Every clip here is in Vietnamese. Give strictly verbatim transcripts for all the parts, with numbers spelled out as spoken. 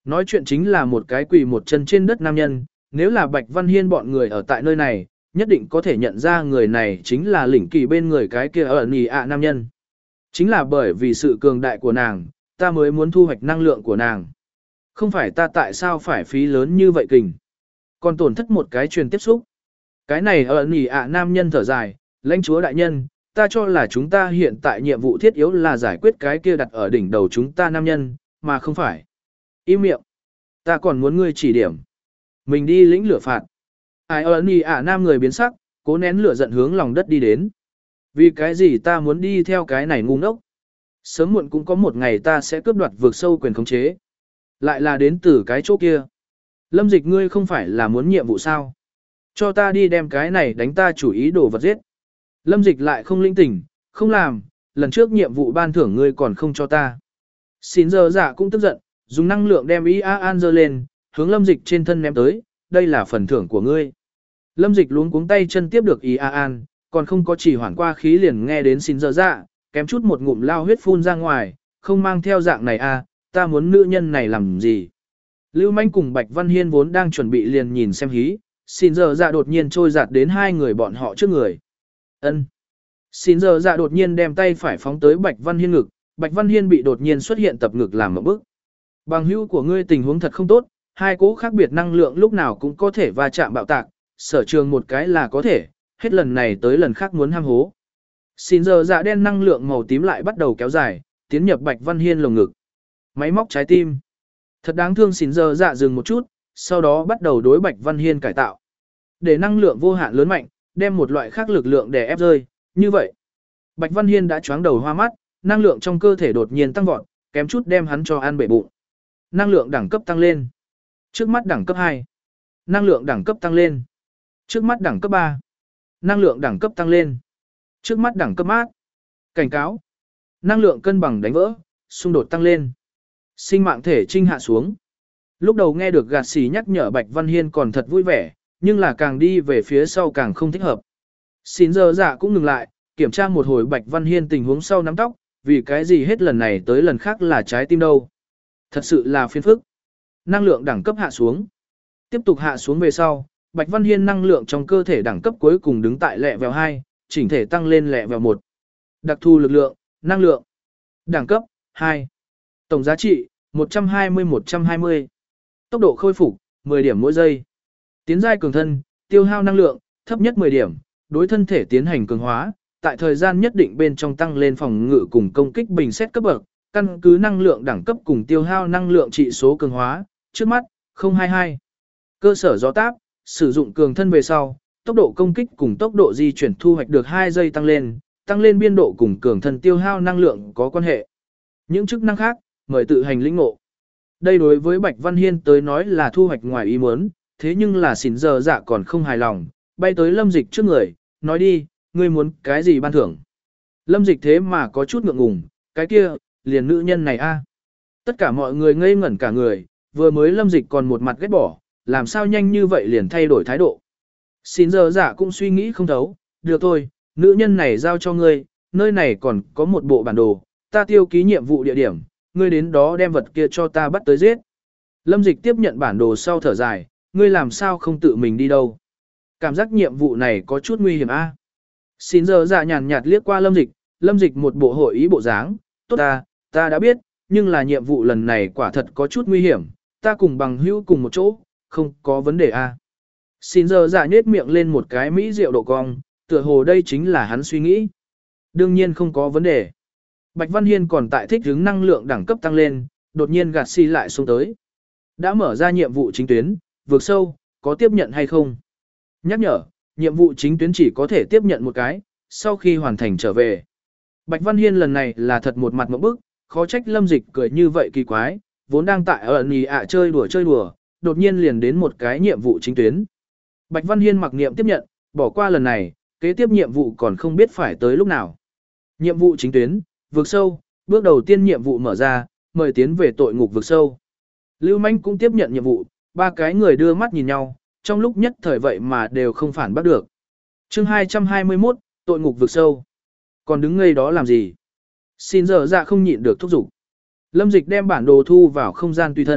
Nói chuyện chính là một cái quỳ một chân trên đất nam nhân, nếu là Bạch Văn Hiên bọn người ở tại nơi này, nhất định có thể nhận ra người này chính là lĩnh kỳ bên người cái kia ở nì ạ nam nhân. Chính là bởi vì sự cường đại của nàng, ta mới muốn thu hoạch năng lượng của nàng. Không phải ta tại sao phải phí lớn như vậy kình. Còn tổn thất một cái truyền tiếp xúc. Cái này ở nì ạ nam nhân thở dài, lãnh chúa đại nhân, ta cho là chúng ta hiện tại nhiệm vụ thiết yếu là giải quyết cái kia đặt ở đỉnh đầu chúng ta nam nhân, mà không phải. Im miệng. Ta còn muốn ngươi chỉ điểm. Mình đi lĩnh lửa phạt. Ai ở nì ạ nam người biến sắc, cố nén lửa giận hướng lòng đất đi đến. Vì cái gì ta muốn đi theo cái này ngu ngốc? Sớm muộn cũng có một ngày ta sẽ cướp đoạt vượt sâu quyền khống chế. Lại là đến từ cái chỗ kia. Lâm Dịch ngươi không phải là muốn nhiệm vụ sao? Cho ta đi đem cái này đánh ta chủ ý đồ vật giết. Lâm Dịch lại không linh tỉnh, không làm, lần trước nhiệm vụ ban thưởng ngươi còn không cho ta. Xin giờ dạ cũng tức giận, dùng năng lượng đem ý a an dơ lên, hướng Lâm Dịch trên thân ném tới, đây là phần thưởng của ngươi. Lâm Dịch luống cuống tay chân tiếp được ý a an, còn không có chỉ hoảng qua khí liền nghe đến xin giờ dạ, kém chút một ngụm lao huyết phun ra ngoài, không mang theo dạng này a, ta muốn nữ nhân này làm gì. Lưu Manh cùng Bạch Văn Hiên vốn đang chuẩn bị liền nhìn xem hí, xin giờ dạ đột nhiên trôi giạt đến hai người bọn họ trước người. Ân. Xin giờ dạ đột nhiên đem tay phải phóng tới Bạch Văn Hiên ngực, Bạch Văn Hiên bị đột nhiên xuất hiện tập ngực làm một bức. Bằng hữu của ngươi tình huống thật không tốt, hai cỗ khác biệt năng lượng lúc nào cũng có thể va chạm bạo tạc, sở trường một cái là có thể, hết lần này tới lần khác muốn ham hố. Xin giờ dạ đen năng lượng màu tím lại bắt đầu kéo dài, tiến nhập Bạch Văn Hiên lồng ngực. Máy móc trái tim. Thật đáng thương xin giờ dạ dừng một chút, sau đó bắt đầu đối Bạch Văn Hiên cải tạo. Để năng lượng vô hạn lớn mạnh, đem một loại khác lực lượng để ép rơi, như vậy. Bạch Văn Hiên đã choáng đầu hoa mắt, năng lượng trong cơ thể đột nhiên tăng vọt, kém chút đem hắn cho ăn bể bụng. Năng lượng đẳng cấp tăng lên. Trước mắt đẳng cấp hai. Năng lượng đẳng cấp tăng lên. Trước mắt đẳng cấp ba. Năng lượng đẳng cấp tăng lên. Trước mắt đẳng cấp mát. Cảnh cáo. Năng lượng cân bằng đánh vỡ, xung đột tăng lên. Sinh mạng thể trinh hạ xuống. Lúc đầu nghe được gạt xì nhắc nhở Bạch Văn Hiên còn thật vui vẻ, nhưng là càng đi về phía sau càng không thích hợp. Xin giờ dạ cũng ngừng lại, kiểm tra một hồi Bạch Văn Hiên tình huống sau nắm tóc, vì cái gì hết lần này tới lần khác là trái tim đâu. Thật sự là phiền phức. Năng lượng đẳng cấp hạ xuống. Tiếp tục hạ xuống về sau, Bạch Văn Hiên năng lượng trong cơ thể đẳng cấp cuối cùng đứng tại lẹ vèo hai, chỉnh thể tăng lên lẹ vèo một. Đặc thù lực lượng, năng lượng. Đẳng cấp, hai. Tổng giá trị, một trăm hai mươi một trăm hai mươi. Tốc độ khôi phục, mười điểm mỗi giây. Tiến giai cường thân, tiêu hao năng lượng, thấp nhất mười điểm, đối thân thể tiến hành cường hóa, tại thời gian nhất định bên trong tăng lên phòng ngự cùng công kích bình xét cấp bậc, căn cứ năng lượng đẳng cấp cùng tiêu hao năng lượng trị số cường hóa, trước mắt, không hai hai. Cơ sở gió táp, sử dụng cường thân về sau, tốc độ công kích cùng tốc độ di chuyển thu hoạch được hai giây tăng lên, tăng lên biên độ cùng cường thân tiêu hao năng lượng có quan hệ. Những chức năng khác, mời tự hành lĩnh ngộ. Đây đối với Bạch Văn Hiên tới nói là thu hoạch ngoài ý muốn, thế nhưng là xỉn giờ dạ còn không hài lòng, bay tới Lâm Dịch trước người, nói đi, ngươi muốn cái gì ban thưởng. Lâm Dịch thế mà có chút ngượng ngùng, cái kia, liền nữ nhân này a. Tất cả mọi người ngây ngẩn cả người, vừa mới Lâm Dịch còn một mặt ghét bỏ, làm sao nhanh như vậy liền thay đổi thái độ. Xin giờ dạ cũng suy nghĩ không thấu, được thôi, nữ nhân này giao cho ngươi, nơi này còn có một bộ bản đồ, ta tiêu ký nhiệm vụ địa điểm, ngươi đến đó đem vật kia cho ta bắt tới giết. Lâm Dịch tiếp nhận bản đồ sau thở dài, ngươi làm sao không tự mình đi đâu. Cảm giác nhiệm vụ này có chút nguy hiểm a. À? Xin giờ dạ nhàn nhạt liếc qua Lâm Dịch, Lâm Dịch một bộ hội ý bộ dáng, tốt ta, ta đã biết, nhưng là nhiệm vụ lần này quả thật có chút nguy hiểm, ta cùng bằng hữu cùng một chỗ, không có vấn đề a. À? Xin giờ dạ nhếch miệng lên một cái mỹ rượu độ cong, tựa hồ đây chính là hắn suy nghĩ. Đương nhiên không có vấn đề. Bạch Văn Hiên còn tại thích hứng năng lượng đẳng cấp tăng lên, đột nhiên gạt xì lại xuống tới. Đã mở ra nhiệm vụ chính tuyến, vượt sâu, có tiếp nhận hay không? Nhắc nhở, nhiệm vụ chính tuyến chỉ có thể tiếp nhận một cái, sau khi hoàn thành trở về. Bạch Văn Hiên lần này là thật một mặt ngộp bức, khó trách Lâm Dịch cười như vậy kỳ quái, vốn đang tại ở nì ạ chơi đùa chơi đùa, đột nhiên liền đến một cái nhiệm vụ chính tuyến. Bạch Văn Hiên mặc niệm tiếp nhận, bỏ qua lần này, kế tiếp nhiệm vụ còn không biết phải tới lúc nào. Nhiệm vụ chính tuyến, vượt sâu, bước đầu tiên nhiệm vụ mở ra, mời tiến về tội ngục vượt sâu. Lưu Manh cũng tiếp nhận nhiệm vụ, ba cái người đưa mắt nhìn nhau, trong lúc nhất thời vậy mà đều không phản bắt được. Chương hai trăm hai mươi mốt, tội ngục vượt sâu. Còn đứng ngây đó làm gì? Xin giờ dạ không nhịn được thúc giục. Lâm Dịch đem bản đồ thu vào không gian tùy thân,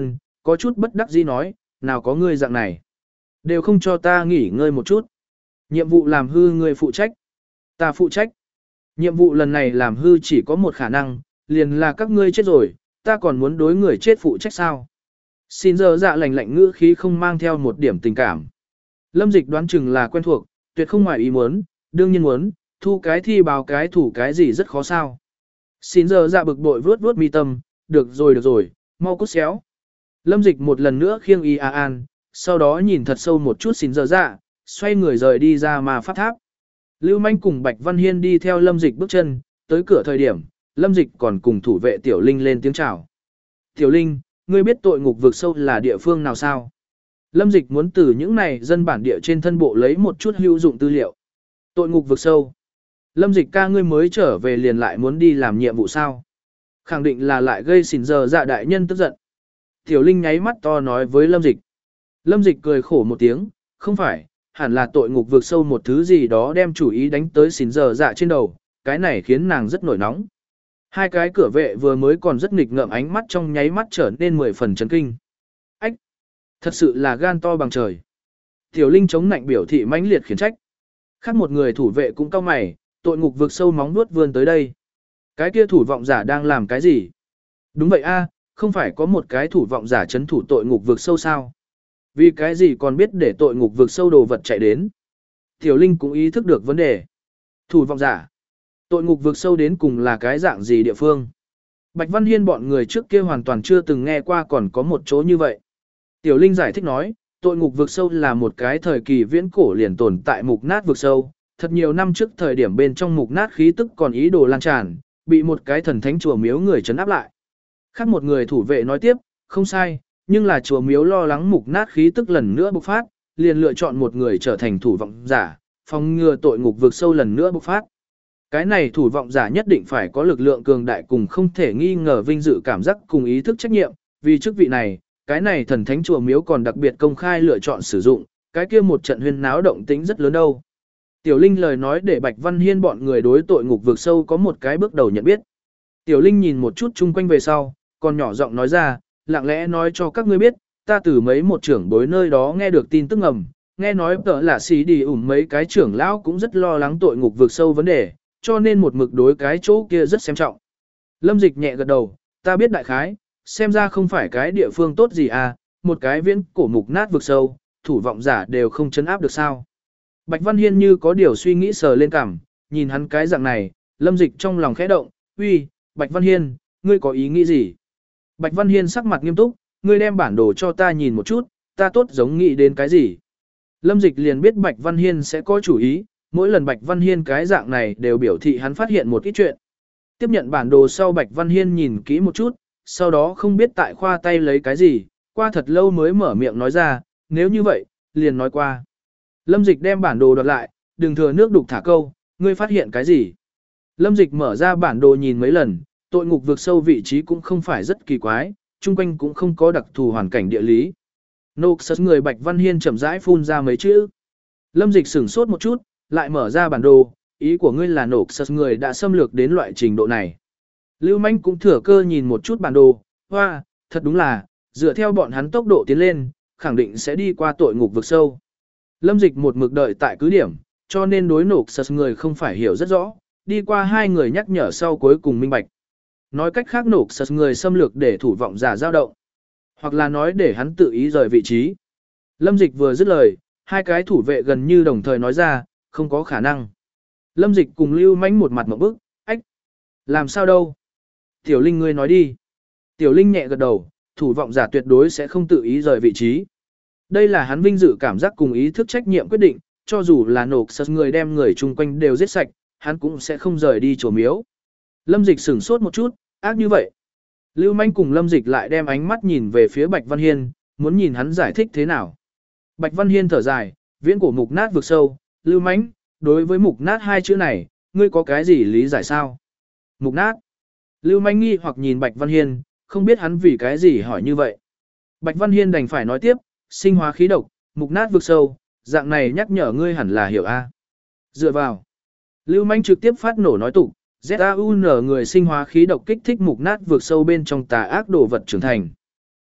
có chút bất đắc dĩ nói, nào có ngươi dạng này. Đều không cho ta nghỉ ngơi một chút. Nhiệm vụ làm hư ngươi phụ trách. Ta phụ trách. Nhiệm vụ lần này làm hư chỉ có một khả năng, liền là các ngươi chết rồi, ta còn muốn đối người chết phụ trách sao. Xin giờ dạ lạnh lạnh ngữ khí không mang theo một điểm tình cảm. Lâm Dịch đoán chừng là quen thuộc, tuyệt không ngoài ý muốn, đương nhiên muốn, thu cái thi báo cái thủ cái gì rất khó sao. Xin giờ dạ bực bội vuốt vuốt mi tâm, được rồi được rồi, mau cút xéo. Lâm Dịch một lần nữa khiêng y a an, sau đó nhìn thật sâu một chút xin giờ dạ, xoay người rời đi ra mà pháp tháp. Lưu Manh cùng Bạch Văn Hiên đi theo Lâm Dịch bước chân, tới cửa thời điểm, Lâm Dịch còn cùng thủ vệ Tiểu Linh lên tiếng chào. Tiểu Linh, ngươi biết tội ngục vực sâu là địa phương nào sao? Lâm Dịch muốn từ những này dân bản địa trên thân bộ lấy một chút hữu dụng tư liệu. Tội ngục vực sâu. Lâm Dịch ca ngươi mới trở về liền lại muốn đi làm nhiệm vụ sao? Khẳng định là lại gây xỉn giờ dạ đại nhân tức giận. Tiểu Linh nháy mắt to nói với Lâm Dịch. Lâm Dịch cười khổ một tiếng, không phải, hẳn là tội ngục vực sâu một thứ gì đó đem chủ ý đánh tới xỉn giờ dạ trên đầu, cái này khiến nàng rất nổi nóng. Hai cái cửa vệ vừa mới còn rất nghịch ngợm ánh mắt trong nháy mắt trở nên mười phần chấn kinh. Ách! Thật sự là gan to bằng trời. Tiểu Linh chống nạnh biểu thị mãnh liệt khiển trách. Khác một người thủ vệ cũng cau mày, tội ngục vực sâu móng nuốt vươn tới đây. Cái kia thủ vọng giả đang làm cái gì? Đúng vậy a, không phải có một cái thủ vọng giả chấn thủ tội ngục vực sâu sao? Vì cái gì còn biết để tội ngục vực sâu đồ vật chạy đến? Tiểu Linh cũng ý thức được vấn đề. Thủ vọng giả. Tội ngục vực sâu đến cùng là cái dạng gì địa phương? Bạch Văn Hiên bọn người trước kia hoàn toàn chưa từng nghe qua còn có một chỗ như vậy. Tiểu Linh giải thích nói, tội ngục vực sâu là một cái thời kỳ viễn cổ liền tồn tại mục nát vực sâu. Thật nhiều năm trước thời điểm bên trong mục nát khí tức còn ý đồ lan tràn, bị một cái thần thánh chùa miếu người trấn áp lại. Khác một người thủ vệ nói tiếp, không sai, nhưng là chùa miếu lo lắng mục nát khí tức lần nữa bộc phát, liền lựa chọn một người trở thành thủ vọng giả, phòng ngừa tội ngục vực sâu lần nữa bộc phát. Cái này thủ vọng giả nhất định phải có lực lượng cường đại cùng không thể nghi ngờ vinh dự cảm giác cùng ý thức trách nhiệm, vì chức vị này, cái này thần thánh chùa miếu còn đặc biệt công khai lựa chọn sử dụng, cái kia một trận huyên náo động tĩnh rất lớn đâu. Tiểu Linh lời nói để Bạch Văn Hiên bọn người đối tội ngục vực sâu có một cái bước đầu nhận biết. Tiểu Linh nhìn một chút chung quanh về sau, còn nhỏ giọng nói ra, lặng lẽ nói cho các ngươi biết, ta từ mấy một trưởng bối nơi đó nghe được tin tức ngầm, nghe nói tớ là xí đi ủm mấy cái trưởng lão cũng rất lo lắng tội ngục vực sâu vấn đề, cho nên một mực đối cái chỗ kia rất xem trọng. Lâm Dịch nhẹ gật đầu, ta biết đại khái, xem ra không phải cái địa phương tốt gì à, một cái viễn cổ mục nát vực sâu, thủ vọng giả đều không chấn áp được sao. Bạch Văn Hiên như có điều suy nghĩ sờ lên cằm, nhìn hắn cái dạng này, Lâm Dịch trong lòng khẽ động, uy, Bạch Văn Hiên, ngươi có ý nghĩ gì? Bạch Văn Hiên sắc mặt nghiêm túc, ngươi đem bản đồ cho ta nhìn một chút, ta tốt giống nghĩ đến cái gì? Lâm Dịch liền biết Bạch Văn Hiên sẽ có chủ ý, mỗi lần Bạch Văn Hiên cái dạng này đều biểu thị hắn phát hiện một ít chuyện. Tiếp nhận bản đồ sau Bạch Văn Hiên nhìn kỹ một chút, sau đó không biết tại khoa tay lấy cái gì, qua thật lâu mới mở miệng nói ra, nếu như vậy, liền nói qua. Lâm Dịch đem bản đồ đoạt lại, đừng thừa nước đục thả câu, ngươi phát hiện cái gì? Lâm Dịch mở ra bản đồ nhìn mấy lần, tội ngục vực sâu vị trí cũng không phải rất kỳ quái, chung quanh cũng không có đặc thù hoàn cảnh địa lý. Noxus người Bạch Văn Hiên chậm rãi phun ra mấy chữ. Lâm Dịch sửng sốt một chút, lại mở ra bản đồ, ý của ngươi là Noxus người đã xâm lược đến loại trình độ này. Lưu Manh cũng thừa cơ nhìn một chút bản đồ, hoa, thật đúng là, dựa theo bọn hắn tốc độ tiến lên, khẳng định sẽ đi qua tội ngục vực sâu. Lâm Dịch một mực đợi tại cứ điểm, cho nên đối Noxus người không phải hiểu rất rõ, đi qua hai người nhắc nhở sau cuối cùng minh bạch. Nói cách khác Noxus người xâm lược để thủ vọng giả dao động, hoặc là nói để hắn tự ý rời vị trí. Lâm Dịch vừa dứt lời, hai cái thủ vệ gần như đồng thời nói ra, không có khả năng. Lâm Dịch cùng Lưu Mãnh một mặt ngộp bức, ách, làm sao đâu? Tiểu Linh ngươi nói đi. Tiểu Linh nhẹ gật đầu, thủ vọng giả tuyệt đối sẽ không tự ý rời vị trí. Đây là hắn vinh dự cảm giác cùng ý thức trách nhiệm quyết định, cho dù là Noxus người đem người chung quanh đều giết sạch, hắn cũng sẽ không rời đi chùa miếu. Lâm Dịch sửng sốt một chút, ác như vậy. Lưu Manh cùng Lâm Dịch lại đem ánh mắt nhìn về phía Bạch Văn Hiên, muốn nhìn hắn giải thích thế nào. Bạch Văn Hiên thở dài, viễn cổ mục nát vực sâu, Lưu Manh, đối với mục nát hai chữ này, ngươi có cái gì lý giải sao? Mục nát. Lưu Manh nghi hoặc nhìn Bạch Văn Hiên, không biết hắn vì cái gì hỏi như vậy. Bạch Văn Hiên đành phải nói tiếp, sinh hóa khí độc, mục nát vực sâu, dạng này nhắc nhở ngươi hẳn là hiểu a. Dựa vào. Lưu Manh trực tiếp phát nổ nói tục, Z A U N người sinh hóa khí độc kích thích mục nát vượt sâu bên trong tà ác đồ vật trưởng thành.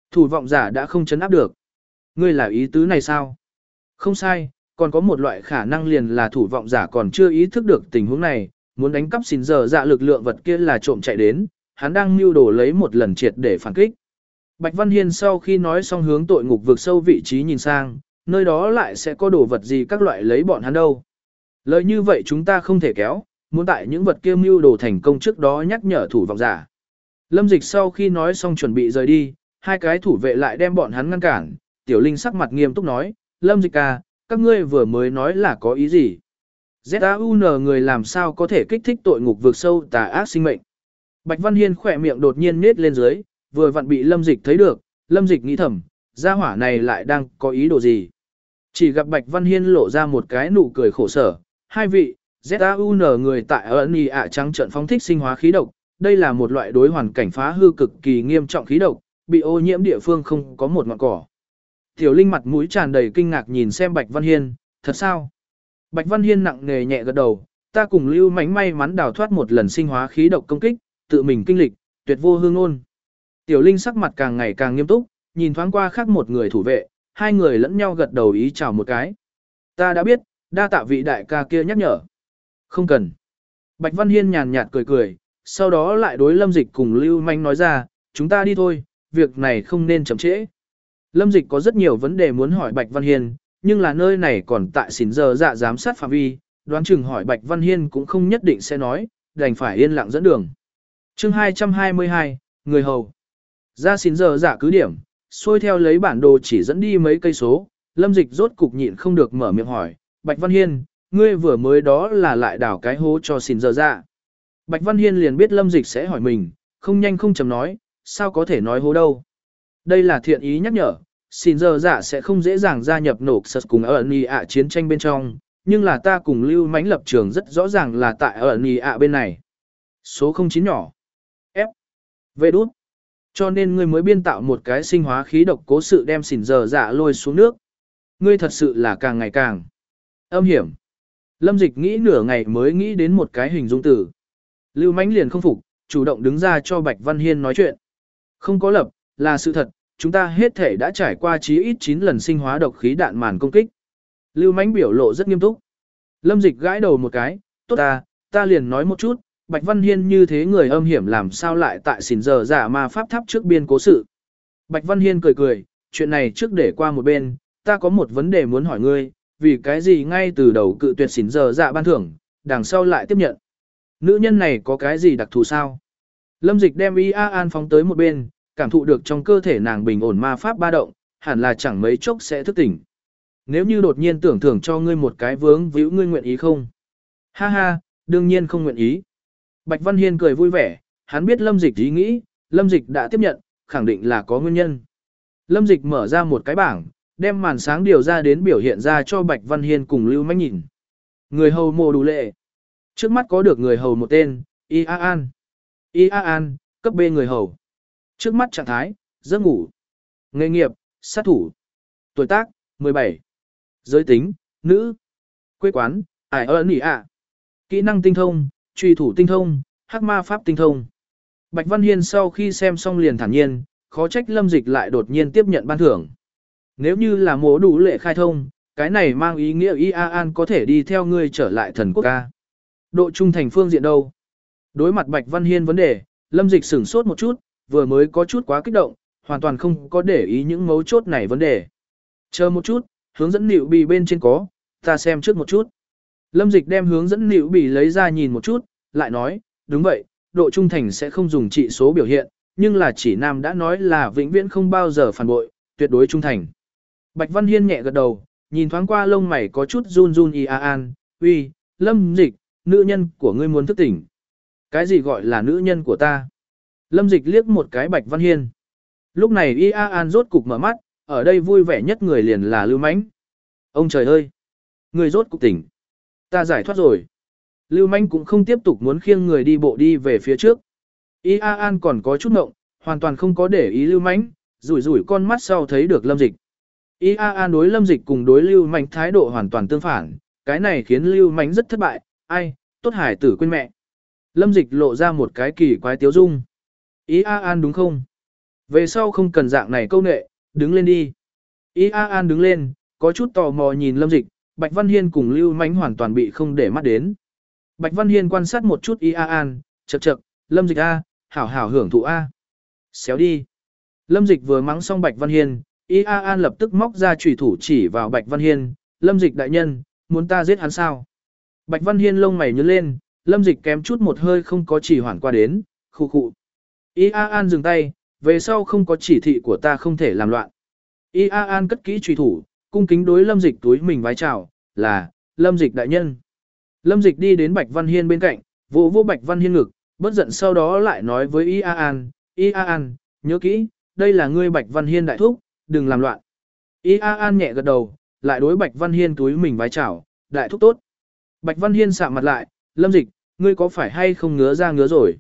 Thủ vọng giả đã không chấn áp được. Ngươi là ý tứ này sao? Không sai, còn có một loại khả năng liền là thủ vọng giả còn chưa ý thức được tình huống này, muốn đánh cắp xỉn giờ dạ lực lượng vật kia là trộm chạy đến, hắn đang mưu đồ lấy một lần triệt để phản kích. Bạch Văn Hiên sau khi nói xong hướng tội ngục vực sâu vị trí nhìn sang, nơi đó lại sẽ có đồ vật gì các loại lấy bọn hắn đâu. Lời như vậy chúng ta không thể kéo, muốn tại những vật kia mưu đồ thành công trước đó nhắc nhở thủ vọng giả. Lâm Dịch sau khi nói xong chuẩn bị rời đi, hai cái thủ vệ lại đem bọn hắn ngăn cản, Tiểu Linh sắc mặt nghiêm túc nói, Lâm Dịch ca, các ngươi vừa mới nói là có ý gì? Z A U N người làm sao có thể kích thích tội ngục vực sâu tà ác sinh mệnh? Bạch Văn Hiên khỏe miệng đột nhiên nết lên dưới, vừa vặn bị Lâm Dịch thấy được, Lâm Dịch nghĩ thầm, gia hỏa này lại đang có ý đồ gì? Chỉ gặp Bạch Văn Hiên lộ ra một cái nụ cười khổ sở, hai vị, Z A U N người tại ẩn ý ạ trắng trận phóng thích sinh hóa khí độc, đây là một loại đối hoàn cảnh phá hư cực kỳ nghiêm trọng khí độc, bị ô nhiễm địa phương không có một ngọn cỏ. Tiểu Linh mặt mũi tràn đầy kinh ngạc nhìn xem Bạch Văn Hiên, thật sao? Bạch Văn Hiên nặng nề nhẹ gật đầu, ta cùng Lưu Mánh may mắn đào thoát một lần sinh hóa khí độc công kích, tự mình kinh lịch, tuyệt vô hương ôn. Tiểu Linh sắc mặt càng ngày càng nghiêm túc, nhìn thoáng qua khác một người thủ vệ, hai người lẫn nhau gật đầu ý chào một cái. Ta đã biết, đa tạ vị đại ca kia nhắc nhở. Không cần. Bạch Văn Hiên nhàn nhạt cười cười, sau đó lại đối Lâm Dịch cùng Lưu Manh nói ra, chúng ta đi thôi, việc này không nên chậm trễ. Lâm Dịch có rất nhiều vấn đề muốn hỏi Bạch Văn Hiên, nhưng là nơi này còn tại xỉn giờ dạ giám sát phạm vi, đoán chừng hỏi Bạch Văn Hiên cũng không nhất định sẽ nói, đành phải yên lặng dẫn đường. chương hai trăm hai mươi hai, người hầu. Ra xỉn giờ dạ cứ điểm, xuôi theo lấy bản đồ chỉ dẫn đi mấy cây số, Lâm Dịch rốt cục nhịn không được mở miệng hỏi, Bạch Văn Hiên, ngươi vừa mới đó là lại đào cái hố cho xỉn giờ dạ. Bạch Văn Hiên liền biết Lâm Dịch sẽ hỏi mình, không nhanh không chậm nói, sao có thể nói hố đâu. Đây là thiện ý nhắc nhở, xỉn giờ dạ sẽ không dễ dàng gia nhập nổ sật cùng ở Nì ạ chiến tranh bên trong, nhưng là ta cùng Lưu Mánh lập trường rất rõ ràng là tại ở Nì ạ bên này. Số không chín nhỏ. F. V đút. Cho nên ngươi mới biên tạo một cái sinh hóa khí độc cố sự đem xỉn giờ dạ lôi xuống nước. Ngươi thật sự là càng ngày càng âm hiểm. Lâm Dịch nghĩ nửa ngày mới nghĩ đến một cái hình dung từ. Lưu Mánh liền không phục, chủ động đứng ra cho Bạch Văn Hiên nói chuyện. Không có lập, là sự thật, chúng ta hết thể đã trải qua chí ít chín lần sinh hóa độc khí đạn màn công kích. Lưu Mánh biểu lộ rất nghiêm túc. Lâm Dịch gãi đầu một cái, tốt ta, ta liền nói một chút, Bạch Văn Hiên như thế người âm hiểm làm sao lại tại xỉn giờ giả ma pháp tháp trước biên cố sự. Bạch Văn Hiên cười cười, chuyện này trước để qua một bên, ta có một vấn đề muốn hỏi ngươi, vì cái gì ngay từ đầu cự tuyệt xỉn giờ dạ ban thưởng, đằng sau lại tiếp nhận. Nữ nhân này có cái gì đặc thù sao? Lâm Dịch đem Y A An phóng tới một bên, cảm thụ được trong cơ thể nàng bình ổn ma pháp ba động, hẳn là chẳng mấy chốc sẽ thức tỉnh. Nếu như đột nhiên tưởng thưởng cho ngươi một cái vướng víu ngươi nguyện ý không? Ha ha, đương nhiên không nguyện ý. Bạch Văn Hiên cười vui vẻ, hắn biết Lâm Dịch ý nghĩ, Lâm Dịch đã tiếp nhận, khẳng định là có nguyên nhân. Lâm Dịch mở ra một cái bảng, đem màn sáng điều ra đến biểu hiện ra cho Bạch Văn Hiên cùng Lưu Mánh nhìn. Người hầu mồ đủ lệ. Trước mắt có được người hầu một tên, Y A An. Y A An, cấp B người hầu. Trước mắt trạng thái, giấc ngủ. Nghề nghiệp, sát thủ. Tuổi tác, mười bảy. Giới tính, nữ. Quê quán, Ải ơn Nỉ ạ. Kỹ năng tinh thông, truy thủ tinh thông, hắc ma pháp tinh thông. Bạch Văn Hiên sau khi xem xong liền thản nhiên, khó trách Lâm Dịch lại đột nhiên tiếp nhận ban thưởng. Nếu như là mổ đủ lệ khai thông, cái này mang ý nghĩa Y A An có thể đi theo ngươi trở lại thần quốc ca. Độ trung thành phương diện đâu? Đối mặt Bạch Văn Hiên vấn đề, Lâm Dịch sửng sốt một chút, vừa mới có chút quá kích động, hoàn toàn không có để ý những mấu chốt này vấn đề. Chờ một chút, hướng dẫn liệu bì bên trên có, ta xem trước một chút. Lâm Dịch đem hướng dẫn liệu bì lấy ra nhìn một chút, lại nói, đúng vậy, độ trung thành sẽ không dùng trị số biểu hiện, nhưng là chỉ nam đã nói là vĩnh viễn không bao giờ phản bội, tuyệt đối trung thành. Bạch Văn Hiên nhẹ gật đầu, nhìn thoáng qua lông mày có chút run run y a an, uy, Lâm Dịch, nữ nhân của ngươi muốn thức tỉnh. Cái gì gọi là nữ nhân của ta? Lâm Dịch liếc một cái Bạch Văn Hiên. Lúc này Y A An rốt cục mở mắt, ở đây vui vẻ nhất người liền là Lưu Mánh. Ông trời ơi! Người rốt cục tỉnh. Ta giải thoát rồi. Lưu Mánh cũng không tiếp tục muốn khiêng người đi bộ đi về phía trước. Y A An còn có chút ngộng, hoàn toàn không có để ý Lưu Mánh, rủi rủi con mắt sau thấy được Lâm Dịch. Y A An đối Lâm Dịch cùng đối Lưu Mánh thái độ hoàn toàn tương phản, cái này khiến Lưu Mánh rất thất bại, ai, tốt hải tử quên mẹ. Lâm Dịch lộ ra một cái kỳ quái tiếu dung. Y A An đúng không? Về sau không cần dạng này câu nệ, đứng lên đi. Y A An đứng lên, có chút tò mò nhìn Lâm Dịch, Bạch Văn Hiên cùng Lưu Mánh hoàn toàn bị không để mắt đến. Bạch Văn Hiên quan sát một chút Y A An, chậc chậc, Lâm Dịch A, hảo hảo hưởng thụ A. Xéo đi. Lâm Dịch vừa mắng xong Bạch Văn Hiên, Y A An lập tức móc ra chùy thủ chỉ vào Bạch Văn Hiên, Lâm Dịch đại nhân, muốn ta giết hắn sao? Bạch Văn Hiên lông mày nhướng lên, Lâm Dịch kém chút một hơi không có chỉ hoảng qua đến, khu khụ. Y A An dừng tay, về sau không có chỉ thị của ta không thể làm loạn. Y A An cất kỹ chùy thủ, cung kính đối Lâm Dịch túi mình vái chào, là, Lâm Dịch đại nhân. Lâm Dịch đi đến Bạch Văn Hiên bên cạnh, vỗ vỗ Bạch Văn Hiên ngực, bất giận sau đó lại nói với Y A An, Y A An, nhớ kỹ, đây là ngươi Bạch Văn Hiên đại thúc, đừng làm loạn. Y A An nhẹ gật đầu, lại đối Bạch Văn Hiên túi mình vái chào, đại thúc tốt. Bạch Văn Hiên sạm mặt lại, Lâm Dịch, ngươi có phải hay không ngứa ra ngứa rồi?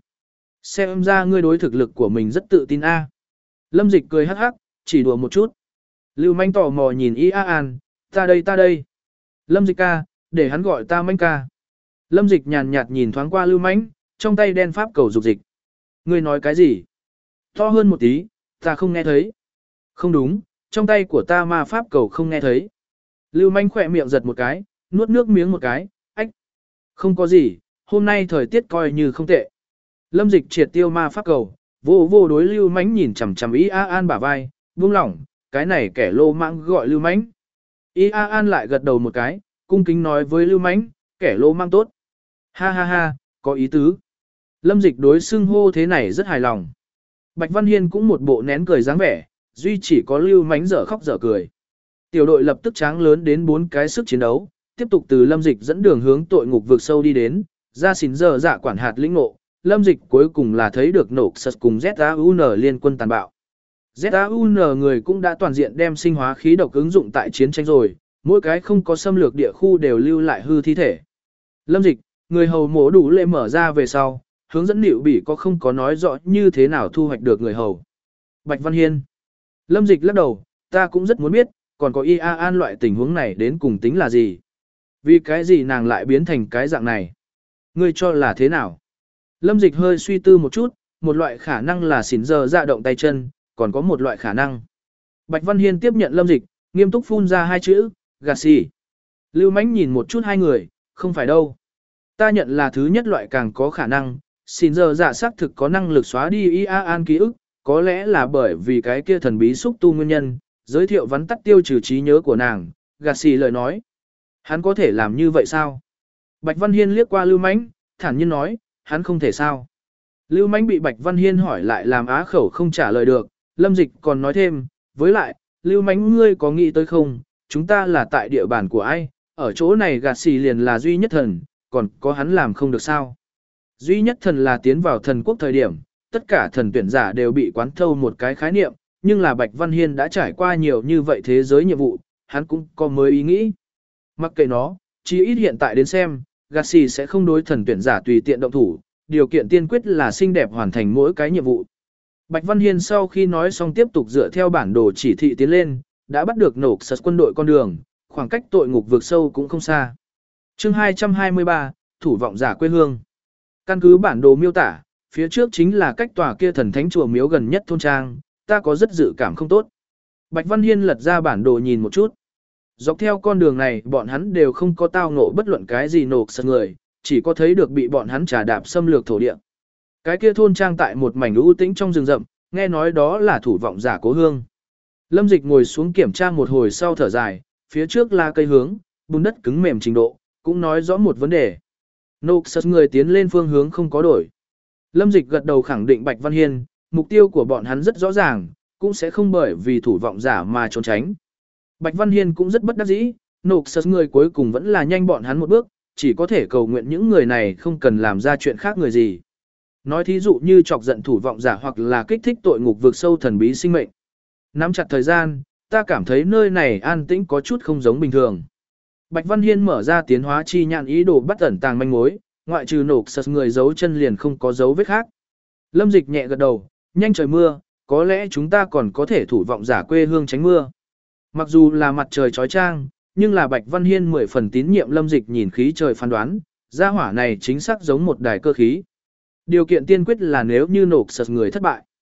Xem ra ngươi đối thực lực của mình rất tự tin a. Lâm Dịch cười hắc hắc, chỉ đùa một chút. Lưu Manh tò mò nhìn Y A An, ta đây ta đây. Lâm Dịch ca, để hắn gọi ta Manh ca. Lâm Dịch nhàn nhạt nhìn thoáng qua Lưu Manh, trong tay đen pháp cầu dục dịch. Ngươi nói cái gì? To hơn một tí, ta không nghe thấy. Không đúng, trong tay của ta ma pháp cầu không nghe thấy. Lưu Manh khỏe miệng giật một cái, nuốt nước miếng một cái, ách. Không có gì, hôm nay thời tiết coi như không tệ. Lâm Dịch triệt tiêu ma pháp cầu, vô vô đối Lưu Mánh nhìn chằm chằm Y A An bả vai, buông lỏng, cái này kẻ lô mãng gọi Lưu Mánh. Y A An lại gật đầu một cái, cung kính nói với Lưu Mánh, kẻ lô mang tốt. Ha ha ha, có ý tứ. Lâm Dịch đối xưng hô thế này rất hài lòng. Bạch Văn Hiên cũng một bộ nén cười dáng vẻ, duy chỉ có Lưu Mánh dở khóc dở cười. Tiểu đội lập tức tráng lớn đến bốn cái sức chiến đấu, tiếp tục từ Lâm Dịch dẫn đường hướng tội ngục vực sâu đi đến, ra xỉn giờ dạ quản hạt lĩnh ngộ. Lâm Dịch cuối cùng là thấy được nổ sật cùng Z A U N liên quân tàn bạo. Z A U N người cũng đã toàn diện đem sinh hóa khí độc ứng dụng tại chiến tranh rồi, mỗi cái không có xâm lược địa khu đều lưu lại hư thi thể. Lâm Dịch, người hầu mổ đủ lệ mở ra về sau, hướng dẫn liệu bị có không có nói rõ như thế nào thu hoạch được người hầu. Bạch Văn Hiên. Lâm Dịch lắc đầu, ta cũng rất muốn biết, còn có Y A An loại tình huống này đến cùng tính là gì? Vì cái gì nàng lại biến thành cái dạng này? Ngươi cho là thế nào? Lâm Dịch hơi suy tư một chút, một loại khả năng là xỉn giờ dạ động tay chân, còn có một loại khả năng. Bạch Văn Hiên tiếp nhận Lâm Dịch, nghiêm túc phun ra hai chữ, gạt xì. Lưu Mánh nhìn một chút hai người, không phải đâu. Ta nhận là thứ nhất loại càng có khả năng, xỉn giờ dạ xác thực có năng lực xóa đi Y A An ký ức, có lẽ là bởi vì cái kia thần bí xúc tu nguyên nhân, giới thiệu vắn tắt tiêu trừ trí nhớ của nàng, gạt xì lời nói. Hắn có thể làm như vậy sao? Bạch Văn Hiên liếc qua Lưu Mánh, thản nhiên nói, hắn không thể sao. Lưu Mánh bị Bạch Văn Hiên hỏi lại làm á khẩu không trả lời được, Lâm Dịch còn nói thêm, với lại, Lưu Mánh ngươi có nghĩ tới không, chúng ta là tại địa bàn của ai, ở chỗ này gạt xì liền là duy nhất thần, còn có hắn làm không được sao. Duy nhất thần là tiến vào thần quốc thời điểm, tất cả thần tuyển giả đều bị quán thâu một cái khái niệm, nhưng là Bạch Văn Hiên đã trải qua nhiều như vậy thế giới nhiệm vụ, hắn cũng có mới ý nghĩ. Mặc kệ nó, chỉ ít hiện tại đến xem, Garcia sẽ không đối thần tuyển giả tùy tiện động thủ, điều kiện tiên quyết là xinh đẹp hoàn thành mỗi cái nhiệm vụ. Bạch Văn Hiên sau khi nói xong tiếp tục dựa theo bản đồ chỉ thị tiến lên, đã bắt được nổ sật quân đội con đường, khoảng cách tội ngục vượt sâu cũng không xa. Chương hai trăm hai mươi ba, thủ vọng giả quê hương. Căn cứ bản đồ miêu tả, phía trước chính là cách tòa kia thần thánh chùa miếu gần nhất thôn trang, ta có rất dự cảm không tốt. Bạch Văn Hiên lật ra bản đồ nhìn một chút. Dọc theo con đường này bọn hắn đều không có tao ngộ bất luận cái gì nổ sật người, chỉ có thấy được bị bọn hắn trà đạp xâm lược thổ địa. Cái kia thôn trang tại một mảnh u tĩnh trong rừng rậm, nghe nói đó là thủ vọng giả cố hương. Lâm Dịch ngồi xuống kiểm tra một hồi sau thở dài, phía trước là cây hướng, bùn đất cứng mềm trình độ, cũng nói rõ một vấn đề. Nổ sật người tiến lên phương hướng không có đổi. Lâm Dịch gật đầu khẳng định Bạch Văn Hiên, mục tiêu của bọn hắn rất rõ ràng, cũng sẽ không bởi vì thủ vọng giả mà trốn tránh. Bạch Văn Hiên cũng rất bất đắc dĩ, nổ sật người cuối cùng vẫn là nhanh bọn hắn một bước, chỉ có thể cầu nguyện những người này không cần làm ra chuyện khác người gì. Nói thí dụ như chọc giận thủ vọng giả hoặc là kích thích tội ngục vượt sâu thần bí sinh mệnh. Nắm chặt thời gian, ta cảm thấy nơi này an tĩnh có chút không giống bình thường. Bạch Văn Hiên mở ra tiến hóa chi nhãn ý đồ bắt ẩn tàng manh mối, ngoại trừ nổ sật người giấu chân liền không có dấu vết khác. Lâm Dịch nhẹ gật đầu, nhanh trời mưa, có lẽ chúng ta còn có thể thủ vọng giả quê hương tránh mưa. Mặc dù là mặt trời chói chang, nhưng là Bạch Văn Hiên mười phần tín nhiệm Lâm Dịch nhìn khí trời phán đoán, gia hỏa này chính xác giống một đài cơ khí. Điều kiện tiên quyết là nếu như nổ sật người thất bại.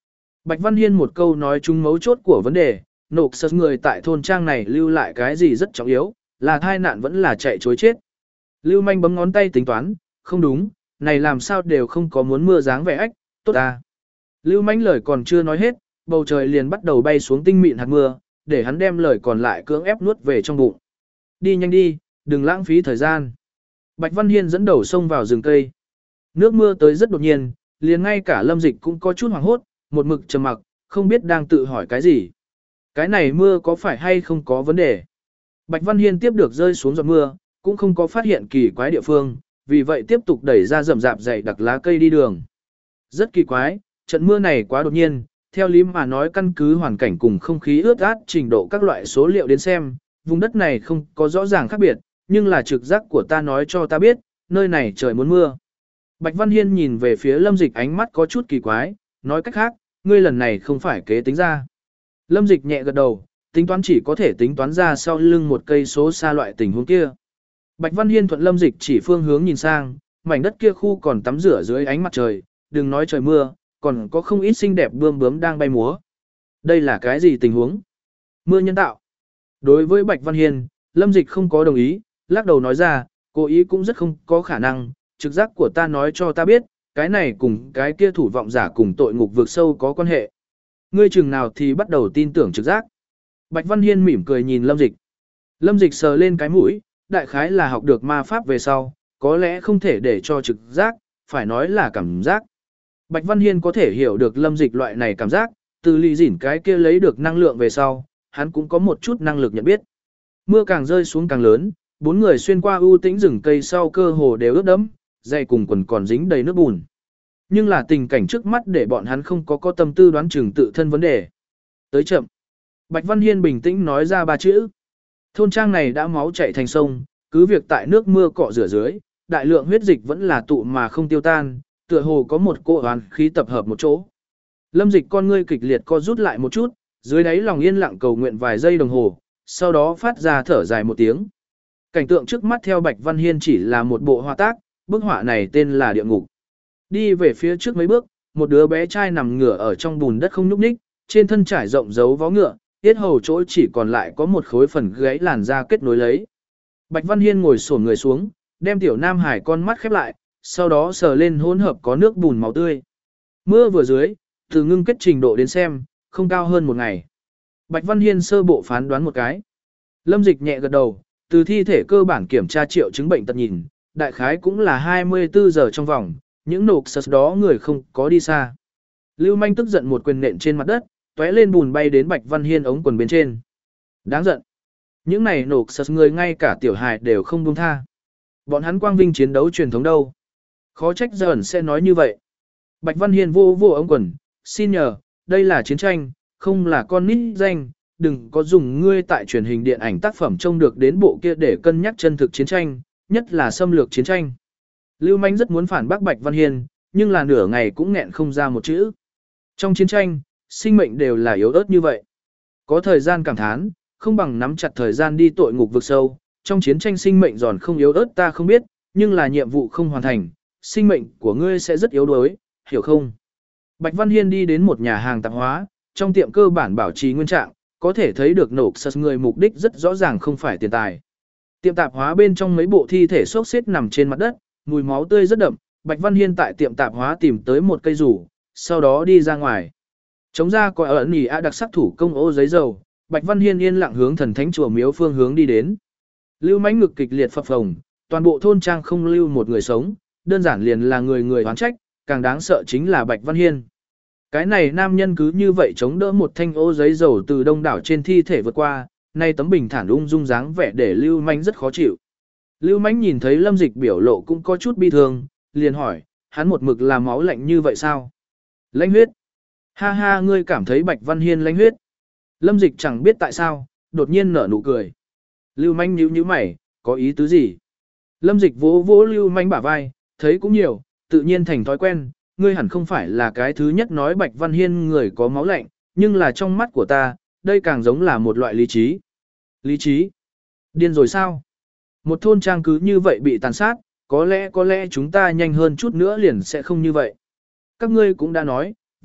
Bạch Văn Hiên một câu nói trúng mấu chốt của vấn đề, nộp sật người tại thôn trang này lưu lại cái gì rất trọng yếu, là thai nạn vẫn là chạy chối chết. Lưu manh bấm ngón tay tính toán, không đúng, này làm sao đều không có muốn mưa dáng vẻ ách, tốt ta. Lưu manh lời còn chưa nói hết, bầu trời liền bắt đầu bay xuống tinh mịn hạt mưa, để hắn đem lời còn lại cưỡng ép nuốt về trong bụng. Đi nhanh đi, đừng lãng phí thời gian. Bạch Văn Hiên dẫn đầu xông vào rừng cây. Nước mưa tới rất đột nhiên, liền ngay cả Lâm Dịch cũng có chút hoảng hốt, một mực trầm mặc, không biết đang tự hỏi cái gì. Cái này mưa có phải hay không có vấn đề? Bạch Văn Hiên tiếp được rơi xuống giọt mưa, cũng không có phát hiện kỳ quái địa phương, vì vậy tiếp tục đẩy ra rậm rạp dày đặc lá cây đi đường. Rất kỳ quái, trận mưa này quá đột nhiên, theo lý mà nói căn cứ hoàn cảnh cùng không khí ướt át trình độ các loại số liệu đến xem, vùng đất này không có rõ ràng khác biệt, nhưng là trực giác của ta nói cho ta biết, nơi này trời muốn mưa. Bạch Văn Hiên nhìn về phía Lâm Dịch ánh mắt có chút kỳ quái, nói cách khác, ngươi lần này không phải kế tính ra. Lâm Dịch nhẹ gật đầu, tính toán chỉ có thể tính toán ra sau lưng một cây số xa loại tình huống kia. Bạch Văn Hiên thuận Lâm Dịch chỉ phương hướng nhìn sang, mảnh đất kia khu còn tắm rửa dưới ánh mặt trời, đừng nói trời mưa, còn có không ít xinh đẹp bươm bướm đang bay múa. Đây là cái gì tình huống? Mưa nhân tạo. Đối với Bạch Văn Hiên, Lâm Dịch không có đồng ý, lắc đầu nói ra, cố ý cũng rất không có khả năng, trực giác của ta nói cho ta biết, cái này cùng cái kia thủ vọng giả cùng tội ngục vượt sâu có quan hệ. Ngươi chừng nào thì bắt đầu tin tưởng trực giác. Bạch Văn Hiên mỉm cười nhìn Lâm Dịch. Lâm Dịch sờ lên cái mũi, đại khái là học được ma pháp về sau, có lẽ không thể để cho trực giác, phải nói là cảm giác. Bạch Văn Hiên có thể hiểu được Lâm Dịch loại này cảm giác, từ lì dỉn cái kia lấy được năng lượng về sau, hắn cũng có một chút năng lực nhận biết. Mưa càng rơi xuống càng lớn, bốn người xuyên qua ưu tĩnh rừng cây sau cơ hồ đều ướt đẫm, giày cùng quần còn dính đầy nước bùn. Nhưng là tình cảnh trước mắt để bọn hắn không có có tâm tư đoán chừng tự thân vấn đề. Tới chậm. Bạch Văn Hiên bình tĩnh nói ra ba chữ. Thôn trang này đã máu chảy thành sông, cứ việc tại nước mưa cọ rửa dưới, đại lượng huyết dịch vẫn là tụ mà không tiêu tan, tựa hồ có một cỗ oán khí tập hợp một chỗ. Lâm Dịch con ngươi kịch liệt co rút lại một chút, dưới đáy lòng yên lặng cầu nguyện vài giây đồng hồ, sau đó phát ra thở dài một tiếng. Cảnh tượng trước mắt theo Bạch Văn Hiên chỉ là một bộ họa tác, bức họa này tên là địa ngục. Đi về phía trước mấy bước, một đứa bé trai nằm ngửa ở trong bùn đất không nhúc nhích, trên thân trải rộng dấu vó ngựa, tiết hầu chỗ chỉ còn lại có một khối phần gáy làn da kết nối lấy. Bạch Văn Hiên ngồi xổm người xuống, đem tiểu Nam Hải con mắt khép lại, sau đó sờ lên hỗn hợp có nước bùn máu tươi. Mưa vừa dưới, từ ngưng kết trình độ đến xem, không cao hơn một ngày. Bạch Văn Hiên sơ bộ phán đoán một cái. Lâm Dịch nhẹ gật đầu, từ thi thể cơ bản kiểm tra triệu chứng bệnh tật nhìn, đại khái cũng là hai mươi tư giờ trong vòng, những nộp sật đó người không có đi xa. Lưu Manh tức giận một quyền nện trên mặt đất, tóe lên bùn bay đến Bạch Văn Hiên ống quần bên trên. Đáng giận. Những này nộp sật người ngay cả tiểu hài đều không buông tha. Bọn hắn quang vinh chiến đấu truyền thống đâu. Khó trách dần sẽ nói như vậy. Bạch Văn Hiên vô vô ống quần, xin nhờ, đây là chiến tranh, không là con nít danh, đừng có dùng ngươi tại truyền hình điện ảnh tác phẩm trông được đến bộ kia để cân nhắc chân thực chiến tranh, nhất là xâm lược chiến tranh. Lưu Manh rất muốn phản bác Bạch Văn Hiên, nhưng là nửa ngày cũng nghẹn không ra một chữ. Trong chiến tranh, sinh mệnh đều là yếu ớt như vậy. Có thời gian cảm thán, không bằng nắm chặt thời gian đi tội ngục vực sâu, trong chiến tranh sinh mệnh giòn không yếu ớt ta không biết, nhưng là nhiệm vụ không hoàn thành, sinh mệnh của ngươi sẽ rất yếu đuối, hiểu không? Bạch Văn Hiên đi đến một nhà hàng tạp hóa, trong tiệm cơ bản bảo trì nguyên trạng, có thể thấy được nộp sật người mục đích rất rõ ràng không phải tiền tài. Tiệm tạp hóa bên trong mấy bộ thi thể xốc xếp nằm trên mặt đất, mùi máu tươi rất đậm, Bạch Văn Hiên tại tiệm tạp hóa tìm tới một cây rủ, sau đó đi ra ngoài. Chống ra coi ẩn nhì a đặc sắc thủ công ô giấy dầu, Bạch Văn Hiên yên lặng hướng thần thánh chùa miếu phương hướng đi đến. Lưu Mãnh ngực kịch liệt phập phồng, toàn bộ thôn trang không lưu một người sống, đơn giản liền là người người oán trách, càng đáng sợ chính là Bạch Văn Hiên. Cái này nam nhân cứ như vậy chống đỡ một thanh ô giấy dầu từ đông đảo trên thi thể vượt qua, nay tấm bình thản ung dung dáng vẻ để Lưu Mãnh rất khó chịu. Lưu Mãnh nhìn thấy Lâm Dịch biểu lộ cũng có chút bi thương, liền hỏi, hắn một mực làm máu lạnh như vậy sao? Lãnh huyết. Ha ha, ngươi cảm thấy Bạch Văn Hiên lãnh huyết. Lâm Dịch chẳng biết tại sao, đột nhiên nở nụ cười. Lưu Mãnh nhíu nhíu mày, có ý tứ gì? Lâm Dịch vỗ vỗ Lưu Mãnh bả vai, thấy cũng nhiều, tự nhiên thành thói quen, ngươi hẳn không phải là cái thứ nhất nói Bạch Văn Hiên người có máu lạnh, nhưng là trong mắt của ta, đây càng giống là một loại lý trí. Lý trí? Điên rồi sao? Một thôn trang cứ như vậy bị tàn sát, có lẽ có lẽ chúng ta nhanh hơn chút nữa liền sẽ không như vậy. Các ngươi cũng đã nói,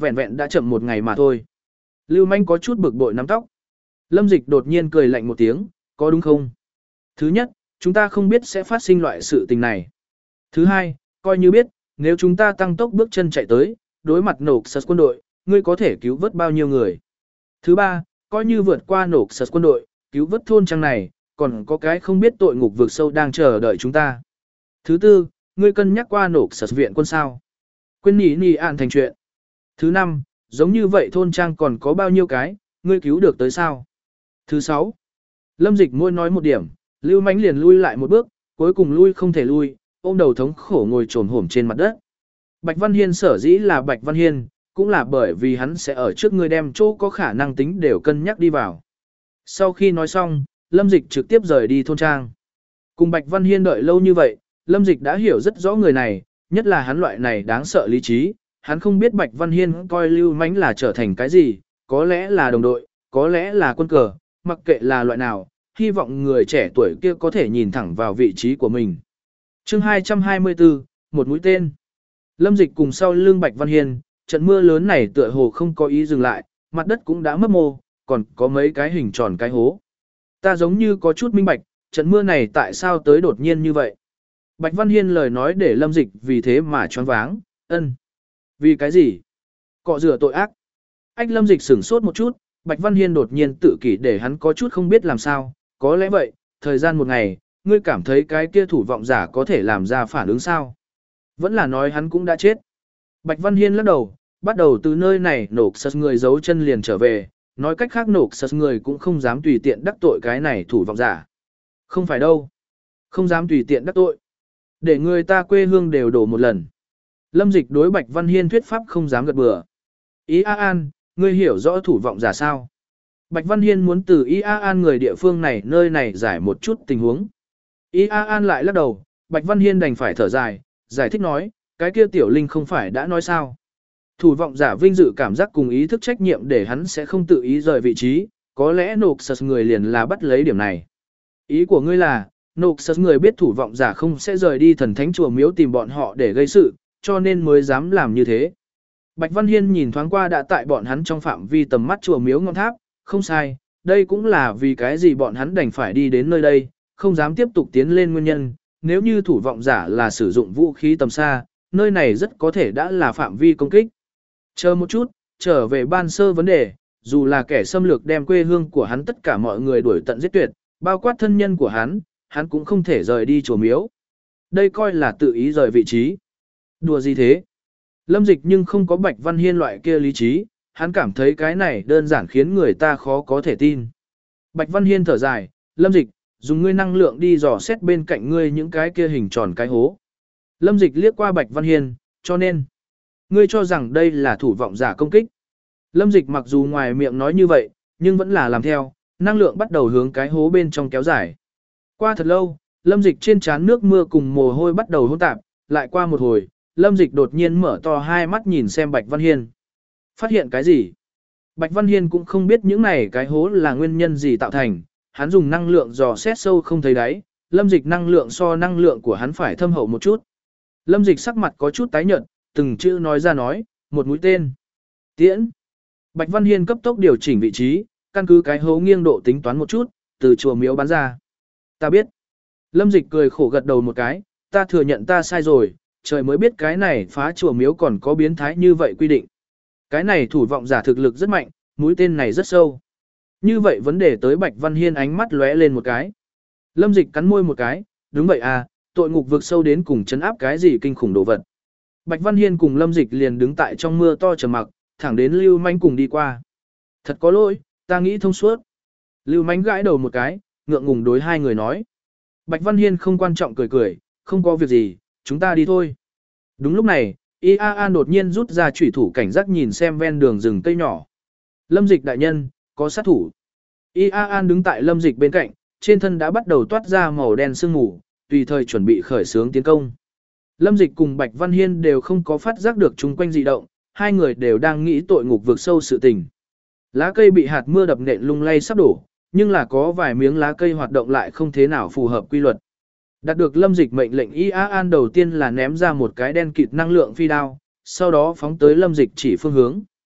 vẹn vẹn đã chậm một ngày mà thôi. Lưu Manh có chút bực bội nắm tóc. Lâm Dịch đột nhiên cười lạnh một tiếng, có đúng không? Thứ nhất, chúng ta không biết sẽ phát sinh loại sự tình này. Thứ hai, coi như biết, nếu chúng ta tăng tốc bước chân chạy tới, đối mặt nổ sật quân đội, ngươi có thể cứu vớt bao nhiêu người. Thứ ba, coi như vượt qua nổ sật quân đội, cứu vớt thôn trang này, còn có cái không biết tội ngục vực sâu đang chờ đợi chúng ta. Thứ tư, ngươi cân nhắc qua nổ sật viện quân sao. Quên nỉ nỉ ạn thành chuyện. Thứ năm, giống như vậy thôn trang còn có bao nhiêu cái, ngươi cứu được tới sao. Thứ sáu, Lâm Dịch môi nói một điểm, Lưu Mánh liền lui lại một bước, cuối cùng lui không thể lui, ôm đầu thống khổ ngồi trồm hổm trên mặt đất. Bạch Văn Hiên sở dĩ là Bạch Văn Hiên, cũng là bởi vì hắn sẽ ở trước ngươi đem chỗ có khả năng tính đều cân nhắc đi vào. Sau khi nói xong, Lâm Dịch trực tiếp rời đi thôn trang. Cùng Bạch Văn Hiên đợi lâu như vậy, Lâm Dịch đã hiểu rất rõ người này, nhất là hắn loại này đáng sợ lý trí. Hắn không biết Bạch Văn Hiên coi Lưu Mánh là trở thành cái gì, có lẽ là đồng đội, có lẽ là quân cờ, mặc kệ là loại nào, hy vọng người trẻ tuổi kia có thể nhìn thẳng vào vị trí của mình. Chương hai trăm hai mươi tư, một mũi tên. Lâm Dịch cùng sau lưng Bạch Văn Hiên, trận mưa lớn này tựa hồ không có ý dừng lại, mặt đất cũng đã mấp mô, còn có mấy cái hình tròn cái hố. Ta giống như có chút minh bạch, trận mưa này tại sao tới đột nhiên như vậy. Bạch Văn Hiên lời nói để Lâm Dịch vì thế mà choáng váng, ân. Vì cái gì? Cọ rửa tội ác. Ách Lâm Dịch sửng sốt một chút, Bạch Văn Hiên đột nhiên tự kỷ để hắn có chút không biết làm sao, có lẽ vậy, thời gian một ngày, ngươi cảm thấy cái kia thủ vọng giả có thể làm ra phản ứng sao? Vẫn là nói hắn cũng đã chết. Bạch Văn Hiên lắc đầu, bắt đầu từ nơi này nổ sật người giấu chân liền trở về, nói cách khác nổ sật người cũng không dám tùy tiện đắc tội cái này thủ vọng giả. Không phải đâu. Không dám tùy tiện đắc tội. Để người ta quê hương đều đổ một lần. Lâm Dịch đối Bạch Văn Hiên thuyết pháp không dám gật bừa. Ý A An, ngươi hiểu rõ thủ vọng giả sao? Bạch Văn Hiên muốn từ Ý A An người địa phương này nơi này giải một chút tình huống. Ý A An lại lắc đầu, Bạch Văn Hiên đành phải thở dài, giải thích nói, cái kia tiểu linh không phải đã nói sao. Thủ vọng giả vinh dự cảm giác cùng ý thức trách nhiệm để hắn sẽ không tự ý rời vị trí, có lẽ nộp sật người liền là bắt lấy điểm này. Ý của ngươi là, nộp sật người biết thủ vọng giả không sẽ rời đi thần thánh chùa miếu tìm bọn họ để gây sự, cho nên mới dám làm như thế. Bạch Văn Hiên nhìn thoáng qua đã tại bọn hắn trong phạm vi tầm mắt chùa miếu ngọn tháp, không sai, đây cũng là vì cái gì bọn hắn đành phải đi đến nơi đây, không dám tiếp tục tiến lên nguyên nhân, nếu như thủ vọng giả là sử dụng vũ khí tầm xa, nơi này rất có thể đã là phạm vi công kích. Chờ một chút, trở về ban sơ vấn đề, dù là kẻ xâm lược đem quê hương của hắn tất cả mọi người đuổi tận giết tuyệt, bao quát thân nhân của hắn, hắn cũng không thể rời đi chùa miếu. Đây coi là tự ý rời vị trí. Đùa gì thế? Lâm Dịch nhưng không có Bạch Văn Hiên loại kia lý trí, hắn cảm thấy cái này đơn giản khiến người ta khó có thể tin. Bạch Văn Hiên thở dài, Lâm Dịch, dùng ngươi năng lượng đi dò xét bên cạnh ngươi những cái kia hình tròn cái hố. Lâm Dịch liếc qua Bạch Văn Hiên, cho nên, ngươi cho rằng đây là thủ vọng giả công kích. Lâm Dịch mặc dù ngoài miệng nói như vậy, nhưng vẫn là làm theo, năng lượng bắt đầu hướng cái hố bên trong kéo dài. Qua thật lâu, Lâm Dịch trên trán nước mưa cùng mồ hôi bắt đầu hỗn tạp, lại qua một hồi, Lâm Dịch đột nhiên mở to hai mắt nhìn xem Bạch Văn Hiên. Phát hiện cái gì? Bạch Văn Hiên cũng không biết những này cái hố là nguyên nhân gì tạo thành, hắn dùng năng lượng dò xét sâu không thấy đáy, Lâm Dịch năng lượng so năng lượng của hắn phải thâm hậu một chút. Lâm Dịch sắc mặt có chút tái nhợt, từng chữ nói ra nói, một mũi tên. Tiễn. Bạch Văn Hiên cấp tốc điều chỉnh vị trí, căn cứ cái hố nghiêng độ tính toán một chút, từ chùa miếu bắn ra. Ta biết. Lâm Dịch cười khổ gật đầu một cái, ta thừa nhận ta sai rồi, trời mới biết cái này phá chùa miếu còn có biến thái như vậy quy định. Cái này thủ vọng giả thực lực rất mạnh, mũi tên này rất sâu. Như vậy vấn đề tới Bạch Văn Hiên ánh mắt lóe lên một cái. Lâm Dịch cắn môi một cái, đúng vậy à, tội ngục vực sâu đến cùng chấn áp cái gì kinh khủng đồ vật. Bạch Văn Hiên cùng Lâm Dịch liền đứng tại trong mưa to trầm mặc, thẳng đến Lưu Manh cùng đi qua. Thật có lỗi, ta nghĩ thông suốt. Lưu Manh gãi đầu một cái, ngượng ngùng đối hai người nói. Bạch Văn Hiên không quan trọng cười cười, không có việc gì, chúng ta đi thôi. Đúng lúc này, i a an đột nhiên rút ra chủy thủ cảnh giác nhìn xem ven đường rừng cây nhỏ. Lâm Dịch đại nhân, có sát thủ. i a an đứng tại Lâm Dịch bên cạnh, trên thân đã bắt đầu toát ra màu đen sương mù, tùy thời chuẩn bị khởi xướng tiến công. Lâm Dịch cùng Bạch Văn Hiên đều không có phát giác được chung quanh dị động, hai người đều đang nghĩ tội ngục vực sâu sự tình. Lá cây bị hạt mưa đập nện lung lay sắp đổ, nhưng là có vài miếng lá cây hoạt động lại không thế nào phù hợp quy luật. Đạt được Lâm Dịch mệnh lệnh i a an đầu tiên là ném ra một cái đen kịt năng lượng phi đao, sau đó phóng tới Lâm Dịch chỉ phương hướng.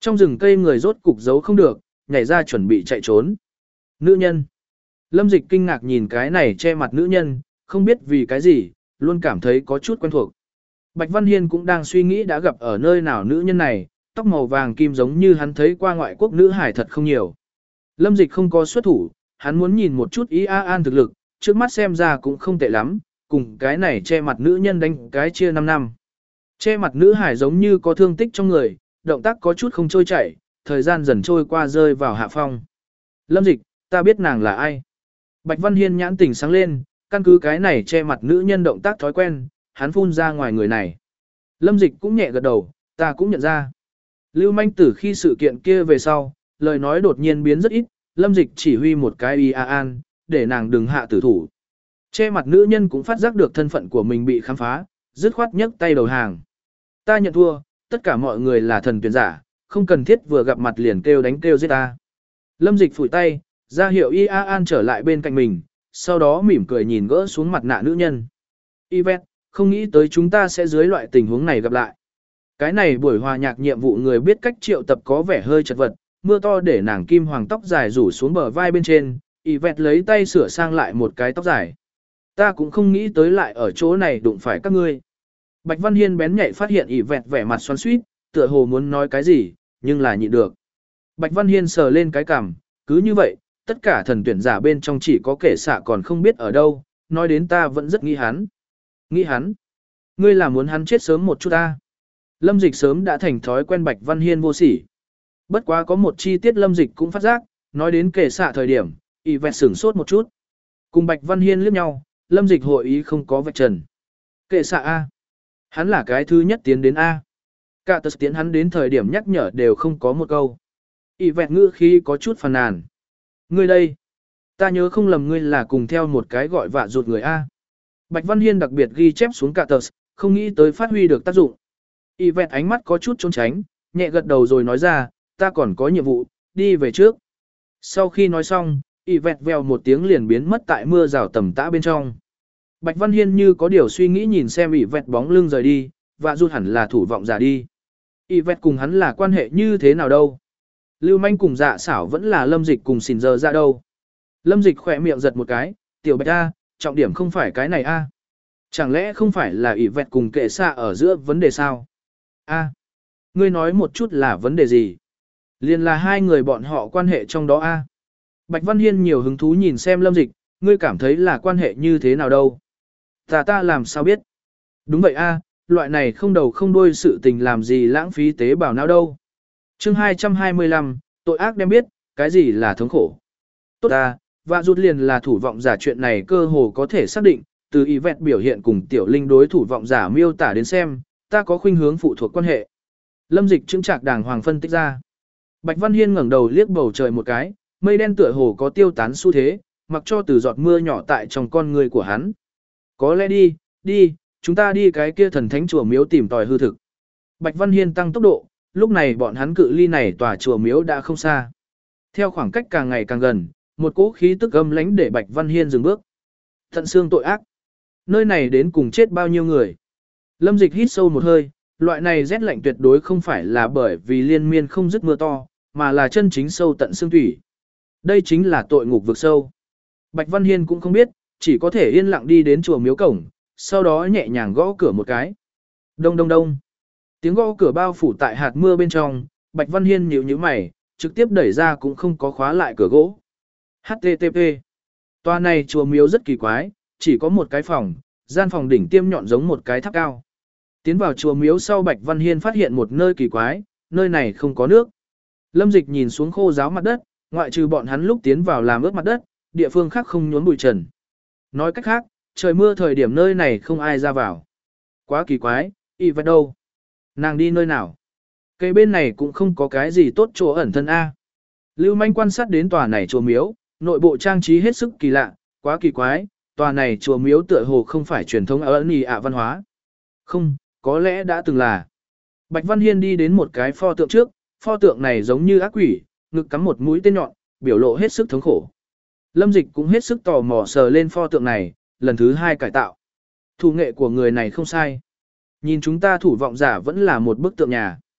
Trong rừng cây người rốt cục giấu không được, nhảy ra chuẩn bị chạy trốn. Nữ nhân. Lâm Dịch kinh ngạc nhìn cái này che mặt nữ nhân, không biết vì cái gì, luôn cảm thấy có chút quen thuộc. Bạch Văn Hiên cũng đang suy nghĩ đã gặp ở nơi nào nữ nhân này, tóc màu vàng kim giống như hắn thấy qua ngoại quốc nữ hải thật không nhiều. Lâm Dịch không có xuất thủ, hắn muốn nhìn một chút ý A An thực lực, trước mắt xem ra cũng không tệ lắm, cùng cái này che mặt nữ nhân đánh cái chia năm năm. Che mặt nữ hải giống như có thương tích trong người, động tác có chút không trôi chảy, thời gian dần trôi qua rơi vào hạ phong. Lâm Dịch, ta biết nàng là ai. Bạch Văn Hiên nhãn tỉnh sáng lên, căn cứ cái này che mặt nữ nhân động tác thói quen, hắn phun ra ngoài người này. Lâm Dịch cũng nhẹ gật đầu, ta cũng nhận ra. Lưu Manh Tử khi sự kiện kia về sau, lời nói đột nhiên biến rất ít, Lâm Dịch chỉ huy một cái y a an, để nàng đừng hạ tử thủ. Che mặt nữ nhân cũng phát giác được thân phận của mình bị khám phá, dứt khoát nhấc tay đầu hàng. Ta nhận thua, tất cả mọi người là thần tuyển giả, không cần thiết vừa gặp mặt liền kêu đánh kêu giết ta. Lâm Dịch phủi tay, ra hiệu y a an trở lại bên cạnh mình, sau đó mỉm cười nhìn gỡ xuống mặt nạ nữ nhân. Yvette, không nghĩ tới chúng ta sẽ dưới loại tình huống này gặp lại. Cái này buổi hòa nhạc nhiệm vụ người biết cách triệu tập có vẻ hơi chật vật, mưa to để nàng kim hoàng tóc dài rủ xuống bờ vai bên trên, Yvette lấy tay sửa sang lại một cái tóc dài. Ta cũng không nghĩ tới lại ở chỗ này đụng phải các ngươi. Bạch Văn Hiên bén nhạy phát hiện Yvette vẻ mặt xoắn xuýt, tựa hồ muốn nói cái gì, nhưng là nhịn được. Bạch Văn Hiên sờ lên cái cằm, cứ như vậy, tất cả thần tuyển giả bên trong chỉ có kẻ xạ còn không biết ở đâu, nói đến ta vẫn rất nghĩ hắn. Nghĩ hắn? Ngươi là muốn hắn chết sớm một chút ta. Lâm Dịch sớm đã thành thói quen Bạch Văn Hiên vô sỉ. Bất quá có một chi tiết Lâm Dịch cũng phát giác, nói đến kẻ xạ thời điểm, Yvette sửng sốt một chút. Cùng Bạch Văn Hiên liếc nhau, Lâm Dịch hội ý không có vạch trần. Kẻ xạ A. Hắn là cái thứ nhất tiến đến A. Cả tật tiến hắn đến thời điểm nhắc nhở đều không có một câu. Yvette ngữ khí có chút phàn nàn. Ngươi đây. Ta nhớ không lầm ngươi là cùng theo một cái gọi vạ rụt người A. Bạch Văn Hiên đặc biệt ghi chép xuống cả tờ, không nghĩ tới phát huy được tác dụng. Yvette ánh mắt có chút trốn tránh, nhẹ gật đầu rồi nói ra, ta còn có nhiệm vụ, đi về trước. Sau khi nói xong, Yvette vèo một tiếng liền biến mất tại mưa rào tầm tã bên trong. Bạch Văn Hiên như có điều suy nghĩ nhìn xem Yvette bóng lưng rời đi, và rút hẳn là thủ vọng giả đi. Yvette cùng hắn là quan hệ như thế nào đâu? Lưu Manh cùng Dạ Xảo vẫn là Lâm Dịch cùng xỉn giờ ra đâu? Lâm Dịch khỏe miệng giật một cái, tiểu Bạch A, trọng điểm không phải cái này A. Chẳng lẽ không phải là Yvette cùng kệ xạ ở giữa vấn đề sao? A, ngươi nói một chút là vấn đề gì? Liền là hai người bọn họ quan hệ trong đó A. Bạch Văn Hiên nhiều hứng thú nhìn xem Lâm Dịch, ngươi cảm thấy là quan hệ như thế nào đâu? Ta ta làm sao biết? Đúng vậy A, loại này không đầu không đuôi sự tình làm gì lãng phí tế bào não đâu. Chương hai trăm hai mươi lăm, tội ác đem biết, cái gì là thống khổ. Tốt ta, và rút liền là thủ vọng giả chuyện này cơ hồ có thể xác định, từ Yvette biểu hiện cùng tiểu linh đối thủ vọng giả miêu tả đến xem, ta có khuynh hướng phụ thuộc quan hệ. Lâm Dịch chứng trạc đàng hoàng phân tích ra. Bạch Văn Hiên ngẩng đầu liếc bầu trời một cái, mây đen tựa hồ có tiêu tán xu thế, mặc cho từ giọt mưa nhỏ tại trong con người của hắn. Có lẽ đi, đi, chúng ta đi cái kia thần thánh chùa miếu tìm tòi hư thực. Bạch Văn Hiên tăng tốc độ, lúc này bọn hắn cự ly này tòa chùa miếu đã không xa. Theo khoảng cách càng ngày càng gần, một cỗ khí tức âm lãnh để Bạch Văn Hiên dừng bước. Tận xương tội ác. Nơi này đến cùng chết bao nhiêu người. Lâm Dịch hít sâu một hơi, loại này rét lạnh tuyệt đối không phải là bởi vì liên miên không dứt mưa to, mà là chân chính sâu tận xương thủy. Đây chính là tội ngục vực sâu. Bạch Văn Hiên cũng không biết, chỉ có thể yên lặng đi đến chùa miếu cổng, sau đó nhẹ nhàng gõ cửa một cái. Đông đông đông. Tiếng gõ cửa bao phủ tại hạt mưa bên trong, Bạch Văn Hiên nhíu nhíu mày, trực tiếp đẩy ra cũng không có khóa lại cửa gỗ. hát tê tê pê. Tòa này chùa miếu rất kỳ quái, chỉ có một cái phòng, gian phòng đỉnh tiêm nhọn giống một cái tháp cao. Tiến vào chùa miếu sau Bạch Văn Hiên phát hiện một nơi kỳ quái, nơi này không có nước. Lâm Dịch nhìn xuống khô ráo mặt đất, ngoại trừ bọn hắn lúc tiến vào làm ướt mặt đất, địa phương khác không nhốn bụi trần. Nói cách khác, trời mưa thời điểm nơi này không ai ra vào. Quá kỳ quái, Yvette đâu? Nàng đi nơi nào? Cây bên này cũng không có cái gì tốt chỗ ẩn thân A. Lưu Manh quan sát đến tòa này chùa miếu, nội bộ trang trí hết sức kỳ lạ, quá kỳ quái, tòa này chùa miếu tựa hồ không phải truyền thống ở Nì ạ văn hóa. Không, có lẽ đã từng là. Bạch Văn Hiên đi đến một cái pho tượng trước, pho tượng này giống như ác quỷ, ngực cắm một mũi tên nhọn, biểu lộ hết sức thống khổ. Lâm Dịch cũng hết sức tò mò sờ lên pho tượng này, lần thứ hai cải tạo. Thủ nghệ của người này không sai. Nhìn chúng ta thủ vọng giả vẫn là một bức tượng nhà.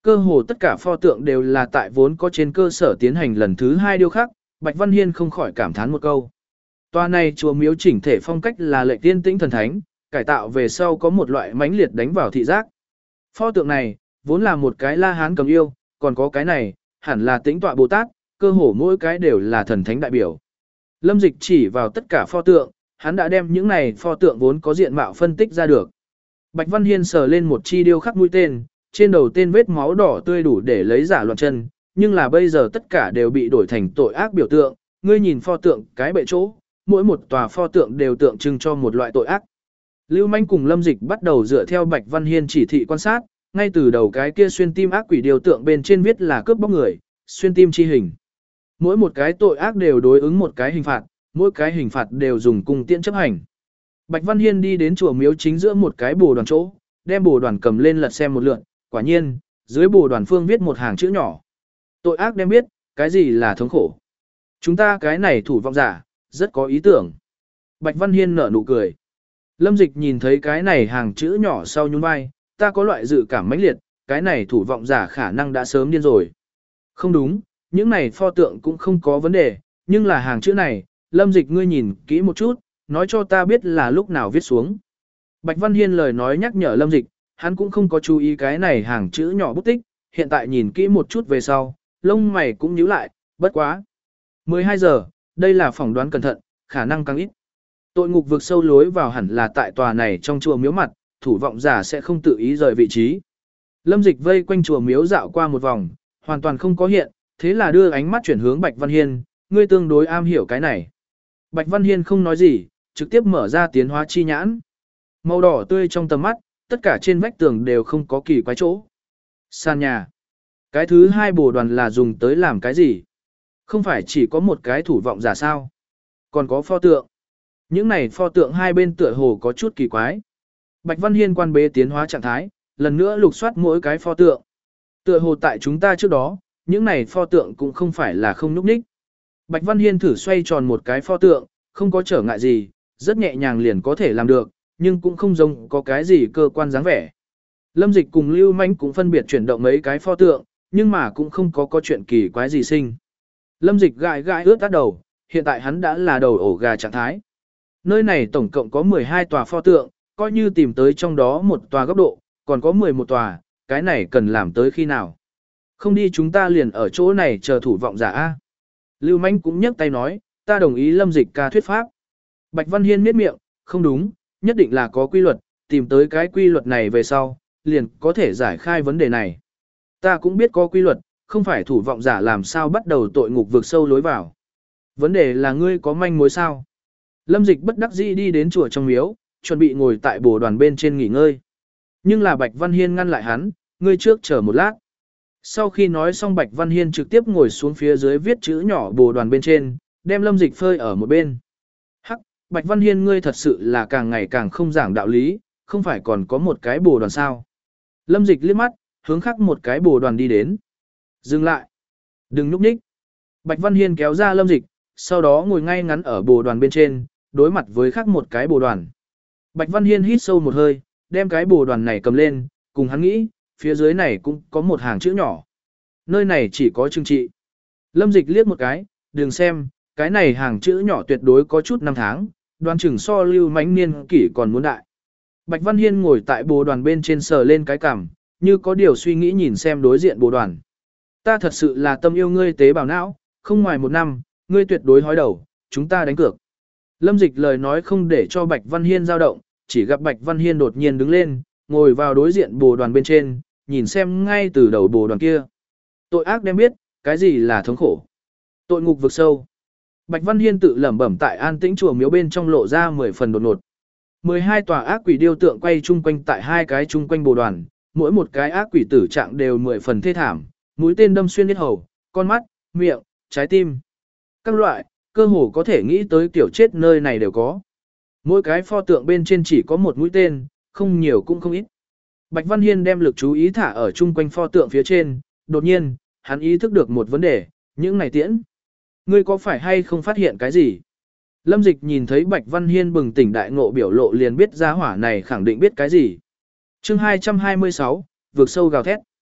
Cơ hồ tất cả pho tượng đều là tại vốn có trên cơ sở tiến hành lần thứ hai điêu khắc, Bạch Văn Hiên không khỏi cảm thán một câu. Tòa này chùa miếu chỉnh thể phong cách là lệ tiên tĩnh thần thánh, cải tạo về sau có một loại mãnh liệt đánh vào thị giác. Pho tượng này, vốn là một cái La Hán cầm yêu, còn có cái này, hẳn là Tĩnh Tọa Bồ Tát, cơ hồ mỗi cái đều là thần thánh đại biểu. Lâm Dịch chỉ vào tất cả pho tượng, hắn đã đem những này pho tượng vốn có diện mạo phân tích ra được. Bạch Văn Hiên sờ lên một chi điêu khắc mũi tên, trên đầu tên vết máu đỏ tươi đủ để lấy giả loạn chân, nhưng là bây giờ tất cả đều bị đổi thành tội ác biểu tượng, ngươi nhìn pho tượng cái bệ chỗ, mỗi một tòa pho tượng đều tượng trưng cho một loại tội ác. Lưu Manh cùng Lâm Dịch bắt đầu dựa theo Bạch Văn Hiên chỉ thị quan sát, ngay từ đầu cái kia xuyên tim ác quỷ điều tượng bên trên viết là cướp bóc người, xuyên tim chi hình. Mỗi một cái tội ác đều đối ứng một cái hình phạt, mỗi cái hình phạt đều dùng cung tiễn chấp hành. Bạch Văn Hiên đi đến chùa miếu chính giữa một cái bồ đoàn chỗ, đem bồ đoàn cầm lên lật xem một lượt, quả nhiên, dưới bồ đoàn phương viết một hàng chữ nhỏ. Tội ác đem biết, cái gì là thống khổ. Chúng ta cái này thủ vọng giả, rất có ý tưởng. Bạch Văn Hiên nở nụ cười. Lâm Dịch nhìn thấy cái này hàng chữ nhỏ sau nhún vai, ta có loại dự cảm mãnh liệt, cái này thủ vọng giả khả năng đã sớm điên rồi. Không đúng, những này pho tượng cũng không có vấn đề, nhưng là hàng chữ này, Lâm Dịch ngươi nhìn kỹ một chút, nói cho ta biết là lúc nào viết xuống. Bạch Văn Hiên lời nói nhắc nhở Lâm Dịch, hắn cũng không có chú ý cái này hàng chữ nhỏ bút tích, hiện tại nhìn kỹ một chút về sau, lông mày cũng nhíu lại, bất quá. mười hai giờ, đây là phỏng đoán cẩn thận, khả năng càng ít. Tội ngục vực sâu lối vào hẳn là tại tòa này trong chùa miếu mặt, thủ vọng giả sẽ không tự ý rời vị trí. Lâm Dịch vây quanh chùa miếu dạo qua một vòng, hoàn toàn không có hiện, thế là đưa ánh mắt chuyển hướng Bạch Văn Hiên, ngươi tương đối am hiểu cái này. Bạch Văn Hiên không nói gì, trực tiếp mở ra tiến hóa chi nhãn. Màu đỏ tươi trong tầm mắt, tất cả trên vách tường đều không có kỳ quái chỗ. Sàn nhà. Cái thứ hai bồ đoàn là dùng tới làm cái gì? Không phải chỉ có một cái thủ vọng giả sao? Còn có pho tượng. Những này pho tượng hai bên tựa hồ có chút kỳ quái. Bạch Văn Hiên quan bế tiến hóa trạng thái, lần nữa lục soát mỗi cái pho tượng. Tựa hồ tại chúng ta trước đó, những này pho tượng cũng không phải là không nhúc nhích. Bạch Văn Hiên thử xoay tròn một cái pho tượng, không có trở ngại gì, rất nhẹ nhàng liền có thể làm được, nhưng cũng không giống có cái gì cơ quan dáng vẻ. Lâm Dịch cùng Lưu Manh cũng phân biệt chuyển động mấy cái pho tượng, nhưng mà cũng không có có chuyện kỳ quái gì sinh. Lâm Dịch gãi gãi ướt át đầu, hiện tại hắn đã là đầu ổ gà trạng thái. Nơi này tổng cộng có mười hai tòa pho tượng, coi như tìm tới trong đó một tòa góc độ, còn có mười một tòa, cái này cần làm tới khi nào. Không đi chúng ta liền ở chỗ này chờ thủ vọng giả A. Lưu Manh cũng nhấc tay nói, ta đồng ý Lâm Dịch ca thuyết pháp. Bạch Văn Hiên miết miệng, không đúng, nhất định là có quy luật, tìm tới cái quy luật này về sau, liền có thể giải khai vấn đề này. Ta cũng biết có quy luật, không phải thủ vọng giả làm sao bắt đầu tội ngục vực sâu lối vào. Vấn đề là ngươi có manh mối sao? Lâm Dịch bất đắc dĩ đi đến chùa trong miếu, chuẩn bị ngồi tại bồ đoàn bên trên nghỉ ngơi. Nhưng là Bạch Văn Hiên ngăn lại hắn, ngươi trước chờ một lát. Sau khi nói xong Bạch Văn Hiên trực tiếp ngồi xuống phía dưới viết chữ nhỏ bồ đoàn bên trên, đem Lâm Dịch phơi ở một bên. Hắc, Bạch Văn Hiên ngươi thật sự là càng ngày càng không giảng đạo lý, không phải còn có một cái bồ đoàn sao. Lâm Dịch liếc mắt, hướng khắc một cái bồ đoàn đi đến. Dừng lại. Đừng núp nhích. Bạch Văn Hiên kéo ra Lâm Dịch, sau đó ngồi ngay ngắn ở bồ đoàn bên trên, đối mặt với khắc một cái bồ đoàn. Bạch Văn Hiên hít sâu một hơi, đem cái bồ đoàn này cầm lên, cùng hắn nghĩ, phía dưới này cũng có một hàng chữ nhỏ. Nơi này chỉ có trưng trị. Lâm Dịch liếc một cái, đừng xem, cái này hàng chữ nhỏ tuyệt đối có chút năm tháng, đoan chừng so Lưu Mãnh niên kỷ còn muốn đại. Bạch Văn Hiên ngồi tại bồ đoàn bên trên sờ lên cái cằm, như có điều suy nghĩ nhìn xem đối diện bồ đoàn. Ta thật sự là tâm yêu ngươi tế bào não, không ngoài một năm, ngươi tuyệt đối hói đầu, chúng ta đánh cược. Lâm Dịch lời nói không để cho Bạch Văn Hiên dao động, chỉ gặp Bạch Văn Hiên đột nhiên đứng lên, ngồi vào đối diện bồ đoàn bên trên, nhìn xem ngay từ đầu bồ đoàn kia. Tội ác đem biết, cái gì là thống khổ. Tội ngục vực sâu. Bạch Văn Hiên tự lẩm bẩm tại an tĩnh chùa miếu bên trong lộ ra mười phần đột ngột. mười hai tòa ác quỷ điêu tượng quay chung quanh tại hai cái chung quanh bồ đoàn, mỗi một cái ác quỷ tử trạng đều mười phần thê thảm, mũi tên đâm xuyên huyết hầu, con mắt, miệng, trái tim. Các loại, cơ hồ có thể nghĩ tới kiểu chết nơi này đều có. Mỗi cái pho tượng bên trên chỉ có một mũi tên, không nhiều cũng không ít. Bạch Văn Hiên đem lực chú ý thả ở chung quanh pho tượng phía trên, đột nhiên, hắn ý thức được một vấn đề, những này tiễn. Ngươi có phải hay không phát hiện cái gì? Lâm Dịch nhìn thấy Bạch Văn Hiên bừng tỉnh đại ngộ biểu lộ liền biết ra hỏa này khẳng định biết cái gì. Chương hai trăm hai mươi sáu, vượt sâu gào thét.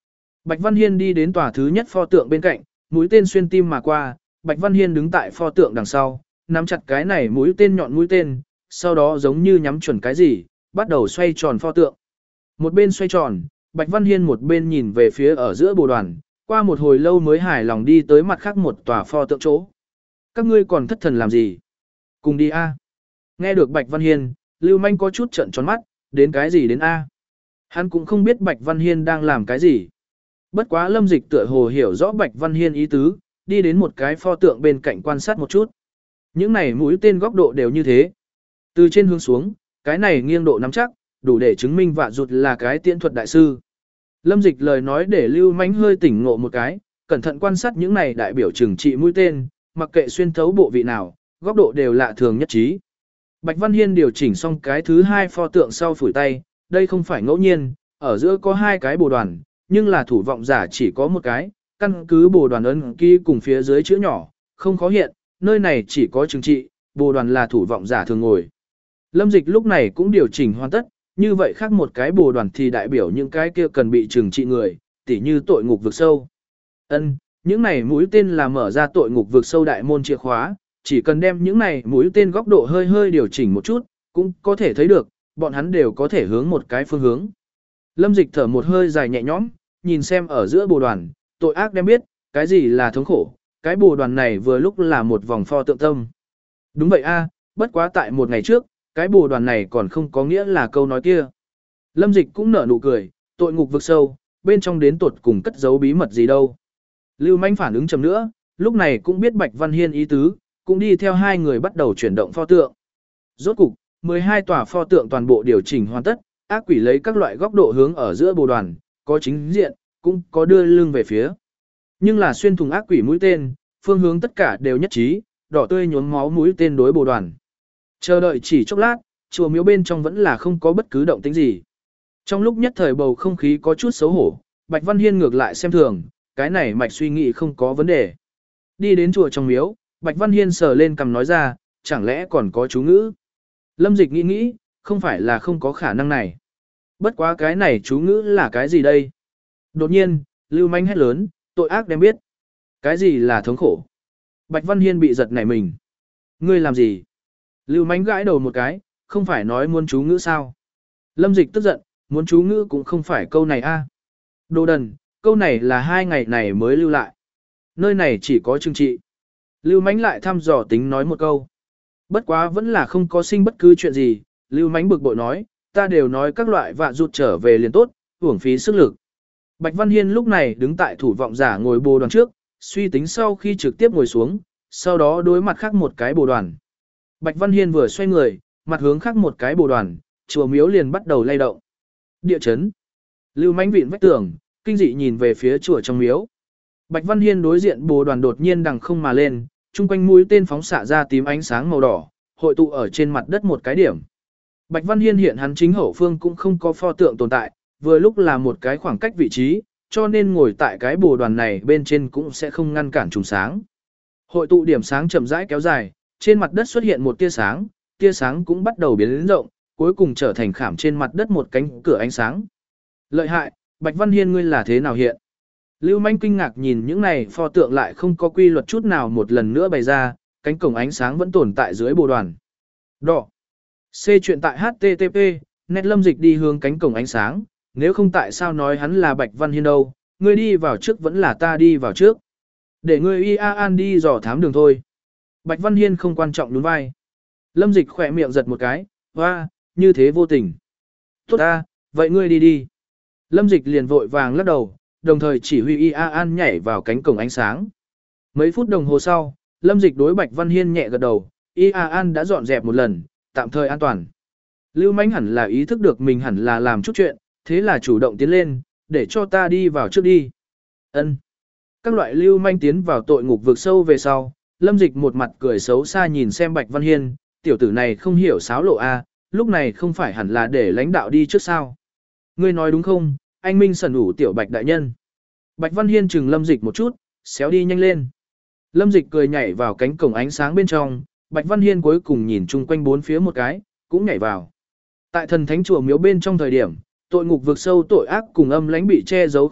Bạch Văn Hiên đi đến tòa thứ nhất pho tượng bên cạnh, mũi tên xuyên tim mà qua, Bạch Văn Hiên đứng tại pho tượng đằng sau, nắm chặt cái này mũi tên nhọn mũi tên, sau đó giống như nhắm chuẩn cái gì, bắt đầu xoay tròn pho tượng. Một bên xoay tròn, Bạch Văn Hiên một bên nhìn về phía ở giữa bồ đoàn, qua một hồi lâu mới hài lòng đi tới mặt khác một tòa pho tượng chỗ. Các ngươi còn thất thần làm gì? Cùng đi a. Nghe được Bạch Văn Hiên, Lưu Manh có chút trợn tròn mắt, đến cái gì đến a? Hắn cũng không biết Bạch Văn Hiên đang làm cái gì. Bất quá Lâm Dịch tựa hồ hiểu rõ Bạch Văn Hiên ý tứ, đi đến một cái pho tượng bên cạnh quan sát một chút. Những này mũi tên góc độ đều như thế. Từ trên hướng xuống, cái này nghiêng độ nắm chắc, đủ để chứng minh Vạ Rụt là cái tiễn thuật đại sư. Lâm Dịch lời nói để Lưu Mánh hơi tỉnh ngộ một cái, cẩn thận quan sát những này đại biểu trừng trị mũi tên, mặc kệ xuyên thấu bộ vị nào, góc độ đều lạ thường nhất trí. Bạch Văn Hiên điều chỉnh xong cái thứ hai pho tượng sau phủi tay, đây không phải ngẫu nhiên, ở giữa có hai cái bồ đoàn, nhưng là thủ vọng giả chỉ có một cái, căn cứ bồ đoàn ấn ký cùng phía dưới chữ nhỏ, không khó hiện, nơi này chỉ có trừng trị, bồ đoàn là thủ vọng giả thường ngồi. Lâm Dịch lúc này cũng điều chỉnh hoàn tất, như vậy khác một cái bồ đoàn thì đại biểu những cái kia cần bị trừng trị người, tỉ như tội ngục vực sâu. Ân, những này mũi tên là mở ra tội ngục vực sâu đại môn chìa khóa, chỉ cần đem những này mũi tên góc độ hơi hơi điều chỉnh một chút, cũng có thể thấy được, bọn hắn đều có thể hướng một cái phương hướng. Lâm Dịch thở một hơi dài nhẹ nhõm, nhìn xem ở giữa bồ đoàn, tội ác đem biết, cái gì là thống khổ, cái bồ đoàn này vừa lúc là một vòng pho tượng tâm. Đúng vậy a, bất quá tại một ngày trước, cái bồ đoàn này còn không có nghĩa là câu nói kia. Lâm Dịch cũng nở nụ cười, tội ngục vực sâu, bên trong đến tột cùng cất giấu bí mật gì đâu. Lưu Manh phản ứng chậm nữa, lúc này cũng biết Bạch Văn Hiên ý tứ, cũng đi theo hai người bắt đầu chuyển động pho tượng. Rốt cục, mười hai tòa pho tượng toàn bộ điều chỉnh hoàn tất, ác quỷ lấy các loại góc độ hướng ở giữa bồ đoàn, có chính diện, cũng có đưa lưng về phía. Nhưng là xuyên thủng ác quỷ mũi tên, phương hướng tất cả đều nhất trí, đỏ tươi nhuốm máu mũi tên đối bồ đoàn. Chờ đợi chỉ chốc lát, chùa miếu bên trong vẫn là không có bất cứ động tĩnh gì. Trong lúc nhất thời bầu không khí có chút xấu hổ, Bạch Văn Hiên ngược lại xem thường, cái này mạch suy nghĩ không có vấn đề. Đi đến chùa trong miếu, Bạch Văn Hiên sờ lên cằm nói ra, chẳng lẽ còn có chú ngữ. Lâm Dịch nghĩ nghĩ, không phải là không có khả năng này. Bất quá cái này chú ngữ là cái gì đây? Đột nhiên, Lưu Manh hét lớn, tội ác đem biết. Cái gì là thống khổ? Bạch Văn Hiên bị giật nảy mình. Ngươi làm gì? Lưu Manh gãi đầu một cái, không phải nói muốn chú ngữ sao? Lâm Dịch tức giận, muốn chú ngữ cũng không phải câu này a. Đồ đần, câu này là hai ngày này mới lưu lại. Nơi này chỉ có trừng trị. Lưu Mánh lại thăm dò tính nói một câu. Bất quá vẫn là không có sinh bất cứ chuyện gì, Lưu Mánh bực bội nói, ta đều nói các loại vạ rụt trở về liền tốt, uổng phí sức lực. Bạch Văn Hiên lúc này đứng tại thủ vọng giả ngồi bồ đoàn trước, suy tính sau khi trực tiếp ngồi xuống, sau đó đối mặt khác một cái bồ đoàn. Bạch Văn Hiên vừa xoay người, mặt hướng khác một cái bồ đoàn, chùa miếu liền bắt đầu lay động. Địa chấn. Lưu Mánh vịn vách tường, kinh dị nhìn về phía chùa trong miếu. Bạch Văn Hiên đối diện bồ đoàn đột nhiên đằng không mà lên, chung quanh mũi tên phóng xạ ra tím ánh sáng màu đỏ, hội tụ ở trên mặt đất một cái điểm. Bạch Văn Hiên hiện hắn chính hậu phương cũng không có pho tượng tồn tại, vừa lúc là một cái khoảng cách vị trí, cho nên ngồi tại cái bồ đoàn này bên trên cũng sẽ không ngăn cản trùng sáng. Hội tụ điểm sáng chậm rãi kéo dài, trên mặt đất xuất hiện một tia sáng, tia sáng cũng bắt đầu biến lớn rộng, cuối cùng trở thành khảm trên mặt đất một cánh cửa ánh sáng. Lợi hại, Bạch Văn Hiên ngươi là thế nào hiện? Lưu Manh kinh ngạc nhìn những này pho tượng lại không có quy luật chút nào một lần nữa bày ra, cánh cổng ánh sáng vẫn tồn tại dưới bồ đoàn. Đỏ. C chuyện tại H T T P, nét Lâm Dịch đi hướng cánh cổng ánh sáng, nếu không tại sao nói hắn là Bạch Văn Hiên đâu, ngươi đi vào trước vẫn là ta đi vào trước. Để ngươi y a an đi dò thám đường thôi. Bạch Văn Hiên không quan trọng nhún vai. Lâm Dịch khỏe miệng giật một cái, hoa, như thế vô tình. Tốt ta, vậy ngươi đi đi. Lâm Dịch liền vội vàng lắc đầu, đồng thời chỉ huy y a an nhảy vào cánh cổng ánh sáng. Mấy phút đồng hồ sau, Lâm Dịch đối Bạch Văn Hiên nhẹ gật đầu, y a an đã dọn dẹp một lần, tạm thời an toàn. Lưu Mánh hẳn là ý thức được mình hẳn là làm chút chuyện, thế là chủ động tiến lên, để cho ta đi vào trước đi. Ân. Các loại Lưu Manh tiến vào tội ngục vực sâu về sau, Lâm Dịch một mặt cười xấu xa nhìn xem Bạch Văn Hiên, tiểu tử này không hiểu xáo lộ a, lúc này không phải hẳn là để lãnh đạo đi trước sao? Ngươi nói đúng không, anh Minh sẩn ủ tiểu Bạch đại nhân. Bạch Văn Hiên chừng Lâm Dịch một chút, xéo đi nhanh lên. Lâm Dịch cười nhảy vào cánh cổng ánh sáng bên trong, Bạch Văn Hiên cuối cùng nhìn chung quanh bốn phía một cái, cũng nhảy vào. Tại thần thánh chùa miếu bên trong thời điểm, tội ngục vực sâu tội ác cùng âm lãnh bị che giấu không ít,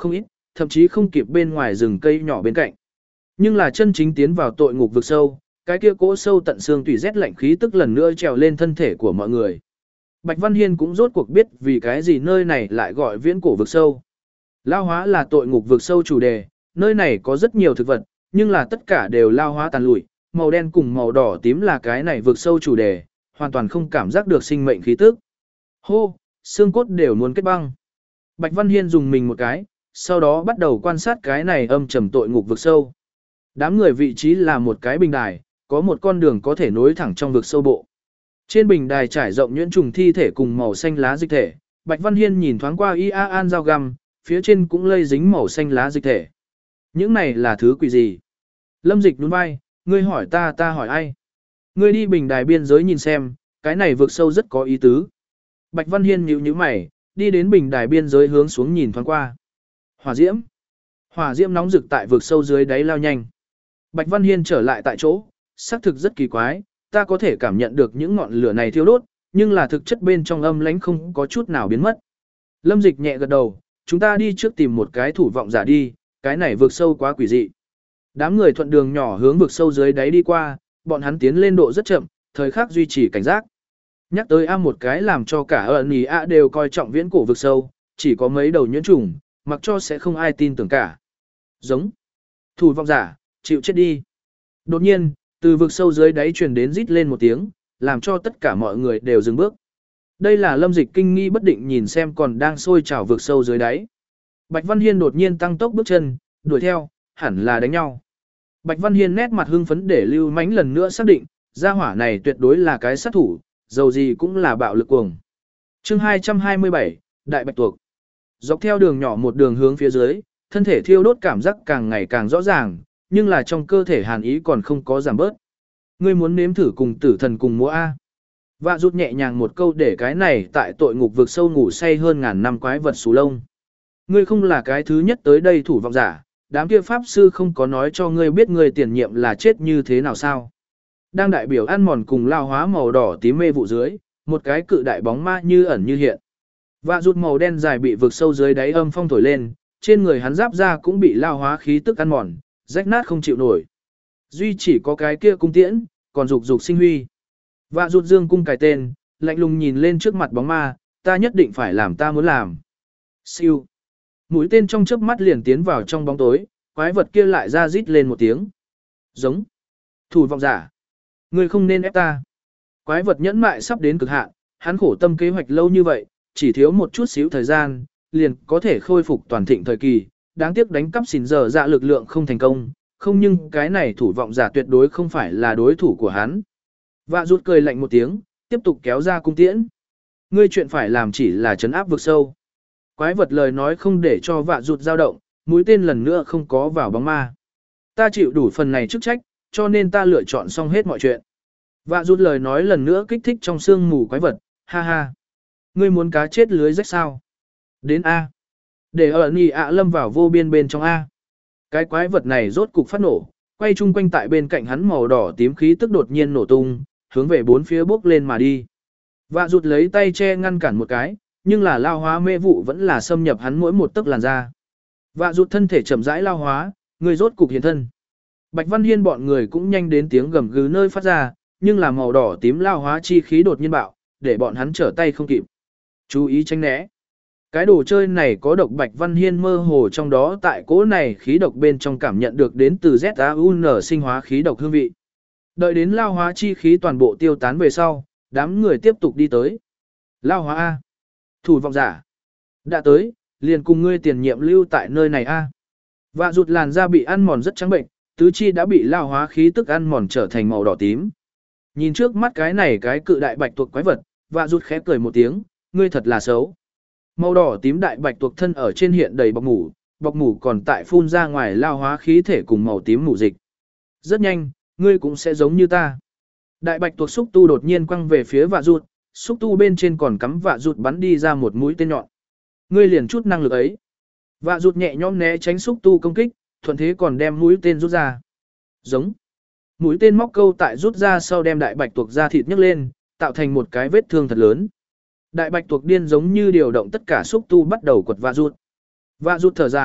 thậm chí không kịp bên ngoài rừng cây nhỏ bên cạnh. Nhưng là chân chính tiến vào tội ngục vực sâu, cái kia cỗ sâu tận xương tùy rét lạnh khí tức lần nữa trèo lên thân thể của mọi người. Bạch Văn Hiên cũng rốt cuộc biết vì cái gì nơi này lại gọi viễn cổ vực sâu. Lao hóa là tội ngục vực sâu chủ đề, nơi này có rất nhiều thực vật, nhưng là tất cả đều lao hóa tàn lụi, màu đen cùng màu đỏ tím là cái này vực sâu chủ đề, hoàn toàn không cảm giác được sinh mệnh khí tức. Hô, xương cốt đều muốn kết băng. Bạch Văn Hiên dùng mình một cái, sau đó bắt đầu quan sát cái này âm trầm tội ngục vực sâu. Đám người vị trí là một cái bình đài, có một con đường có thể nối thẳng trong vực sâu bộ. Trên bình đài trải rộng nhuyễn trùng thi thể cùng màu xanh lá dịch thể, Bạch Văn Hiên nhìn thoáng qua ia an dao găm, phía trên cũng lây dính màu xanh lá dịch thể. Những này là thứ quỷ gì? Lâm Dịch nhún vai, ngươi hỏi ta ta hỏi ai? Ngươi đi bình đài biên giới nhìn xem, cái này vực sâu rất có ý tứ. Bạch Văn Hiên nhíu nhíu mày, đi đến bình đài biên giới hướng xuống nhìn thoáng qua. Hỏa diễm. Hỏa diễm nóng rực tại vực sâu dưới đáy lao nhanh. Bạch Văn Hiên trở lại tại chỗ, xác thực rất kỳ quái, ta có thể cảm nhận được những ngọn lửa này thiêu đốt, nhưng là thực chất bên trong âm lãnh không có chút nào biến mất. Lâm Dịch nhẹ gật đầu, chúng ta đi trước tìm một cái thủ vọng giả đi, cái này vực sâu quá quỷ dị. Đám người thuận đường nhỏ hướng vực sâu dưới đáy đi qua, bọn hắn tiến lên độ rất chậm, thời khắc duy trì cảnh giác. Nhắc tới A một cái làm cho cả ẩn ý A đều coi trọng viễn cổ vực sâu, chỉ có mấy đầu nhuyễn trùng, mặc cho sẽ không ai tin tưởng cả. Giống. Thủ vọng giả, chịu chết đi. Đột nhiên, từ vực sâu dưới đáy truyền đến rít lên một tiếng, làm cho tất cả mọi người đều dừng bước. Đây là Lâm Dịch kinh nghi bất định nhìn xem còn đang sôi trào vực sâu dưới đáy. Bạch Văn Hiên đột nhiên tăng tốc bước chân, đuổi theo, hẳn là đánh nhau. Bạch Văn Hiên nét mặt hưng phấn để Lưu Mánh lần nữa xác định, gia hỏa này tuyệt đối là cái sát thủ, dầu gì cũng là bạo lực cuồng. Chương hai trăm hai mươi bảy, Đại Bạch Tuộc. Dọc theo đường nhỏ một đường hướng phía dưới, thân thể thiêu đốt cảm giác càng ngày càng rõ ràng, nhưng là trong cơ thể hàn ý còn không có giảm bớt. Ngươi muốn nếm thử cùng tử thần cùng múa A. Vạ rút nhẹ nhàng một câu để cái này tại tội ngục vực sâu ngủ say hơn ngàn năm quái vật xù lông. Ngươi không là cái thứ nhất tới đây thủ vọng giả, đám kia pháp sư không có nói cho ngươi biết ngươi tiền nhiệm là chết như thế nào sao. Đang đại biểu ăn mòn cùng lao hóa màu đỏ tím mê vụ dưới, một cái cự đại bóng ma như ẩn như hiện. Vạ rút màu đen dài bị vực sâu dưới đáy âm phong thổi lên, trên người hắn giáp da cũng bị lao hóa khí tức ăn mòn, rách nát không chịu nổi. Duy chỉ có cái kia cung tiễn, còn dục dục sinh huy. Vạ rút dương cung cài tên, lạnh lùng nhìn lên trước mặt bóng ma, ta nhất định phải làm ta muốn làm. Siêu. Mũi tên trong chớp mắt liền tiến vào trong bóng tối, quái vật kia lại ra rít lên một tiếng. Giống. Thủ vọng giả. Ngươi không nên ép ta. Quái vật nhẫn mại sắp đến cực hạn, hắn khổ tâm kế hoạch lâu như vậy, chỉ thiếu một chút xíu thời gian, liền có thể khôi phục toàn thịnh thời kỳ, đáng tiếc đánh cắp xỉn giờ dạ lực lượng không thành công, không nhưng cái này thủ vọng giả tuyệt đối không phải là đối thủ của hắn. Vạ rút cười lạnh một tiếng, tiếp tục kéo ra cung tiễn. Ngươi chuyện phải làm chỉ là trấn áp vực sâu. Quái vật lời nói không để cho vạ rút dao động, mũi tên lần nữa không có vào bóng ma. Ta chịu đủ phần này chức trách, cho nên ta lựa chọn xong hết mọi chuyện. Vạ rút lời nói lần nữa kích thích trong xương mù quái vật, ha ha. Ngươi muốn cá chết lưới rách sao? Đến A. Để ở nì ạ lâm vào vô biên bên trong A. Cái quái vật này rốt cục phát nổ, quay chung quanh tại bên cạnh hắn màu đỏ tím khí tức đột nhiên nổ tung, hướng về bốn phía bốc lên mà đi. Vạ rút lấy tay che ngăn cản một cái, nhưng là lao hóa mê vụ vẫn là xâm nhập hắn mỗi một tấc làn da. Vạ rút thân thể chậm rãi lao hóa, người rốt cục hiện thân. Bạch Văn Hiên bọn người cũng nhanh đến tiếng gầm gừ nơi phát ra, nhưng là màu đỏ tím lao hóa chi khí đột nhiên bạo, để bọn hắn trở tay không kịp. Chú ý tránh né. Cái đồ chơi này có độc. Bạch Văn Hiên mơ hồ trong đó tại cỗ này khí độc bên trong cảm nhận được đến từ Z A U N sinh hóa khí độc hương vị. Đợi đến lao hóa chi khí toàn bộ tiêu tán về sau, đám người tiếp tục đi tới. Lao hóa A. Thủ vọng giả. Đã tới, liền cùng ngươi tiền nhiệm lưu tại nơi này A. Vạ rụt làn da bị ăn mòn rất trắng bệnh, tứ chi đã bị lao hóa khí tức ăn mòn trở thành màu đỏ tím. Nhìn trước mắt cái này cái cự đại bạch tuộc quái vật, vạ rụt khẽ cười một tiếng, ngươi thật là xấu. Màu đỏ tím đại bạch tuộc thân ở trên hiện đầy bọc mủ, bọc mủ còn tại phun ra ngoài lao hóa khí thể cùng màu tím mủ dịch. Rất nhanh, ngươi cũng sẽ giống như ta. Đại bạch tuộc xúc tu đột nhiên quăng về phía vạ rụt, xúc tu bên trên còn cắm vạ rụt bắn đi ra một mũi tên nhọn. Ngươi liền chút năng lực ấy. Vạ rụt nhẹ nhõm né tránh xúc tu công kích, thuận thế còn đem mũi tên rút ra. Giống. Mũi tên móc câu tại rút ra sau đem đại bạch tuộc ra thịt nhấc lên, tạo thành một cái vết thương thật lớn. Đại bạch tuộc điên giống như điều động tất cả xúc tu bắt đầu quật vạ rụt. Vạ rụt thở dài,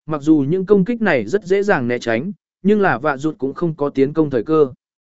Mặc dù những công kích này rất dễ dàng né tránh, nhưng là vạ rụt cũng không có tiến công thời cơ.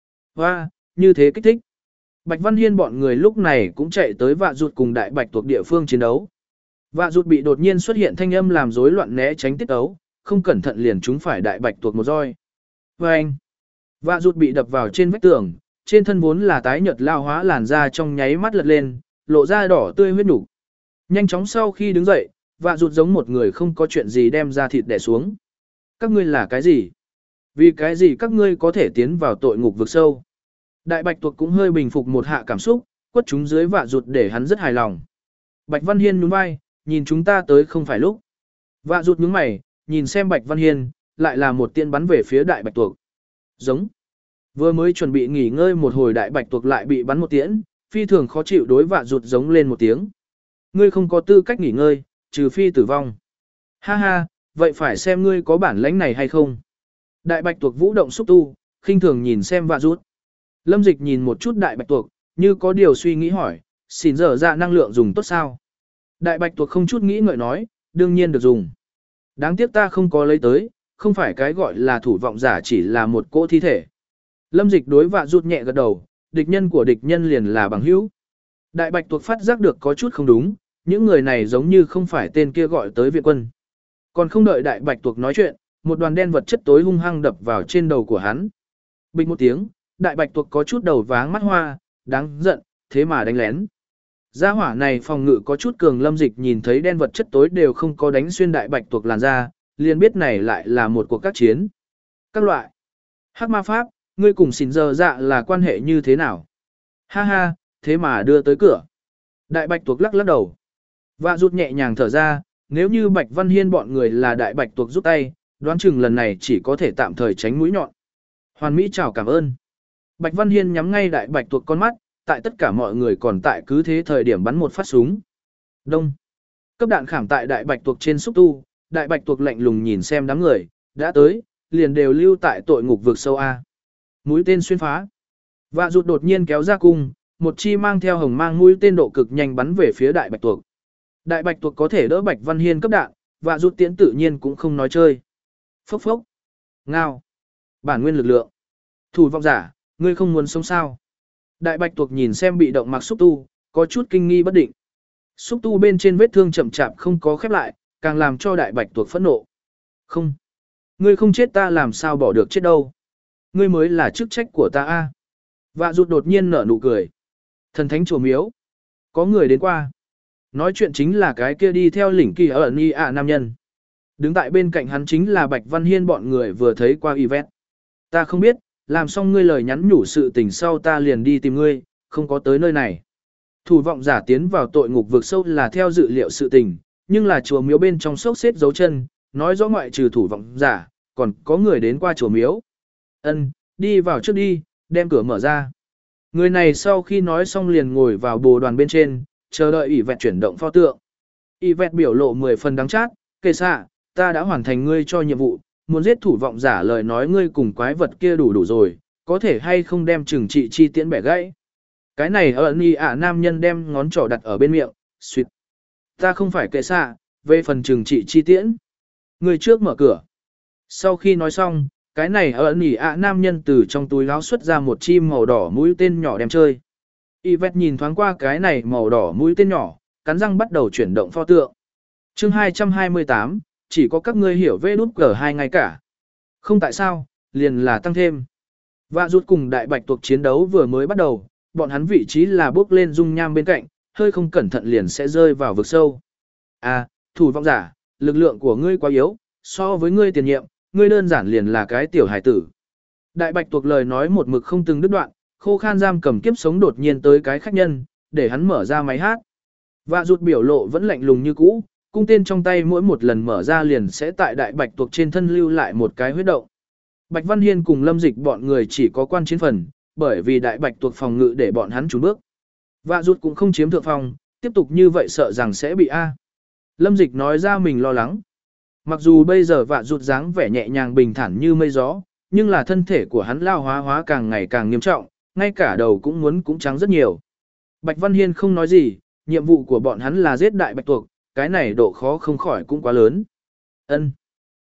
Và, như thế kích thích. Bạch Văn Hiên bọn người lúc này cũng chạy tới vạ rụt cùng đại bạch tuộc địa phương chiến đấu. Vạ rụt bị đột nhiên xuất hiện thanh âm làm rối loạn né tránh tiết ấu, không cẩn thận liền trúng phải đại bạch tuộc một roi. Và anh, vạ rụt bị đập vào trên vách tường, trên thân vốn là tái nhợt lao hóa làn da trong nháy mắt lật lên, lộ ra đỏ tươi huyết nục. Nhanh chóng sau khi đứng dậy, vạ rụt giống một người không có chuyện gì đem ra thịt đè xuống. Các ngươi là cái gì? Vì cái gì các ngươi có thể tiến vào tội ngục vực sâu? Đại bạch tuộc cũng hơi bình phục một hạ cảm xúc, quất chúng dưới vạ rụt để hắn rất hài lòng. Bạch Văn Hiên nhún vai, nhìn chúng ta tới không phải lúc. Vạ rụt nhướng mày, nhìn xem Bạch Văn Hiên, lại là một tiên bắn về phía đại bạch tuộc. Giống. Vừa mới chuẩn bị nghỉ ngơi một hồi đại bạch tuộc lại bị bắn một tiễn, phi thường khó chịu đối vạ rụt giống lên một tiếng. Ngươi không có tư cách nghỉ ngơi, trừ phi tử vong. Ha ha, vậy phải xem ngươi có bản lãnh này hay không. Đại bạch tuộc vũ động xúc tu, khinh thường nhìn xem vạ rụt. Lâm Dịch nhìn một chút đại bạch tuộc, như có điều suy nghĩ hỏi, xin dở ra năng lượng dùng tốt sao? Đại bạch tuộc không chút nghĩ ngợi nói, đương nhiên được dùng. Đáng tiếc ta không có lấy tới, không phải cái gọi là thủ vọng giả chỉ là một cỗ thi thể. Lâm Dịch đối vạ rụt nhẹ gật đầu, địch nhân của địch nhân liền là bằng hữu. Đại bạch tuộc phát giác được có chút không đúng, những người này giống như không phải tên kia gọi tới viện quân. Còn không đợi đại bạch tuộc nói chuyện, một đoàn đen vật chất tối hung hăng đập vào trên đầu của hắn. Bình một tiếng, đại bạch tuộc có chút đầu váng mắt hoa, đáng giận, thế mà đánh lén. Gia hỏa này phòng ngự có chút cường. Lâm Dịch nhìn thấy đen vật chất tối đều không có đánh xuyên đại bạch tuộc làn da, liền biết này lại là một cuộc các chiến. Các loại. Hắc ma pháp, ngươi cùng xỉn giờ dạ là quan hệ như thế nào? Ha ha, thế mà đưa tới cửa. Đại bạch tuộc lắc lắc đầu. Vạ rụt nhẹ nhàng thở ra, nếu như Bạch Văn Hiên bọn người là đại bạch tuộc giúp tay, đoán chừng lần này chỉ có thể tạm thời tránh mũi nhọn. Hoàn Mỹ chào cảm ơn. Bạch Văn Hiên nhắm ngay đại bạch tuộc con mắt, tại tất cả mọi người còn tại cứ thế thời điểm bắn một phát súng. Đông. Cấp đạn khảm tại đại bạch tuộc trên xúc tu, đại bạch tuộc lạnh lùng nhìn xem đám người, đã tới, liền đều lưu tại tội ngục vực sâu A. Mũi tên xuyên phá. Vạ rụt đột nhiên kéo ra cung, một chi mang theo hồng mang mũi tên độ cực nhanh bắn về phía đại bạch tuộc. Đại bạch tuộc có thể đỡ Bạch Văn Hiên cấp đạn, vạ rụt tiễn tự nhiên cũng không nói chơi. Phốc phốc. Ngao. Bản nguyên lực lượng. Thủ vọng giả, ngươi không muốn sống sao? Đại bạch tuộc nhìn xem bị động mặc xúc tu, có chút kinh nghi bất định. Xúc tu bên trên vết thương chậm chạp không có khép lại, càng làm cho đại bạch tuộc phẫn nộ. Không. Ngươi không chết ta làm sao bỏ được chết đâu. Ngươi mới là chức trách của ta a. Vạ rụt đột nhiên nở nụ cười. Thần thánh chùa miếu. Có người đến qua. Nói chuyện chính là cái kia đi theo lĩnh kỳ ở Ni ạ nam nhân. Đứng tại bên cạnh hắn chính là Bạch Văn Hiên bọn người vừa thấy qua event. Ta không biết, làm xong ngươi lời nhắn nhủ sự tình sau ta liền đi tìm ngươi, không có tới nơi này. Thủ vọng giả tiến vào tội ngục vực sâu là theo dự liệu sự tình, nhưng là chùa miếu bên trong sốc xếp dấu chân, nói rõ ngoại trừ thủ vọng giả, còn có người đến qua chùa miếu. Ân, đi vào trước đi, đem cửa mở ra. Người này sau khi nói xong liền ngồi vào bồ đoàn bên trên, chờ đợi ỷ vẹt chuyển động pho tượng. ỷ vẹt biểu lộ mười phần đắng chát, kệ xạ, ta đã hoàn thành ngươi cho nhiệm vụ, muốn giết thủ vọng giả lời nói ngươi cùng quái vật kia đủ đủ rồi, có thể hay không đem trừng trị chi tiễn bẻ gãy. Cái này ở ni ạ nam nhân đem ngón trỏ đặt ở bên miệng, suýt. Ta không phải kệ xạ, về phần trừng trị chi tiễn. Người trước mở cửa. Sau khi nói xong, cái này ở ni ạ nam nhân từ trong túi áo xuất ra một chim màu đỏ mũi tên nhỏ đem chơi. Yvette nhìn thoáng qua cái này màu đỏ mũi tên nhỏ, cắn răng bắt đầu chuyển động pho tượng. Chương hai trăm hai mươi tám, chỉ có các ngươi hiểu vê đút cờ hai ngày cả. Không tại sao, liền là tăng thêm. Vạ rút cùng đại bạch tuộc chiến đấu vừa mới bắt đầu, bọn hắn vị trí là bước lên dung nham bên cạnh, hơi không cẩn thận liền sẽ rơi vào vực sâu. À, thủ vọng giả, lực lượng của ngươi quá yếu, so với ngươi tiền nhiệm, ngươi đơn giản liền là cái tiểu hải tử. Đại bạch tuộc lời nói một mực không từng đứt đoạn, khô khan giam cầm kiếp sống đột nhiên tới cái khách nhân, để hắn mở ra máy hát. Vạ rụt biểu lộ vẫn lạnh lùng như cũ, cung tên trong tay mỗi một lần mở ra liền sẽ tại đại bạch tuộc trên thân lưu lại một cái huyết động. Bạch Văn Hiên cùng Lâm Dịch bọn người chỉ có quan chiến phần, bởi vì đại bạch tuộc phòng ngự để bọn hắn trốn bước. Vạ rụt cũng không chiếm thượng phòng, tiếp tục như vậy sợ rằng sẽ bị A. Lâm Dịch nói ra mình lo lắng. Mặc dù bây giờ vạ rụt dáng vẻ nhẹ nhàng bình thản như mây gió, nhưng là thân thể của hắn lao hóa hóa càng ngày càng nghiêm trọng, ngay cả đầu cũng muốn cũng trắng rất nhiều. Bạch Văn Hiên không nói gì, nhiệm vụ của bọn hắn là giết đại bạch tuộc, cái này độ khó không khỏi cũng quá lớn. Ân.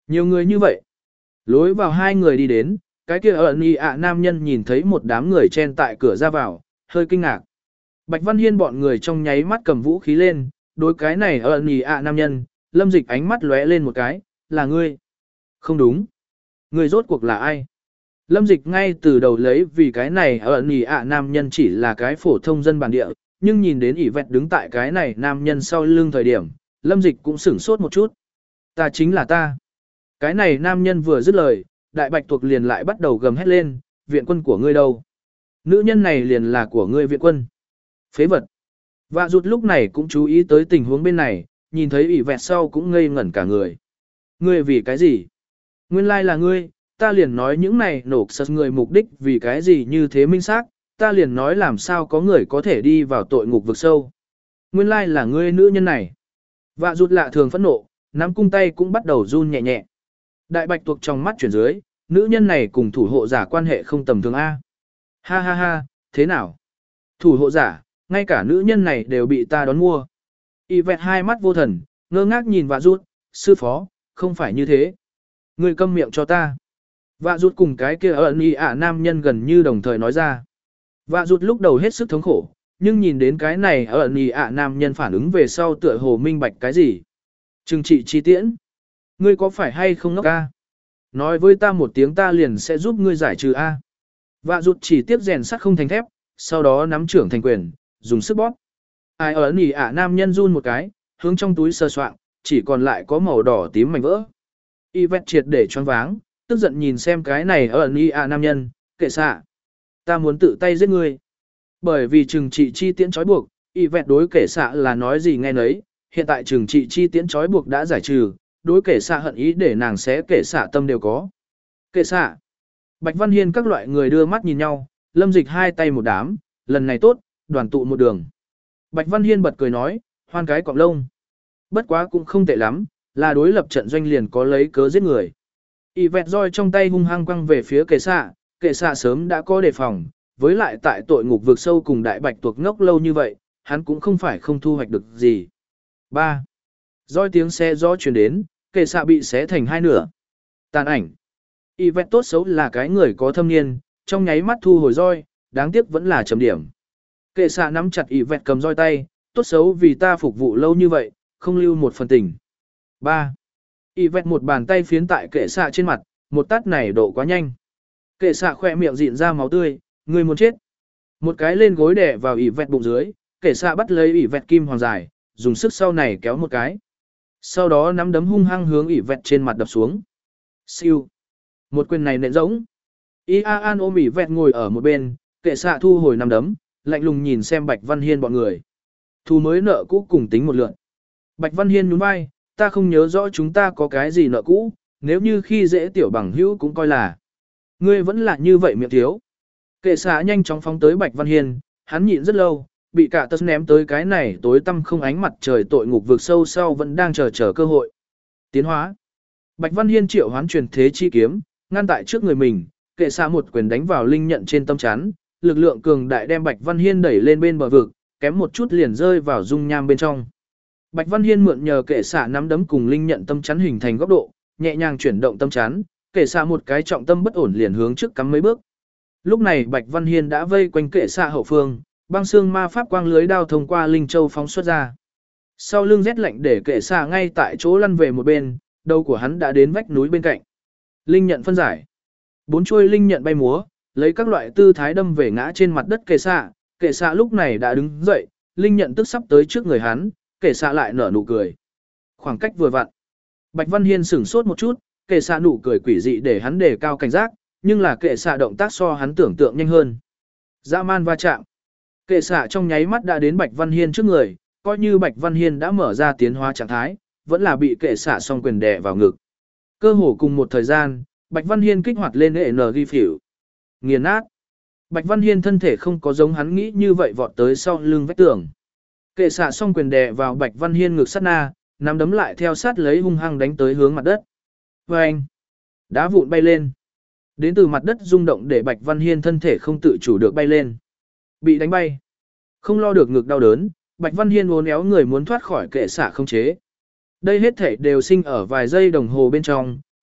Nhiều người như vậy. Lối vào hai người đi đến, cái kia ẩn y ạ nam nhân nhìn thấy một đám người chen tại cửa ra vào, hơi kinh ngạc. Bạch Văn Hiên bọn người trong nháy mắt cầm vũ khí lên, đối cái này ẩn y ạ nam nhân, Lâm Dịch ánh mắt lóe lên một cái, là ngươi. Không đúng. Ngươi rốt cuộc là ai? Lâm Dịch ngay từ đầu lấy vì cái này ẩn y ạ nam nhân chỉ là cái phổ thông dân bản địa, nhưng nhìn đến ỉ vẹt đứng tại cái này nam nhân sau lưng thời điểm, Lâm Dịch cũng sửng sốt một chút. Ta chính là ta. Cái này nam nhân vừa dứt lời, đại bạch tuộc liền lại bắt đầu gầm hét lên, viện quân của ngươi đâu? Nữ nhân này liền là của ngươi viện quân. Phế vật. Vạ rụt lúc này cũng chú ý tới tình huống bên này, nhìn thấy ỉ vẹt sau cũng ngây ngẩn cả người. Ngươi vì cái gì? Nguyên lai là ngươi, ta liền nói những này nổ sật người mục đích vì cái gì như thế minh xác, ta liền nói làm sao có người có thể đi vào tội ngục vực sâu. Nguyên lai là ngươi nữ nhân này. Vạ rụt lạ thường phẫn nộ, nắm cung tay cũng bắt đầu run nhẹ nhẹ. Đại bạch tuộc trong mắt chuyển dưới, nữ nhân này cùng thủ hộ giả quan hệ không tầm thường A. Ha ha ha, thế nào? Thủ hộ giả, ngay cả nữ nhân này đều bị ta đón mua. Y vẹt hai mắt vô thần, ngơ ngác nhìn vạ rút, sư phó, không phải như thế. Ngươi câm miệng cho ta. Vạ rút cùng cái kia ẩn y ạ nam nhân gần như đồng thời nói ra. Vạ rút lúc đầu hết sức thống khổ, nhưng nhìn đến cái này ẩn y ạ nam nhân phản ứng về sau tựa hồ minh bạch cái gì. Trừng trị chi tiễn. Ngươi có phải hay không ngốc ca? Nói với ta một tiếng ta liền sẽ giúp ngươi giải trừ A. Vạ rụt chỉ tiếp rèn sắt không thành thép, sau đó nắm trưởng thành quyền, dùng sức bóp. Ai ở nỉ ạ nam nhân run một cái, hướng trong túi sờ soạng, chỉ còn lại có màu đỏ tím mảnh vỡ. Y vẹt triệt để choáng váng, tức giận nhìn xem cái này ở nỉ ạ nam nhân, kệ xạ. Ta muốn tự tay giết ngươi. Bởi vì trừng trị chi tiễn trói buộc, y vẹt đối kệ xạ là nói gì nghe nấy, hiện tại trừng trị chi tiễn trói buộc đã giải trừ. Đối kể xạ hận ý để nàng sẽ kể xạ tâm đều có. Kể xạ. Bạch Văn Hiên các loại người đưa mắt nhìn nhau, Lâm Dịch hai tay một đám, lần này tốt, đoàn tụ một đường. Bạch Văn Hiên bật cười nói, hoan cái cọng lông. Bất quá cũng không tệ lắm, là đối lập trận doanh liền có lấy cớ giết người. Y vẹt roi trong tay hung hăng quăng về phía kể xạ, kể xạ sớm đã có đề phòng, với lại tại tội ngục vượt sâu cùng đại bạch tuộc ngốc lâu như vậy, hắn cũng không phải không thu hoạch được gì. ba. Roi tiếng xe gió truyền đến, kệ xạ bị xé thành hai nửa. Tàn ảnh. Y vẹt tốt xấu là cái người có thâm niên, trong nháy mắt thu hồi roi, đáng tiếc vẫn là chấm điểm. Kệ xạ nắm chặt y vẹt cầm roi tay, tốt xấu vì ta phục vụ lâu như vậy, không lưu một phần tình. ba. Y vẹt một bàn tay phiến tại kệ xạ trên mặt, một tát này độ quá nhanh. Kệ xạ khỏe miệng dịn ra máu tươi, người muốn chết. Một cái lên gối đè vào y vẹt bụng dưới, kệ xạ bắt lấy y vẹt kim hoàng dài, dùng sức sau này kéo một cái. Sau đó nắm đấm hung hăng hướng ỉ vẹt trên mặt đập xuống. Siêu. Một quyền này nện giống. Ia An ôm ỉ vẹt ngồi ở một bên, kệ xạ thu hồi nắm đấm, lạnh lùng nhìn xem Bạch Văn Hiên bọn người. Thu mới nợ cũ cùng tính một lượt. Bạch Văn Hiên nhún vai, ta không nhớ rõ chúng ta có cái gì nợ cũ, nếu như khi dễ tiểu bằng hữu cũng coi là. Ngươi vẫn là như vậy miệng thiếu. Kệ xạ nhanh chóng phóng tới Bạch Văn Hiên, hắn nhịn rất lâu. Bị cả tật ném tới cái này tối tăm không ánh mặt trời tội ngục vực sâu sau vẫn đang chờ chờ cơ hội. Tiến hóa. Bạch Văn Hiên triệu hoán truyền thế chi kiếm, ngăn tại trước người mình, kệ xạ một quyền đánh vào linh nhận trên tâm chắn, lực lượng cường đại đem Bạch Văn Hiên đẩy lên bên bờ vực, kém một chút liền rơi vào dung nham bên trong. Bạch Văn Hiên mượn nhờ kệ xạ nắm đấm cùng linh nhận tâm chắn hình thành góc độ, nhẹ nhàng chuyển động tâm chắn, kệ xạ một cái trọng tâm bất ổn liền hướng trước cắm mấy bước. Lúc này Bạch Văn Hiên đã vây quanh kệ xạ hậu phương. Băng xương ma pháp quang lưới đao thông qua linh châu phóng xuất ra. Sau lưng rét lạnh để kệ xạ ngay tại chỗ lăn về một bên, đầu của hắn đã đến vách núi bên cạnh. Linh nhận phân giải. Bốn chuôi linh nhận bay múa, lấy các loại tư thái đâm về ngã trên mặt đất kệ xạ. Kệ xạ lúc này đã đứng dậy, linh nhận tức sắp tới trước người hắn, kệ xạ lại nở nụ cười. Khoảng cách vừa vặn. Bạch Văn Hiên sửng sốt một chút, kệ xạ nụ cười quỷ dị để hắn đề cao cảnh giác, nhưng là kệ xạ động tác so hắn tưởng tượng nhanh hơn. Dã man va chạm. Kệ xạ trong nháy mắt đã đến Bạch Văn Hiên trước người, coi như Bạch Văn Hiên đã mở ra tiến hóa trạng thái, vẫn là bị kệ xạ song quyền đè vào ngực. Cơ hồ cùng một thời gian, Bạch Văn Hiên kích hoạt lên hệ en ghi phỉu. Nghiền nát. Bạch Văn Hiên thân thể không có giống hắn nghĩ như vậy vọt tới sau lưng vách tường. Kệ xạ song quyền đè vào Bạch Văn Hiên ngực sát na, nắm đấm lại theo sát lấy hung hăng đánh tới hướng mặt đất. Vâng! Đá vụn bay lên. Đến từ mặt đất rung động để Bạch Văn Hiên thân thể không tự chủ được bay lên. Bị đánh bay. Không lo được ngực đau đớn, Bạch Văn Hiên uốn éo người muốn thoát khỏi kệ xạ không chế. Đây hết thể đều sinh ở vài giây đồng hồ bên trong,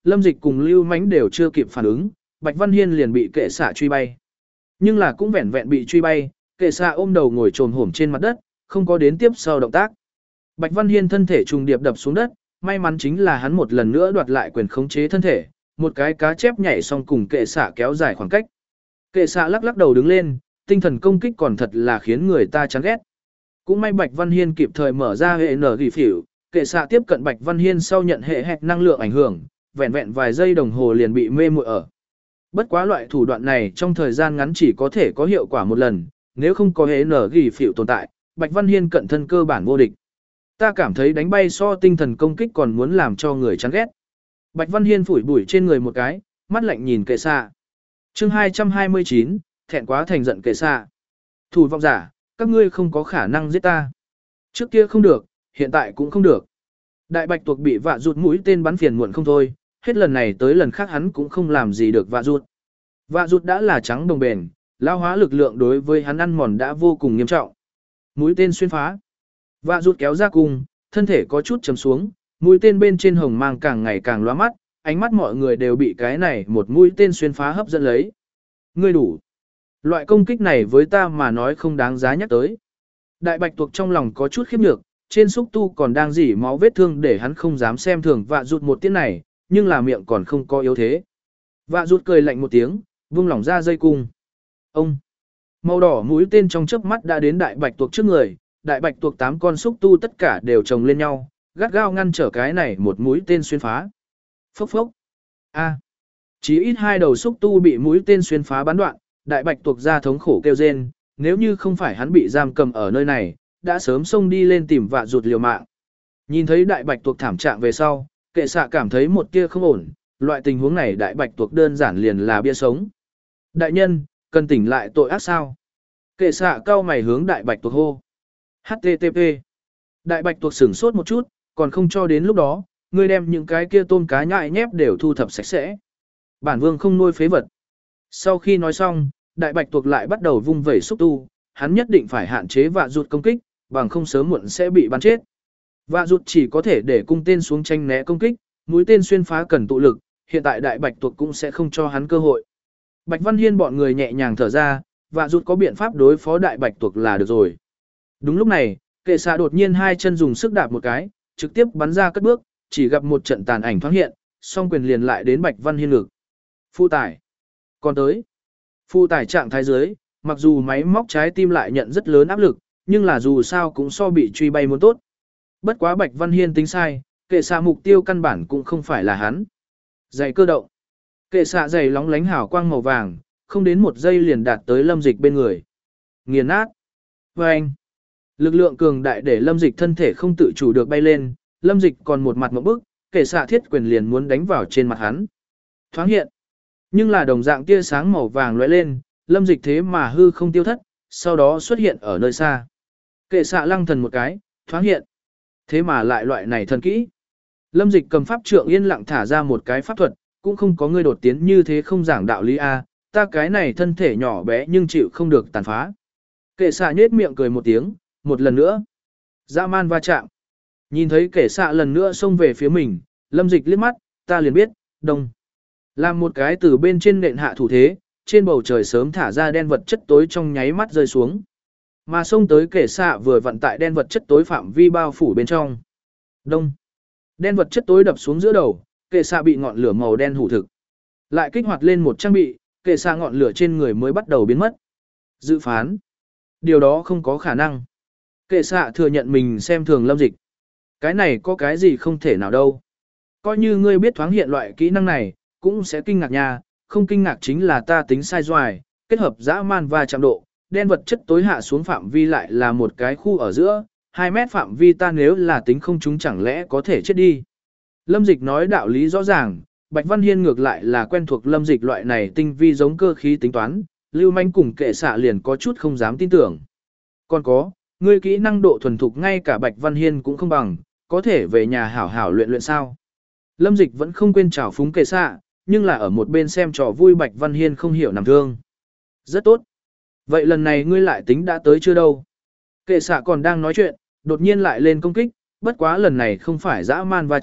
Lâm Dịch cùng Lưu Mánh đều chưa kịp phản ứng, Bạch Văn Hiên liền bị kệ xạ truy bay. Nhưng là cũng vẹn vẹn bị truy bay, kệ xạ ôm đầu ngồi trồm hổm trên mặt đất, không có đến tiếp sau động tác. Bạch Văn Hiên thân thể trùng điệp đập xuống đất, may mắn chính là hắn một lần nữa đoạt lại quyền khống chế thân thể, một cái cá chép nhảy xong cùng kệ xạ kéo dài khoảng cách. Kệ xạ lắc lắc đầu đứng lên, tinh thần công kích còn thật là khiến người ta chán ghét. Cũng may Bạch Văn Hiên kịp thời mở ra hệ nở gỉ phỉu, kệ xạ tiếp cận Bạch Văn Hiên sau nhận hệ hẹt năng lượng ảnh hưởng, vẹn vẹn vài giây đồng hồ liền bị mê muội ở. Bất quá loại thủ đoạn này trong thời gian ngắn chỉ có thể có hiệu quả một lần, nếu không có hệ nở gỉ phỉu tồn tại, Bạch Văn Hiên cận thân cơ bản vô địch. Ta cảm thấy đánh bay so tinh thần công kích còn muốn làm cho người chán ghét. Bạch Văn Hiên phủi bụi trên người một cái, mắt lạnh nhìn kệ xạ. Chương hai trăm hai mươi chín, thẹn quá thành giận kệ xạ. Thủ vọng giả, các ngươi không có khả năng giết ta. Trước kia không được, hiện tại cũng không được. Đại bạch tuộc bị vạ rụt mũi tên bắn phiền muộn không thôi, hết lần này tới lần khác hắn cũng không làm gì được vạ rụt. Vạ rụt đã là trắng đồng bền, lao hóa lực lượng đối với hắn ăn mòn đã vô cùng nghiêm trọng. Mũi tên xuyên phá. Vạ rụt kéo ra cùng, thân thể có chút chầm xuống, mũi tên bên trên hồng mang càng ngày càng lóa mắt, ánh mắt mọi người đều bị cái này một mũi tên xuyên phá hấp dẫn lấy. Ngươi đủ. Loại công kích này với ta mà nói không đáng giá nhắc tới. Đại bạch tuộc trong lòng có chút khiếp nhược, trên xúc tu còn đang dỉ máu vết thương để hắn không dám xem thường vạ rụt một tiếng này, nhưng là miệng còn không có yếu thế. Vạ rụt cười lạnh một tiếng, vung lỏng ra dây cung. Ông! Màu đỏ mũi tên trong chớp mắt đã đến đại bạch tuộc trước người, đại bạch tuộc tám con xúc tu tất cả đều chồng lên nhau, gắt gao ngăn trở cái này một mũi tên xuyên phá. Phốc phốc! A! Chỉ ít hai đầu xúc tu bị mũi tên xuyên phá bắn đoạn, đại bạch tuộc ra thống khổ kêu rên, nếu như không phải hắn bị giam cầm ở nơi này, đã sớm xông đi lên tìm vạ rụt liều mạng. Nhìn thấy đại bạch tuộc thảm trạng về sau, kệ xạ cảm thấy một tia không ổn, loại tình huống này đại bạch tuộc đơn giản liền là bia sống. Đại nhân, cần tỉnh lại tội ác sao? Kệ xạ cao mày hướng đại bạch tuộc hô. hát tê tê pê. Đại bạch tuộc sửng sốt một chút, còn không cho đến lúc đó, ngươi đem những cái kia tôm cá nhại nhép đều thu thập sạch sẽ. Bản vương không nuôi phế vật. Sau khi nói xong, đại bạch tuộc lại bắt đầu vung vẩy xúc tu, hắn nhất định phải hạn chế vạ rụt công kích, bằng không sớm muộn sẽ bị bắn chết. Vạ rụt chỉ có thể để cung tên xuống tranh né công kích, mũi tên xuyên phá cần tụ lực, hiện tại đại bạch tuộc cũng sẽ không cho hắn cơ hội. Bạch Văn Hiên bọn người nhẹ nhàng thở ra, vạ rụt có biện pháp đối phó đại bạch tuộc là được rồi. Đúng lúc này, kệ xạ đột nhiên hai chân dùng sức đạp một cái, trực tiếp bắn ra cất bước, chỉ gặp một trận tàn ảnh thoáng hiện, song quyền liền lại đến Bạch Văn Hiên ngực. Phu tải. Còn tới. Phu tải trạng thái dưới, mặc dù máy móc trái tim lại nhận rất lớn áp lực, nhưng là dù sao cũng so bị truy bay muốn tốt. Bất quá Bạch Văn Hiên tính sai, kệ xạ mục tiêu căn bản cũng không phải là hắn. Giày cơ động. Kệ xạ giày lóng lánh hào quang màu vàng, không đến một giây liền đạt tới Lâm Dịch bên người. Nghiền nát. Và anh. Lực lượng cường đại để Lâm Dịch thân thể không tự chủ được bay lên, Lâm Dịch còn một mặt một bức, kệ xạ thiết quyền liền muốn đánh vào trên mặt hắn. Thoáng hiện. Nhưng là đồng dạng tia sáng màu vàng lóe lên, Lâm Dịch thế mà hư không tiêu thất, sau đó xuất hiện ở nơi xa. Kệ xạ lăng thần một cái, thoáng hiện. Thế mà lại loại này thần kỹ. Lâm Dịch cầm pháp trượng yên lặng thả ra một cái pháp thuật, cũng không có người đột tiến như thế không giảng đạo lý a, ta cái này thân thể nhỏ bé nhưng chịu không được tàn phá. Kệ xạ nhếch miệng cười một tiếng, một lần nữa. Dã man va chạm. Nhìn thấy kệ xạ lần nữa xông về phía mình, Lâm Dịch liếc mắt, ta liền biết, đông. Làm một cái từ bên trên nện hạ thủ thế, trên bầu trời sớm thả ra đen vật chất tối trong nháy mắt rơi xuống. Mà xông tới kệ xạ vừa vận tại đen vật chất tối phạm vi bao phủ bên trong. Đông. Đen vật chất tối đập xuống giữa đầu, kệ xạ bị ngọn lửa màu đen hủ thực. Lại kích hoạt lên một trang bị, kệ xạ ngọn lửa trên người mới bắt đầu biến mất. Dự phán. Điều đó không có khả năng. Kệ xạ thừa nhận mình xem thường Lâm Dịch. Cái này có cái gì không thể nào đâu. Coi như ngươi biết thoáng hiện loại kỹ năng này, cũng sẽ kinh ngạc nha, không kinh ngạc chính là ta tính sai doài, kết hợp dã man và chạm độ, đen vật chất tối hạ xuống phạm vi lại là một cái khu ở giữa, hai mét phạm vi ta nếu là tính không chúng chẳng lẽ có thể chết đi. Lâm Dịch nói đạo lý rõ ràng, Bạch Văn Hiên ngược lại là quen thuộc Lâm Dịch loại này tinh vi giống cơ khí tính toán, Lưu Manh cùng kệ xạ liền có chút không dám tin tưởng. Còn có, ngươi kỹ năng độ thuần thục ngay cả Bạch Văn Hiên cũng không bằng, có thể về nhà hảo hảo luyện luyện sao. Lâm Dịch vẫn không quên trào phúng kệ xạ, nhưng là ở một bên xem trò vui Bạch Văn Hiên không hiểu nằm thương. Rất tốt. Vậy lần này ngươi lại tính đã tới chưa đâu? Kệ xạ còn đang nói chuyện, đột nhiên lại lên công kích, bất quá lần này không phải dã man va chạm,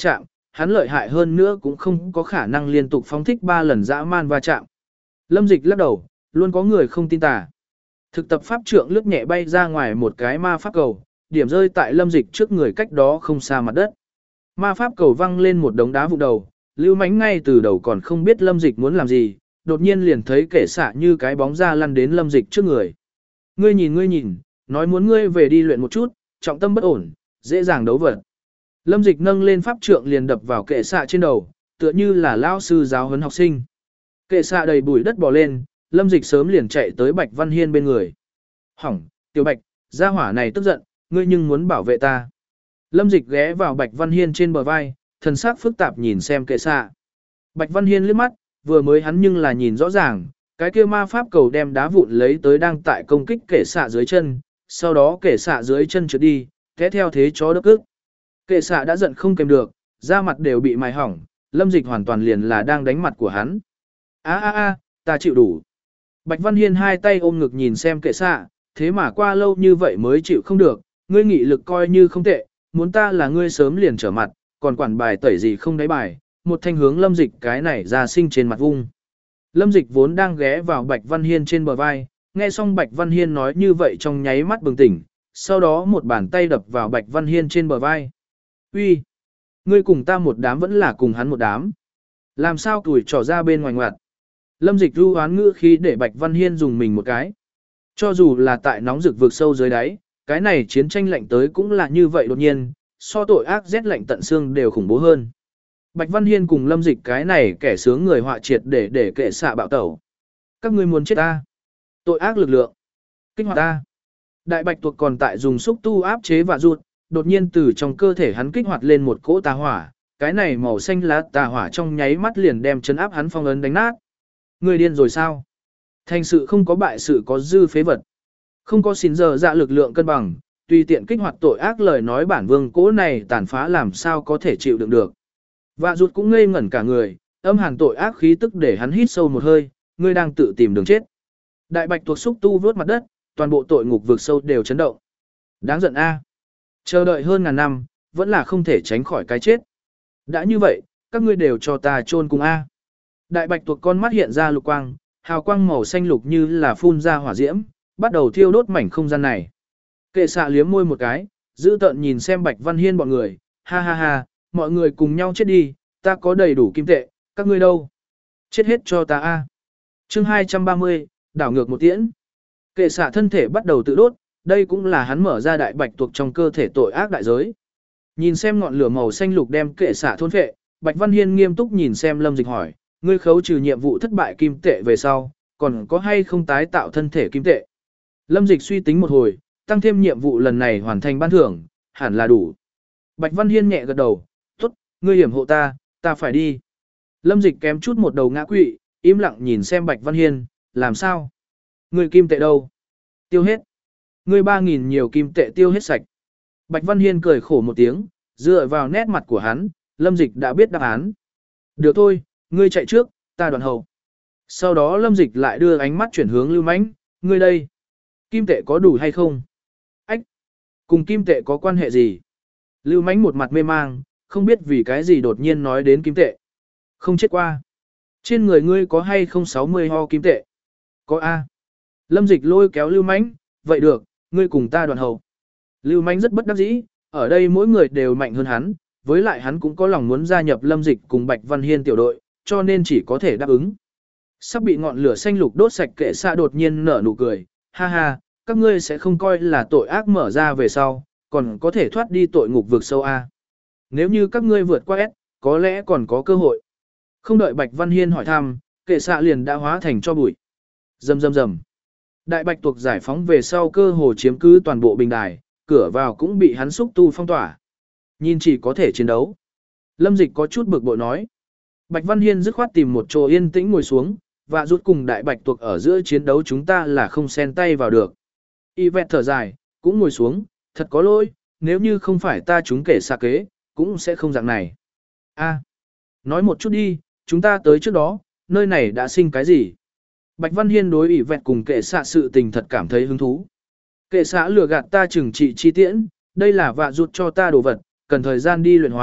hắn lợi hại hơn nữa cũng không có khả năng liên tục phóng thích ba lần dã man va chạm. Lâm Dịch lắc đầu, luôn có người không tin tà. Thực tập pháp trượng lướt nhẹ bay ra ngoài một cái ma pháp cầu, điểm rơi tại Lâm Dịch trước người cách đó không xa mặt đất. Ma pháp cầu văng lên một đống đá vụn đầu, Lưu Mánh ngay từ đầu còn không biết Lâm Dịch muốn làm gì, đột nhiên liền thấy kẻ xạ như cái bóng ra lăn đến Lâm Dịch trước người. Ngươi nhìn ngươi nhìn, nói muốn ngươi về đi luyện một chút, trọng tâm bất ổn, dễ dàng đấu vật. Lâm Dịch nâng lên pháp trượng liền đập vào kệ xạ trên đầu, tựa như là lao sư giáo huấn học sinh. Kệ xạ đầy bụi đất bò lên, Lâm Dịch sớm liền chạy tới Bạch Văn Hiên bên người. Hỏng, Tiểu Bạch, gia hỏa này tức giận, ngươi nhưng muốn bảo vệ ta. Lâm Dịch ghé vào Bạch Văn Hiên trên bờ vai, thần sắc phức tạp nhìn xem kệ xạ. Bạch Văn Hiên liếc mắt, vừa mới hắn nhưng là nhìn rõ ràng, cái kia ma pháp cầu đem đá vụn lấy tới đang tại công kích kệ xạ dưới chân, sau đó kệ xạ dưới chân trượt đi, té theo thế chó đất ức. Kệ xạ đã giận không kèm được, da mặt đều bị mài hỏng, Lâm Dịch hoàn toàn liền là đang đánh mặt của hắn. A a a, ta chịu đủ. Bạch Văn Hiên hai tay ôm ngực nhìn xem kệ xạ, thế mà qua lâu như vậy mới chịu không được, ngươi nghị lực coi như không tệ, muốn ta là ngươi sớm liền trở mặt, còn quản bài tẩy gì không đáy bài, một thanh hướng Lâm Dịch cái này ra sinh trên mặt vung. Lâm Dịch vốn đang ghé vào Bạch Văn Hiên trên bờ vai, nghe xong Bạch Văn Hiên nói như vậy trong nháy mắt bừng tỉnh, sau đó một bàn tay đập vào Bạch Văn Hiên trên bờ vai. Uy, ngươi cùng ta một đám vẫn là cùng hắn một đám. Làm sao tuổi trò ra bên ngoài ngoặt. Lâm Dịch ru hoán ngữ khí để Bạch Văn Hiên dùng mình một cái. Cho dù là tại nóng rực vực sâu dưới đáy, cái này chiến tranh lạnh tới cũng là như vậy đột nhiên, so tội ác rét lạnh tận xương đều khủng bố hơn. Bạch Văn Hiên cùng Lâm Dịch cái này kẻ sướng người họa triệt để để kệ xạ bạo tẩu. Các ngươi muốn chết ta. Tội ác lực lượng. Kích hoạt ta. Đại bạch tuộc còn tại dùng xúc tu áp chế và rụt, đột nhiên từ trong cơ thể hắn kích hoạt lên một cỗ tà hỏa, cái này màu xanh lá tà hỏa trong nháy mắt liền đem chấn áp hắn phong ấn đánh nát. Người điên rồi sao? Thành sự không có bại sự có dư phế vật. Không có xin giờ dạ lực lượng cân bằng, tùy tiện kích hoạt tội ác lời nói bản vương cỗ này tàn phá làm sao có thể chịu đựng được. Và rụt cũng ngây ngẩn cả người, âm hàn tội ác khí tức để hắn hít sâu một hơi, ngươi đang tự tìm đường chết. Đại bạch tuộc xúc tu vớt mặt đất, toàn bộ tội ngục vực sâu đều chấn động. Đáng giận a. Chờ đợi hơn ngàn năm, vẫn là không thể tránh khỏi cái chết. Đã như vậy, các ngươi đều cho ta chôn cùng a. Đại bạch tuộc con mắt hiện ra lục quang, hào quang màu xanh lục như là phun ra hỏa diễm, bắt đầu thiêu đốt mảnh không gian này. Kệ xạ liếm môi một cái, giữ tợn nhìn xem Bạch Văn Hiên bọn người, ha ha ha, mọi người cùng nhau chết đi, ta có đầy đủ kim tệ, các ngươi đâu? Chết hết cho ta a. Chương hai trăm ba mươi, đảo ngược một tiễn. Kệ xạ thân thể bắt đầu tự đốt, đây cũng là hắn mở ra đại bạch tuộc trong cơ thể tội ác đại giới. Nhìn xem ngọn lửa màu xanh lục đem kệ xạ thôn phệ, Bạch Văn Hiên nghiêm túc nhìn xem Lâm Dịch hỏi, ngươi khấu trừ nhiệm vụ thất bại kim tệ về sau, còn có hay không tái tạo thân thể kim tệ? Lâm Dịch suy tính một hồi, tăng thêm nhiệm vụ lần này hoàn thành ban thưởng, hẳn là đủ. Bạch Văn Hiên nhẹ gật đầu, tốt, ngươi hiểm hộ ta, ta phải đi. Lâm Dịch kém chút một đầu ngã quỵ, im lặng nhìn xem Bạch Văn Hiên, làm sao? Ngươi kim tệ đâu? Tiêu hết. Ngươi ba nghìn nhiều kim tệ tiêu hết sạch. Bạch Văn Hiên cười khổ một tiếng, dựa vào nét mặt của hắn, Lâm Dịch đã biết đáp án. Được thôi, ngươi chạy trước, ta đoàn hậu. Sau đó Lâm Dịch lại đưa ánh mắt chuyển hướng Lưu Mãnh, ngươi đây. Kim tệ có đủ hay không? Ách! Cùng kim tệ có quan hệ gì? Lưu Mãnh một mặt mê mang, không biết vì cái gì đột nhiên nói đến kim tệ. Không chết qua. Trên người ngươi có hay không sáu mươi ho kim tệ? Có A. Lâm Dịch lôi kéo Lưu Mãnh, vậy được, ngươi cùng ta đoàn hậu. Lưu Mãnh rất bất đắc dĩ, ở đây mỗi người đều mạnh hơn hắn, với lại hắn cũng có lòng muốn gia nhập Lâm Dịch cùng Bạch Văn Hiên tiểu đội, cho nên chỉ có thể đáp ứng. Sắp bị ngọn lửa xanh lục đốt sạch kệ xạ đột nhiên nở nụ cười, ha ha, các ngươi sẽ không coi là tội ác mở ra về sau, còn có thể thoát đi tội ngục vực sâu A. Nếu như các ngươi vượt qua S, có lẽ còn có cơ hội. Không đợi Bạch Văn Hiên hỏi thăm, kệ xạ liền đã hóa thành cho bụi. Rầm rầm rầm. Đại bạch tuộc giải phóng về sau cơ hồ chiếm cứ toàn bộ bình đài, cửa vào cũng bị hắn xúc tu phong tỏa. Nhìn chỉ có thể chiến đấu. Lâm Dịch có chút bực bội nói. Bạch Văn Hiên dứt khoát tìm một chỗ yên tĩnh ngồi xuống, và rút cùng đại bạch tuộc ở giữa chiến đấu chúng ta là không xen tay vào được. Y vẹt thở dài, cũng ngồi xuống, thật có lỗi, nếu như không phải ta chúng kể xa kế, cũng sẽ không dạng này. A, nói một chút đi, chúng ta tới trước đó, nơi này đã sinh cái gì? Bạch Văn Hiên đối Y vẹt cùng kệ xạ sự tình thật cảm thấy hứng thú. Kệ xạ lừa gạt ta trừng trị chi tiễn, đây là vạ rút cho ta đồ vật, cần thời gian đi luyện hóa,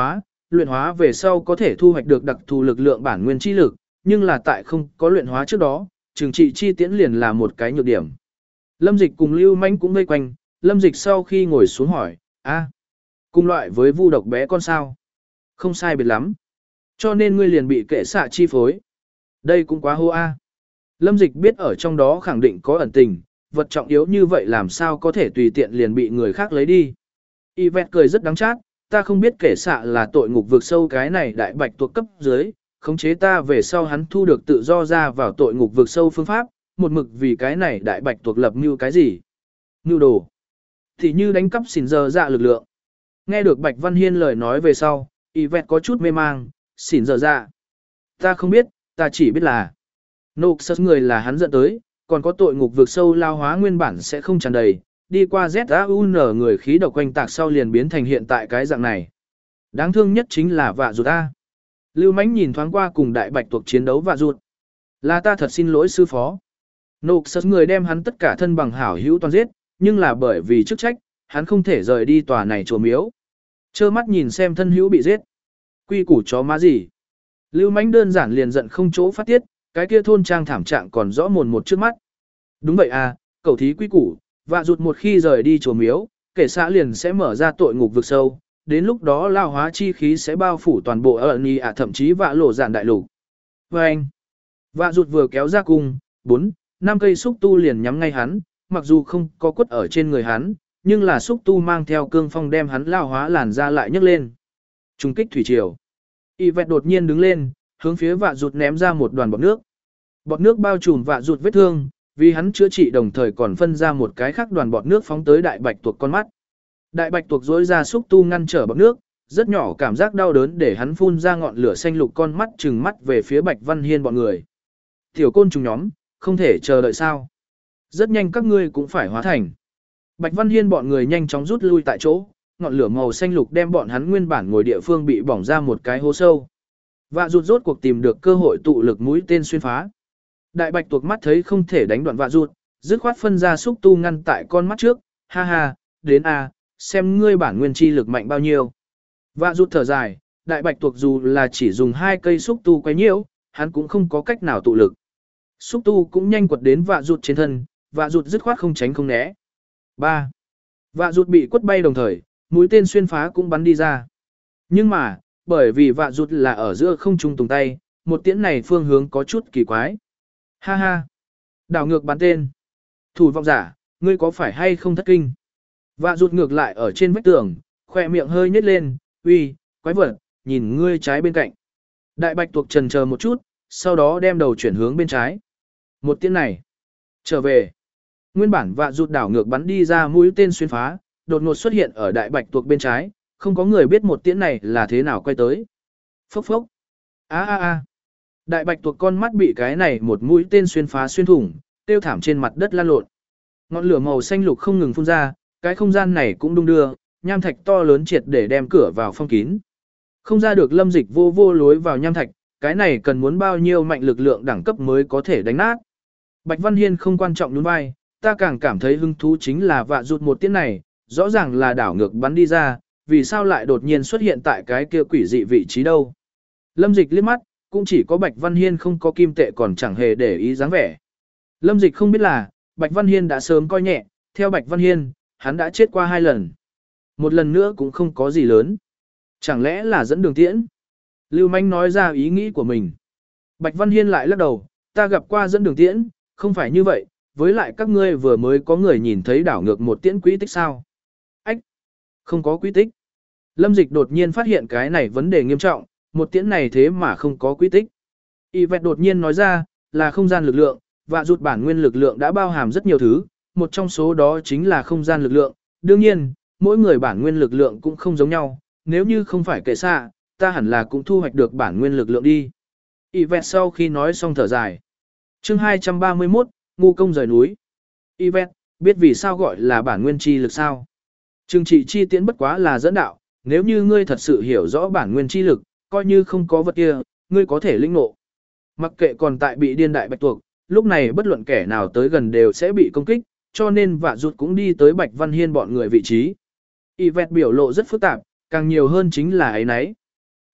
luyện hóa về sau có thể thu hoạch được đặc thù lực lượng bản nguyên chi lực, nhưng là tại không có luyện hóa trước đó, trừng trị chi tiễn liền là một cái nhược điểm. Lâm Dịch cùng Lưu Manh cũng vây quanh, Lâm Dịch sau khi ngồi xuống hỏi, a, cùng loại với vu độc bé con sao? Không sai biệt lắm. Cho nên ngươi liền bị kệ xạ chi phối. Đây cũng quá hô a. Lâm Dịch biết ở trong đó khẳng định có ẩn tình, vật trọng yếu như vậy làm sao có thể tùy tiện liền bị người khác lấy đi. Yvette cười rất đắng chát, ta không biết kệ xạ là tội ngục vượt sâu cái này đại bạch tuộc cấp dưới, khống chế ta về sau hắn thu được tự do ra vào tội ngục vượt sâu phương pháp, một mực vì cái này đại bạch tuộc lập mưu cái gì? Mưu đồ. Thì như đánh cắp xỉn giờ dạ lực lượng. Nghe được Bạch Văn Hiên lời nói về sau, Yvette có chút mê mang, xỉn giờ dạ. Ta không biết, ta chỉ biết là Noxus người là hắn dẫn tới, còn có tội ngục vượt sâu lao hóa nguyên bản sẽ không tràn đầy, đi qua Z A U N người khí độc quanh tạc sau liền biến thành hiện tại cái dạng này. Đáng thương nhất chính là vạ rụt A. Lưu Mánh nhìn thoáng qua cùng đại bạch tuộc chiến đấu vạ rụt. Là ta thật xin lỗi sư phó. Noxus người đem hắn tất cả thân bằng hảo hữu toàn giết, nhưng là bởi vì chức trách, hắn không thể rời đi tòa này chùa miếu. Trơ mắt nhìn xem thân hữu bị giết. Quy củ chó má gì. Lưu Mánh đơn giản liền giận không chỗ phát tiết, cái kia thôn trang thảm trạng còn rõ mồn một trước mắt. Đúng vậy à, cậu thí quy củ, vạ rụt một khi rời đi chùa miếu, kẻ xã liền sẽ mở ra tội ngục vực sâu, đến lúc đó lao hóa chi khí sẽ bao phủ toàn bộ ở Ni à thậm chí vạ lộ giản đại lục. Và anh, vạ rụt vừa kéo ra cung, bốn, năm cây xúc tu liền nhắm ngay hắn, mặc dù không có quất ở trên người hắn, nhưng là xúc tu mang theo cương phong đem hắn lao hóa làn ra lại nhấc lên. Trung kích thủy triều. Yvette đột nhiên đứng lên, hướng phía vạ rụt ném ra một đoàn bọt nước. Bọt nước bao trùm vạ rụt vết thương, vì hắn chữa trị đồng thời còn phân ra một cái khác đoàn bọt nước phóng tới đại bạch tuộc con mắt. Đại bạch tuộc rỗi ra xúc tu ngăn trở bọt nước, rất nhỏ cảm giác đau đớn để hắn phun ra ngọn lửa xanh lục con mắt trừng mắt về phía Bạch Văn Hiên bọn người. Tiểu côn trùng nhóm, không thể chờ đợi sao? Rất nhanh các ngươi cũng phải hóa thành. Bạch Văn Hiên bọn người nhanh chóng rút lui tại chỗ, ngọn lửa màu xanh lục đem bọn hắn nguyên bản ngồi địa phương bị bỏng ra một cái hố sâu. Vạ rụt rốt cuộc tìm được cơ hội tụ lực mũi tên xuyên phá. Đại bạch tuộc mắt thấy không thể đánh đoạn vạ rụt, dứt khoát phân ra xúc tu ngăn tại con mắt trước, ha ha, đến a, xem ngươi bản nguyên chi lực mạnh bao nhiêu. Vạ rụt thở dài, đại bạch tuộc dù là chỉ dùng hai cây xúc tu quấy nhiễu, hắn cũng không có cách nào tụ lực. Xúc tu cũng nhanh quật đến vạ rụt trên thân, vạ rụt dứt khoát không tránh không né. ba. Vạ rụt bị quất bay đồng thời, mũi tên xuyên phá cũng bắn đi ra. Nhưng mà, bởi vì vạ rụt là ở giữa không trung tùng tay, một tiễn này phương hướng có chút kỳ quái. Ha ha! Đảo ngược bắn tên. Thủ vọng giả, ngươi có phải hay không thất kinh? Vạ rụt ngược lại ở trên vách tường, khỏe miệng hơi nhếch lên, uy, quái vật, nhìn ngươi trái bên cạnh. Đại bạch tuộc trần chờ một chút, sau đó đem đầu chuyển hướng bên trái. Một tiễn này. Trở về. Nguyên bản vạ rụt đảo ngược bắn đi ra mũi tên xuyên phá, đột ngột xuất hiện ở đại bạch tuộc bên trái, không có người biết một tiễn này là thế nào quay tới. Phốc phốc. A a a. Đại bạch tuộc con mắt bị cái này một mũi tên xuyên phá xuyên thủng, tiêu thảm trên mặt đất lan lộn. Ngọn lửa màu xanh lục không ngừng phun ra, cái không gian này cũng đung đưa, nham thạch to lớn triệt để đem cửa vào phong kín. Không ra được Lâm Dịch vô vô lối vào nham thạch, cái này cần muốn bao nhiêu mạnh lực lượng đẳng cấp mới có thể đánh nát. Bạch Văn Hiên không quan trọng nhún vai, ta càng cảm thấy hứng thú chính là vạ rụt một tiễn này, rõ ràng là đảo ngược bắn đi ra, vì sao lại đột nhiên xuất hiện tại cái kia quỷ dị vị trí đâu. Lâm Dịch liếc mắt, cũng chỉ có Bạch Văn Hiên không có kim tệ còn chẳng hề để ý dáng vẻ. Lâm Dịch không biết là, Bạch Văn Hiên đã sớm coi nhẹ, theo Bạch Văn Hiên, hắn đã chết qua hai lần. Một lần nữa cũng không có gì lớn. Chẳng lẽ là dẫn đường tiễn? Lưu Manh nói ra ý nghĩ của mình. Bạch Văn Hiên lại lắc đầu, ta gặp qua dẫn đường tiễn, không phải như vậy, với lại các ngươi vừa mới có người nhìn thấy đảo ngược một tiễn quỹ tích sao? Ách! Không có quỹ tích. Lâm Dịch đột nhiên phát hiện cái này vấn đề nghiêm trọng, một tiễn này thế mà không có quỹ tích. Yvette đột nhiên nói ra, là không gian lực lượng, và rụt bản nguyên lực lượng đã bao hàm rất nhiều thứ, một trong số đó chính là không gian lực lượng. Đương nhiên, mỗi người bản nguyên lực lượng cũng không giống nhau, nếu như không phải kệ xạ, ta hẳn là cũng thu hoạch được bản nguyên lực lượng đi. Yvette sau khi nói xong thở dài. Chương hai trăm ba mươi mốt, ngu công rời núi. Yvette, biết vì sao gọi là bản nguyên chi lực sao? Trừng trị chi tiễn bất quá là dẫn đạo, nếu như ngươi thật sự hiểu rõ bản nguyên chi lực, coi như không có vật kia, ngươi có thể lĩnh ngộ. Mặc kệ còn tại bị điên đại bạch tuộc, lúc này bất luận kẻ nào tới gần đều sẽ bị công kích, cho nên vạ rụt cũng đi tới Bạch Văn Hiên bọn người vị trí. Yvette biểu lộ rất phức tạp, càng nhiều hơn chính là ấy nấy.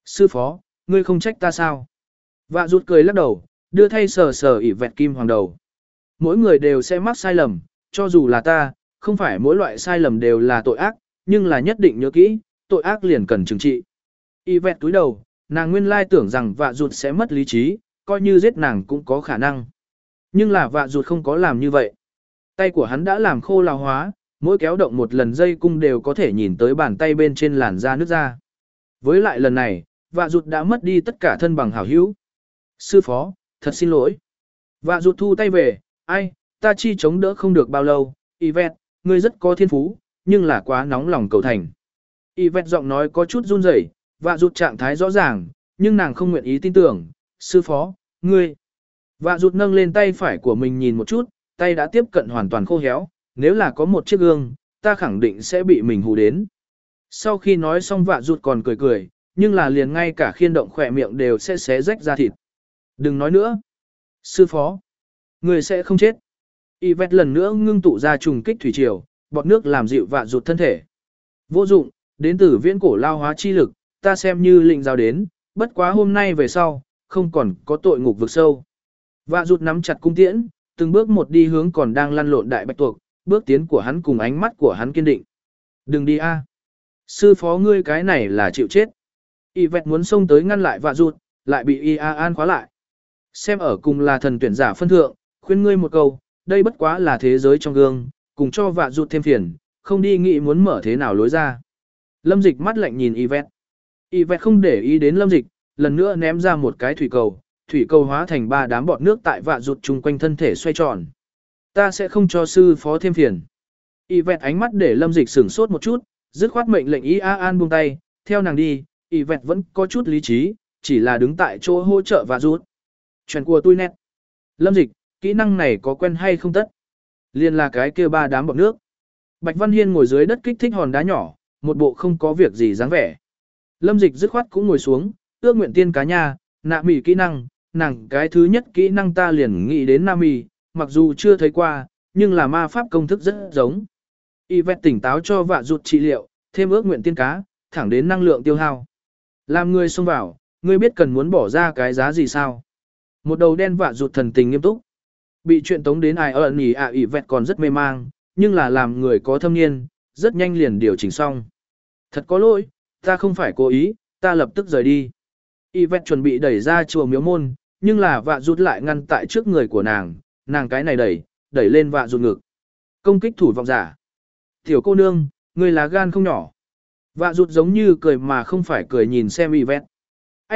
Sư phó, ngươi không trách ta sao? Vạ rụt cười lắc đầu, đưa thay sờ sờ ỉ vẹt kim hoàng đầu. Mỗi người đều sẽ mắc sai lầm, cho dù là ta, không phải mỗi loại sai lầm đều là tội ác, nhưng là nhất định nhớ kỹ, tội ác liền cần trừng trị. Y vẹt túi đầu, nàng nguyên lai tưởng rằng vạ rụt sẽ mất lý trí, coi như giết nàng cũng có khả năng. Nhưng là vạ rụt không có làm như vậy. Tay của hắn đã làm khô lao hóa, mỗi kéo động một lần dây cung đều có thể nhìn tới bàn tay bên trên làn da nước ra. Với lại lần này, vạ rụt đã mất đi tất cả thân bằng hảo hữu. Sư phó, thật xin lỗi. Vạ rụt thu tay về, ai, ta chi chống đỡ không được bao lâu, Yvette, ngươi rất có thiên phú, nhưng là quá nóng lòng cầu thành. Yvette giọng nói có chút run rẩy, vạ rụt trạng thái rõ ràng, nhưng nàng không nguyện ý tin tưởng, sư phó, ngươi. Vạ rụt nâng lên tay phải của mình nhìn một chút, tay đã tiếp cận hoàn toàn khô héo, nếu là có một chiếc gương, ta khẳng định sẽ bị mình hù đến. Sau khi nói xong vạ rụt còn cười cười, nhưng là liền ngay cả khiên động khỏe miệng đều sẽ xé rách ra thịt. Đừng nói nữa. Sư phó, người sẽ không chết. Yvette lần nữa ngưng tụ ra trùng kích thủy triều, bọt nước làm dịu vạ rụt thân thể. Vô dụng, đến từ viễn cổ lao hóa chi lực, ta xem như lĩnh giáo đến, bất quá hôm nay về sau, không còn có tội ngục vực sâu. Vạ rụt nắm chặt cung tiễn, từng bước một đi hướng còn đang lăn lộn đại bạch tuộc, bước tiến của hắn cùng ánh mắt của hắn kiên định. Đừng đi a, sư phó ngươi cái này là chịu chết. Yvette muốn xông tới ngăn lại vạ rụt, lại bị Y A An khóa lại. Xem ở cùng là thần tuyển giả phân thượng, khuyên ngươi một câu, đây bất quá là thế giới trong gương, cùng cho vạ rụt thêm phiền, không đi nghĩ muốn mở thế nào lối ra. Lâm Dịch mắt lạnh nhìn Yvette. Yvette không để ý đến Lâm Dịch, lần nữa ném ra một cái thủy cầu, thủy cầu hóa thành ba đám bọt nước tại vạ rụt chung quanh thân thể xoay tròn. Ta sẽ không cho sư phó thêm phiền. Yvette ánh mắt để Lâm Dịch sửng sốt một chút, dứt khoát mệnh lệnh Y A An buông tay, theo nàng đi. Yvette vẫn có chút lý trí, chỉ là đứng tại chỗ hỗ trợ vạ rụt. Chuyện của tôi nét. Lâm Dịch, kỹ năng này có quen hay không tất? Liên là cái kia ba đám bọt nước. Bạch Văn Hiên ngồi dưới đất kích thích hòn đá nhỏ, một bộ không có việc gì dáng vẻ. Lâm Dịch dứt khoát cũng ngồi xuống, ước nguyện tiên cá nha, nạ mỉ kỹ năng, nàng cái thứ nhất kỹ năng ta liền nghĩ đến Nam mỉ, mặc dù chưa thấy qua, nhưng là ma pháp công thức rất giống. Yvette tỉnh táo cho vạ rụt trị liệu, thêm ước nguyện tiên cá, thẳng đến năng lượng tiêu hao. Làm người xông vào, ngươi biết cần muốn bỏ ra cái giá gì sao? Một đầu đen vạ rụt thần tình nghiêm túc. Bị chuyện tống đến ai ơn nhỉ à Yvette còn rất mê mang, nhưng là làm người có thâm niên, rất nhanh liền điều chỉnh xong. Thật có lỗi, ta không phải cố ý, ta lập tức rời đi. Yvette chuẩn bị đẩy ra chùa miếu môn, nhưng là vạ rụt lại ngăn tại trước người của nàng, nàng cái này đẩy, đẩy lên vạ rụt ngực. Công kích thủ vọng giả. Tiểu cô nương, ngươi lá gan không nhỏ. Vạ rụt giống như cười mà không phải cười nhìn xem Yvette. Ách!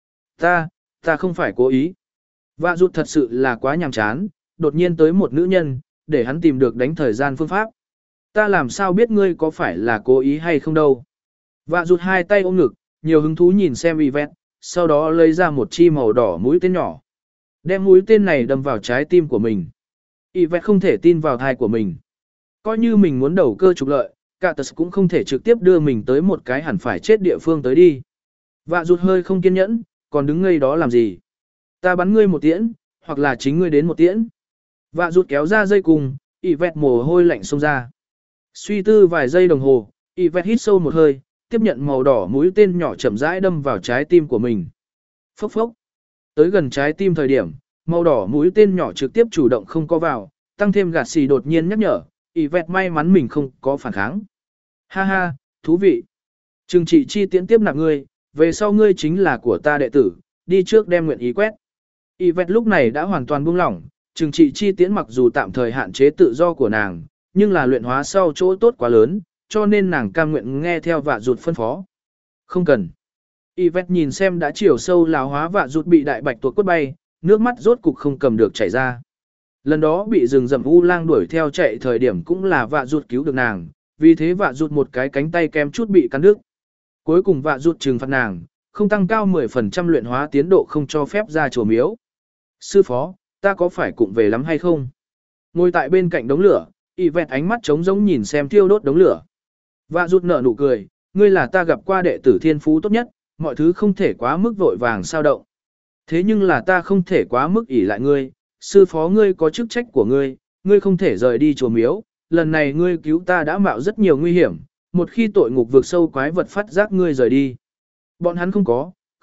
Ta, ta không phải cố ý. Vạ rụt thật sự là quá nhàm chán, đột nhiên tới một nữ nhân, để hắn tìm được đánh thời gian phương pháp. Ta làm sao biết ngươi có phải là cố ý hay không đâu. Vạ rụt hai tay ôm ngực, nhiều hứng thú nhìn xem Yvette, sau đó lấy ra một chi màu đỏ mũi tên nhỏ. Đem mũi tên này đâm vào trái tim của mình. Yvette không thể tin vào thai của mình. Coi như mình muốn đầu cơ trục lợi, Catus cũng không thể trực tiếp đưa mình tới một cái hẳn phải chết địa phương tới đi. Vạ rụt hơi không kiên nhẫn, còn đứng ngây đó làm gì? Ta bắn ngươi một tiễn, hoặc là chính ngươi đến một tiễn. Vạ rụt kéo ra dây cùng, Yvette mồ hôi lạnh xông ra. Suy tư vài giây đồng hồ, Yvette hít sâu một hơi, tiếp nhận màu đỏ mũi tên nhỏ chậm rãi đâm vào trái tim của mình. Phốc phốc. Tới gần trái tim thời điểm, màu đỏ mũi tên nhỏ trực tiếp chủ động không có vào, tăng thêm gạt xì đột nhiên nhắc nhở, Yvette may mắn mình không có phản kháng. Ha ha, thú vị. Trừng trị chi tiễn tiếp nạp ngươi, về sau ngươi chính là của ta đệ tử, đi trước đem nguyện ý quét. Yvette lúc này đã hoàn toàn buông lỏng, trừng trị chi tiễn mặc dù tạm thời hạn chế tự do của nàng, nhưng là luyện hóa sau chỗ tốt quá lớn, cho nên nàng cam nguyện nghe theo vạ rụt phân phó. Không cần. Yvette nhìn xem đã chiều sâu lão hóa vạ rụt bị đại bạch tuộc quất bay, nước mắt rốt cục không cầm được chảy ra. Lần đó bị rừng rậm u lang đuổi theo chạy thời điểm cũng là vạ rụt cứu được nàng, vì thế vạ rụt một cái cánh tay kém chút bị cắn đứt. Cuối cùng vạ rụt trừng phạt nàng, không tăng cao mười phần trăm luyện hóa tiến độ không cho phép ra chùa miếu. Sư phó, ta có phải cụng về lắm hay không? Ngồi tại bên cạnh đống lửa, Yvette ánh mắt trống rỗng nhìn xem thiêu đốt đống lửa. Vạ rụt nở nụ cười, ngươi là ta gặp qua đệ tử thiên phú tốt nhất, mọi thứ không thể quá mức vội vàng sao động. Thế nhưng là ta không thể quá mức ỷ lại ngươi, sư phó ngươi có chức trách của ngươi, ngươi không thể rời đi chùa miếu, lần này ngươi cứu ta đã mạo rất nhiều nguy hiểm, một khi tội ngục vượt sâu quái vật phát giác ngươi rời đi. Bọn hắn không có,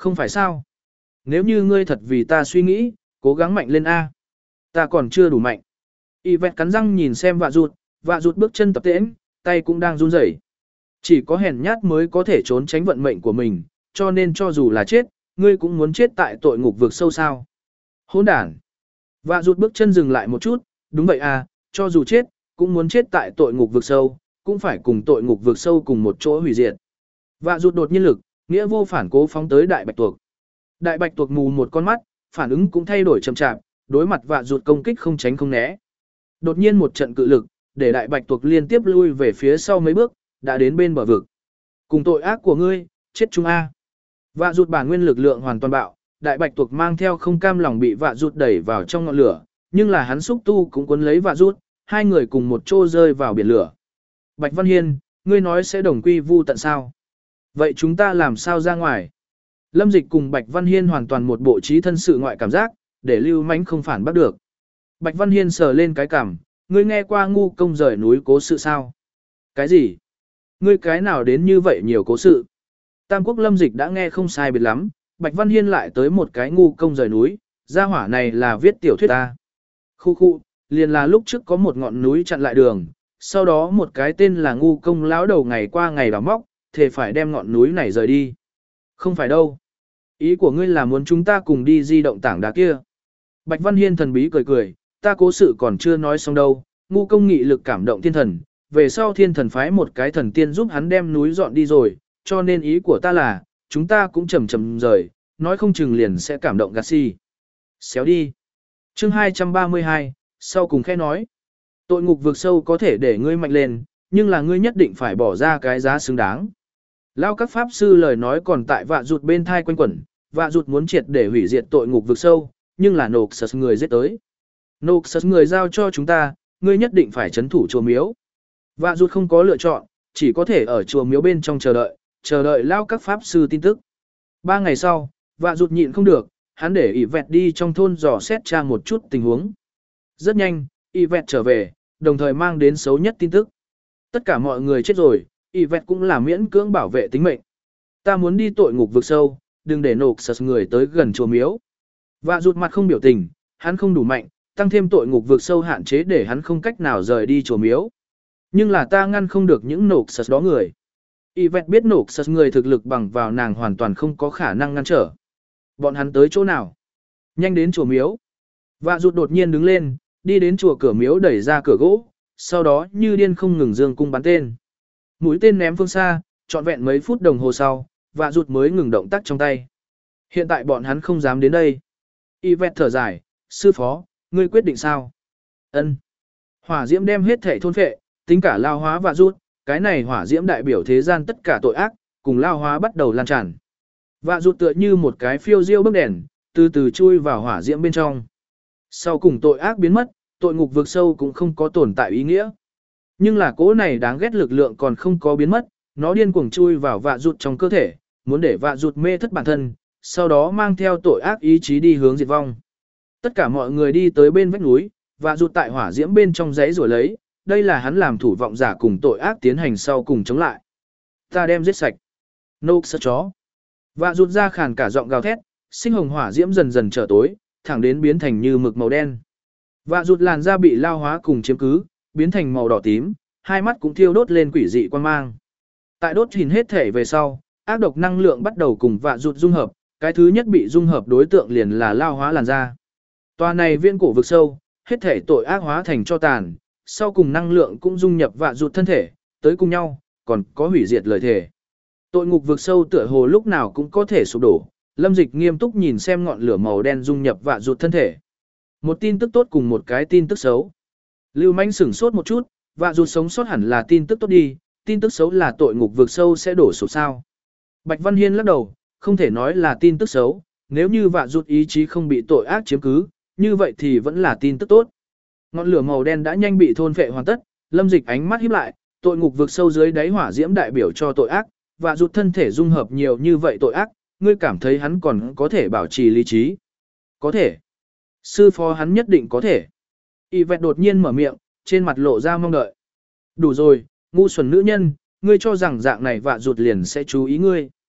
Không phải sao? Nếu như ngươi thật vì ta suy nghĩ, cố gắng mạnh lên A. Ta còn chưa đủ mạnh. Yvette cắn răng nhìn xem vạ rụt, vạ rụt bước chân tập tễnh, tay cũng đang run rẩy. Chỉ có hèn nhát mới có thể trốn tránh vận mệnh của mình, cho nên cho dù là chết, ngươi cũng muốn chết tại tội ngục vực sâu sao. Hỗn đản. Vạ rụt bước chân dừng lại một chút, đúng vậy à, cho dù chết, cũng muốn chết tại tội ngục vực sâu, cũng phải cùng tội ngục vực sâu cùng một chỗ hủy diệt. Vạ rụt đột nhiên lực, nghĩa vô phản cố phóng tới đại bạch tuộc. Đại bạch tuộc mù một con mắt, phản ứng cũng thay đổi chậm chạp, đối mặt vạ rụt công kích không tránh không né. Đột nhiên một trận cự lực, để đại bạch tuộc liên tiếp lui về phía sau mấy bước, đã đến bên bờ vực. Cùng tội ác của ngươi, chết chung a. Vạ rụt bản nguyên lực lượng hoàn toàn bạo, đại bạch tuộc mang theo không cam lòng bị vạ rụt đẩy vào trong ngọn lửa, nhưng là hắn xúc tu cũng cuốn lấy vạ rụt, hai người cùng một chỗ rơi vào biển lửa. Bạch Văn Hiên, ngươi nói sẽ đồng quy vu tận sao? Vậy chúng ta làm sao ra ngoài? Lâm Dịch cùng Bạch Văn Hiên hoàn toàn một bộ trí thân sự ngoại cảm giác, để Lưu Mánh không phản bắt được. Bạch Văn Hiên sờ lên cái cằm, ngươi nghe qua ngu công rời núi cố sự sao? Cái gì? Ngươi cái nào đến như vậy nhiều cố sự? Tam Quốc Lâm Dịch đã nghe không sai biệt lắm, Bạch Văn Hiên lại tới một cái ngu công rời núi, gia hỏa này là viết tiểu thuyết ta. Khu khu, liền là lúc trước có một ngọn núi chặn lại đường, sau đó một cái tên là ngu công lão đầu ngày qua ngày đào móc, thề phải đem ngọn núi này rời đi. Không phải đâu. Ý của ngươi là muốn chúng ta cùng đi di động tảng đá kia. Bạch Văn Hiên thần bí cười cười, ta cố sự còn chưa nói xong đâu, ngu công nghị lực cảm động thiên thần, về sau thiên thần phái một cái thần tiên giúp hắn đem núi dọn đi rồi, cho nên ý của ta là, chúng ta cũng chầm chầm rời, nói không chừng liền sẽ cảm động gạt si. Xéo đi. Chương hai trăm ba mươi hai, sau cùng khẽ nói. Tội ngục vực sâu có thể để ngươi mạnh lên, nhưng là ngươi nhất định phải bỏ ra cái giá xứng đáng. Lao các pháp sư lời nói còn tại vạ rụt bên thai quanh quẩn, vạ rụt muốn triệt để hủy diệt tội ngục vực sâu, nhưng là nộp sật người giết tới. Nộp sật người giao cho chúng ta, ngươi nhất định phải trấn thủ chùa miếu. Vạ rụt không có lựa chọn, chỉ có thể ở chùa miếu bên trong chờ đợi, chờ đợi lao các pháp sư tin tức. Ba ngày sau, vạ rụt nhịn không được, hắn để Yvette đi trong thôn dò xét tra một chút tình huống. Rất nhanh, Yvette trở về, đồng thời mang đến xấu nhất tin tức. Tất cả mọi người chết rồi, Yvette cũng là miễn cưỡng bảo vệ tính mệnh. Ta muốn đi tội ngục vực sâu, đừng để nộp sật người tới gần chùa miếu. Vạ rụt mặt không biểu tình, hắn không đủ mạnh, tăng thêm tội ngục vực sâu hạn chế để hắn không cách nào rời đi chùa miếu. Nhưng là ta ngăn không được những nộp sật đó người. Yvette biết nộp sật người thực lực bằng vào nàng hoàn toàn không có khả năng ngăn trở. Bọn hắn tới chỗ nào? Nhanh đến chùa miếu. Vạ rụt đột nhiên đứng lên, đi đến chùa cửa miếu đẩy ra cửa gỗ, sau đó như điên không ngừng dương cung bắn tên. Mũi tên ném phương xa, trọn vẹn mấy phút đồng hồ sau, Vạ rụt mới ngừng động tác trong tay. Hiện tại bọn hắn không dám đến đây. Yvette thở dài, sư phó, ngươi quyết định sao? Ân. Hỏa diễm đem hết thể thôn phệ, tính cả lao hóa Vạ rụt, cái này hỏa diễm đại biểu thế gian tất cả tội ác, cùng lao hóa bắt đầu lan tràn. Vạ rụt tựa như một cái phiêu diêu bức đèn, từ từ chui vào hỏa diễm bên trong. Sau cùng tội ác biến mất, tội ngục vực sâu cũng không có tồn tại ý nghĩa. Nhưng là cỗ này đáng ghét lực lượng còn không có biến mất, nó điên cuồng chui vào Vạ rụt trong cơ thể, muốn để Vạ rụt mê thất bản thân, sau đó mang theo tội ác ý chí đi hướng diệt vong. Tất cả mọi người đi tới bên vách núi, Vạ rụt tại hỏa diễm bên trong giấy rồi lấy, đây là hắn làm thủ vọng giả cùng tội ác tiến hành sau cùng chống lại. Ta đem giết sạch. Nô sợ chó. Vạ rụt ra khàn cả giọng gào thét, sinh hồng hỏa diễm dần dần trở tối, thẳng đến biến thành như mực màu đen. Vạ rụt làn da bị lao hóa cùng chiếm cứ, biến thành màu đỏ tím, hai mắt cũng thiêu đốt lên quỷ dị quan mang. Tại đốt hình hết thể về sau, ác độc năng lượng bắt đầu cùng vạ rụt dung hợp, cái thứ nhất bị dung hợp đối tượng liền là lao hóa làn da. Tòa này viên cổ vực sâu, hết thể tội ác hóa thành cho tàn, sau cùng năng lượng cũng dung nhập vạ rụt thân thể, tới cùng nhau, còn có hủy diệt lời thề. Tội ngục vực sâu tựa hồ lúc nào cũng có thể sụp đổ, Lâm Dịch nghiêm túc nhìn xem ngọn lửa màu đen dung nhập vạ rụt thân thể. Một tin tức tốt cùng một cái tin tức xấu. Lưu Manh sửng sốt một chút, vạ rụt sống sót hẳn là tin tức tốt đi, tin tức xấu là tội ngục vực sâu sẽ đổ sụp sao. Bạch Văn Hiên lắc đầu, không thể nói là tin tức xấu, nếu như vạ rụt ý chí không bị tội ác chiếm cứ, như vậy thì vẫn là tin tức tốt. Ngọn lửa màu đen đã nhanh bị thôn phệ hoàn tất, Lâm Dịch ánh mắt híp lại, tội ngục vực sâu dưới đáy hỏa diễm đại biểu cho tội ác, vạ rụt thân thể dung hợp nhiều như vậy tội ác, ngươi cảm thấy hắn còn có thể bảo trì lý trí? Có thể. Sư phó hắn nhất định có thể. Yvette đột nhiên mở miệng, trên mặt lộ ra mong đợi. Đủ rồi, ngu xuẩn nữ nhân, ngươi cho rằng dạng này vạ rụt liền sẽ chú ý ngươi.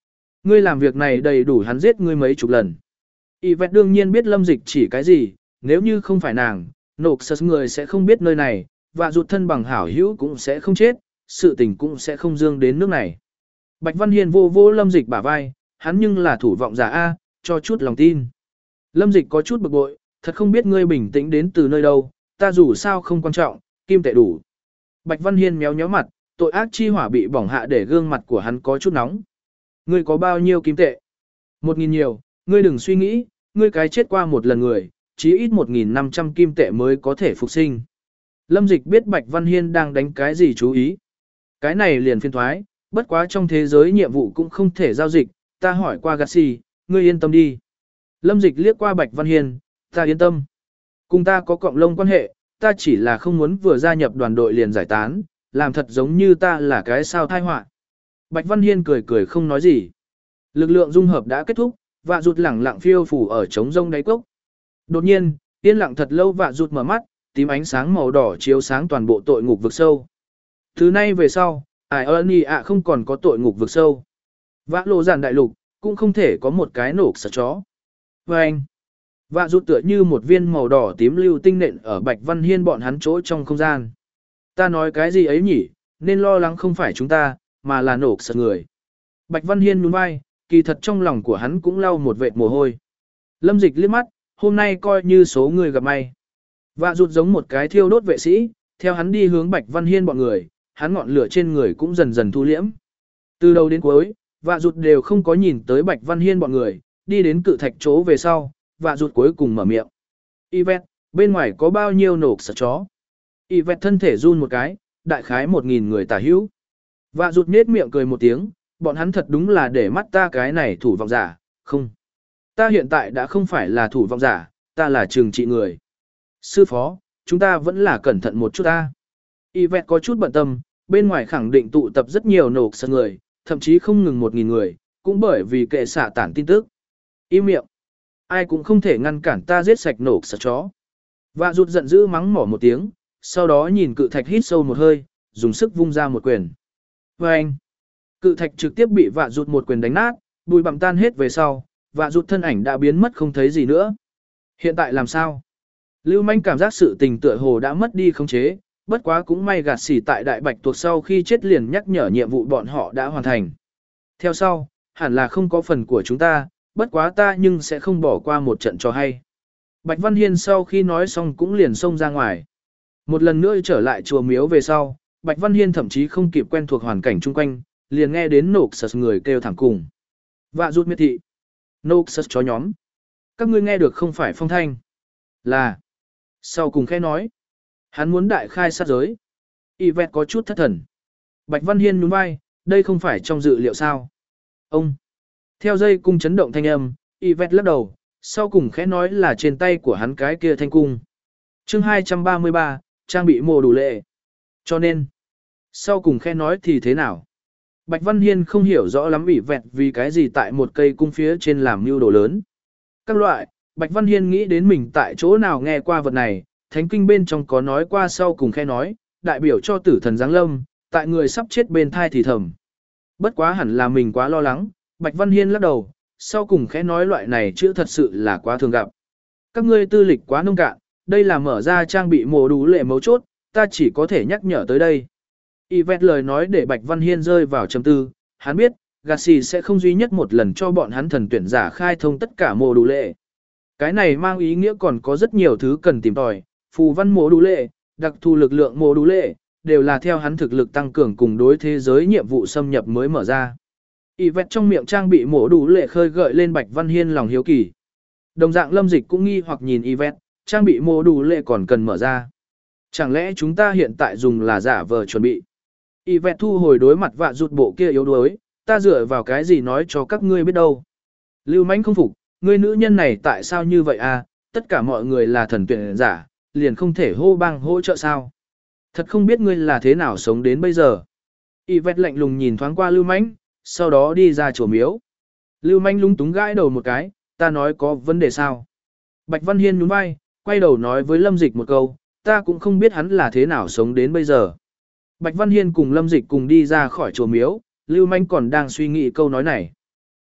Ngươi làm việc này đầy đủ hắn giết ngươi mấy chục lần. Yvette đương nhiên biết Lâm Dịch chỉ cái gì, nếu như không phải nàng, nộp sật người sẽ không biết nơi này, và rụt thân bằng hảo hữu cũng sẽ không chết, sự tình cũng sẽ không dương đến nước này. Bạch Văn Hiên vô vô Lâm Dịch bả vai, hắn nhưng là thủ vọng giả A, cho chút lòng tin. Lâm Dịch có chút bực bội, thật không biết ngươi bình tĩnh đến từ nơi đâu, ta dù sao không quan trọng, kim tệ đủ. Bạch Văn Hiên méo méo mặt, tội ác chi hỏa bị bỏng hạ để gương mặt của hắn có chút nóng. Ngươi có bao nhiêu kim tệ? Một nghìn nhiều, ngươi đừng suy nghĩ, ngươi cái chết qua một lần người, chí ít một nghìn năm trăm kim tệ mới có thể phục sinh. Lâm Dịch biết Bạch Văn Hiên đang đánh cái gì chú ý. Cái này liền phiên thoái, bất quá trong thế giới nhiệm vụ cũng không thể giao dịch, ta hỏi qua Gassi, ngươi yên tâm đi. Lâm Dịch liếc qua Bạch Văn Hiên, ta yên tâm. Cùng ta có cộng lông quan hệ, ta chỉ là không muốn vừa gia nhập đoàn đội liền giải tán, làm thật giống như ta là cái sao thai họa. Bạch Văn Hiên cười cười không nói gì. Lực lượng dung hợp đã kết thúc, Vạ Rụt lẳng lặng phiêu phủ ở trống rông đáy cốc. Đột nhiên, yên lặng thật lâu Vạ Rụt mở mắt, tím ánh sáng màu đỏ chiếu sáng toàn bộ tội ngục vực sâu. Từ nay về sau, Ai ơn ạ không còn có tội ngục vực sâu. Vã lộ giản đại lục, cũng không thể có một cái nổ sợ chó. Và anh, Vạ Rụt tựa như một viên màu đỏ tím lưu tinh nện ở Bạch Văn Hiên bọn hắn chỗ trong không gian. Ta nói cái gì ấy nhỉ, nên lo lắng không phải chúng ta, mà là nổ sợ người. Bạch Văn Hiên nhún vai, kỳ thật trong lòng của hắn cũng lau một vệt mồ hôi. Lâm Dịch liếc mắt, hôm nay coi như số người gặp may. Vạ Rụt giống một cái thiêu đốt vệ sĩ, theo hắn đi hướng Bạch Văn Hiên bọn người, hắn ngọn lửa trên người cũng dần dần thu liễm. Từ đầu đến cuối, Vạ Rụt đều không có nhìn tới Bạch Văn Hiên bọn người, đi đến cự thạch chỗ về sau, Vạ Rụt cuối cùng mở miệng. Yvette, bên ngoài có bao nhiêu nổ sợ chó? Yvette thân thể run một cái, đại khái một nghìn người tả hữu. Vạ Rụt nết miệng cười một tiếng, bọn hắn thật đúng là để mắt ta cái này thủ vọng giả, không. Ta hiện tại đã không phải là thủ vọng giả, ta là trừng trị người. Sư phó, chúng ta vẫn là cẩn thận một chút ta. Yvette có chút bận tâm, bên ngoài khẳng định tụ tập rất nhiều nổ sợ người, thậm chí không ngừng một nghìn người, cũng bởi vì kệ xả tản tin tức. Im miệng. Ai cũng không thể ngăn cản ta giết sạch nổ sợ chó. Vạ Rụt giận dữ mắng mỏ một tiếng, sau đó nhìn cự thạch hít sâu một hơi, dùng sức vung ra một quyền. Và anh, cự thạch trực tiếp bị Vạ Rụt một quyền đánh nát, bụi bặm tan hết về sau, Vạ Rụt thân ảnh đã biến mất không thấy gì nữa. Hiện tại làm sao? Lưu Manh cảm giác sự tình tựa hồ đã mất đi khống chế, bất quá cũng may gạt xỉ tại đại bạch tuộc sau khi chết liền nhắc nhở nhiệm vụ bọn họ đã hoàn thành. Theo sau, hẳn là không có phần của chúng ta, bất quá ta nhưng sẽ không bỏ qua một trận cho hay. Bạch Văn Hiên sau khi nói xong cũng liền xông ra ngoài. Một lần nữa trở lại chùa miếu về sau, Bạch Văn Hiên thậm chí không kịp quen thuộc hoàn cảnh chung quanh, liền nghe đến nộp sật người kêu thẳng cùng. Vạ Rụt miệt thị. Nộp sật chó nhóm. Các ngươi nghe được không phải phong thanh. Là. Sau cùng khẽ nói. Hắn muốn đại khai sát giới. Yvette có chút thất thần. Bạch Văn Hiên nhún vai, đây không phải trong dự liệu sao. Ông. Theo dây cung chấn động thanh âm, Yvette lắc đầu, sau cùng khẽ nói là trên tay của hắn cái kia thanh cung. Chương hai trăm ba mươi ba, trang bị mồ đủ lệ. Cho nên, sau cùng khẽ nói thì thế nào? Bạch Văn Hiên không hiểu rõ lắm Yvette vì cái gì tại một cây cung phía trên làm mưu đồ lớn. Các loại, Bạch Văn Hiên nghĩ đến mình tại chỗ nào nghe qua vật này, thánh kinh bên trong có nói qua sau cùng khẽ nói, đại biểu cho tử thần giáng lâm, tại người sắp chết bên thai thì thầm. Bất quá hẳn là mình quá lo lắng, Bạch Văn Hiên lắc đầu, sau cùng khẽ nói loại này chữ thật sự là quá thường gặp. Các ngươi tư lịch quá nông cạn, đây là mở ra trang bị mồ đủ lệ mấu chốt, ta chỉ có thể nhắc nhở tới đây. Yvette lời nói để Bạch Văn Hiên rơi vào trầm tư, hắn biết, Gassi sẽ không duy nhất một lần cho bọn hắn thần tuyển giả khai thông tất cả mồ đủ lệ. Cái này mang ý nghĩa còn có rất nhiều thứ cần tìm tòi, phù văn mồ đủ lệ, đặc thù lực lượng mồ đủ lệ, đều là theo hắn thực lực tăng cường cùng đối thế giới nhiệm vụ xâm nhập mới mở ra. Yvette trong miệng trang bị mồ đủ lệ khơi gợi lên Bạch Văn Hiên lòng hiếu kỳ. Đồng dạng Lâm Dịch cũng nghi hoặc nhìn Yvette, trang bị mồ đủ lệ còn cần mở ra. Chẳng lẽ chúng ta hiện tại dùng là giả vờ chuẩn bị? Yvette thu hồi đối mặt Vạ Rụt bộ kia yếu đuối, ta dựa vào cái gì nói cho các ngươi biết đâu. Lưu Mãnh không phục, ngươi nữ nhân này tại sao như vậy à, tất cả mọi người là thần tuyển giả, liền không thể hô bang hỗ trợ sao. Thật không biết ngươi là thế nào sống đến bây giờ. Yvette lạnh lùng nhìn thoáng qua Lưu Mãnh, sau đó đi ra chùa miếu. Lưu Mãnh lúng túng gãi đầu một cái, ta nói có vấn đề sao. Bạch Văn Hiên nhún vai, quay đầu nói với Lâm Dịch một câu, ta cũng không biết hắn là thế nào sống đến bây giờ. Bạch Văn Hiên cùng Lâm Dịch cùng đi ra khỏi chùa miếu, Lưu Mãnh còn đang suy nghĩ câu nói này.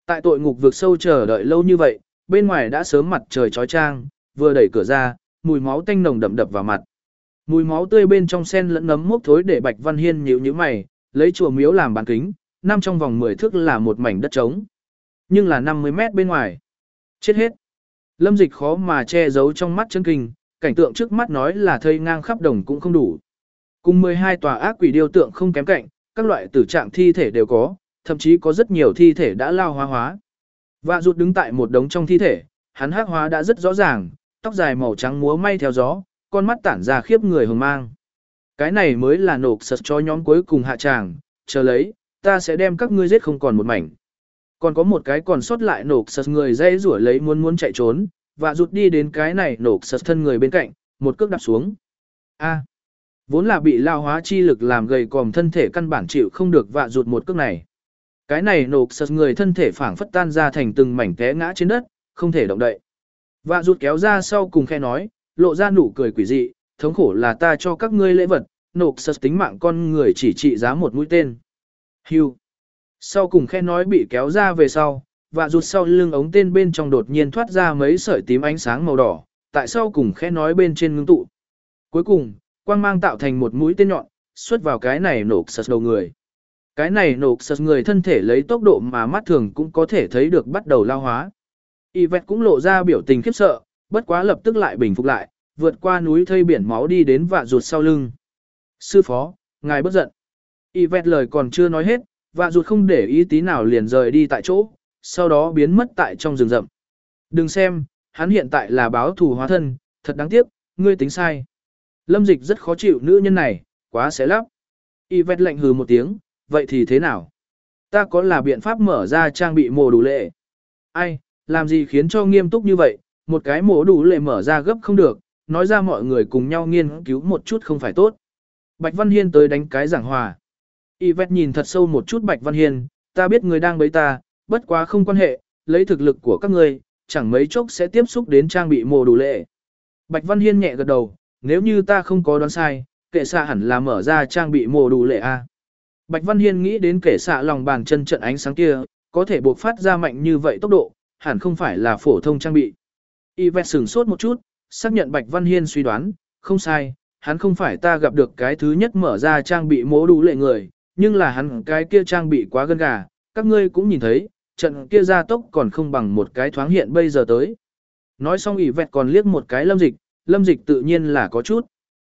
Tại tội ngục vực sâu chờ đợi lâu như vậy, bên ngoài đã sớm mặt trời chói chang, vừa đẩy cửa ra, mùi máu tanh nồng đậm đập vào mặt. Mùi máu tươi bên trong sen lẫn nấm mốc thối để Bạch Văn Hiên nhíu nhíu mày, lấy chùa miếu làm bán kính, năm trong vòng mười thước là một mảnh đất trống. Nhưng là năm mươi mét bên ngoài. Chết hết. Lâm Dịch khó mà che giấu trong mắt chân kinh, cảnh tượng trước mắt nói là thây ngang khắp đồng cũng không đủ. Cùng mười hai tòa ác quỷ điêu tượng không kém cạnh, các loại tử trạng thi thể đều có, thậm chí có rất nhiều thi thể đã lao hóa hóa. Vạ rụt đứng tại một đống trong thi thể, hắn hắc hóa đã rất rõ ràng, tóc dài màu trắng múa may theo gió, con mắt tản ra khiếp người hừng mang. Cái này mới là nộp sật cho nhóm cuối cùng hạ tràng, chờ lấy, ta sẽ đem các ngươi giết không còn một mảnh. Còn có một cái còn sót lại nộp sật người dây rủa lấy muốn muốn chạy trốn, và rụt đi đến cái này nộp sật thân người bên cạnh, một cước đạp xuống. A, vốn là bị lao hóa chi lực làm gầy còm thân thể căn bản chịu không được vạ rụt một cước này. Cái này nộp sật người thân thể phảng phất tan ra thành từng mảnh té ngã trên đất, không thể động đậy. Vạ rụt kéo ra sau cùng khe nói, lộ ra nụ cười quỷ dị, thống khổ là ta cho các ngươi lễ vật, nộp sật tính mạng con người chỉ trị giá một mũi tên. Hưu. Sau cùng khe nói bị kéo ra về sau, và rụt sau lưng ống tên bên trong đột nhiên thoát ra mấy sợi tím ánh sáng màu đỏ, tại sau cùng khe nói bên trên ngưng tụ. Cuối cùng, quang mang tạo thành một mũi tên nhọn, xuất vào cái này nộp sật đầu người. Cái này nộp sật người thân thể lấy tốc độ mà mắt thường cũng có thể thấy được bắt đầu lao hóa. Yvette cũng lộ ra biểu tình khiếp sợ, bất quá lập tức lại bình phục lại, vượt qua núi thây biển máu đi đến vạ rụt sau lưng. Sư phó, ngài bất giận. Yvette lời còn chưa nói hết, vạ rụt không để ý tí nào liền rời đi tại chỗ, sau đó biến mất tại trong rừng rậm. Đừng xem, hắn hiện tại là báo thù hóa thân, thật đáng tiếc, ngươi tính sai. Lâm Dịch rất khó chịu nữ nhân này, quá xé lắp. Yvette lạnh hừ một tiếng, vậy thì thế nào? Ta có là biện pháp mở ra trang bị mồ đủ lệ. Ai, làm gì khiến cho nghiêm túc như vậy, một cái mồ đủ lệ mở ra gấp không được, nói ra mọi người cùng nhau nghiên cứu một chút không phải tốt. Bạch Văn Hiên tới đánh cái giảng hòa. Yvette nhìn thật sâu một chút Bạch Văn Hiên, ta biết người đang bấy ta, bất quá không quan hệ, lấy thực lực của các ngươi, chẳng mấy chốc sẽ tiếp xúc đến trang bị mồ đủ lệ. Bạch Văn Hiên nhẹ gật đầu, nếu như ta không có đoán sai, kệ xạ hẳn là mở ra trang bị mồ đủ lệ A. Bạch Văn Hiên nghĩ đến kệ xạ lòng bàn chân trận ánh sáng kia, có thể buộc phát ra mạnh như vậy tốc độ, hẳn không phải là phổ thông trang bị. Yvette sửng sốt một chút, xác nhận Bạch Văn Hiên suy đoán, không sai, hắn không phải ta gặp được cái thứ nhất mở ra trang bị mồ đủ lệ người, nhưng là hắn cái kia trang bị quá gân gà, các ngươi cũng nhìn thấy, trận kia gia tốc còn không bằng một cái thoáng hiện bây giờ tới. Nói xong Yvette còn liếc một cái Lâm Dịch, Lâm Dịch tự nhiên là có chút.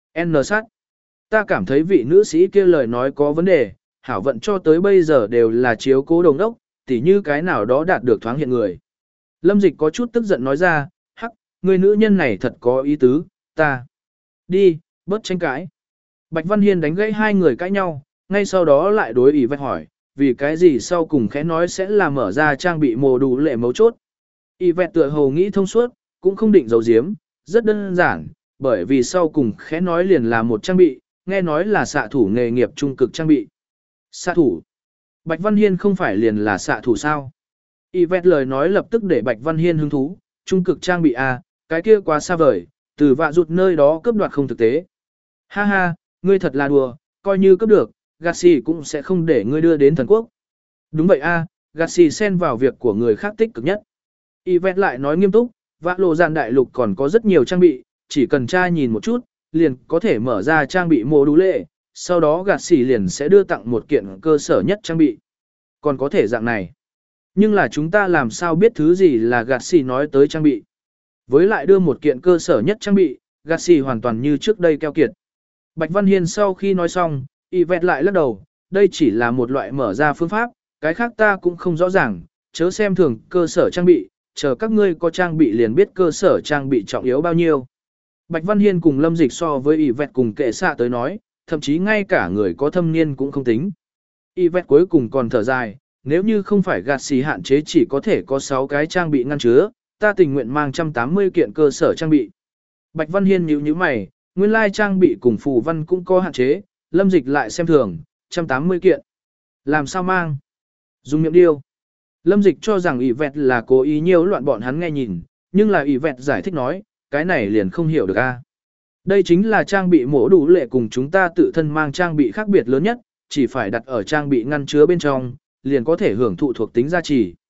N sát. Ta cảm thấy vị nữ sĩ kia lời nói có vấn đề, hảo vận cho tới bây giờ đều là chiếu cố đồng đốc, tỉ như cái nào đó đạt được thoáng hiện người. Lâm Dịch có chút tức giận nói ra, hắc, người nữ nhân này thật có ý tứ, ta. Đi, bớt tranh cãi. Bạch Văn Hiên đánh gãy hai người cãi nhau, ngay sau đó lại đối Yvette hỏi, vì cái gì sau cùng khẽ nói sẽ là mở ra trang bị mồ đủ lệ mấu chốt. Yvette tựa hồ nghĩ thông suốt, cũng không định giấu giếm, rất đơn giản, bởi vì sau cùng khẽ nói liền là một trang bị, nghe nói là xạ thủ nghề nghiệp trung cực trang bị. Xạ thủ? Bạch Văn Hiên không phải liền là xạ thủ sao? Yvette lời nói lập tức để Bạch Văn Hiên hứng thú, trung cực trang bị A, cái kia quá xa vời, từ vạ rụt nơi đó cướp đoạt không thực tế. Ha ha, ngươi thật là đùa, coi như cướp được, Garcia cũng sẽ không để ngươi đưa đến thần quốc. Đúng vậy A, Garcia xen vào việc của người khác tích cực nhất. Yvette lại nói nghiêm túc, vạ lộ dàn đại lục còn có rất nhiều trang bị, chỉ cần tra nhìn một chút, liền có thể mở ra trang bị mô đủ lệ, sau đó Garcia liền sẽ đưa tặng một kiện cơ sở nhất trang bị. Còn có thể dạng này. Nhưng là chúng ta làm sao biết thứ gì là Garcia nói tới trang bị. Với lại đưa một kiện cơ sở nhất trang bị, Garcia hoàn toàn như trước đây keo kiệt. Bạch Văn Hiên sau khi nói xong, Yvette lại lắc đầu, đây chỉ là một loại mở ra phương pháp, cái khác ta cũng không rõ ràng, chớ xem thường cơ sở trang bị, chờ các ngươi có trang bị liền biết cơ sở trang bị trọng yếu bao nhiêu. Bạch Văn Hiên cùng Lâm Dịch so với Yvette cùng kệ xạ tới nói, thậm chí ngay cả người có thâm niên cũng không tính. Yvette cuối cùng còn thở dài, nếu như không phải gạt xì hạn chế chỉ có thể có sáu cái trang bị ngăn chứa, ta tình nguyện mang một trăm tám mươi kiện cơ sở trang bị. Bạch Văn Hiên nhíu nhíu mày, nguyên lai trang bị cùng phù văn cũng có hạn chế, Lâm Dịch lại xem thường, một trăm tám mươi kiện. Làm sao mang? Dùng miệng điêu. Lâm Dịch cho rằng Yvette là cố ý nhiễu loạn bọn hắn nghe nhìn, nhưng là Yvette giải thích nói, cái này liền không hiểu được a. Đây chính là trang bị mổ đủ lệ cùng chúng ta tự thân mang trang bị khác biệt lớn nhất, chỉ phải đặt ở trang bị ngăn chứa bên trong, liền có thể hưởng thụ thuộc tính gia trì.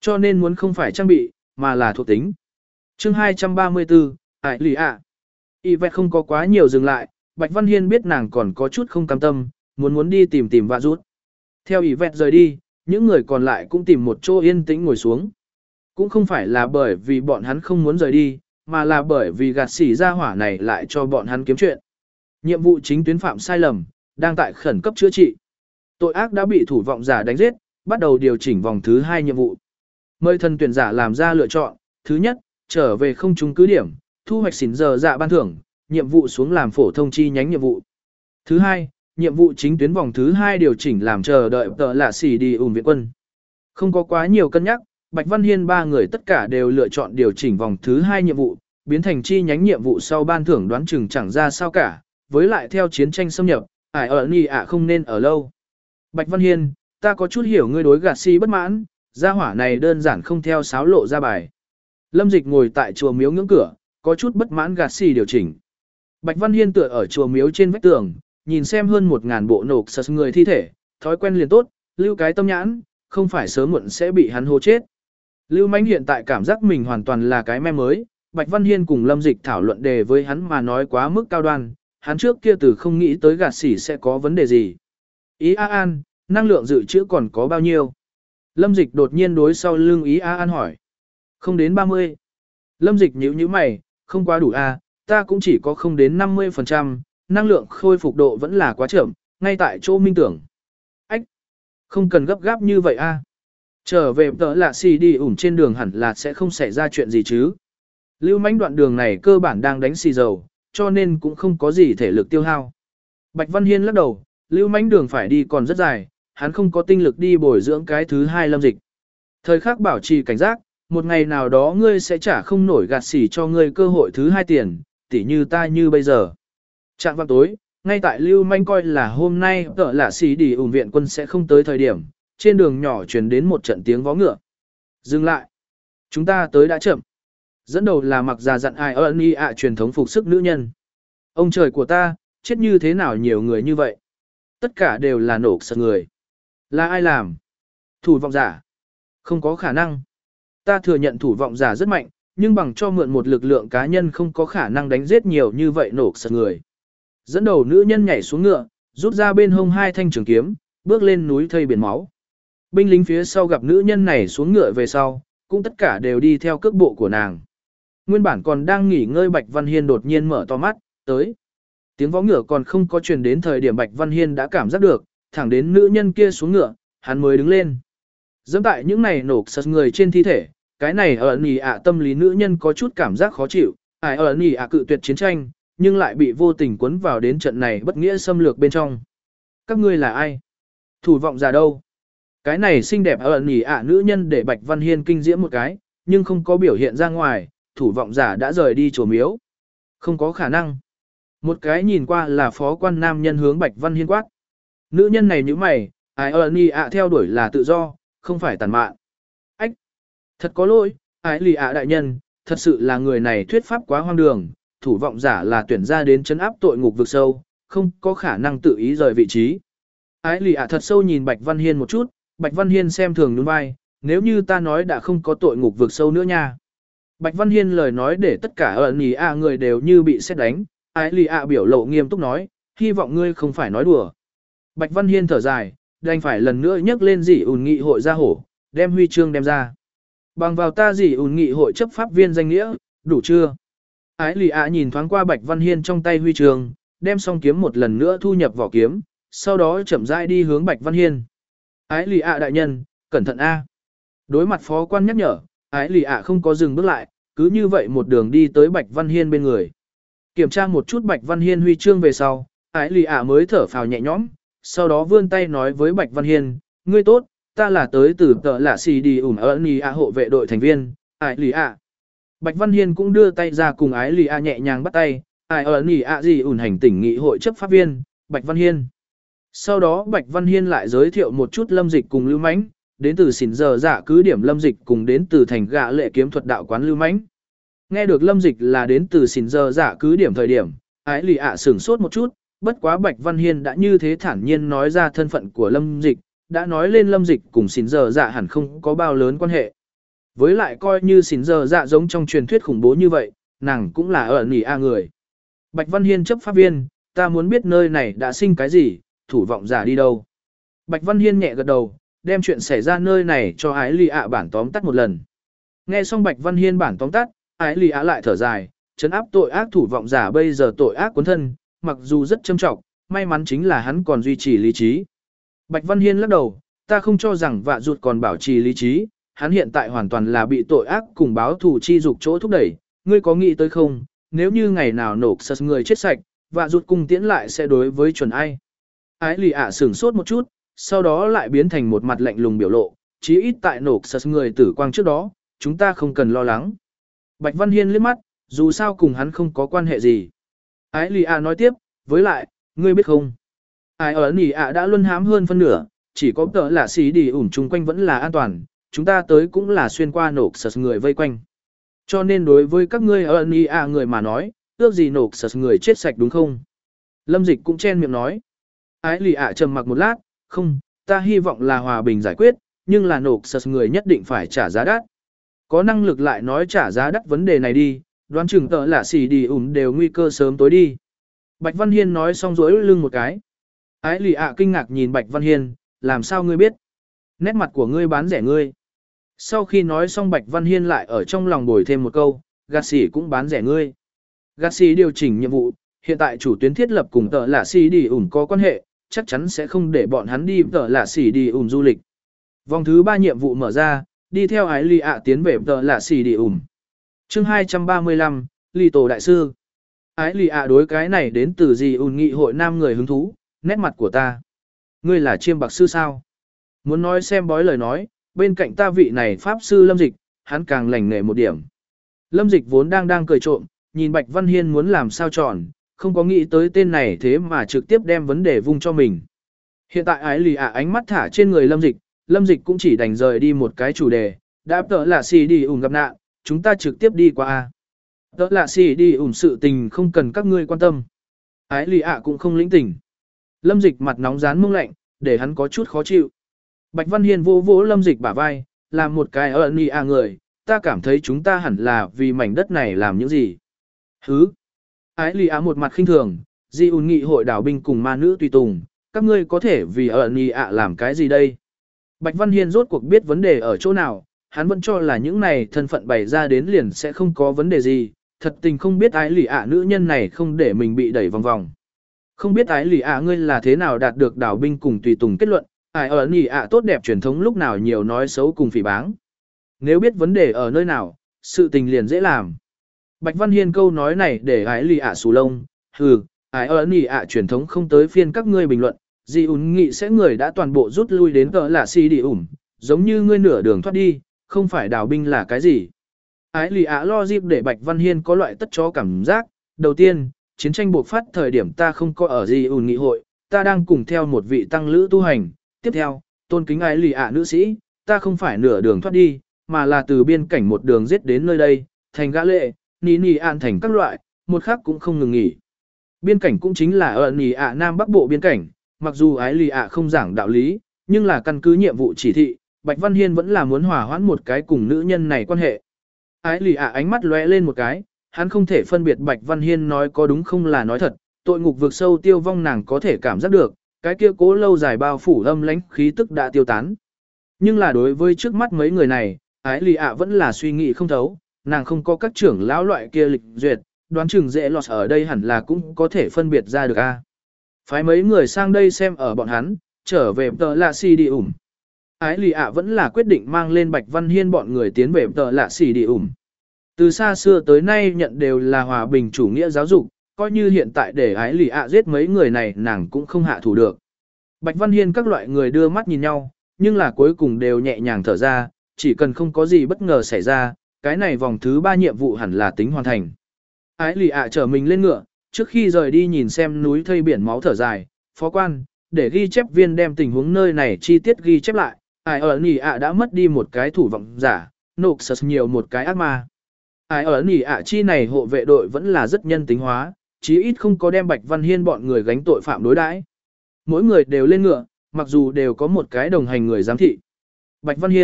Cho nên muốn không phải trang bị, mà là thuộc tính. chương hai trăm ba mươi tư, Ải Lì ạ. Y vẹt không có quá nhiều dừng lại, Bạch Văn Hiên biết nàng còn có chút không cam tâm, muốn muốn đi tìm tìm và rút. Theo Y vẹt rời đi, những người còn lại cũng tìm một chỗ yên tĩnh ngồi xuống. Cũng không phải là bởi vì bọn hắn không muốn rời đi, mà là bởi vì gạt xỉ ra hỏa này lại cho bọn hắn kiếm chuyện. Nhiệm vụ chính tuyến phạm sai lầm, đang tại khẩn cấp chữa trị. Tội ác đã bị thủ vọng giả đánh giết, bắt đầu điều chỉnh vòng thứ hai nhiệm vụ. Mời thần tuyển giả làm ra lựa chọn, thứ nhất, trở về không trúng cứ điểm, thu hoạch xỉn giờ dạ ban thưởng, nhiệm vụ xuống làm phổ thông chi nhánh nhiệm vụ. Thứ hai, nhiệm vụ chính tuyến vòng thứ hai điều chỉnh làm chờ đợi tợ lạ xỉ đi ủng viện quân. Không có quá nhiều cân nhắc, Bạch Văn Hiên ba người tất cả đều lựa chọn điều chỉnh vòng thứ hai nhiệm vụ, biến thành chi nhánh nhiệm vụ sau ban thưởng đoán chừng chẳng ra sao cả, với lại theo chiến tranh xâm nhập, ải ở nì ạ không nên ở lâu. Bạch Văn Hiên, ta có chút hiểu ngươi đối gạt si bất mãn, gia hỏa này đơn giản không theo sáo lộ ra bài. Lâm Dịch ngồi tại chùa miếu ngưỡng cửa, có chút bất mãn gạt si điều chỉnh. Bạch Văn Hiên tựa ở chùa miếu trên vách tường, nhìn xem hơn một ngàn bộ nộp sật người thi thể, thói quen liền tốt, lưu cái tâm nhãn, không phải sớm muộn sẽ bị hắn hô chết. Lưu Mánh hiện tại cảm giác mình hoàn toàn là cái me mới, Bạch Văn Hiên cùng Lâm Dịch thảo luận đề với hắn mà nói quá mức cao đoan, hắn trước kia từ không nghĩ tới gạt xỉ sẽ có vấn đề gì. Ý A An, năng lượng dự trữ còn có bao nhiêu? Lâm Dịch đột nhiên đối sau lưng Ý A An hỏi. Không đến ba mươi. Lâm Dịch nhíu nhíu mày, không quá đủ a, ta cũng chỉ có không đến năm mươi phần trăm, năng lượng khôi phục độ vẫn là quá chậm, ngay tại chỗ minh tưởng. Ách, không cần gấp gáp như vậy a. Trở về tớ là xì đi ủn trên đường hẳn là sẽ không xảy ra chuyện gì chứ. Lưu Mánh đoạn đường này cơ bản đang đánh xì dầu, cho nên cũng không có gì thể lực tiêu hao. Bạch Văn Hiên lắc đầu, Lưu Mánh đường phải đi còn rất dài, hắn không có tinh lực đi bồi dưỡng cái thứ hai Lâm Dịch. Thời khắc bảo trì cảnh giác, một ngày nào đó ngươi sẽ trả không nổi gạt xỉ cho ngươi cơ hội thứ hai tiền, tỉ như ta như bây giờ. Trạng vào tối, ngay tại Lưu Manh coi là hôm nay tợ là xỉ đi ủng viện quân sẽ không tới thời điểm, trên đường nhỏ truyền đến một trận tiếng vó ngựa. Dừng lại. Chúng ta tới đã chậm. Dẫn đầu là mặc già dặn ai ơn y ạ truyền thống phục sức nữ nhân. Ông trời của ta, chết như thế nào nhiều người như vậy? Tất cả đều là nổ sật người. Là ai làm? Thủ vọng giả. Không có khả năng. Ta thừa nhận thủ vọng giả rất mạnh, nhưng bằng cho mượn một lực lượng cá nhân không có khả năng đánh giết nhiều như vậy nổ sật người. Dẫn đầu nữ nhân nhảy xuống ngựa, rút ra bên hông hai thanh trường kiếm, bước lên núi thây biển máu. Binh lính phía sau gặp nữ nhân này xuống ngựa về sau, cũng tất cả đều đi theo cước bộ của nàng. Nguyên bản còn đang nghỉ ngơi Bạch Văn Hiên đột nhiên mở to mắt, tới. Tiếng vó ngựa còn không có truyền đến thời điểm Bạch Văn Hiên đã cảm giác được, thẳng đến nữ nhân kia xuống ngựa, hắn mới đứng lên. Dẫm tại những này nổ sật người trên thi thể, cái này ở nì ạ tâm lý nữ nhân có chút cảm giác khó chịu, ai ở nì ạ cự tuyệt chiến tranh, nhưng lại bị vô tình cuốn vào đến trận này bất nghĩa xâm lược bên trong. Các ngươi là ai? Thủ vọng giả đâu? Cái này xinh đẹp ở nì ạ nữ nhân để Bạch Văn Hiên kinh diễm một cái, nhưng không có biểu hiện ra ngoài, thủ vọng giả đã rời đi chùa miếu. Không có khả năng. Một cái nhìn qua là phó quan nam nhân hướng Bạch Văn Hiên quát. Nữ nhân này như mày, ai ở nì ạ theo đuổi là tự do, không phải tàn mạn. Ách! Thật có lỗi, ái lì ạ đại nhân, thật sự là người này thuyết pháp quá hoang đường, thủ vọng giả là tuyển ra đến trấn áp tội ngục vực sâu, không có khả năng tự ý rời vị trí. Ái lì ạ thật sâu nhìn Bạch Văn Hiên một chút, Bạch Văn Hiên xem thường nhún vai, nếu như ta nói đã không có tội ngục vực sâu nữa nha. Bạch Văn Hiên lời nói để tất cả ở nì ạ người đều như bị sét đánh, ái lì ạ biểu lộ nghiêm túc nói, hy vọng ngươi không phải nói đùa. Bạch Văn Hiên thở dài, đành phải lần nữa nhắc lên dị ủn nghị hội ra hổ, đem huy chương đem ra. Bằng vào ta dị ủn nghị hội chấp pháp viên danh nghĩa, đủ chưa? Ái lì ạ nhìn thoáng qua Bạch Văn Hiên trong tay huy chương, đem song kiếm một lần nữa thu nhập vỏ kiếm, sau đó chậm rãi đi hướng Bạch Văn Hiên. Ái lì ạ đại nhân, cẩn thận a. Đối mặt phó quan nhắc nhở, ái lì ạ không có dừng bước lại, cứ như vậy một đường đi tới Bạch Văn Hiên bên người. Kiểm tra một chút Bạch Văn Hiên huy chương về sau, ái lì ạ mới thở phào nhẹ nhõm, sau đó vươn tay nói với Bạch Văn Hiên, ngươi tốt, ta là tới từ tợ lạ xì đi ủng ở nì ạ hộ vệ đội thành viên, ái lì ạ. Bạch Văn Hiên cũng đưa tay ra cùng ái lì ạ nhẹ nhàng bắt tay, ái ở nì ạ gì ủng hành tỉnh nghị hội chấp pháp viên, Bạch Văn Hiên. Sau đó Bạch Văn Hiên lại giới thiệu một chút Lâm Dịch cùng Lưu Mãnh, đến từ xỉn giờ dạ cứ điểm Lâm Dịch cùng đến từ thành gạ lệ kiếm thuật đạo quán Lưu Mãnh. Nghe được Lâm Dịch là đến từ xỉn giờ dạ cứ điểm thời điểm, ái lì ạ sửng sốt một chút, bất quá Bạch Văn Hiên đã như thế thản nhiên nói ra thân phận của Lâm Dịch, đã nói lên Lâm Dịch cùng xỉn giờ dạ hẳn không có bao lớn quan hệ. Với lại coi như xỉn giờ dạ giống trong truyền thuyết khủng bố như vậy, nàng cũng là ở nỉ a người. Bạch Văn Hiên chấp pháp viên, ta muốn biết nơi này đã sinh cái gì, thủ vọng giả đi đâu. Bạch Văn Hiên nhẹ gật đầu, đem chuyện xảy ra nơi này cho Ái Lì ạ bản tóm tắt một lần. Nghe xong Bạch Văn Hiên bản tóm tắt, Ái Lì ạ lại thở dài, trấn áp tội ác thủ vọng giả bây giờ tội ác cuốn thân, mặc dù rất châm trọng, may mắn chính là hắn còn duy trì lý trí. Bạch Văn Hiên lắc đầu, ta không cho rằng vạ rụt còn bảo trì lý trí, hắn hiện tại hoàn toàn là bị tội ác cùng báo thù chi dục chỗ thúc đẩy, ngươi có nghĩ tới không, nếu như ngày nào nổ sật người chết sạch, vạ rụt cùng tiễn lại sẽ đối với chuẩn ai. Ái Lì ạ sửng sốt một chút, sau đó lại biến thành một mặt lạnh lùng biểu lộ, chí ít tại nổ sật người tử quang trước đó, chúng ta không cần lo lắng. Bạch Văn Hiên liếc mắt, dù sao cùng hắn không có quan hệ gì. Ái Lì ạ nói tiếp, với lại, ngươi biết không, ai ở nỉ ạ đã luân hãm hơn phân nửa, chỉ có tợ là xí đi ủn chung quanh vẫn là an toàn, chúng ta tới cũng là xuyên qua nổ sật người vây quanh. Cho nên đối với các ngươi ở nỉ ạ người mà nói, ước gì nổ sật người chết sạch đúng không? Lâm Dịch cũng chen miệng nói. Ái Lì ạ trầm mặc một lát, không, ta hy vọng là hòa bình giải quyết, nhưng là nổ sật người nhất định phải trả giá đắt. Có năng lực lại nói trả giá đắt vấn đề này đi, đoán chừng tợ là xì đi ủn đều nguy cơ sớm tối đi. Bạch Văn Hiên nói xong rối lưng một cái. Ái Lì ạ kinh ngạc nhìn Bạch Văn Hiên, làm sao ngươi biết? Nét mặt của ngươi bán rẻ ngươi. Sau khi nói xong Bạch Văn Hiên lại ở trong lòng bồi thêm một câu, gạt xỉ cũng bán rẻ ngươi. Gạt xỉ điều chỉnh nhiệm vụ, hiện tại chủ tuyến thiết lập cùng tợ là xì đi ủn có quan hệ, chắc chắn sẽ không để bọn hắn đi tợ là xì đi ủn du lịch. Vòng thứ ba nhiệm vụ mở ra, đi theo Ái Lì ạ tiến về tợ là xì đi ủn. Chương hai trăm ba mươi lăm, Lì Tổ Đại Sư. Ái Lì ạ đối cái này đến từ gì ủn nghị hội nam người hứng thú, nét mặt của ta. Ngươi là chiêm bạc sư sao? Muốn nói xem bói lời nói, bên cạnh ta vị này pháp sư Lâm Dịch, hắn càng lành nghề một điểm. Lâm Dịch vốn đang đang cười trộm, nhìn Bạch Văn Hiên muốn làm sao tròn, không có nghĩ tới tên này thế mà trực tiếp đem vấn đề vung cho mình. Hiện tại Ái Lì ạ ánh mắt thả trên người Lâm Dịch, Lâm Dịch cũng chỉ đành rời đi một cái chủ đề, đã tợ là xì đi ủn gặp nạn, chúng ta trực tiếp đi qua a. Tợ là xì đi ủn sự tình không cần các ngươi quan tâm. Ái Lì ạ cũng không lĩnh tình. Lâm Dịch mặt nóng rán mông lạnh, để hắn có chút khó chịu. Bạch Văn Hiên vỗ vỗ Lâm Dịch bả vai, làm một cái ở nì à người, ta cảm thấy chúng ta hẳn là vì mảnh đất này làm những gì. Hứ. Ái Lì Á một mặt khinh thường, Di ùn nghị hội đảo binh cùng ma nữ tùy tùng, các ngươi có thể vì ở nì ạ làm cái gì đây? Bạch Văn Hiên rốt cuộc biết vấn đề ở chỗ nào, hắn vẫn cho là những này thân phận bày ra đến liền sẽ không có vấn đề gì, thật tình không biết Ái Lì ạ nữ nhân này không để mình bị đẩy vòng vòng. Không biết Ái Lì ạ ngươi là thế nào đạt được đảo binh cùng tùy tùng kết luận, ai ở nỉ ạ tốt đẹp truyền thống lúc nào nhiều nói xấu cùng phỉ báng. Nếu biết vấn đề ở nơi nào, sự tình liền dễ làm. Bạch Văn Hiên câu nói này để Ái Lì ạ xù lông, hừ, ai ở nỉ ạ truyền thống không tới phiên các ngươi bình luận, Di ùn nghị sẽ người đã toàn bộ rút lui đến cỡ là si đi ủm, giống như ngươi nửa đường thoát đi, không phải đảo binh là cái gì. Ái Lì ạ lo dịp để Bạch Văn Hiên có loại tất chó cảm giác, đầu tiên, chiến tranh buộc phát thời điểm ta không có ở Di ùn nghị hội, ta đang cùng theo một vị tăng lữ tu hành. Tiếp theo, tôn kính Ái Lì ạ nữ sĩ, ta không phải nửa đường thoát đi, mà là từ biên cảnh một đường giết đến nơi đây, thành gã lệ, nì nì an thành các loại, một khắc cũng không ngừng nghỉ. Biên cảnh cũng chính là ở nì ạ Nam Bắc Bộ biên cảnh, mặc dù Ái Lì ạ không giảng đạo lý, nhưng là căn cứ nhiệm vụ chỉ thị, Bạch Văn Hiên vẫn là muốn hòa hoãn một cái cùng nữ nhân này quan hệ. Ái Lì ạ ánh mắt lóe lên một cái, hắn không thể phân biệt Bạch Văn Hiên nói có đúng không là nói thật, tội ngục vực sâu tiêu vong nàng có thể cảm giác được. Cái kia cố lâu dài bao phủ âm lãnh khí tức đã tiêu tán. Nhưng là đối với trước mắt mấy người này, Ái Lì ạ vẫn là suy nghĩ không thấu, nàng không có các trưởng lão loại kia lịch duyệt, đoán chừng dễ lọt ở đây hẳn là cũng có thể phân biệt ra được a. Phái mấy người sang đây xem ở bọn hắn, trở về tờ lạ xì đi ủm. Ái Lì ạ vẫn là quyết định mang lên Bạch Văn Hiên bọn người tiến về tờ lạ xì đi ủm. Từ xa xưa tới nay nhận đều là hòa bình chủ nghĩa giáo dục, coi như hiện tại để Ái Lì ạ giết mấy người này nàng cũng không hạ thủ được. Bạch Văn Hiên các loại người đưa mắt nhìn nhau, nhưng là cuối cùng đều nhẹ nhàng thở ra, chỉ cần không có gì bất ngờ xảy ra, cái này vòng thứ ba nhiệm vụ hẳn là tính hoàn thành. Ái Lì ạ trở mình lên ngựa, trước khi rời đi nhìn xem núi thây biển máu thở dài, phó quan, để ghi chép viên đem tình huống nơi này chi tiết ghi chép lại, Ái ở Lì ạ đã mất đi một cái thủ vọng giả, nộp sật nhiều một cái ác ma. Ái ở Lì ạ chi này hộ vệ đội vẫn là rất nhân tính hóa, chí ít không có đem Bạch Văn Hiên bọn người gánh tội phạm đối đãi. Mỗi người đều lên ngựa, mặc dù đều có một cái đồng hành người giám thị. Bạch Văn Hiên,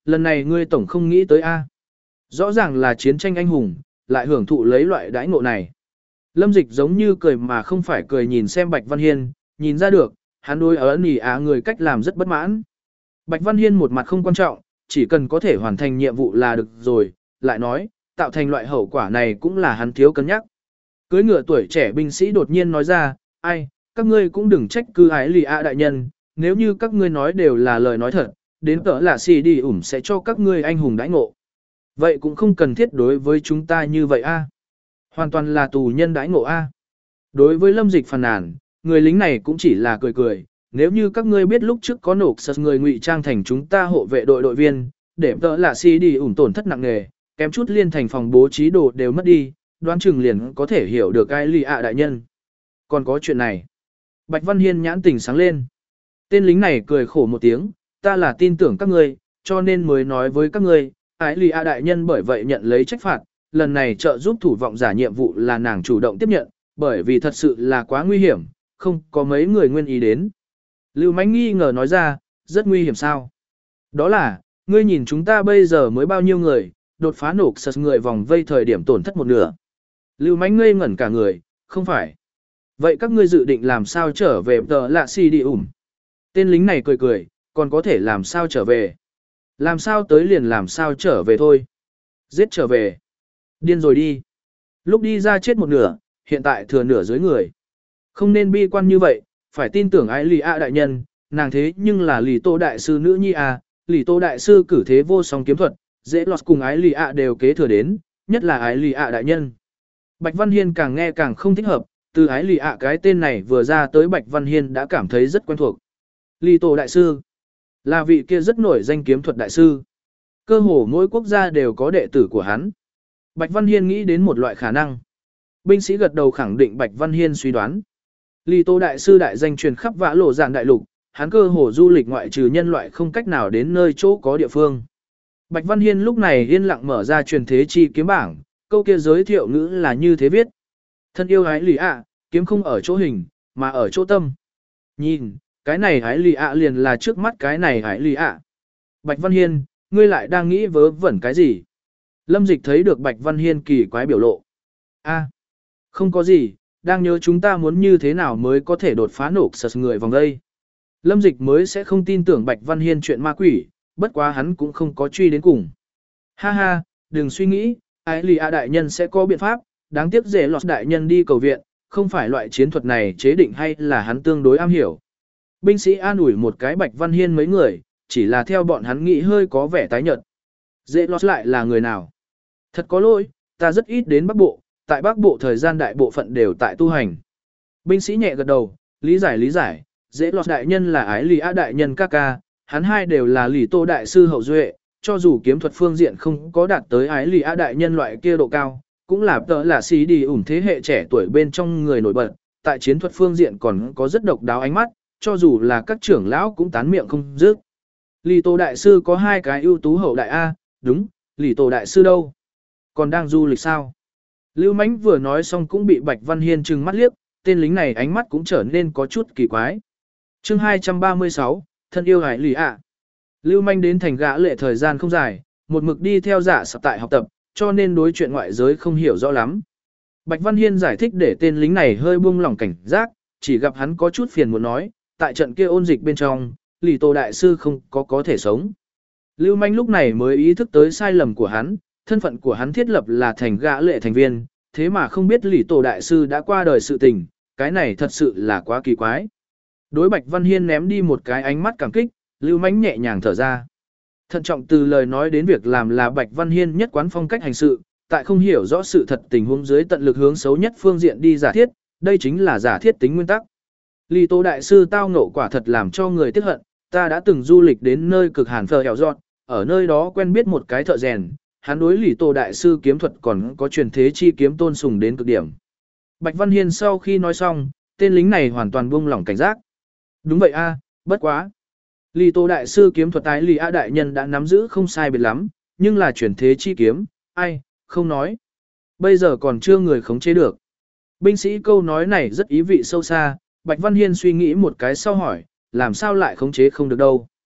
lần này ngươi tổng không nghĩ tới A. Rõ ràng là chiến tranh anh hùng, lại hưởng thụ lấy loại đãi ngộ này. Lâm Dịch giống như cười mà không phải cười nhìn xem Bạch Văn Hiên, nhìn ra được, hắn đối ở nỉ á người cách làm rất bất mãn. Bạch Văn Hiên một mặt không quan trọng, chỉ cần có thể hoàn thành nhiệm vụ là được rồi, lại nói, tạo thành loại hậu quả này cũng là hắn thiếu cân nhắc. Cưới ngựa tuổi trẻ binh sĩ đột nhiên nói ra, ai, các ngươi cũng đừng trách cứ ái lì ạ đại nhân, nếu như các ngươi nói đều là lời nói thật, đến cỡ là xì đi ủm sẽ cho các ngươi anh hùng đãi ngộ. Vậy cũng không cần thiết đối với chúng ta như vậy a, hoàn toàn là tù nhân đãi ngộ a. Đối với Lâm Dịch phàn nàn, người lính này cũng chỉ là cười cười, nếu như các ngươi biết lúc trước có nổ sật người ngụy trang thành chúng ta hộ vệ đội đội viên, để cỡ là xì đi ủm tổn thất nặng nề, kém chút liên thành phòng bố trí đồ đều mất đi, đoán chừng liền có thể hiểu được ai lì ạ đại nhân. Còn có chuyện này. Bạch Văn Hiên nhãn tình sáng lên. Tên lính này cười khổ một tiếng, ta là tin tưởng các ngươi, cho nên mới nói với các ngươi, ái lì ạ đại nhân bởi vậy nhận lấy trách phạt, lần này trợ giúp thủ vọng giả nhiệm vụ là nàng chủ động tiếp nhận, bởi vì thật sự là quá nguy hiểm, không có mấy người nguyên ý đến. Lưu Mánh nghi ngờ nói ra, rất nguy hiểm sao? Đó là, ngươi nhìn chúng ta bây giờ mới bao nhiêu người, đột phá nổ sật người vòng vây thời điểm tổn thất một nửa. Lưu Mánh ngây ngẩn cả người, không phải. Vậy các ngươi dự định làm sao trở về tờ lạ si đi ủm? Tên lính này cười cười, còn có thể làm sao trở về? Làm sao tới liền làm sao trở về thôi. Giết trở về. Điên rồi đi. Lúc đi ra chết một nửa, hiện tại thừa nửa dưới người. Không nên bi quan như vậy, phải tin tưởng ái lì ạ đại nhân, nàng thế nhưng là lì tô đại sư nữ nhi à, lì tô đại sư cử thế vô song kiếm thuật, dễ lọt cùng ái lì ạ đều kế thừa đến, nhất là ái lì ạ đại nhân. Bạch Văn Hiên càng nghe càng không thích hợp, từ ái lì ạ cái tên này vừa ra tới Bạch Văn Hiên đã cảm thấy rất quen thuộc. Lì tô đại sư là vị kia rất nổi danh kiếm thuật đại sư. Cơ hồ mỗi quốc gia đều có đệ tử của hắn. Bạch Văn Hiên nghĩ đến một loại khả năng. Binh sĩ gật đầu khẳng định Bạch Văn Hiên suy đoán. Lì tô đại sư đại danh truyền khắp vã lộ giản đại lục, hắn cơ hồ du lịch ngoại trừ nhân loại không cách nào đến nơi chỗ có địa phương. Bạch Văn Hiên lúc này yên lặng mở ra truyền thế chi kiếm bảng, câu kia giới thiệu ngữ là như thế viết. Thân yêu ái lì ạ, kiếm không ở chỗ hình, mà ở chỗ tâm. Nhìn, cái này ái lì ạ liền là trước mắt cái này ái lì ạ. Bạch Văn Hiên, ngươi lại đang nghĩ vớ vẩn cái gì? Lâm Dịch thấy được Bạch Văn Hiên kỳ quái biểu lộ. A, không có gì, đang nhớ chúng ta muốn như thế nào mới có thể đột phá nổ sật người vòng đây. Lâm Dịch mới sẽ không tin tưởng Bạch Văn Hiên chuyện ma quỷ, bất quá hắn cũng không có truy đến cùng. Ha ha, đừng suy nghĩ, ái lì ạ đại nhân sẽ có biện pháp, đáng tiếc dễ lọt đại nhân đi cầu viện, không phải loại chiến thuật này chế định hay là hắn tương đối am hiểu. Binh sĩ an ủi một cái Bạch Văn Hiên mấy người, chỉ là theo bọn hắn nghĩ hơi có vẻ tái nhợt. Dễ lọt lại là người nào? Thật có lỗi, ta rất ít đến Bắc Bộ, tại Bắc Bộ thời gian đại bộ phận đều tại tu hành. Binh sĩ nhẹ gật đầu, lý giải lý giải, dễ lọt đại nhân là ái lì á đại nhân ca ca, hắn hai đều là lì tô đại sư hậu duệ, cho dù kiếm thuật phương diện không có đạt tới ái lì á đại nhân loại kia độ cao, cũng là tớ là xí đi ủng thế hệ trẻ tuổi bên trong người nổi bật, tại chiến thuật phương diện còn có rất độc đáo ánh mắt, cho dù là các trưởng lão cũng tán miệng không dứt. Lì tô đại sư có hai cái ưu tú hậu đại A, đúng, lì tô đại sư đâu? Còn đang du lịch sao? Lưu Mánh vừa nói xong cũng bị Bạch Văn Hiên trừng mắt liếc, tên lính này ánh mắt cũng trở nên có chút kỳ quái. Chương hai trăm ba mươi sáu, thân yêu hải lì ạ. Lưu Manh đến thành gã lệ thời gian không dài, một mực đi theo giả sập tại học tập, cho nên đối chuyện ngoại giới không hiểu rõ lắm. Bạch Văn Hiên giải thích để tên lính này hơi buông lỏng cảnh giác, chỉ gặp hắn có chút phiền muốn nói, tại trận kia ôn dịch bên trong, lì tô đại sư không có có thể sống. Lưu Manh lúc này mới ý thức tới sai lầm của hắn, thân phận của hắn thiết lập là thành gã lệ thành viên, thế mà không biết lì tô đại sư đã qua đời sự tình, cái này thật sự là quá kỳ quái. Đối Bạch Văn Hiên ném đi một cái ánh mắt cảm kích, Lưu Mánh nhẹ nhàng thở ra. Thận trọng từ lời nói đến việc làm là Bạch Văn Hiên nhất quán phong cách hành sự, tại không hiểu rõ sự thật tình huống dưới tận lực hướng xấu nhất phương diện đi giả thiết, đây chính là giả thiết tính nguyên tắc. Lì tô đại sư tao ngộ quả thật làm cho người tiếc hận, ta đã từng du lịch đến nơi cực hàn phờ hẻo dọn, ở nơi đó quen biết một cái thợ rèn, hắn đối lì tô đại sư kiếm thuật còn có truyền thế chi kiếm tôn sùng đến cực điểm. Bạch Văn Hiên sau khi nói xong, tên lính này hoàn toàn buông lỏng cảnh giác. Đúng vậy a, bất quá. Lì tô đại sư kiếm thuật tái lì a đại nhân đã nắm giữ không sai biệt lắm, nhưng là truyền thế chi kiếm, ai, không nói. Bây giờ còn chưa người khống chế được. Binh sĩ câu nói này rất ý vị sâu xa, Bạch Văn Hiên suy nghĩ một cái sau hỏi, làm sao lại khống chế không được đâu.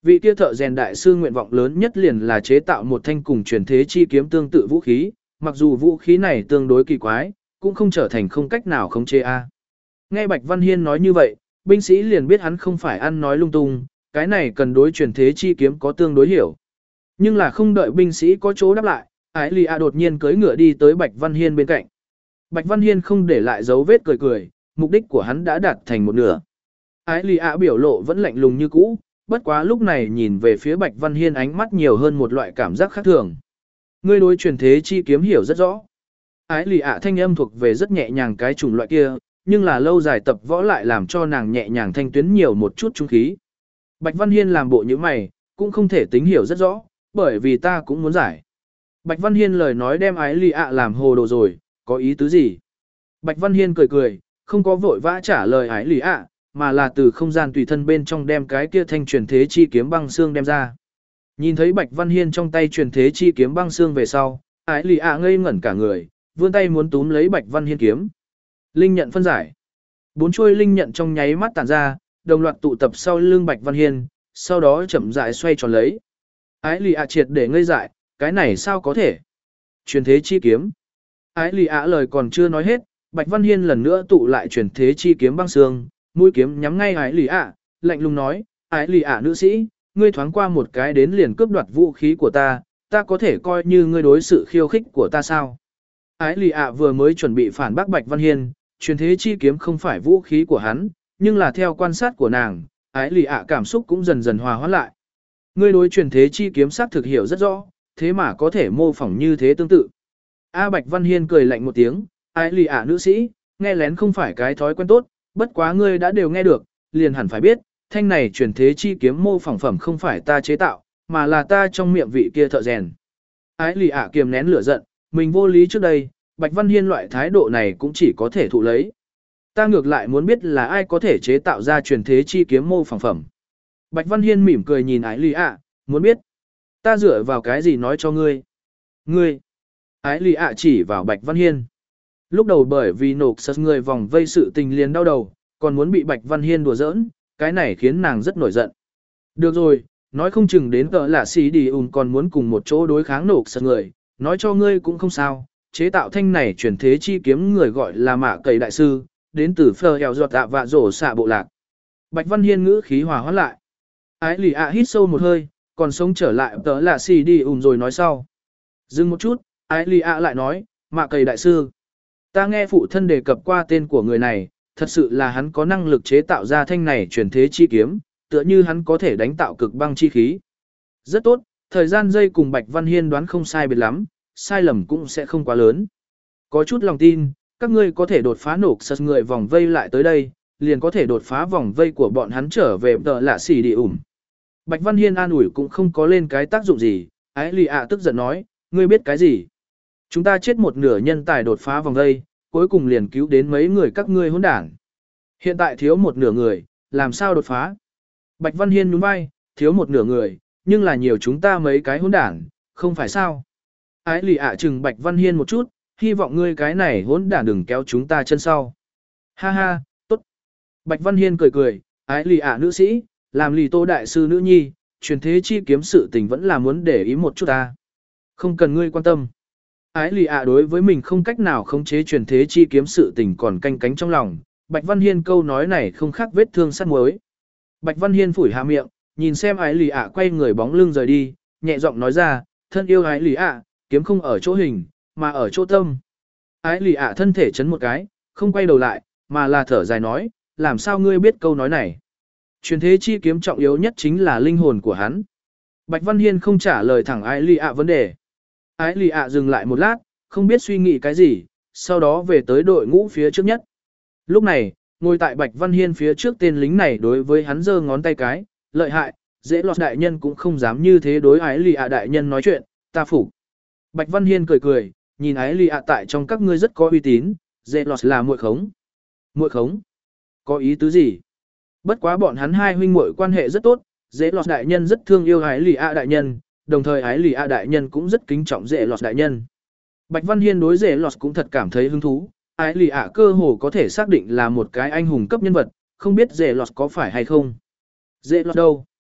vị kia thợ rèn đại sư nguyện vọng lớn nhất liền là chế tạo một thanh cùng truyền thế chi kiếm tương tự vũ khí, mặc dù vũ khí này tương đối kỳ quái, cũng không trở thành không cách nào khống chế a. Nghe Bạch Văn Hiên nói như vậy, binh sĩ liền biết hắn không phải ăn nói lung tung, cái này cần đối truyền thế chi kiếm có tương đối hiểu. Nhưng là không đợi binh sĩ có chỗ đáp lại, Ái Lì A đột nhiên cưỡi ngựa đi tới Bạch Văn Hiên bên cạnh. Bạch Văn Hiên không để lại dấu vết cười cười, mục đích của hắn đã đạt thành một nửa. Ái Lì A biểu lộ vẫn lạnh lùng như cũ, bất quá lúc này nhìn về phía Bạch Văn Hiên ánh mắt nhiều hơn một loại cảm giác khác thường. Ngươi đối truyền thế chi kiếm hiểu rất rõ. Ái Lì A thanh âm thuộc về rất nhẹ nhàng cái chủng loại kia, nhưng là lâu dài tập võ lại làm cho nàng nhẹ nhàng thanh tuyến nhiều một chút trung khí. Bạch Văn Hiên làm bộ như mày, cũng không thể tính hiểu rất rõ, bởi vì ta cũng muốn giải. Bạch Văn Hiên lời nói đem Ái Lì A làm hồ đồ rồi, có ý tứ gì? Bạch Văn Hiên cười cười, không có vội vã trả lời Ái Lì A, mà là từ không gian tùy thân bên trong đem cái kia thanh truyền thế chi kiếm băng xương đem ra. Nhìn thấy Bạch Văn Hiên trong tay truyền thế chi kiếm băng xương về sau, Ái Lì A ngây ngẩn cả người, vươn tay muốn túm lấy Bạch Văn Hiên kiếm. Linh nhận phân giải. Bốn chuôi linh nhận trong nháy mắt tản ra, đồng loạt tụ tập sau lưng Bạch Văn Hiên, sau đó chậm rãi xoay tròn lấy. Ái Lì A triệt để ngây dại, cái này sao có thể? Truyền thế chi kiếm. Ái Lì A lời còn chưa nói hết, Bạch Văn Hiên lần nữa tụ lại truyền thế chi kiếm băng xương, mũi kiếm nhắm ngay Ái Lì A, lạnh lùng nói, Ái Lì A nữ sĩ, ngươi thoáng qua một cái đến liền cướp đoạt vũ khí của ta, ta có thể coi như ngươi đối sự khiêu khích của ta sao? Ái Lì A vừa mới chuẩn bị phản bác Bạch Văn Hiên, truyền thế chi kiếm không phải vũ khí của hắn, nhưng là theo quan sát của nàng, Ái Lì A cảm xúc cũng dần dần hòa hoãn lại. Ngươi đối truyền thế chi kiếm xác thực hiểu rất rõ, thế mà có thể mô phỏng như thế tương tự. A Bạch Văn Hiên cười lạnh một tiếng, Ái Lì A nữ sĩ, nghe lén không phải cái thói quen tốt, bất quá ngươi đã đều nghe được, liền hẳn phải biết, thanh này truyền thế chi kiếm mô phỏng phẩm không phải ta chế tạo, mà là ta trong miệng vị kia thợ rèn. Ái Lì A kiềm nén lửa giận, mình vô lý trước đây, Bạch Văn Hiên loại thái độ này cũng chỉ có thể thụ lấy. Ta ngược lại muốn biết là ai có thể chế tạo ra truyền thế chi kiếm mô phỏng phẩm. Bạch Văn Hiên mỉm cười nhìn Ái Lì A, muốn biết. Ta dựa vào cái gì nói cho ngươi? Ngươi. Ái Lì A chỉ vào Bạch Văn Hiên. Lúc đầu bởi vì nộp sật người vòng vây sự tình liền đau đầu, còn muốn bị Bạch Văn Hiên đùa giỡn, cái này khiến nàng rất nổi giận. Được rồi, nói không chừng đến cỡ là xí đi ùn còn muốn cùng một chỗ đối kháng nộp sật người, nói cho ngươi cũng không sao, chế tạo thanh này truyền thế chi kiếm người gọi là Mạ Cầy đại sư, đến từ Phờ Hèo Giọt Tạ Vạ Rổ Xạ bộ lạc. Bạch Văn Hiên ngữ khí hòa hoãn lại. Ái Lì A hít sâu một hơi, còn sống trở lại tớ là xì đi ùm rồi nói sau. Dừng một chút, Ái Lì A lại nói, Mạ Cầy đại sư. Ta nghe phụ thân đề cập qua tên của người này, thật sự là hắn có năng lực chế tạo ra thanh này truyền thế chi kiếm, tựa như hắn có thể đánh tạo cực băng chi khí. Rất tốt, thời gian dây cùng Bạch Văn Hiên đoán không sai biệt lắm, sai lầm cũng sẽ không quá lớn. Có chút lòng tin, các ngươi có thể đột phá nổ sật người vòng vây lại tới đây, liền có thể đột phá vòng vây của bọn hắn trở về tờ lạ xỉ đi ủm. Bạch Văn Hiên an ủi cũng không có lên cái tác dụng gì, Ái Lì A tức giận nói, ngươi biết cái gì? Chúng ta chết một nửa nhân tài đột phá vòng vây, cuối cùng liền cứu đến mấy người các ngươi hỗn đảng. Hiện tại thiếu một nửa người, làm sao đột phá? Bạch Văn Hiên nhún vai, thiếu một nửa người, nhưng là nhiều chúng ta mấy cái hỗn đảng, không phải sao? Ái Lì A chừng Bạch Văn Hiên một chút, hy vọng ngươi cái này hỗn đảng đừng kéo chúng ta chân sau. Ha ha, tốt. Bạch Văn Hiên cười cười, Ái Lì A nữ sĩ, làm Lì Tô đại sư nữ nhi, truyền thế chi kiếm sự tình vẫn là muốn để ý một chút ta. Không cần ngươi quan tâm. Ái Lì A đối với mình không cách nào khống chế truyền thế chi kiếm sự tình còn canh cánh trong lòng, Bạch Văn Hiên câu nói này không khác vết thương sắt muối. Bạch Văn Hiên phủi hạ miệng, nhìn xem Ái Lì A quay người bóng lưng rời đi, nhẹ giọng nói ra, thân yêu Ái Lì A, kiếm không ở chỗ hình, mà ở chỗ tâm. Ái Lì A thân thể chấn một cái, không quay đầu lại, mà là thở dài nói, làm sao ngươi biết câu nói này? Truyền thế chi kiếm trọng yếu nhất chính là linh hồn của hắn. Bạch Văn Hiên không trả lời thẳng Ái Lì A vấn đề. Ái Lì A dừng lại một lát, không biết suy nghĩ cái gì, sau đó về tới đội ngũ phía trước nhất. Lúc này, ngồi tại Bạch Văn Hiên phía trước tên lính này đối với hắn giơ ngón tay cái, lợi hại, dễ lọt đại nhân cũng không dám như thế đối Ái Lì A đại nhân nói chuyện, ta phục. Bạch Văn Hiên cười cười, nhìn Ái Lì A tại trong các ngươi rất có uy tín, dễ lọt là muội khống. Muội khống? Có ý tứ gì? Bất quá bọn hắn hai huynh muội quan hệ rất tốt, dễ lọt đại nhân rất thương yêu Ái Lì A đại nhân, đồng thời Ái Lì A đại nhân cũng rất kính trọng dễ lọt đại nhân. Bạch Văn Hiên đối dễ lọt cũng thật cảm thấy hứng thú, Ái Lì A cơ hồ có thể xác định là một cái anh hùng cấp nhân vật, không biết dễ lọt có phải hay không. Dễ lọt đâu?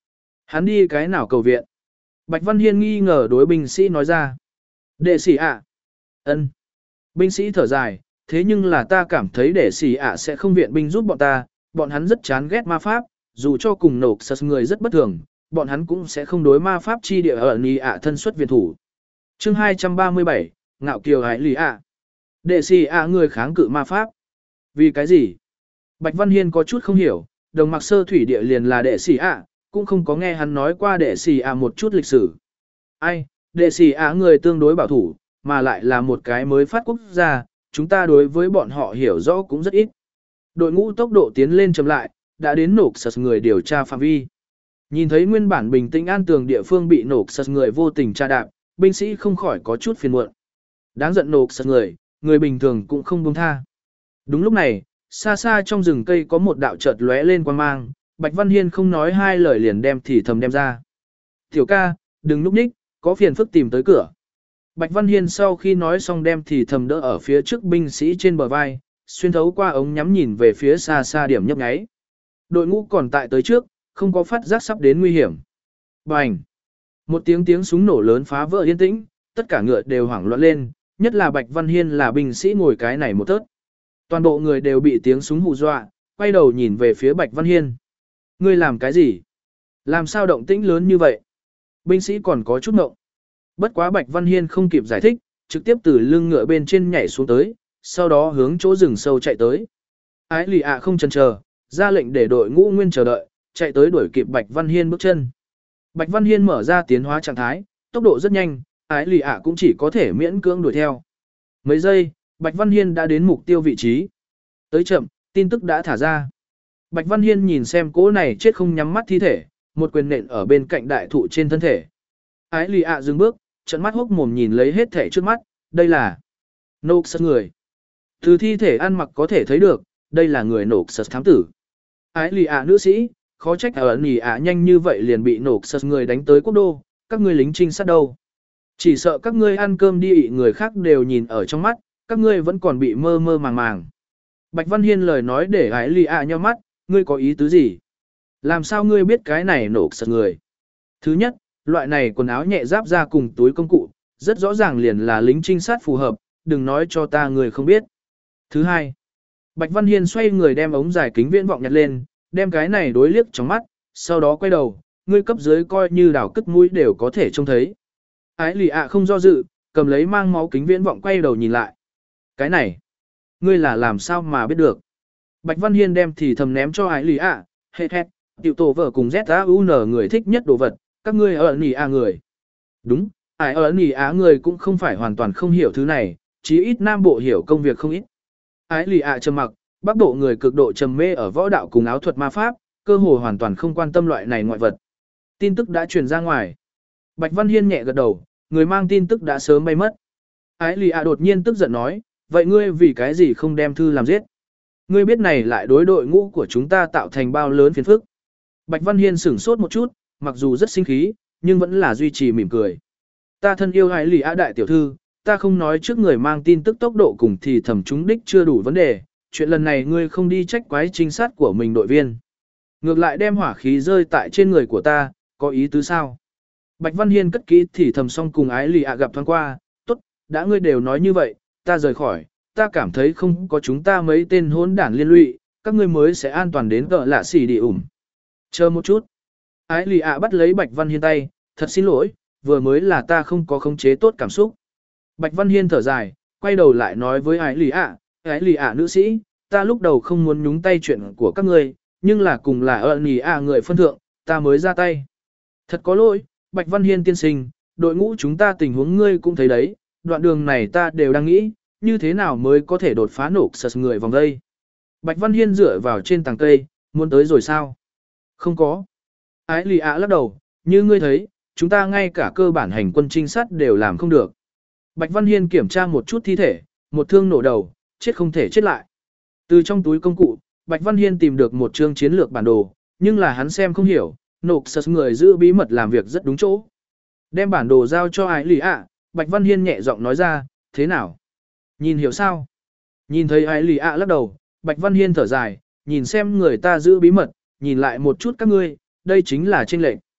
Hắn đi cái nào cầu viện? Bạch Văn Hiên nghi ngờ đối binh sĩ nói ra. Đệ sĩ ạ. Ân. Binh sĩ thở dài, thế nhưng là ta cảm thấy đệ sĩ ạ sẽ không viện binh giúp bọn ta, bọn hắn rất chán ghét ma pháp, dù cho cùng nộp sật người rất bất thường, bọn hắn cũng sẽ không đối ma pháp chi địa ở ni ạ thân xuất viện thủ. Chương hai trăm ba mươi bảy, Ngạo Kiều Hải Lý ạ. Đệ sĩ ạ người kháng cự ma pháp. Vì cái gì? Bạch Văn Hiên có chút không hiểu, đồng mặc sơ thủy địa liền là đệ sĩ ạ, cũng không có nghe hắn nói qua đệ sĩ ạ một chút lịch sử. Ai, đệ sĩ ạ người tương đối bảo thủ, mà lại là một cái mới phát quốc gia, chúng ta đối với bọn họ hiểu rõ cũng rất ít. Đội ngũ tốc độ tiến lên chậm lại, đã đến nổ sật người điều tra phạm vi. Nhìn thấy nguyên bản bình tĩnh an tường địa phương bị nổ sật người vô tình tra đạp, binh sĩ không khỏi có chút phiền muộn. Đáng giận nổ sật người, người bình thường cũng không buông tha. Đúng lúc này, xa xa trong rừng cây có một đạo chợt lóe lên quang mang, Bạch Văn Hiên không nói hai lời liền đem thì thầm đem ra. Tiểu ca, đừng núp nhích, có phiền phức tìm tới cửa. Bạch Văn Hiên sau khi nói xong đem thì thầm đỡ ở phía trước binh sĩ trên bờ vai, xuyên thấu qua ống nhắm nhìn về phía xa xa điểm nhấp nháy. Đội ngũ còn tại tới trước, không có phát giác sắp đến nguy hiểm. Bành! Một tiếng tiếng súng nổ lớn phá vỡ yên tĩnh, tất cả ngựa đều hoảng loạn lên, nhất là Bạch Văn Hiên là binh sĩ ngồi cái này một tớt. Toàn bộ người đều bị tiếng súng hù dọa, quay đầu nhìn về phía Bạch Văn Hiên. Ngươi làm cái gì? Làm sao động tĩnh lớn như vậy? Binh sĩ còn có chút ngộng. Bất quá Bạch Văn Hiên không kịp giải thích, trực tiếp từ lưng ngựa bên trên nhảy xuống tới, sau đó hướng chỗ rừng sâu chạy tới. Ái lì ạ không chần chờ, ra lệnh để đội ngũ nguyên chờ đợi, chạy tới đuổi kịp Bạch Văn Hiên bước chân. Bạch Văn Hiên mở ra tiến hóa trạng thái, tốc độ rất nhanh, ái lì ạ cũng chỉ có thể miễn cưỡng đuổi theo. Mấy giây, Bạch Văn Hiên đã đến mục tiêu vị trí. Tới chậm, tin tức đã thả ra. Bạch Văn Hiên nhìn xem cỗ này chết không nhắm mắt thi thể, một quyền nện ở bên cạnh đại thụ trên thân thể. Ái lì ạ dừng bước, trận mắt hốc mồm nhìn lấy hết thể trước mắt, đây là nộp sật người. Từ thi thể ăn mặc có thể thấy được, đây là người nộp sật thám tử. Ái lì ạ nữ sĩ, khó trách ở nỉ ạ nhanh như vậy liền bị nộp sật người đánh tới quốc đô, các ngươi lính trinh sát đâu. Chỉ sợ các ngươi ăn cơm đi ị người khác đều nhìn ở trong mắt, các ngươi vẫn còn bị mơ mơ màng màng. Bạch Văn Hiên lời nói để ái lì ạ nhíu mắt, ngươi có ý tứ gì? Làm sao ngươi biết cái này nộp sật người? Thứ nhất, loại này quần áo nhẹ giáp ra cùng túi công cụ, rất rõ ràng liền là lính trinh sát phù hợp, đừng nói cho ta người không biết. Thứ hai, Bạch Văn Hiên xoay người đem ống dài kính viễn vọng nhặt lên, đem cái này đối liếc trong mắt, sau đó quay đầu, ngươi cấp dưới coi như đảo cất mũi đều có thể trông thấy. Ái lì ạ không do dự, cầm lấy mang máu kính viễn vọng quay đầu nhìn lại. Cái này, ngươi là làm sao mà biết được? Bạch Văn Hiên đem thì thầm ném cho ái lì ạ, hệt hệt, tiểu tổ vợ cùng Z A U N người thích nhất đồ vật, các ngươi ở nỉ a người. Đúng, ai ở nỉ á người cũng không phải hoàn toàn không hiểu thứ này, chí ít nam bộ hiểu công việc không ít. Ái lì ạ trầm mặc, bắc bộ người cực độ trầm mê ở võ đạo cùng áo thuật ma pháp, cơ hồ hoàn toàn không quan tâm loại này ngoại vật. Tin tức đã truyền ra ngoài. Bạch Văn Hiên nhẹ gật đầu, người mang tin tức đã sớm bay mất. Ái lì ạ đột nhiên tức giận nói, vậy ngươi vì cái gì không đem thư làm giết? Ngươi biết này lại đối đội ngũ của chúng ta tạo thành bao lớn phiền phức. Bạch Văn Hiên sửng sốt một chút, mặc dù rất sinh khí, nhưng vẫn là duy trì mỉm cười. Ta thân yêu ái lì ạ đại tiểu thư, ta không nói trước người mang tin tức tốc độ cùng thì thẩm chúng đích chưa đủ vấn đề, chuyện lần này ngươi không đi trách quái trinh sát của mình đội viên. Ngược lại đem hỏa khí rơi tại trên người của ta, có ý tứ sao? Bạch Văn Hiên cất kỹ thì thầm xong cùng ái lì ạ gặp thoáng qua, tốt, đã ngươi đều nói như vậy, ta rời khỏi, ta cảm thấy không có chúng ta mấy tên hỗn đản liên lụy, các ngươi mới sẽ an toàn đến cỡ lạ xỉ đi ủng. Chờ một chút. Ái lì ạ bắt lấy Bạch Văn Hiên tay, thật xin lỗi, vừa mới là ta không có khống chế tốt cảm xúc. Bạch Văn Hiên thở dài, quay đầu lại nói với ái lì ạ, ái lì ạ nữ sĩ, ta lúc đầu không muốn nhúng tay chuyện của các ngươi, nhưng là cùng là ơn nì ạ người phân thượng, ta mới ra tay. Thật có lỗi, Bạch Văn Hiên tiên sinh, đội ngũ chúng ta tình huống ngươi cũng thấy đấy, đoạn đường này ta đều đang nghĩ, như thế nào mới có thể đột phá nổ sật người vòng đây. Bạch Văn Hiên dựa vào trên tàng cây, muốn tới rồi sao? Không có. Ái lì ạ lắc đầu, như ngươi thấy, chúng ta ngay cả cơ bản hành quân trinh sát đều làm không được. Bạch Văn Hiên kiểm tra một chút thi thể, một thương nổ đầu, chết không thể chết lại. Từ trong túi công cụ, Bạch Văn Hiên tìm được một chương chiến lược bản đồ, nhưng là hắn xem không hiểu, nộp sật người giữ bí mật làm việc rất đúng chỗ. Đem bản đồ giao cho ái lì ạ, Bạch Văn Hiên nhẹ giọng nói ra, thế nào? Nhìn hiểu sao? Nhìn thấy ái lì ạ lắc đầu, Bạch Văn Hiên thở dài, nhìn xem người ta giữ bí mật, nhìn lại một chút các ngươi, đây chính là chênh lệch.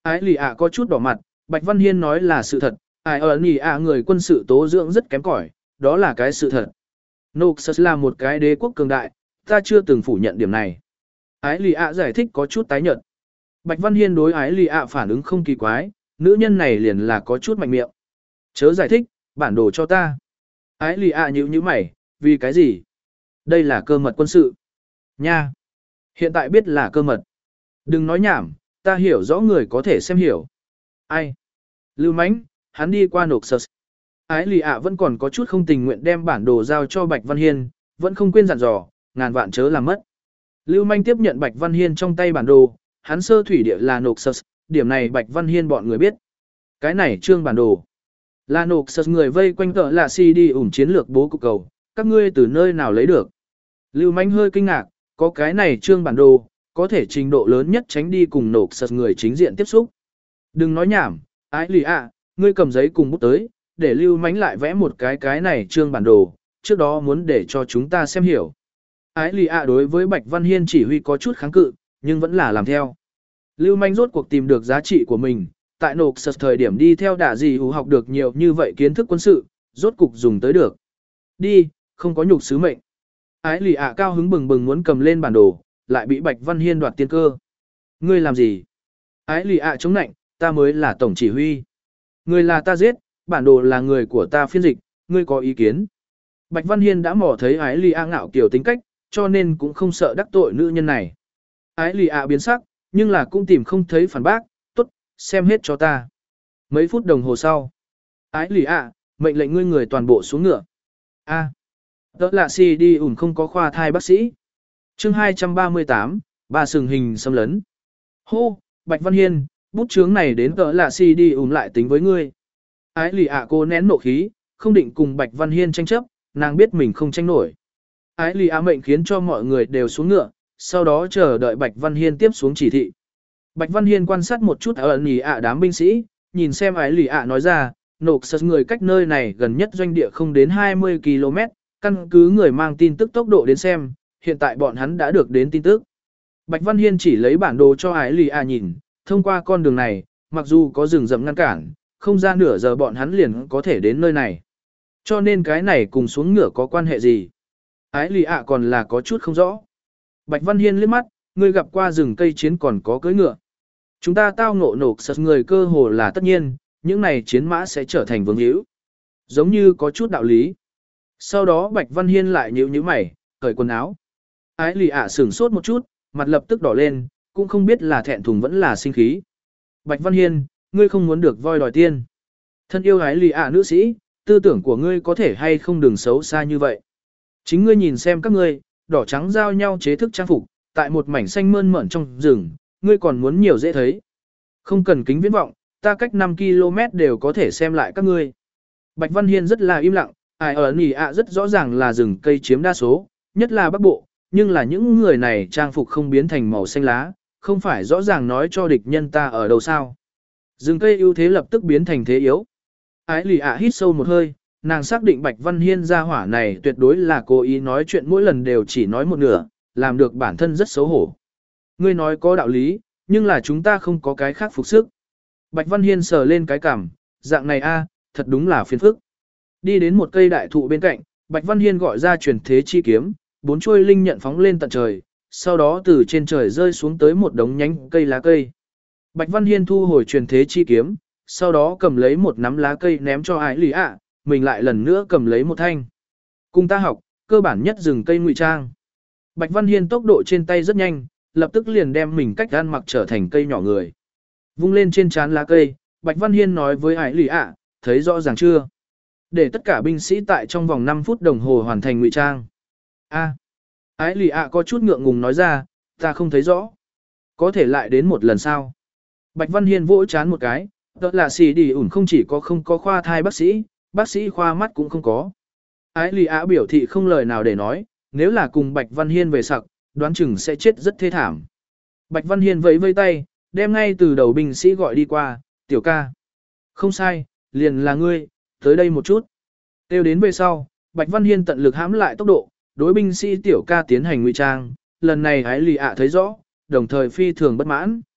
Ái lì ạ có chút đỏ mặt, Bạch Văn Hiên nói là sự thật, ai ở nì ạ người quân sự tố dưỡng rất kém cỏi, đó là cái sự thật. Noxus là một cái đế quốc cường đại, ta chưa từng phủ nhận điểm này. Ái lì ạ giải thích có chút tái nhợt. Bạch Văn Hiên đối ái lì ạ phản ứng không kỳ quái, nữ nhân này liền là có chút mạnh miệng. Chớ giải thích, bản đồ cho ta. Ái lì ạ nhíu nhíu mày, vì cái gì? Đây là cơ mật quân sự. Nha! Hiện tại biết là cơ mật. Đừng nói nhảm, ta hiểu rõ người có thể xem hiểu. Ai? Lưu Mánh, hắn đi qua Noxus. Ái lì ạ vẫn còn có chút không tình nguyện đem bản đồ giao cho Bạch Văn Hiên, vẫn không quên dặn dò, ngàn vạn chớ làm mất. Lưu Manh tiếp nhận Bạch Văn Hiên trong tay bản đồ, hắn sơ thủy địa là Noxus, điểm này Bạch Văn Hiên bọn người biết. Cái này trương bản đồ. Là Noxus người vây quanh tợ là si đi ủng chiến lược bố cục cầu, các ngươi từ nơi nào lấy được. Lưu Manh hơi kinh ngạc, có cái này trương bản đồ, có thể trình độ lớn nhất tránh đi cùng Noxus người chính diện tiếp xúc. Đừng nói nhảm, ái lì ạ, ngươi cầm giấy cùng bút tới, để Lưu Mánh lại vẽ một cái cái này trương bản đồ, trước đó muốn để cho chúng ta xem hiểu. Ái lì ạ đối với Bạch Văn Hiên chỉ huy có chút kháng cự, nhưng vẫn là làm theo. Lưu Manh rốt cuộc tìm được giá trị của mình, tại Noxus thời điểm đi theo đả gì hữu học được nhiều như vậy kiến thức quân sự, rốt cục dùng tới được. Đi, không có nhục sứ mệnh. Ái lì ạ cao hứng bừng bừng muốn cầm lên bản đồ, lại bị Bạch Văn Hiên đoạt tiên cơ. Ngươi làm gì? Ái lì ạ chống nạnh, ta mới là tổng chỉ huy. Người là ta giết, bản đồ là người của ta phiên dịch, ngươi có ý kiến. Bạch Văn Hiên đã mò thấy ái lì ạ ngạo kiểu tính cách, cho nên cũng không sợ đắc tội nữ nhân này. Ái lì ạ biến sắc, nhưng là cũng tìm không thấy phản bác, tốt, xem hết cho ta. Mấy phút đồng hồ sau. Ái lì ạ, mệnh lệnh ngươi người toàn bộ xuống ngựa. A. Đó là si đi ủn không có khoa thai bác sĩ. Chương hai trăm ba mươi tám, ba sừng hình xâm lấn. Hô, Bạch Văn Hiên, bút chướng này đến cỡ là si đi ủn lại tính với ngươi. Ái lì ạ cô nén nộ khí, không định cùng Bạch Văn Hiên tranh chấp, nàng biết mình không tranh nổi. Ái lì ạ mệnh khiến cho mọi người đều xuống ngựa, sau đó chờ đợi Bạch Văn Hiên tiếp xuống chỉ thị. Bạch Văn Hiên quan sát một chút ở nỉ ạ đám binh sĩ, nhìn xem ái lì ạ nói ra, Noxus người cách nơi này gần nhất doanh địa không đến hai mươi ki lô mét, căn cứ người mang tin tức tốc độ đến xem, hiện tại bọn hắn đã được đến tin tức. Bạch Văn Hiên chỉ lấy bản đồ cho ái lì ạ nhìn, thông qua con đường này, mặc dù có rừng rậm ngăn cản, không ra nửa giờ bọn hắn liền có thể đến nơi này. Cho nên cái này cùng xuống ngựa có quan hệ gì? Ái lì ạ còn là có chút không rõ. Bạch Văn Hiên liếc mắt, ngươi gặp qua rừng cây chiến còn có cưỡi ngựa. Chúng ta tao ngộ nộp sật người cơ hồ là tất nhiên, những này chiến mã sẽ trở thành vương hữu. Giống như có chút đạo lý. Sau đó Bạch Văn Hiên lại nhíu nhíu mày, cởi quần áo. Ái lì ạ sửng sốt một chút, mặt lập tức đỏ lên, cũng không biết là thẹn thùng vẫn là sinh khí. Bạch Văn Hiên, ngươi không muốn được voi đòi tiên. Thân yêu ái lì ạ nữ sĩ, tư tưởng của ngươi có thể hay không đừng xấu xa như vậy. Chính ngươi nhìn xem các ngươi, đỏ trắng giao nhau chế thức trang phục, tại một mảnh xanh mơn mởn trong rừng, ngươi còn muốn nhiều dễ thấy. Không cần kính viễn vọng, ta cách năm ki lô mét đều có thể xem lại các ngươi. Bạch Văn Hiên rất là im lặng, ai ở nỉ ạ rất rõ ràng là rừng cây chiếm đa số, nhất là Bắc Bộ, nhưng là những người này trang phục không biến thành màu xanh lá, không phải rõ ràng nói cho địch nhân ta ở đâu sao. Rừng cây ưu thế lập tức biến thành thế yếu. Ái lì ạ hít sâu một hơi, nàng xác định Bạch Văn Hiên gia hỏa này tuyệt đối là cố ý nói chuyện mỗi lần đều chỉ nói một nửa, làm được bản thân rất xấu hổ. Ngươi nói có đạo lý, nhưng là chúng ta không có cái khác phục sức. Bạch Văn Hiên sờ lên cái cằm, dạng này a, thật đúng là phiền phức. Đi đến một cây đại thụ bên cạnh, Bạch Văn Hiên gọi ra truyền thế chi kiếm, bốn chuôi linh nhận phóng lên tận trời, sau đó từ trên trời rơi xuống tới một đống nhánh cây lá cây. Bạch Văn Hiên thu hồi truyền thế chi kiếm, sau đó cầm lấy một nắm lá cây ném cho ái lì ạ, mình lại lần nữa cầm lấy một thanh. Cùng ta học, cơ bản nhất rừng cây ngụy trang. Bạch Văn Hiên tốc độ trên tay rất nhanh, lập tức liền đem mình cách ăn mặc trở thành cây nhỏ người. Vung lên trên trán lá cây, Bạch Văn Hiên nói với ái lì ạ, thấy rõ ràng chưa? Để tất cả binh sĩ tại trong vòng năm phút đồng hồ hoàn thành ngụy trang. A. Ái lì ạ có chút ngượng ngùng nói ra, ta không thấy rõ. Có thể lại đến một lần sau. Bạch Văn Hiên vỗ chán một cái, đó là xì đi ủn không chỉ có không có khoa thai bác sĩ, bác sĩ khoa mắt cũng không có. Ái lì ạ biểu thị không lời nào để nói, nếu là cùng Bạch Văn Hiên về sặc, đoán chừng sẽ chết rất thê thảm. Bạch Văn Hiên vẫy vây tay, đem ngay từ đầu binh sĩ gọi đi qua, tiểu ca. Không sai, liền là ngươi, tới đây một chút. Tiêu đến về sau, Bạch Văn Hiên tận lực hãm lại tốc độ, đối binh sĩ tiểu ca tiến hành ngụy trang, lần này ái lì ạ thấy rõ, đồng thời phi thường bất mãn.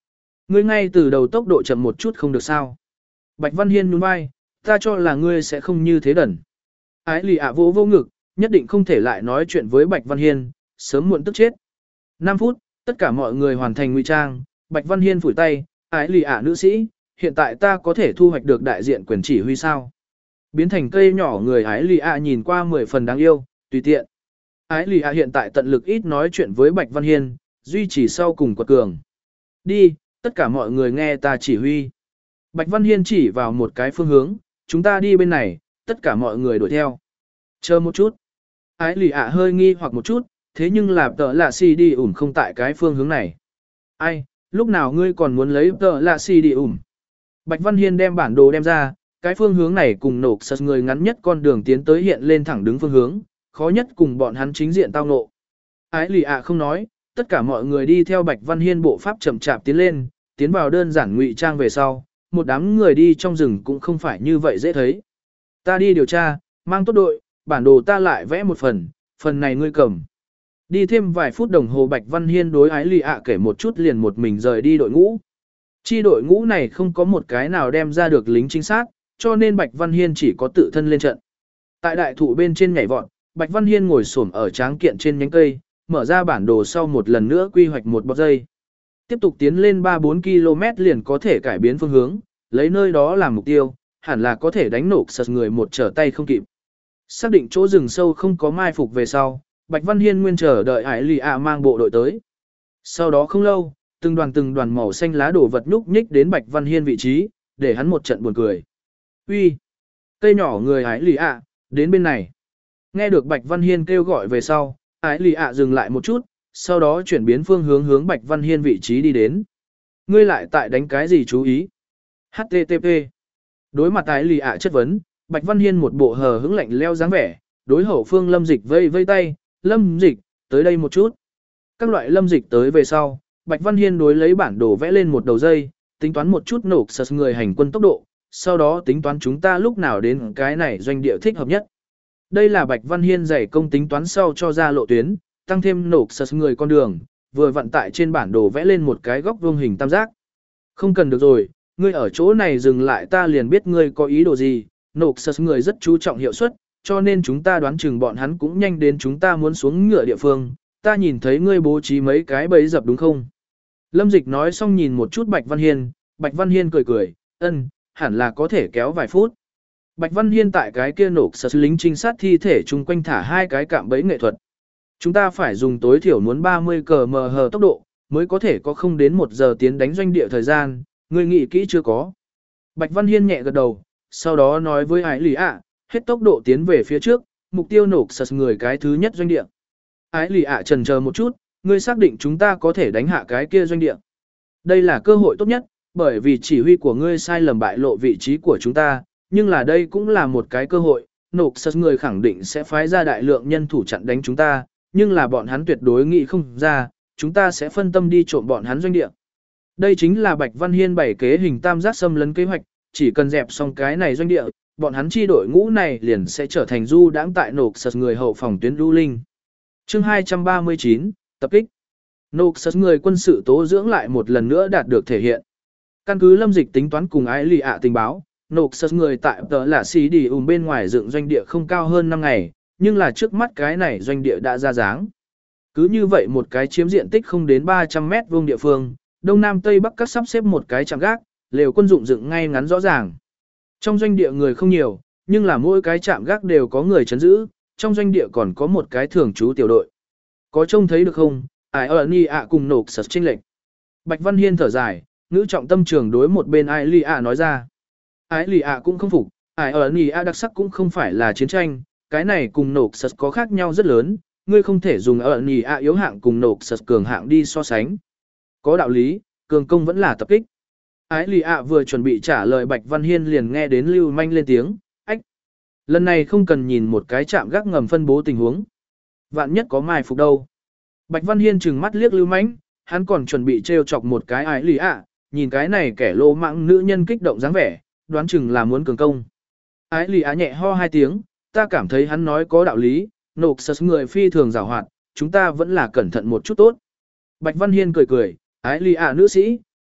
Ngươi ngay từ đầu tốc độ chậm một chút không được sao. Bạch Văn Hiên nhún vai, ta cho là ngươi sẽ không như thế đần. Ái lì ạ vỗ vô ngực, nhất định không thể lại nói chuyện với Bạch Văn Hiên, sớm muộn tức chết. năm phút, tất cả mọi người hoàn thành ngụy trang, Bạch Văn Hiên phủi tay, ái lì ạ nữ sĩ, hiện tại ta có thể thu hoạch được đại diện quyền chỉ huy sao. Biến thành cây nhỏ người ái lì ạ nhìn qua mười phần đáng yêu, tùy tiện. Ái lì ạ hiện tại tận lực ít nói chuyện với Bạch Văn Hiên, duy trì sau cùng quật cường. Đi, tất cả mọi người nghe ta chỉ huy. Bạch Văn Hiên chỉ vào một cái phương hướng, chúng ta đi bên này, tất cả mọi người đuổi theo. Chờ một chút. Ái lì ạ hơi nghi hoặc một chút, thế nhưng là tợ lạ xì đi ủm không tại cái phương hướng này. Ai, lúc nào ngươi còn muốn lấy tợ lạ xì đi ủm? Bạch Văn Hiên đem bản đồ đem ra, cái phương hướng này cùng nổ sật người ngắn nhất con đường tiến tới hiện lên thẳng đứng phương hướng, khó nhất cùng bọn hắn chính diện tao ngộ. Ái lì ạ không nói, tất cả mọi người đi theo Bạch Văn Hiên bộ pháp chậm chạp tiến lên, tiến vào đơn giản ngụy trang về sau, một đám người đi trong rừng cũng không phải như vậy dễ thấy. Ta đi điều tra, mang tốt đội, bản đồ ta lại vẽ một phần, phần này ngươi cầm. Đi thêm vài phút đồng hồ Bạch Văn Hiên đối ái lì ạ kể một chút liền một mình rời đi đội ngũ. Chi đội ngũ này không có một cái nào đem ra được lính chính xác, cho nên Bạch Văn Hiên chỉ có tự thân lên trận. Tại đại thụ bên trên nhảy vọt, Bạch Văn Hiên ngồi xổm ở tráng kiện trên nhánh cây, mở ra bản đồ sau một lần nữa quy hoạch một bọc dây. Tiếp tục tiến lên ba bốn ki lô mét liền có thể cải biến phương hướng, lấy nơi đó làm mục tiêu, hẳn là có thể đánh nổ sật người một trở tay không kịp. Xác định chỗ rừng sâu không có mai phục về sau, Bạch Văn Hiên nguyên chờ đợi Ái Lì ạ mang bộ đội tới. Sau đó không lâu, từng đoàn từng đoàn màu xanh lá đổ vật nhúc nhích đến Bạch Văn Hiên vị trí, để hắn một trận buồn cười. Uy, cây nhỏ người Ái Lì ạ, đến bên này. Nghe được Bạch Văn Hiên kêu gọi về sau, Ái Lì ạ dừng lại một chút, sau đó chuyển biến phương hướng hướng Bạch Văn Hiên vị trí đi đến. Ngươi lại tại đánh cái gì chú ý? hát tê tê pê. Đối mặt Ái Lì ạ chất vấn, Bạch Văn Hiên một bộ hờ hững lạnh leo dáng vẻ, đối hậu phương Lâm Dịch vây vây tay, Lâm Dịch, tới đây một chút. Các loại Lâm Dịch tới về sau, Bạch Văn Hiên đối lấy bản đồ vẽ lên một đầu dây, tính toán một chút nổ sật người hành quân tốc độ, sau đó tính toán chúng ta lúc nào đến cái này doanh địa thích hợp nhất. Đây là Bạch Văn Hiên dày công tính toán sau cho ra lộ tuyến, tăng thêm nổ sật người con đường, vừa vận tải trên bản đồ vẽ lên một cái góc vuông hình tam giác. Không cần được rồi, ngươi ở chỗ này dừng lại ta liền biết ngươi có ý đồ gì, nổ sật người rất chú trọng hiệu suất, cho nên chúng ta đoán chừng bọn hắn cũng nhanh đến chúng ta muốn xuống ngựa địa phương, ta nhìn thấy ngươi bố trí mấy cái bẫy dập đúng không? Lâm Dịch nói xong nhìn một chút Bạch Văn Hiên, Bạch Văn Hiên cười cười, ân, hẳn là có thể kéo vài phút. Bạch Văn Hiên tại cái kia nổ sật lính trinh sát thi thể chung quanh thả hai cái cạm bẫy nghệ thuật. Chúng ta phải dùng tối thiểu muốn ba mươi ki-lô-mét tốc độ, mới có thể có không đến một giờ tiến đánh doanh địa thời gian, ngươi nghĩ kỹ chưa có. Bạch Văn Hiên nhẹ gật đầu, sau đó nói với Ái Lì ạ, hết tốc độ tiến về phía trước, mục tiêu nổ sật người cái thứ nhất doanh địa. Ái Lì ạ chần chờ một chút, ngươi xác định chúng ta có thể đánh hạ cái kia doanh địa. Đây là cơ hội tốt nhất, bởi vì chỉ huy của ngươi sai lầm bại lộ vị trí của chúng ta, nhưng là đây cũng là một cái cơ hội, nổ sật người khẳng định sẽ phái ra đại lượng nhân thủ chặn đánh chúng ta, nhưng là bọn hắn tuyệt đối nghĩ không ra, chúng ta sẽ phân tâm đi trộm bọn hắn doanh địa. Đây chính là Bạch Văn Hiên bảy kế hình tam giác xâm lấn kế hoạch, chỉ cần dẹp xong cái này doanh địa, bọn hắn chi đội ngũ này liền sẽ trở thành du đãng tại nổ sật người hậu phòng tuyến lưu linh. Chương hai trăm ba mươi chín, tập kích. Nổ sật người quân sự tố dưỡng lại một lần nữa đạt được thể hiện. Căn cứ Lâm Dịch tính toán cùng Ái Lì ạ tình báo, nổ sật người tại tờ là xí đi ùm bên ngoài dựng doanh địa không cao hơn năm ngày, nhưng là trước mắt cái này doanh địa đã ra dáng. Cứ như vậy một cái chiếm diện tích không đến ba trăm mét vuông địa phương, đông nam tây bắc các sắp xếp một cái trạm gác, lều quân dụng dựng ngay ngắn rõ ràng. Trong doanh địa người không nhiều, nhưng là mỗi cái trạm gác đều có người chấn giữ, trong doanh địa còn có một cái thường trú tiểu đội. Có trông thấy được không, ai ở ni ạ cùng nổ sật chênh lệch. Bạch Văn Hiên thở dài, ngữ trọng tâm trường đối một bên ai li ạ nói ra. Ai li ạ cũng không phục, ai ở ni ạ đặc sắc cũng không phải là chiến tranh, cái này cùng nổ sật có khác nhau rất lớn, ngươi không thể dùng ở ni ạ yếu hạng cùng nổ sật cường hạng đi so sánh. Có đạo lý, cường công vẫn là tập kích. Ái Lì ạ vừa chuẩn bị trả lời Bạch Văn Hiên liền nghe đến Lưu Manh lên tiếng, ách. Lần này không cần nhìn một cái chạm gác ngầm phân bố tình huống. Vạn nhất có mai phục đâu. Bạch Văn Hiên trừng mắt liếc Lưu Manh, hắn còn chuẩn bị trêu chọc một cái Ái Lì ạ, nhìn cái này kẻ lô mãng nữ nhân kích động dáng vẻ, đoán chừng là muốn cường công. Ái Lì ạ nhẹ ho hai tiếng, ta cảm thấy hắn nói có đạo lý, nổ sật người phi thường giàu hoạt, chúng ta vẫn là cẩn thận một chút tốt. Bạch Văn Hiên cười cười, Ái Lì ạ nữ sĩ,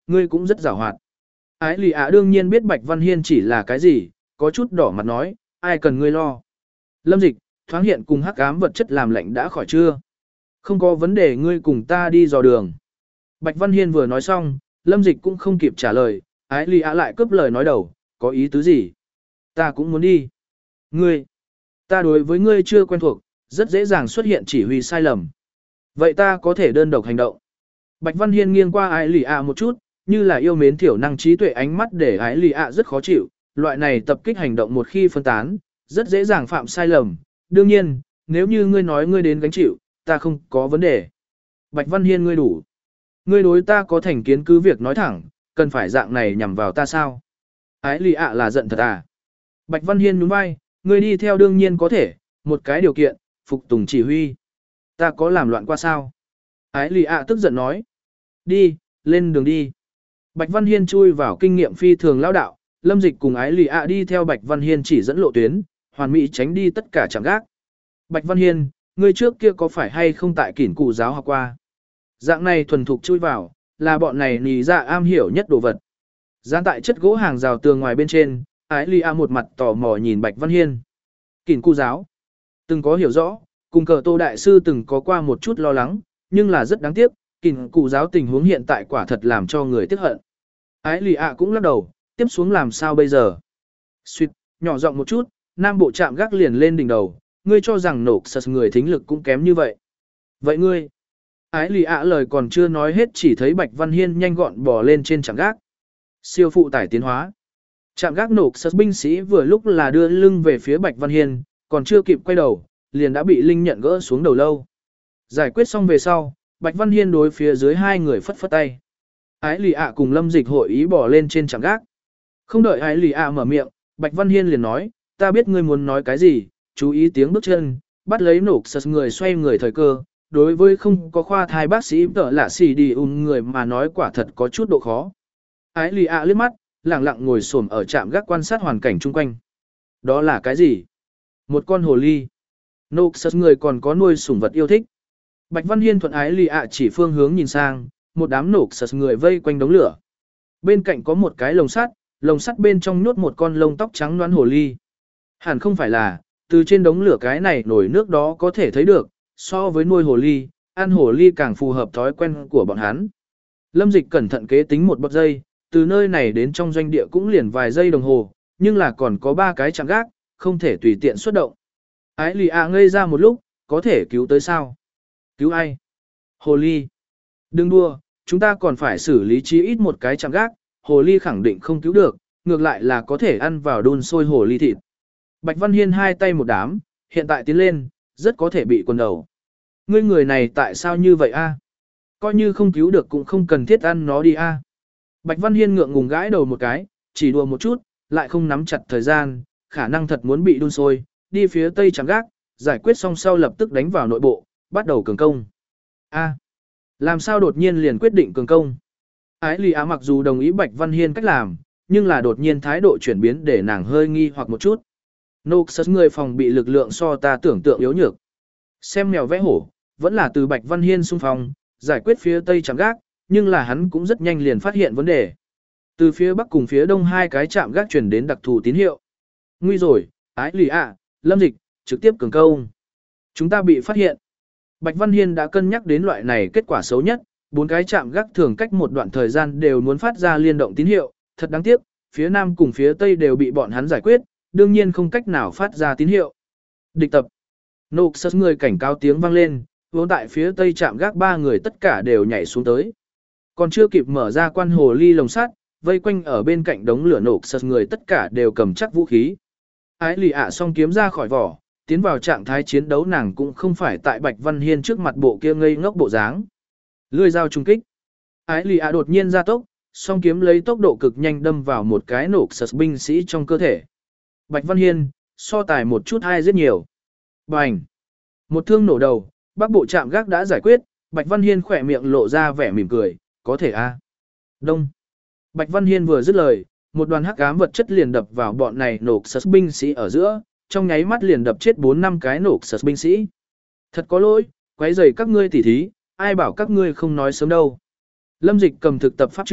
ngươi cũng rất giàu hoạt. Ái lì ạ đương nhiên biết Bạch Văn Hiên chỉ là cái gì, có chút đỏ mặt nói, ai cần ngươi lo. Lâm Dịch, thoáng hiện cùng hắc ám vật chất làm lạnh đã khỏi chưa? Không có vấn đề, ngươi cùng ta đi dò đường. Bạch Văn Hiên vừa nói xong, Lâm Dịch cũng không kịp trả lời, ái lì ạ lại cướp lời nói đầu, có ý tứ gì? Ta cũng muốn đi. Ngươi, ta đối với ngươi chưa quen thuộc, rất dễ dàng xuất hiện chỉ huy sai lầm. Vậy ta có thể đơn độc hành động. Bạch Văn Hiên nghiêng qua ái lì ạ một chút, như là yêu mến thiểu năng trí tuệ ánh mắt để ái lì ạ rất khó chịu, loại này tập kích hành động một khi phân tán, rất dễ dàng phạm sai lầm. Đương nhiên, nếu như ngươi nói ngươi đến gánh chịu, ta không có vấn đề. Bạch Văn Hiên ngươi đủ. Ngươi đối ta có thành kiến cứ việc nói thẳng, cần phải dạng này nhằm vào ta sao? Ái lì ạ là giận thật à? Bạch Văn Hiên nhún vai, ngươi đi theo đương nhiên có thể, một cái điều kiện, phục tùng chỉ huy. Ta có làm loạn qua sao? Ái lì ạ tức giận nói. Đi, lên đường đi. Bạch Văn Hiên chui vào kinh nghiệm phi thường lão đạo, Lâm Dịch cùng ái lì ạ đi theo Bạch Văn Hiên chỉ dẫn lộ tuyến, hoàn mỹ tránh đi tất cả chạm gác. Bạch Văn Hiên, ngươi trước kia có phải hay không tại kỉn cụ giáo học qua? Dạng này thuần thục chui vào, là bọn này nì dạ am hiểu nhất đồ vật. Dán tại chất gỗ hàng rào tường ngoài bên trên, ái lì ạ một mặt tò mò nhìn Bạch Văn Hiên. Kỉn cụ giáo. Từng có hiểu rõ, cùng cờ tô đại sư từng có qua một chút lo lắng, nhưng là rất đáng tiếc, kỉn cụ giáo tình huống hiện tại quả thật làm cho người tiếc hận. Ái lì ạ cũng lắc đầu, tiếp xuống làm sao bây giờ? Xuyệt, nhỏ giọng một chút, nam bộ chạm gác liền lên đỉnh đầu, ngươi cho rằng nổ sật người thính lực cũng kém như vậy. Vậy ngươi? Ái lì ạ lời còn chưa nói hết chỉ thấy Bạch Văn Hiên nhanh gọn bò lên trên chạm gác. Siêu phụ tải tiến hóa. Chạm gác nổ sật binh sĩ vừa lúc là đưa lưng về phía Bạch Văn Hiên, còn chưa kịp quay đầu, liền đã bị Linh nhận gỡ xuống đầu lâu. Giải quyết xong về sau, Bạch Văn Hiên đối phía dưới hai người phất phất tay. Ái lì ạ cùng Lâm Dịch hội ý bỏ lên trên chạm gác. Không đợi ái lì ạ mở miệng, Bạch Văn Hiên liền nói, ta biết ngươi muốn nói cái gì, chú ý tiếng bước chân, bắt lấy nổ sật người xoay người thời cơ. Đối với không có khoa thai bác sĩ tợ lạ xì đi ùn người mà nói quả thật có chút độ khó. Ái lì ạ liếc mắt, lặng lặng ngồi xổm ở trạm gác quan sát hoàn cảnh chung quanh. Đó là cái gì? Một con hồ ly. Nô sật người còn có nuôi sủng vật yêu thích. Bạch Văn Hiên thuận ái lì ạ chỉ phương hướng nhìn sang, một đám nổ sật người vây quanh đống lửa. Bên cạnh có một cái lồng sắt, lồng sắt bên trong nhốt một con lông tóc trắng đoán hồ ly. Hẳn không phải là, từ trên đống lửa cái này nổi nước đó có thể thấy được, so với nuôi hồ ly, ăn hồ ly càng phù hợp thói quen của bọn hắn. Lâm Dịch cẩn thận kế tính một bậc giây, từ nơi này đến trong doanh địa cũng liền vài giây đồng hồ, nhưng là còn có ba cái chạm gác, không thể tùy tiện xuất động. Ái lì ạ ngây ra một lúc, có thể cứu tới sao? Cứu ai? Hồ ly. Đừng đua, chúng ta còn phải xử lý chí ít một cái chạm gác, hồ ly khẳng định không cứu được, ngược lại là có thể ăn vào đun sôi hồ ly thịt. Bạch Văn Hiên hai tay một đám, hiện tại tiến lên, rất có thể bị quần đầu. Ngươi người này tại sao như vậy a? Coi như không cứu được cũng không cần thiết ăn nó đi a. Bạch Văn Hiên ngượng ngùng gãi đầu một cái, chỉ đùa một chút, lại không nắm chặt thời gian, khả năng thật muốn bị đun sôi, đi phía tây chạm gác, giải quyết xong sau lập tức đánh vào nội bộ, bắt đầu cường công. A, làm sao đột nhiên liền quyết định cường công? Ái lì á mặc dù đồng ý Bạch Văn Hiên cách làm, nhưng là đột nhiên thái độ chuyển biến để nàng hơi nghi hoặc một chút. Nô sật người phòng bị lực lượng so ta tưởng tượng yếu nhược. Xem mèo vẽ hổ, vẫn là từ Bạch Văn Hiên xung phong, giải quyết phía tây chạm gác, nhưng là hắn cũng rất nhanh liền phát hiện vấn đề. Từ phía bắc cùng phía đông hai cái chạm gác truyền đến đặc thù tín hiệu. Nguy rồi, ái lì ạ, Lâm Dịch, trực tiếp cường công. Chúng ta bị phát hiện. Bạch Văn Hiên đã cân nhắc đến loại này kết quả xấu nhất, bốn cái chạm gác thường cách một đoạn thời gian đều muốn phát ra liên động tín hiệu, thật đáng tiếc, phía nam cùng phía tây đều bị bọn hắn giải quyết, đương nhiên không cách nào phát ra tín hiệu. Địch tập. Nô sật người cảnh cáo tiếng vang lên, vốn tại phía tây chạm gác ba người tất cả đều nhảy xuống tới. Còn chưa kịp mở ra quan hồ ly lồng sắt, vây quanh ở bên cạnh đống lửa nổ sật người tất cả đều cầm chắc vũ khí. Ái lì ạ song kiếm ra khỏi vỏ, tiến vào trạng thái chiến đấu nàng cũng không phải tại Bạch Văn Hiên trước mặt bộ kia ngây ngốc bộ dáng. Lưỡi dao trung kích. Ái lì ạ đột nhiên ra tốc, song kiếm lấy tốc độ cực nhanh đâm vào một cái nổ sật binh sĩ trong cơ thể. Bạch Văn Hiên, so tài một chút hay rất nhiều. Bành. Một thương nổ đầu, bắc bộ trạm gác đã giải quyết, Bạch Văn Hiên khỏe miệng lộ ra vẻ mỉm cười, có thể a. À? Đông. Bạch Văn Hiên vừa dứt lời, một đoàn hắc ám vật chất liền đập vào bọn này nổ sật binh sĩ ở giữa, trong nháy mắt liền đập chết bốn năm cái nổ sật binh sĩ. Thật có lỗi, quấy rầy các ngươi tỉ thí, ai bảo các ngươi không nói sớm đâu. Lâm Dịch cầm thực tập pháp trượng,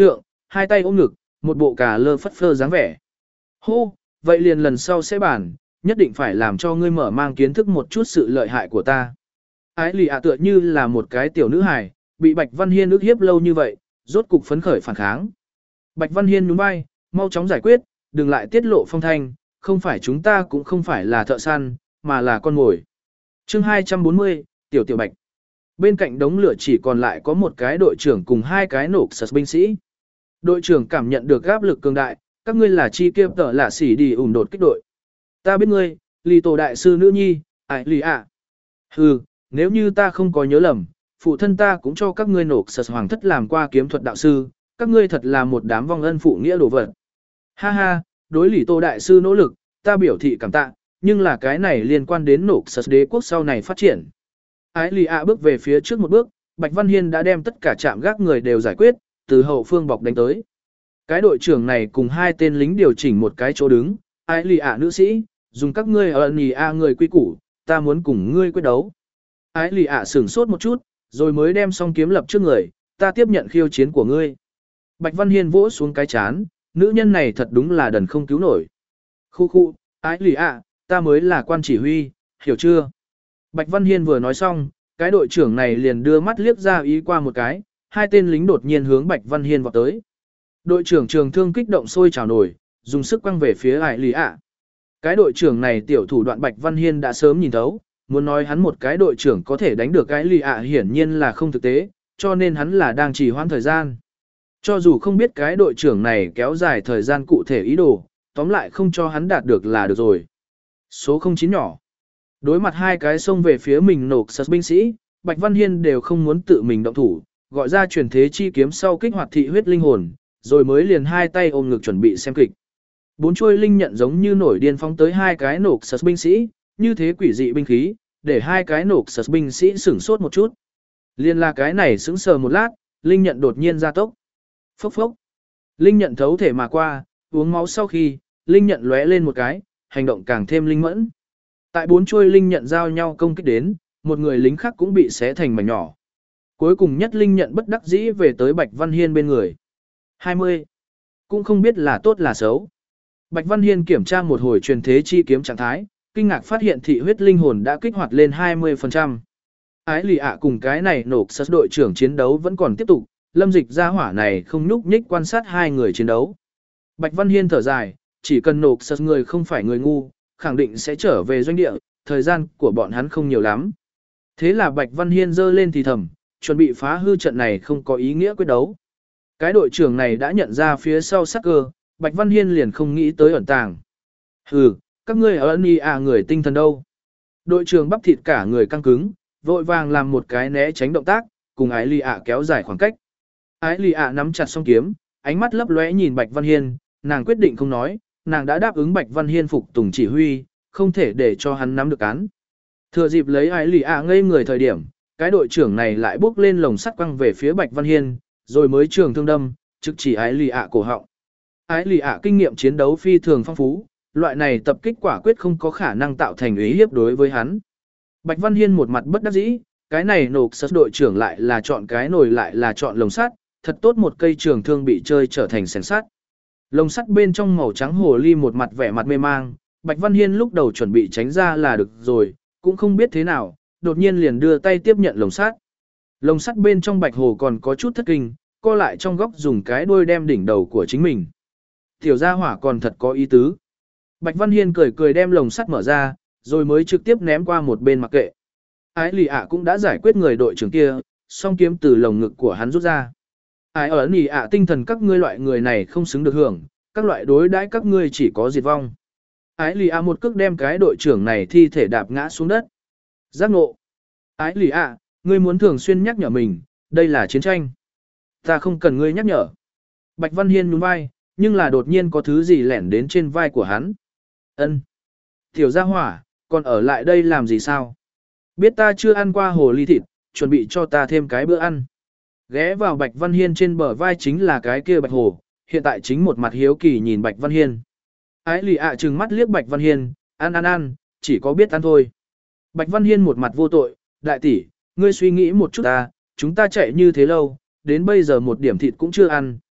hai tay ôm ngực, một bộ cà lơ phất phơ dáng vẻ. Hô, vậy liền lần sau sẽ bàn, nhất định phải làm cho ngươi mở mang kiến thức một chút sự lợi hại của ta. Ái lì ạ tựa như là một cái tiểu nữ hài, bị Bạch Văn Hiên ức hiếp lâu như vậy, rốt cục phấn khởi phản kháng. Bạch Văn Hiên nhún vai, mau chóng giải quyết, đừng lại tiết lộ phong thanh, không phải chúng ta cũng không phải là thợ săn, mà là con mồi. Chương hai trăm bốn mươi, Tiểu Tiểu Bạch. Bên cạnh đống lửa chỉ còn lại có một cái đội trưởng cùng hai cái nổ sật binh sĩ. Đội trưởng cảm nhận được áp lực cường đại, các ngươi là chi kiếp tở là xỉ đi ủng đột kích đội. Ta biết ngươi, lì tổ đại sư nữ nhi, ải lì ạ. Hừ, nếu như ta không có nhớ lầm, phụ thân ta cũng cho các ngươi nổ sật hoàng thất làm qua kiếm thuật đạo sư, các ngươi thật là một đám vong ân phụ nghĩa đồ vật. Ha ha, đối lì tổ đại sư nỗ lực, ta biểu thị cảm tạ, nhưng là cái này liên quan đến nổ sật đế quốc sau này phát triển. Ái lì ạ bước về phía trước một bước, Bạch Văn Hiên đã đem tất cả trạm gác người đều giải quyết, từ hậu phương bọc đánh tới. Cái đội trưởng này cùng hai tên lính điều chỉnh một cái chỗ đứng, Ái lì ạ nữ sĩ, dùng các ngươi ở nì a người quy củ, ta muốn cùng ngươi quyết đấu. Ái lì ạ sửng sốt một chút, rồi mới đem song kiếm lập trước người, ta tiếp nhận khiêu chiến của ngươi. Bạch Văn Hiên vỗ xuống cái chán, nữ nhân này thật đúng là đần không cứu nổi. Khu khu, Ái lì ạ, ta mới là quan chỉ huy, hiểu chưa? Bạch Văn Hiên vừa nói xong, cái đội trưởng này liền đưa mắt liếc ra ý qua một cái, hai tên lính đột nhiên hướng Bạch Văn Hiên vọt tới. Đội trưởng trường thương kích động sôi trào nổi, dùng sức quăng về phía Ải Lý ạ. Cái đội trưởng này tiểu thủ đoạn Bạch Văn Hiên đã sớm nhìn thấu, muốn nói hắn một cái đội trưởng có thể đánh được Ải Lý ạ hiển nhiên là không thực tế, cho nên hắn là đang trì hoãn thời gian. Cho dù không biết cái đội trưởng này kéo dài thời gian cụ thể ý đồ, tóm lại không cho hắn đạt được là được rồi. Số không chín nhỏ. Đối mặt hai cái xông về phía mình nổ sật binh sĩ, Bạch Văn Hiên đều không muốn tự mình động thủ, gọi ra truyền thế chi kiếm sau kích hoạt thị huyết linh hồn, rồi mới liền hai tay ôm ngực chuẩn bị xem kịch. Bốn chuôi linh nhận giống như nổi điên phóng tới hai cái nổ sật binh sĩ, như thế quỷ dị binh khí, để hai cái nổ sật binh sĩ sửng sốt một chút. Liên là cái này sững sờ một lát, linh nhận đột nhiên ra tốc. Phốc phốc. Linh nhận thấu thể mà qua, uống máu sau khi, linh nhận lóe lên một cái, hành động càng thêm linh mẫn. Tại bốn chuôi linh nhận giao nhau công kích đến, một người lính khác cũng bị xé thành mảnh nhỏ. Cuối cùng nhất linh nhận bất đắc dĩ về tới Bạch Văn Hiên bên người. hai mươi. Cũng không biết là tốt là xấu. Bạch Văn Hiên kiểm tra một hồi truyền thế chi kiếm trạng thái, kinh ngạc phát hiện thị huyết linh hồn đã kích hoạt lên hai mươi phần trăm. Ái lì ạ cùng cái này nổ sật đội trưởng chiến đấu vẫn còn tiếp tục, lâm dịch gia hỏa này không nhúc nhích quan sát hai người chiến đấu. Bạch Văn Hiên thở dài, chỉ cần nổ sật người không phải người ngu, khẳng định sẽ trở về doanh địa, thời gian của bọn hắn không nhiều lắm. Thế là Bạch Văn Hiên giơ lên thì thầm, chuẩn bị phá hư trận này không có ý nghĩa quyết đấu. Cái đội trưởng này đã nhận ra phía sau sắc cơ, Bạch Văn Hiên liền không nghĩ tới ẩn tàng. Hừ, các ngươi ở ân à người tinh thần đâu. Đội trưởng bắp thịt cả người căng cứng, vội vàng làm một cái né tránh động tác, cùng Ái Lì ạ kéo dài khoảng cách. Ái Lì ạ nắm chặt song kiếm, ánh mắt lấp lóe nhìn Bạch Văn Hiên, nàng quyết định không nói, nàng đã đáp ứng Bạch Văn Hiên phục tùng chỉ huy, không thể để cho hắn nắm được án. Thừa dịp lấy Ái Lì ạ ngây người thời điểm, cái đội trưởng này lại bước lên lồng sắt quăng về phía Bạch Văn Hiên, rồi mới trường thương đâm, trực chỉ Ái Lì ạ cổ họng. Ái Lì ạ kinh nghiệm chiến đấu phi thường phong phú, loại này tập kích quả quyết không có khả năng tạo thành uy hiếp đối với hắn. Bạch Văn Hiên một mặt bất đắc dĩ, cái này nổ sắt đội trưởng lại là chọn cái nồi lại là chọn lồng sắt, thật tốt một cây trường thương bị chơi trở thành sẻng sắt. Lồng sắt bên trong màu trắng hồ ly một mặt vẻ mặt mê mang, Bạch Văn Hiên lúc đầu chuẩn bị tránh ra là được rồi, cũng không biết thế nào, đột nhiên liền đưa tay tiếp nhận lồng sắt. Lồng sắt bên trong bạch hồ còn có chút thất kinh, co lại trong góc dùng cái đuôi đem đỉnh đầu của chính mình. Tiểu gia hỏa còn thật có ý tứ. Bạch Văn Hiên cười cười đem lồng sắt mở ra, rồi mới trực tiếp ném qua một bên mặc kệ. Ái Lì ạ cũng đã giải quyết người đội trưởng kia, song kiếm từ lồng ngực của hắn rút ra. Ái ở nỉ ạ tinh thần các ngươi loại người này không xứng được hưởng, các loại đối đãi các ngươi chỉ có diệt vong. Ái Lì ạ một cước đem cái đội trưởng này thi thể đạp ngã xuống đất. Giác ngộ. Ái Lì ạ, ngươi muốn thường xuyên nhắc nhở mình, đây là chiến tranh. Ta không cần ngươi nhắc nhở. Bạch Văn Hiên nhún vai, nhưng là đột nhiên có thứ gì lẻn đến trên vai của hắn. Ân. Tiểu gia hỏa, còn ở lại đây làm gì sao? Biết ta chưa ăn qua hồ ly thịt, chuẩn bị cho ta thêm cái bữa ăn. Ghé vào Bạch Văn Hiên trên bờ vai chính là cái kia bạch hồ, hiện tại chính một mặt hiếu kỳ nhìn Bạch Văn Hiên. Ái lì ạ trừng mắt liếc Bạch Văn Hiên, ăn ăn ăn, chỉ có biết ăn thôi. Bạch Văn Hiên một mặt vô tội, đại tỷ, ngươi suy nghĩ một chút ta, chúng ta chạy như thế lâu, đến bây giờ một điểm thịt cũng chưa ăn,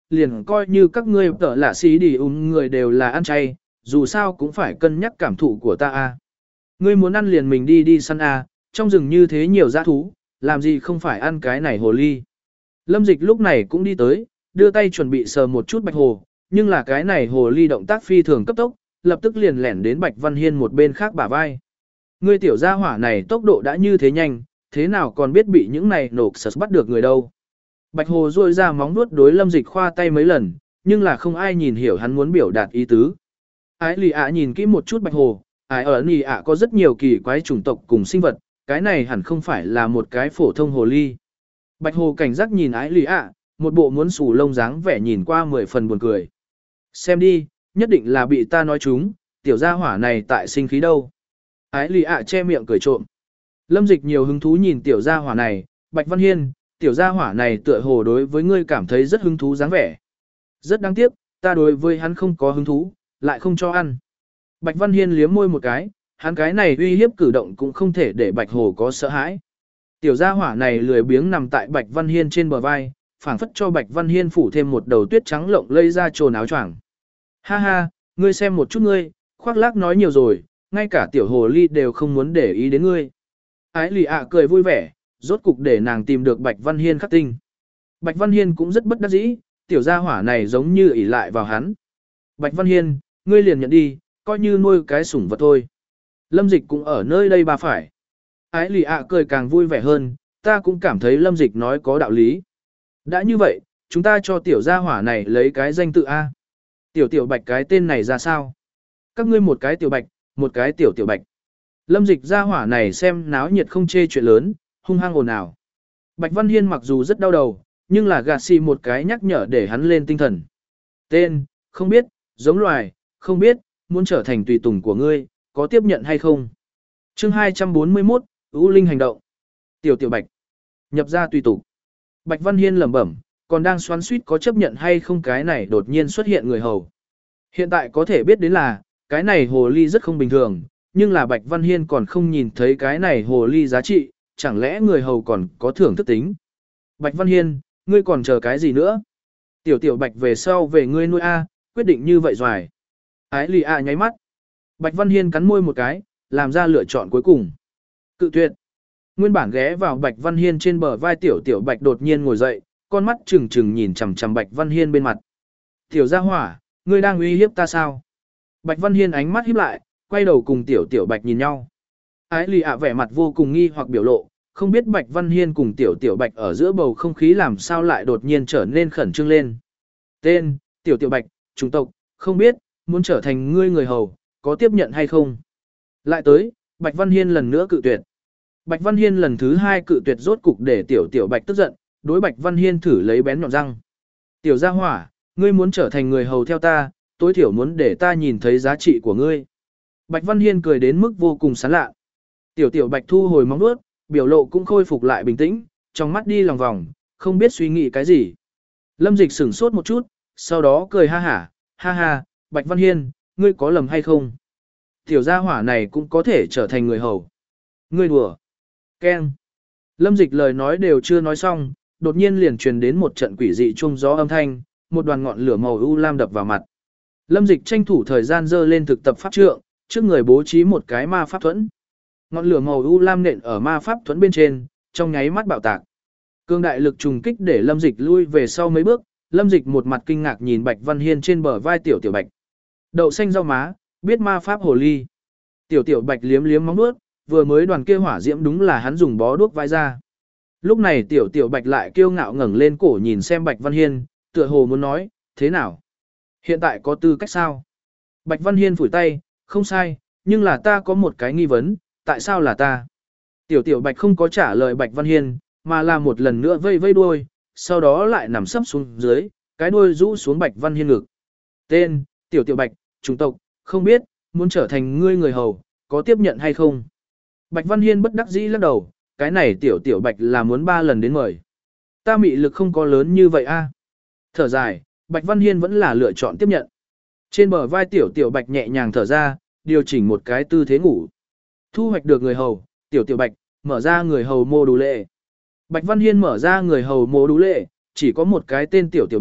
liền coi như các ngươi tở lạ xí đi ung người đều là ăn chay, dù sao cũng phải cân nhắc cảm thụ của ta a. Ngươi muốn ăn liền mình đi đi săn a, trong rừng như thế nhiều dã thú, làm gì không phải ăn cái này hồ ly. Lâm Dịch lúc này cũng đi tới, đưa tay chuẩn bị sờ một chút Bạch Hồ, nhưng là cái này hồ ly động tác phi thường cấp tốc, lập tức liền lẻn đến Bạch Văn Hiên một bên khác bả vai. Ngươi tiểu gia hỏa này tốc độ đã như thế nhanh, thế nào còn biết bị những này nổ sật bắt được người đâu. Bạch Hồ rôi ra móng vuốt đối Lâm Dịch khoa tay mấy lần, nhưng là không ai nhìn hiểu hắn muốn biểu đạt ý tứ. Ái lì ạ nhìn kỹ một chút Bạch Hồ, ái ở nì ạ có rất nhiều kỳ quái chủng tộc cùng sinh vật, cái này hẳn không phải là một cái phổ thông hồ ly. Bạch Hồ cảnh giác nhìn ái lì ạ, một bộ muốn xù lông dáng vẻ nhìn qua mười phần buồn cười. Xem đi, nhất định là bị ta nói trúng, tiểu gia hỏa này tại sinh khí đâu. Ái lì ạ che miệng cười trộm. Lâm Dịch nhiều hứng thú nhìn tiểu gia hỏa này, Bạch Văn Hiên, tiểu gia hỏa này tựa hồ đối với ngươi cảm thấy rất hứng thú dáng vẻ. Rất đáng tiếc, ta đối với hắn không có hứng thú, lại không cho ăn. Bạch Văn Hiên liếm môi một cái, hắn cái này uy hiếp cử động cũng không thể để Bạch Hồ có sợ hãi. Tiểu gia hỏa này lười biếng nằm tại Bạch Văn Hiên trên bờ vai, phảng phất cho Bạch Văn Hiên phủ thêm một đầu tuyết trắng lộng lây ra trồn áo choàng. Ha ha, ngươi xem một chút ngươi, khoác lác nói nhiều rồi, ngay cả tiểu hồ ly đều không muốn để ý đến ngươi. Ái lì ạ cười vui vẻ, rốt cục để nàng tìm được Bạch Văn Hiên khắc tinh. Bạch Văn Hiên cũng rất bất đắc dĩ, tiểu gia hỏa này giống như ỷ lại vào hắn. Bạch Văn Hiên, ngươi liền nhận đi, coi như nuôi cái sủng vật thôi. Lâm Dịch cũng ở nơi đây bà phải. Ái lì ạ cười càng vui vẻ hơn, ta cũng cảm thấy Lâm Dịch nói có đạo lý. Đã như vậy, chúng ta cho tiểu gia hỏa này lấy cái danh tự A. Tiểu tiểu bạch cái tên này ra sao? Các ngươi một cái tiểu bạch, một cái tiểu tiểu bạch. Lâm Dịch gia hỏa này xem náo nhiệt không chê chuyện lớn, hung hăng ồn ào. Bạch Văn Hiên mặc dù rất đau đầu, nhưng là gạt xì một cái nhắc nhở để hắn lên tinh thần. Tên, không biết, giống loài, không biết, muốn trở thành tùy tùng của ngươi, có tiếp nhận hay không? Chương hai trăm bốn mươi mốt, U Linh hành động. Tiểu tiểu bạch, nhập ra tùy tùng. Bạch Văn Hiên lẩm bẩm, còn đang xoắn xuýt có chấp nhận hay không cái này đột nhiên xuất hiện người hầu. Hiện tại có thể biết đến là, cái này hồ ly rất không bình thường, nhưng là Bạch Văn Hiên còn không nhìn thấy cái này hồ ly giá trị, chẳng lẽ người hầu còn có thưởng thức tính. Bạch Văn Hiên, ngươi còn chờ cái gì nữa? Tiểu tiểu Bạch về sau về ngươi nuôi A, quyết định như vậy rồi. Ái lì A nháy mắt. Bạch Văn Hiên cắn môi một cái, làm ra lựa chọn cuối cùng. Cự tuyệt. Nguyên bản ghé vào Bạch Văn Hiên trên bờ vai tiểu tiểu Bạch đột nhiên ngồi dậy, con mắt trừng trừng nhìn chằm chằm Bạch Văn Hiên bên mặt. Tiểu gia hỏa, ngươi đang uy hiếp ta sao? Bạch Văn Hiên ánh mắt híp lại, quay đầu cùng tiểu tiểu Bạch nhìn nhau. Ái lì ạ vẻ mặt vô cùng nghi hoặc biểu lộ, không biết Bạch Văn Hiên cùng tiểu tiểu Bạch ở giữa bầu không khí làm sao lại đột nhiên trở nên khẩn trương lên. Tên, tiểu tiểu Bạch, chủng tộc, không biết, muốn trở thành ngươi người hầu, có tiếp nhận hay không? Lại tới, Bạch Văn Hiên lần nữa cự tuyệt. Bạch Văn Hiên lần thứ hai cự tuyệt rốt cục để tiểu tiểu Bạch tức giận, đối Bạch Văn Hiên thử lấy bén nhọn răng. Tiểu gia hỏa, ngươi muốn trở thành người hầu theo ta, tối thiểu muốn để ta nhìn thấy giá trị của ngươi. Bạch Văn Hiên cười đến mức vô cùng sán lạ. Tiểu tiểu Bạch thu hồi móng vuốt, biểu lộ cũng khôi phục lại bình tĩnh, trong mắt đi lòng vòng, không biết suy nghĩ cái gì. Lâm Dịch sửng sốt một chút, sau đó cười ha hả, ha ha, Bạch Văn Hiên, ngươi có lầm hay không? Tiểu gia hỏa này cũng có thể trở thành người hầu. Ngươi đùa. Keng. Lâm Dịch lời nói đều chưa nói xong, đột nhiên liền truyền đến một trận quỷ dị chuông gió âm thanh, một đoàn ngọn lửa màu u lam đập vào mặt. Lâm Dịch tranh thủ thời gian dơ lên thực tập pháp trượng, trước người bố trí một cái ma pháp thuẫn. Ngọn lửa màu u lam nện ở ma pháp thuẫn bên trên, trong nháy mắt bạo tạc. Cương đại lực trùng kích để Lâm Dịch lui về sau mấy bước, Lâm Dịch một mặt kinh ngạc nhìn Bạch Văn Hiên trên bờ vai tiểu tiểu Bạch. Đậu xanh rau má, biết ma pháp hồ ly. Tiểu tiểu Bạch liếm liếm móng vuốt, vừa mới đoàn kia hỏa diễm đúng là hắn dùng bó đuốc vai ra. Lúc này tiểu tiểu Bạch lại kiêu ngạo ngẩng lên cổ nhìn xem Bạch Văn Hiên, tựa hồ muốn nói, thế nào? Hiện tại có tư cách sao? Bạch Văn Hiên phủi tay, không sai, nhưng là ta có một cái nghi vấn, tại sao là ta? Tiểu tiểu Bạch không có trả lời Bạch Văn Hiên, mà là một lần nữa vây vây đuôi, sau đó lại nằm sấp xuống dưới, cái đuôi rũ xuống Bạch Văn Hiên ngực. Tên, tiểu tiểu Bạch, chủng tộc, không biết, muốn trở thành ngươi người hầu, có tiếp nhận hay không? Bạch Văn Hiên bất đắc dĩ lắc đầu, cái này tiểu tiểu Bạch là muốn ba lần đến mời. Ta mị lực không có lớn như vậy a. Thở dài, Bạch Văn Hiên vẫn là lựa chọn tiếp nhận. Trên bờ vai tiểu tiểu Bạch nhẹ nhàng thở ra, điều chỉnh một cái tư thế ngủ. Thu hoạch được người hầu, tiểu tiểu Bạch, mở ra người hầu mô đủ lệ. Bạch Văn Hiên mở ra người hầu mô đủ lệ, chỉ có một cái tên tiểu tiểu Bạch,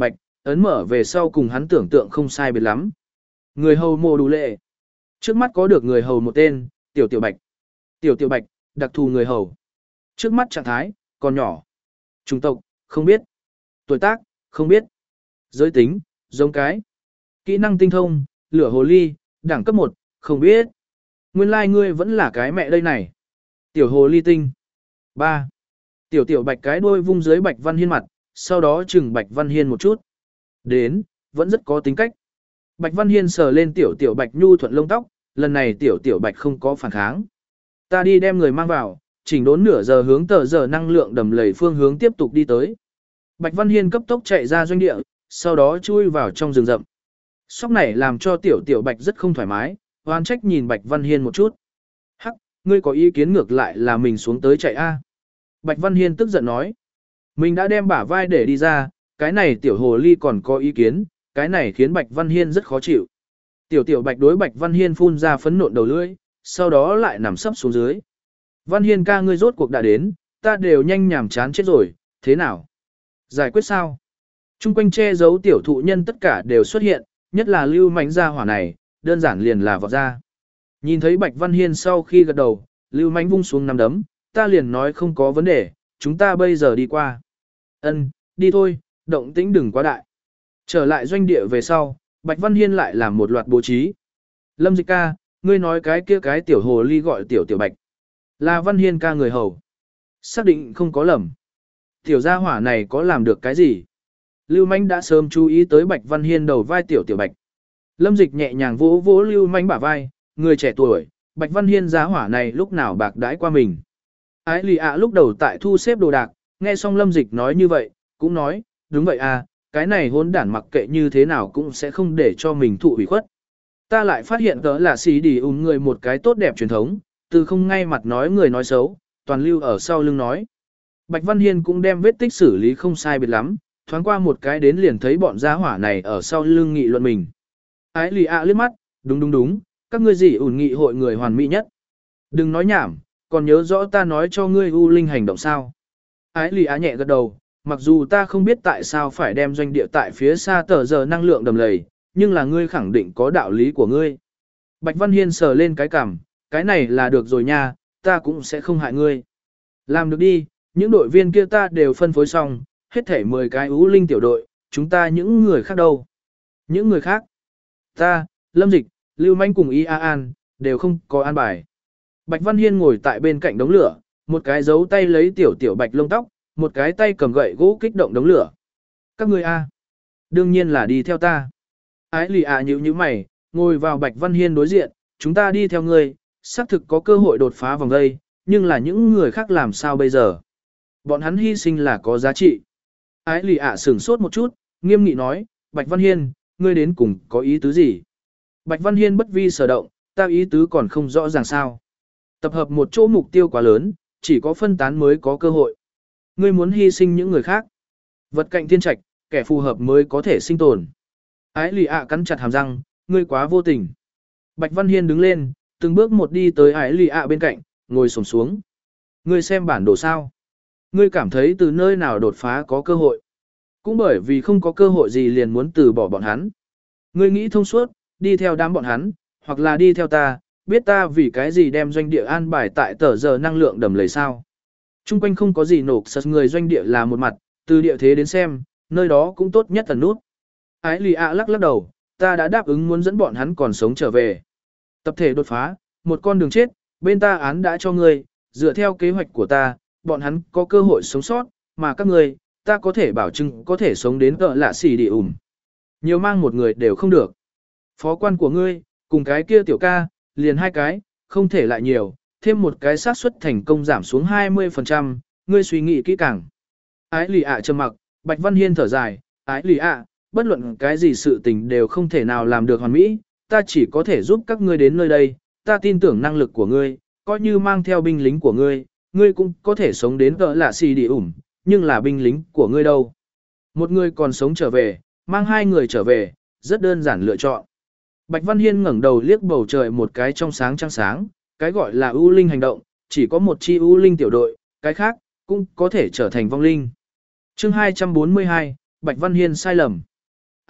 ấn mở về sau cùng hắn tưởng tượng không sai biệt lắm. Người hầu mồ đủ lệ. Trước mắt có được người hầu một tên, Tiểu Tiểu Bạch. Tiểu Tiểu Bạch, đặc thù người hầu. Trước mắt trạng thái, còn nhỏ. Chủng tộc, không biết. Tuổi tác, không biết. Giới tính, giống cái. Kỹ năng tinh thông, lửa hồ ly, đẳng cấp một, không biết. Nguyên lai like ngươi vẫn là cái mẹ đây này. Tiểu hồ ly tinh. ba. Tiểu Tiểu Bạch cái đuôi vung dưới Bạch Văn Hiên mặt, sau đó chừng Bạch Văn Hiên một chút. Đến, vẫn rất có tính cách. Bạch Văn Hiên sờ lên Tiểu Tiểu Bạch nhu thuận lông tóc, lần này Tiểu Tiểu Bạch không có phản kháng. Ta đi đem người mang vào, chỉnh đốn nửa giờ hướng tờ giờ năng lượng đầm lầy phương hướng tiếp tục đi tới. Bạch Văn Hiên cấp tốc chạy ra doanh địa, sau đó chui vào trong rừng rậm. Sóc này làm cho Tiểu Tiểu Bạch rất không thoải mái, oan trách nhìn Bạch Văn Hiên một chút. Hắc, ngươi có ý kiến ngược lại là mình xuống tới chạy a? Bạch Văn Hiên tức giận nói. Mình đã đem bả vai để đi ra, cái này Tiểu Hồ Ly còn có ý kiến, cái này khiến Bạch Văn Hiên rất khó chịu. Tiểu Tiểu Bạch đối Bạch Văn Hiên phun ra phấn nộn đầu lưỡi, sau đó lại nằm sấp xuống dưới. Văn Hiên ca ngươi rốt cuộc đã đến, ta đều nhanh nhảm chán chết rồi, thế nào? Giải quyết sao? Trung quanh che giấu tiểu thụ nhân tất cả đều xuất hiện, nhất là lưu mánh gia hỏa này, đơn giản liền là vọt ra. Nhìn thấy Bạch Văn Hiên sau khi gật đầu, lưu mánh vung xuống nắm đấm, ta liền nói không có vấn đề, chúng ta bây giờ đi qua. Ân, đi thôi, động tĩnh đừng quá đại. Trở lại doanh địa về sau, Bạch Văn Hiên lại làm một loạt bố trí. Lâm Dịch ca, ngươi nói cái kia cái tiểu hồ ly gọi tiểu tiểu Bạch. Là Văn Hiên ca người hầu. Xác định không có lầm. Tiểu gia hỏa này có làm được cái gì? Lưu Mánh đã sớm chú ý tới Bạch Văn Hiên đầu vai tiểu tiểu Bạch. Lâm Dịch nhẹ nhàng vỗ vỗ Lưu Mánh bả vai, người trẻ tuổi, Bạch Văn Hiên gia hỏa này lúc nào bạc đãi qua mình. Ái lì ạ lúc đầu tại thu xếp đồ đạc, nghe xong Lâm Dịch nói như vậy, cũng nói, đúng vậy à, cái này hôn đản mặc kệ như thế nào cũng sẽ không để cho mình thụ ủy khuất. Ta lại phát hiện đó là xì đi ùm người một cái tốt đẹp truyền thống, từ không ngay mặt nói người nói xấu, toàn lưu ở sau lưng nói. Bạch Văn Hiên cũng đem vết tích xử lý không sai biệt lắm, thoáng qua một cái đến liền thấy bọn gia hỏa này ở sau lưng nghị luận mình. Ái lì ạ liếc mắt, đúng đúng đúng, các ngươi gì ủn nghị hội người hoàn mỹ nhất. Đừng nói nhảm, còn nhớ rõ ta nói cho ngươi U Linh hành động sao. Ái lì ạ nhẹ gật đầu, mặc dù ta không biết tại sao phải đem doanh địa tại phía xa tờ giờ năng lượng đầm lầy, nhưng là ngươi khẳng định có đạo lý của ngươi. Bạch Văn Hiên sờ lên cái cằm, cái này là được rồi nha, ta cũng sẽ không hại ngươi. Làm được đi, những đội viên kia ta đều phân phối xong, hết thảy mười cái U Linh tiểu đội, chúng ta những người khác đâu? Những người khác? Ta, Lâm Dịch, Lưu Manh cùng Y A An, đều không có an bài. Bạch Văn Hiên ngồi tại bên cạnh đống lửa, một cái giấu tay lấy tiểu tiểu bạch lông tóc, một cái tay cầm gậy gỗ kích động đống lửa. Các ngươi a, đương nhiên là đi theo ta. Ái lì ạ nhíu nhíu mày, ngồi vào Bạch Văn Hiên đối diện, chúng ta đi theo ngươi, xác thực có cơ hội đột phá vòng đây, nhưng là những người khác làm sao bây giờ? Bọn hắn hy sinh là có giá trị. Ái lì ạ sửng sốt một chút, nghiêm nghị nói, Bạch Văn Hiên, ngươi đến cùng có ý tứ gì? Bạch Văn Hiên bất vi sở động, ta ý tứ còn không rõ ràng sao. Tập hợp một chỗ mục tiêu quá lớn, chỉ có phân tán mới có cơ hội. Ngươi muốn hy sinh những người khác. Vật cạnh thiên trạch, kẻ phù hợp mới có thể sinh tồn. Ái lì ạ cắn chặt hàm răng, ngươi quá vô tình. Bạch Văn Hiên đứng lên, từng bước một đi tới ái lì ạ bên cạnh, ngồi xổm xuống. Ngươi xem bản đồ sao? Ngươi cảm thấy từ nơi nào đột phá có cơ hội. Cũng bởi vì không có cơ hội gì liền muốn từ bỏ bọn hắn. Ngươi nghĩ thông suốt, đi theo đám bọn hắn, hoặc là đi theo ta, biết ta vì cái gì đem doanh địa an bài tại tờ giờ năng lượng đầm lầy sao. Trung quanh không có gì nổ sật người doanh địa là một mặt, từ địa thế đến xem, nơi đó cũng tốt nhất tần nút. Ái lì ạ lắc lắc đầu, ta đã đáp ứng muốn dẫn bọn hắn còn sống trở về. Tập thể đột phá, một con đường chết, bên ta án đã cho ngươi, dựa theo kế hoạch của ta, bọn hắn có cơ hội sống sót, mà các ngươi, ta có thể bảo chứng có thể sống đến tợ lạ xì đi ủm. Nhiều mang một người đều không được. Phó quan của ngươi, cùng cái kia tiểu ca, liền hai cái, không thể lại nhiều, thêm một cái xác suất thành công giảm xuống hai mươi phần trăm, ngươi suy nghĩ kỹ càng. Ái lì ạ trầm mặc, Bạch Văn Hiên thở dài, ái lì ạ, bất luận cái gì sự tình đều không thể nào làm được hoàn mỹ, ta chỉ có thể giúp các ngươi đến nơi đây, ta tin tưởng năng lực của ngươi, coi như mang theo binh lính của ngươi, ngươi cũng có thể sống đến cỡ lạ xì đi ủm, nhưng là binh lính của ngươi đâu. Một người còn sống trở về, mang hai người trở về, rất đơn giản lựa chọn. Bạch Văn Hiên ngẩng đầu liếc bầu trời một cái trong sáng trăng sáng, cái gọi là U Linh hành động, chỉ có một chi U Linh tiểu đội, cái khác, cũng có thể trở thành vong linh. Chương hai trăm bốn mươi hai, Bạch Văn Hiên sai lầm.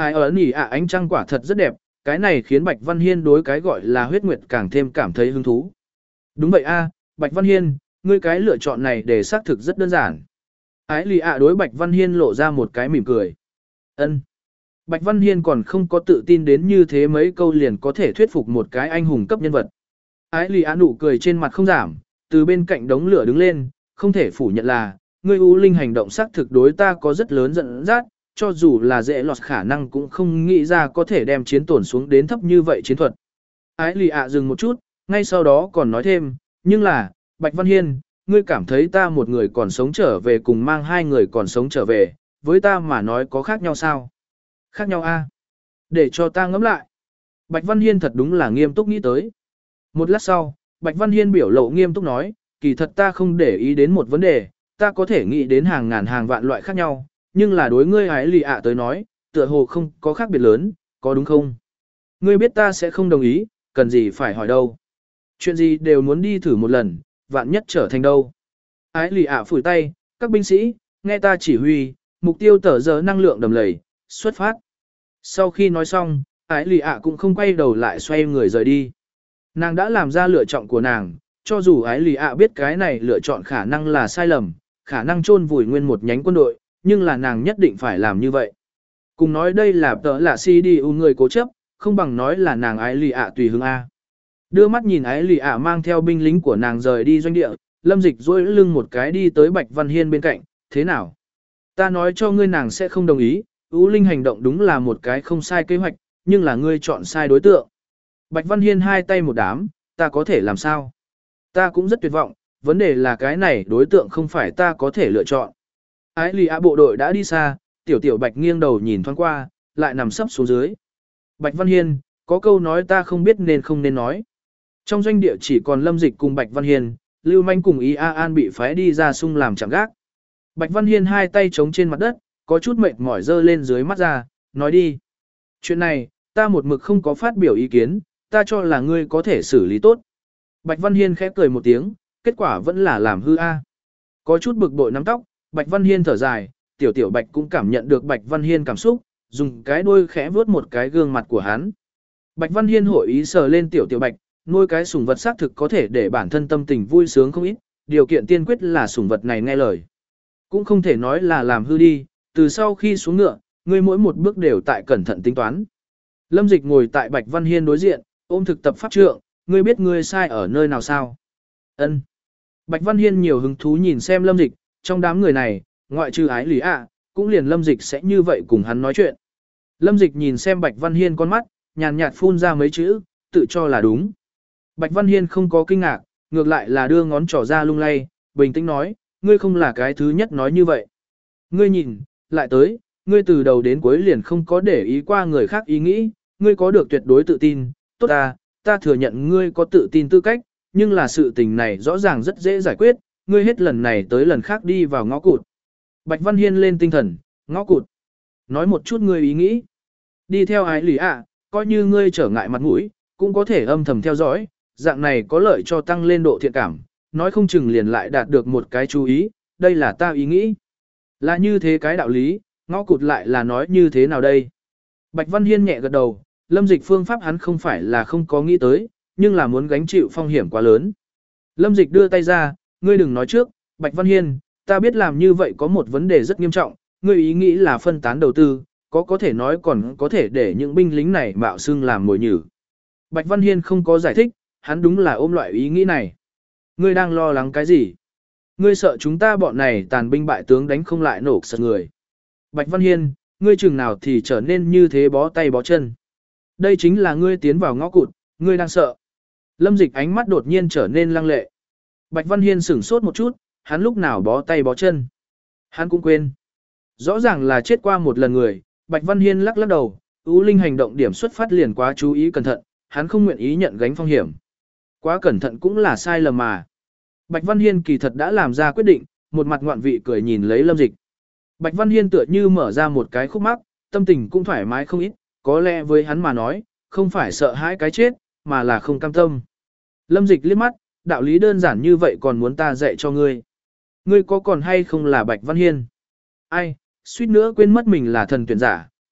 Ai ở nỉ ạ ánh trăng quả thật rất đẹp, cái này khiến Bạch Văn Hiên đối cái gọi là huyết nguyệt càng thêm cảm thấy hứng thú. Đúng vậy a, Bạch Văn Hiên, ngươi cái lựa chọn này để xác thực rất đơn giản. Ái lì ạ đối Bạch Văn Hiên lộ ra một cái mỉm cười. Ân. Bạch Văn Hiên còn không có tự tin đến như thế mấy câu liền có thể thuyết phục một cái anh hùng cấp nhân vật. Ái lì ạ nụ cười trên mặt không giảm, từ bên cạnh đống lửa đứng lên, không thể phủ nhận là, ngươi U Linh hành động xác thực đối ta có rất lớn dẫn dắt, cho dù là dễ lọt khả năng cũng không nghĩ ra có thể đem chiến tổn xuống đến thấp như vậy chiến thuật. Ái lì ạ dừng một chút, ngay sau đó còn nói thêm, nhưng là, Bạch Văn Hiên, ngươi cảm thấy ta một người còn sống trở về cùng mang hai người còn sống trở về, với ta mà nói có khác nhau sao? Khác nhau a? Để cho ta ngẫm lại. Bạch Văn Hiên thật đúng là nghiêm túc nghĩ tới. Một lát sau, Bạch Văn Hiên biểu lộ nghiêm túc nói, kỳ thật ta không để ý đến một vấn đề, ta có thể nghĩ đến hàng ngàn hàng vạn loại khác nhau, nhưng là đối ngươi ái lì ạ tới nói, tựa hồ không có khác biệt lớn, có đúng không? Ngươi biết ta sẽ không đồng ý, cần gì phải hỏi đâu. Chuyện gì đều muốn đi thử một lần, vạn nhất trở thành đâu. Ái lì ạ phủi tay, các binh sĩ, nghe ta chỉ huy, mục tiêu tở giờ năng lượng đầm lầy, xuất phát. Sau khi nói xong, ái lì ạ cũng không quay đầu lại xoay người rời đi. Nàng đã làm ra lựa chọn của nàng, cho dù ái lì ạ biết cái này lựa chọn khả năng là sai lầm, khả năng chôn vùi nguyên một nhánh quân đội, nhưng là nàng nhất định phải làm như vậy. Cùng nói đây là tớ là xê đê u người cố chấp, không bằng nói là nàng ái lì ạ tùy hứng A. Đưa mắt nhìn ái lì ạ mang theo binh lính của nàng rời đi doanh địa, Lâm Dịch duỗi lưng một cái đi tới Bạch Văn Hiên bên cạnh, thế nào? Ta nói cho ngươi nàng sẽ không đồng ý, U Linh hành động đúng là một cái không sai kế hoạch, nhưng là ngươi chọn sai đối tượng. Bạch Văn Hiên hai tay một đám, ta có thể làm sao? Ta cũng rất tuyệt vọng, vấn đề là cái này đối tượng không phải ta có thể lựa chọn. Ái lì ạ bộ đội đã đi xa, tiểu tiểu Bạch nghiêng đầu nhìn thoáng qua, lại nằm sấp xuống dưới. Bạch Văn Hiên, có câu nói ta không biết nên không nên nói. Trong doanh địa chỉ còn Lâm Dịch cùng Bạch Văn Hiên, Lưu Manh cùng Y A An bị phái đi ra sung làm chạm gác. Bạch Văn Hiên hai tay chống trên mặt đất, có chút mệt mỏi dơ lên dưới mắt ra, nói đi. Chuyện này, ta một mực không có phát biểu ý kiến, ta cho là ngươi có thể xử lý tốt. Bạch Văn Hiên khẽ cười một tiếng, kết quả vẫn là làm hư a. Có chút bực bội nắm tóc, Bạch Văn Hiên thở dài, tiểu tiểu Bạch cũng cảm nhận được Bạch Văn Hiên cảm xúc, dùng cái đuôi khẽ vuốt một cái gương mặt của hắn. Bạch Văn Hiên hội ý sờ lên tiểu tiểu Bạch, nuôi cái sủng vật xác thực có thể để bản thân tâm tình vui sướng không ít, điều kiện tiên quyết là sủng vật này nghe lời. Cũng không thể nói là làm hư đi, từ sau khi xuống ngựa, ngươi mỗi một bước đều tại cẩn thận tính toán. Lâm Dịch ngồi tại Bạch Văn Hiên đối diện, ôm thực tập pháp trượng, ngươi biết ngươi sai ở nơi nào sao? Ân. Bạch Văn Hiên nhiều hứng thú nhìn xem Lâm Dịch, trong đám người này, ngoại trừ ái lý ạ, cũng liền Lâm Dịch sẽ như vậy cùng hắn nói chuyện. Lâm Dịch nhìn xem Bạch Văn Hiên con mắt, nhàn nhạt phun ra mấy chữ, tự cho là đúng. Bạch Văn Hiên không có kinh ngạc, ngược lại là đưa ngón trỏ ra lung lay, bình tĩnh nói, ngươi không là cái thứ nhất nói như vậy. Ngươi nhìn, lại tới, ngươi từ đầu đến cuối liền không có để ý qua người khác ý nghĩ, ngươi có được tuyệt đối tự tin, tốt ta, ta thừa nhận ngươi có tự tin tư cách, nhưng là sự tình này rõ ràng rất dễ giải quyết, ngươi hết lần này tới lần khác đi vào ngõ cụt. Bạch Văn Hiên lên tinh thần, ngõ cụt. Nói một chút ngươi ý nghĩ. Đi theo ái lý ạ, coi như ngươi trở ngại mặt mũi, cũng có thể âm thầm theo dõi, dạng này có lợi cho tăng lên độ thiện cảm, nói không chừng liền lại đạt được một cái chú ý, đây là ta ý nghĩ. Là như thế cái đạo lý, ngõ cụt lại là nói như thế nào đây? Bạch Văn Hiên nhẹ gật đầu, Lâm Dịch phương pháp hắn không phải là không có nghĩ tới, nhưng là muốn gánh chịu phong hiểm quá lớn. Lâm Dịch đưa tay ra, ngươi đừng nói trước, Bạch Văn Hiên, ta biết làm như vậy có một vấn đề rất nghiêm trọng, ngươi ý nghĩ là phân tán đầu tư, có có thể nói còn có thể để những binh lính này mạo xưng làm mồi nhử. Bạch Văn Hiên không có giải thích, hắn đúng là ôm loại ý nghĩ này. Ngươi đang lo lắng cái gì? Ngươi sợ chúng ta bọn này tàn binh bại tướng đánh không lại nổ sật người. Bạch Văn Hiên, ngươi chừng nào thì trở nên như thế bó tay bó chân. Đây chính là ngươi tiến vào ngõ cụt, ngươi đang sợ. Lâm Dịch ánh mắt đột nhiên trở nên lăng lệ. Bạch Văn Hiên sửng sốt một chút, hắn lúc nào bó tay bó chân. Hắn cũng quên. Rõ ràng là chết qua một lần người, Bạch Văn Hiên lắc lắc đầu, U Linh hành động điểm xuất phát liền quá chú ý cẩn thận, hắn không nguyện ý nhận gánh phong hiểm. Quá cẩn thận cũng là sai lầm mà. Bạch Văn Hiên kỳ thật đã làm ra quyết định, một mặt ngoạn vị cười nhìn lấy Lâm Dịch. Bạch Văn Hiên tựa như mở ra một cái khúc mắc, tâm tình cũng thoải mái không ít, có lẽ với hắn mà nói, không phải sợ hãi cái chết, mà là không cam tâm. Lâm Dịch liếc mắt, đạo lý đơn giản như vậy còn muốn ta dạy cho ngươi. Ngươi có còn hay không là Bạch Văn Hiên? Ai, suýt nữa quên mất mình là thần tuyển giả,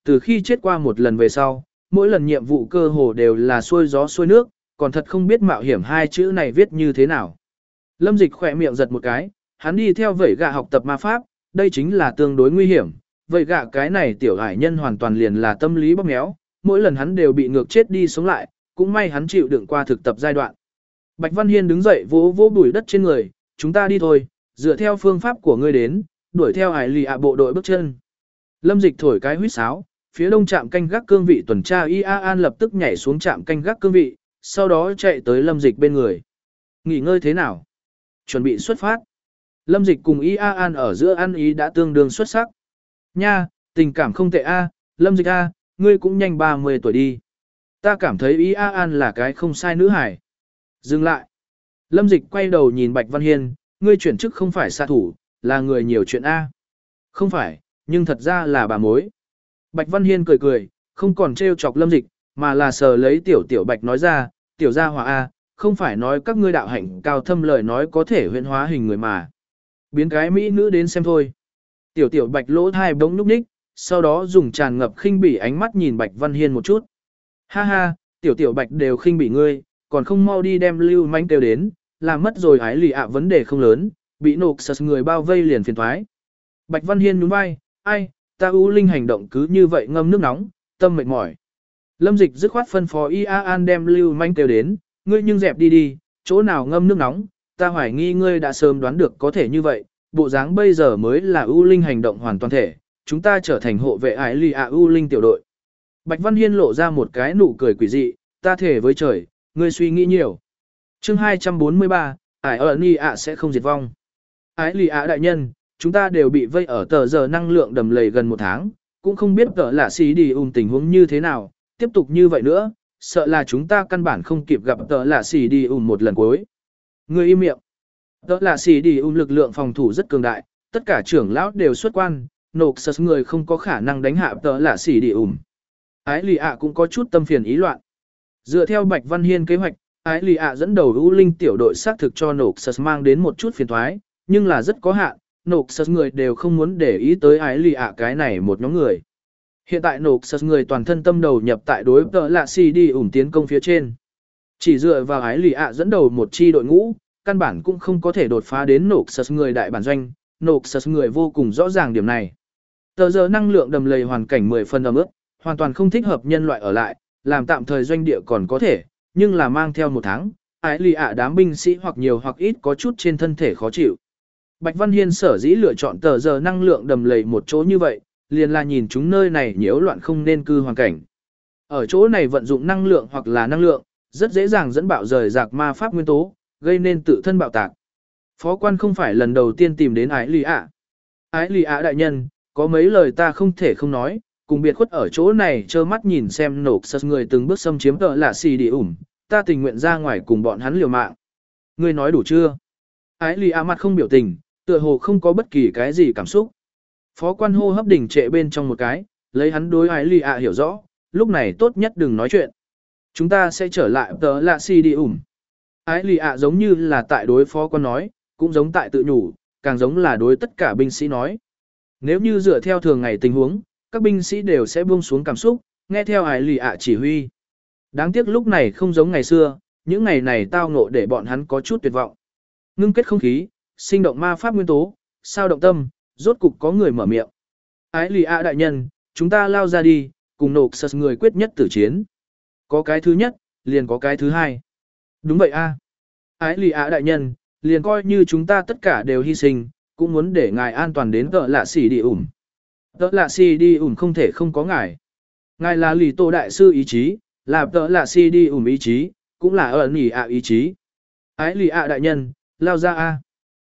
từ khi chết qua một lần về sau, mỗi lần nhiệm vụ cơ hồ đều là xuôi gió xuôi nước, còn thật không biết mạo hiểm hai chữ này viết như thế nào. Lâm Dịch khỏe miệng giật một cái, hắn đi theo vẩy gạ học tập ma pháp, đây chính là tương đối nguy hiểm, vậy gạ cái này tiểu hải nhân hoàn toàn liền là tâm lý bóp méo, mỗi lần hắn đều bị ngược chết đi sống lại, cũng may hắn chịu đựng qua thực tập giai đoạn. Bạch Văn Hiên đứng dậy vỗ vỗ bụi đất trên người, chúng ta đi thôi, dựa theo phương pháp của ngươi đến, đuổi theo hải lì ạ bộ đội bước chân. Lâm Dịch thổi cái huýt sáo, phía đông trạm canh gác cương vị tuần tra i a an lập tức nhảy xuống trạm canh gác cương vị, sau đó chạy tới Lâm Dịch bên người. Nghỉ ngơi thế nào? Chuẩn bị xuất phát. Lâm Dịch cùng i a an ở giữa ăn ý đã tương đương xuất sắc. Nha, tình cảm không tệ a, Lâm Dịch a, ngươi cũng nhanh ba mươi tuổi đi. Ta cảm thấy i a an là cái không sai nữ hải. Dừng lại. Lâm Dịch quay đầu nhìn Bạch Văn Hiên, ngươi chuyển chức không phải xạ thủ, là người nhiều chuyện a. Không phải, nhưng thật ra là bà mối. Bạch Văn Hiên cười cười, không còn trêu chọc Lâm Dịch, mà là sờ lấy tiểu tiểu Bạch nói ra, tiểu gia hỏa a, không phải nói các ngươi đạo hạnh cao thâm lời nói có thể huyễn hóa hình người mà. Biến cái mỹ nữ đến xem thôi. Tiểu tiểu Bạch lỗ thai bỗng nhúc nhích, sau đó dùng tràn ngập khinh bỉ ánh mắt nhìn Bạch Văn Hiên một chút. Ha ha, tiểu tiểu Bạch đều khinh bỉ ngươi, còn không mau đi đem lưu manh kêu đến, làm mất rồi ái lì ạ vấn đề không lớn, bị nộp sật người bao vây liền phiền thoái. Bạch Văn Hiên nhún vai, ai, ta ưu linh hành động cứ như vậy ngâm nước nóng, tâm mệt mỏi. Lâm Dịch dứt khoát phân phó i a an đem lưu manh kêu đến, ngươi nhưng dẹp đi đi, chỗ nào ngâm nước nóng, ta hoài nghi ngươi đã sớm đoán được có thể như vậy, bộ dáng bây giờ mới là ưu linh hành động hoàn toàn thể, chúng ta trở thành hộ vệ ái lì ạ ưu linh tiểu đội. Bạch Văn Hiên lộ ra một cái nụ cười quỷ dị, ta thể với trời, ngươi suy nghĩ nhiều. Chương hai trăm bốn mươi ba, ải ở ni ạ sẽ không diệt vong. Ái lì ạ đại nhân, chúng ta đều bị vây ở tờ giờ năng lượng đầm lầy gần một tháng, cũng không biết tờ là xí đi ùm tình huống như thế nào, tiếp tục như vậy nữa, sợ là chúng ta căn bản không kịp gặp tờ là xí đi ùm một lần cuối. Ngươi im miệng. Tờ là xí đi ùm lực lượng phòng thủ rất cường đại, tất cả trưởng lão đều xuất quan, nộp sật người không có khả năng đánh hạ tờ là xí đi ùm. Ái lì ạ cũng có chút tâm phiền ý loạn. Dựa theo Bạch Văn Hiên kế hoạch, Ái lì ạ dẫn đầu ưu linh tiểu đội xác thực cho nộp sật mang đến một chút phiền thoái, nhưng là rất có hạn, nộp sật người đều không muốn để ý tới ái lì ạ cái này một nhóm người. Hiện tại nộp sật người toàn thân tâm đầu nhập tại đối tợ lạ xì đi ủng tiến công phía trên. Chỉ dựa vào ái lì ạ dẫn đầu một chi đội ngũ, căn bản cũng không có thể đột phá đến nộp sật người đại bản doanh, nộp sật người vô cùng rõ ràng điểm này. Tờ giờ năng lượng đầm lầy hoàn cảnh mười phần ẩm ướt, hoàn toàn không thích hợp nhân loại ở lại, làm tạm thời doanh địa còn có thể, nhưng là mang theo một tháng, ái lì ạ đám binh sĩ hoặc nhiều hoặc ít có chút trên thân thể khó chịu. Bạch Văn Hiên sở dĩ lựa chọn tờ giờ năng lượng đầm lầy một chỗ như vậy, liền là nhìn chúng nơi này nhiễu loạn không nên cư hoàn cảnh. Ở chỗ này vận dụng năng lượng hoặc là năng lượng, rất dễ dàng dẫn bạo rời rạc ma pháp nguyên tố, gây nên tự thân bạo tạc. Phó quan không phải lần đầu tiên tìm đến ái lì ạ. Ái lì ạ đại nhân, có mấy lời ta không thể không nói, cùng biệt khuất ở chỗ này trơ mắt nhìn xem nộp sật người từng bước xâm chiếm tợ lạ xì đi ủng, ta tình nguyện ra ngoài cùng bọn hắn liều mạng. Ngươi nói đủ chưa? Ái lì ạ mặt không biểu tình, tựa hồ không có bất kỳ cái gì cảm xúc. Phó quan hô hấp đỉnh trệ bên trong một cái, lấy hắn đối ái lì ạ hiểu rõ, lúc này tốt nhất đừng nói chuyện. Chúng ta sẽ trở lại tợ lạ xì đi ủng. Ái lì ạ giống như là tại đối phó quan nói, cũng giống tại tự nhủ, càng giống là đối tất cả binh sĩ nói. Nếu như dựa theo thường ngày tình huống, các binh sĩ đều sẽ buông xuống cảm xúc, nghe theo ái lì ạ chỉ huy. Đáng tiếc lúc này không giống ngày xưa, những ngày này tao ngộ để bọn hắn có chút tuyệt vọng. Ngưng kết không khí, sinh động ma pháp nguyên tố, sao động tâm, rốt cục có người mở miệng. Ái lì ạ đại nhân, chúng ta lao ra đi, cùng nộp sật người quyết nhất tử chiến. Có cái thứ nhất, liền có cái thứ hai. Đúng vậy a. Ái lì ạ đại nhân, liền coi như chúng ta tất cả đều hy sinh, cũng muốn để ngài an toàn đến tợ lạ xỉ đi ủng. Tợ lạ xỉ đi ủng không thể không có ngài. Ngài là lì tô đại sư ý chí, là tợ lạ xỉ đi ủng ý chí, cũng là ẩn nỉ ạ ý chí. Ái lì ạ đại nhân, lao ra a.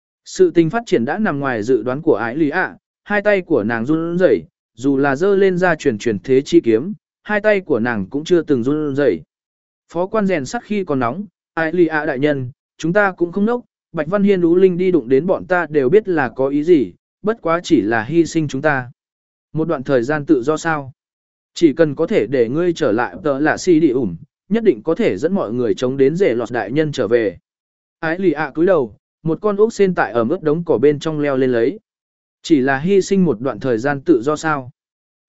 Sự tình phát triển đã nằm ngoài dự đoán của ái lì ạ, hai tay của nàng run rẩy, dù là dơ lên ra truyền truyền thế chi kiếm, hai tay của nàng cũng chưa từng run rẩy. Phó quan rèn sắt khi còn nóng, ái lì ạ đại nhân, chúng ta cũng không nốc, Bạch Văn Hiên Ú Linh đi đụng đến bọn ta đều biết là có ý gì, bất quá chỉ là hy sinh chúng ta. Một đoạn thời gian tự do sao? Chỉ cần có thể để ngươi trở lại tợ lạ si đi ủng, nhất định có thể dẫn mọi người chống đến rể lọt đại nhân trở về. Ái lì ạ cúi đầu, một con ốc sen tại ở ướt đống cỏ bên trong leo lên lấy. Chỉ là hy sinh một đoạn thời gian tự do sao?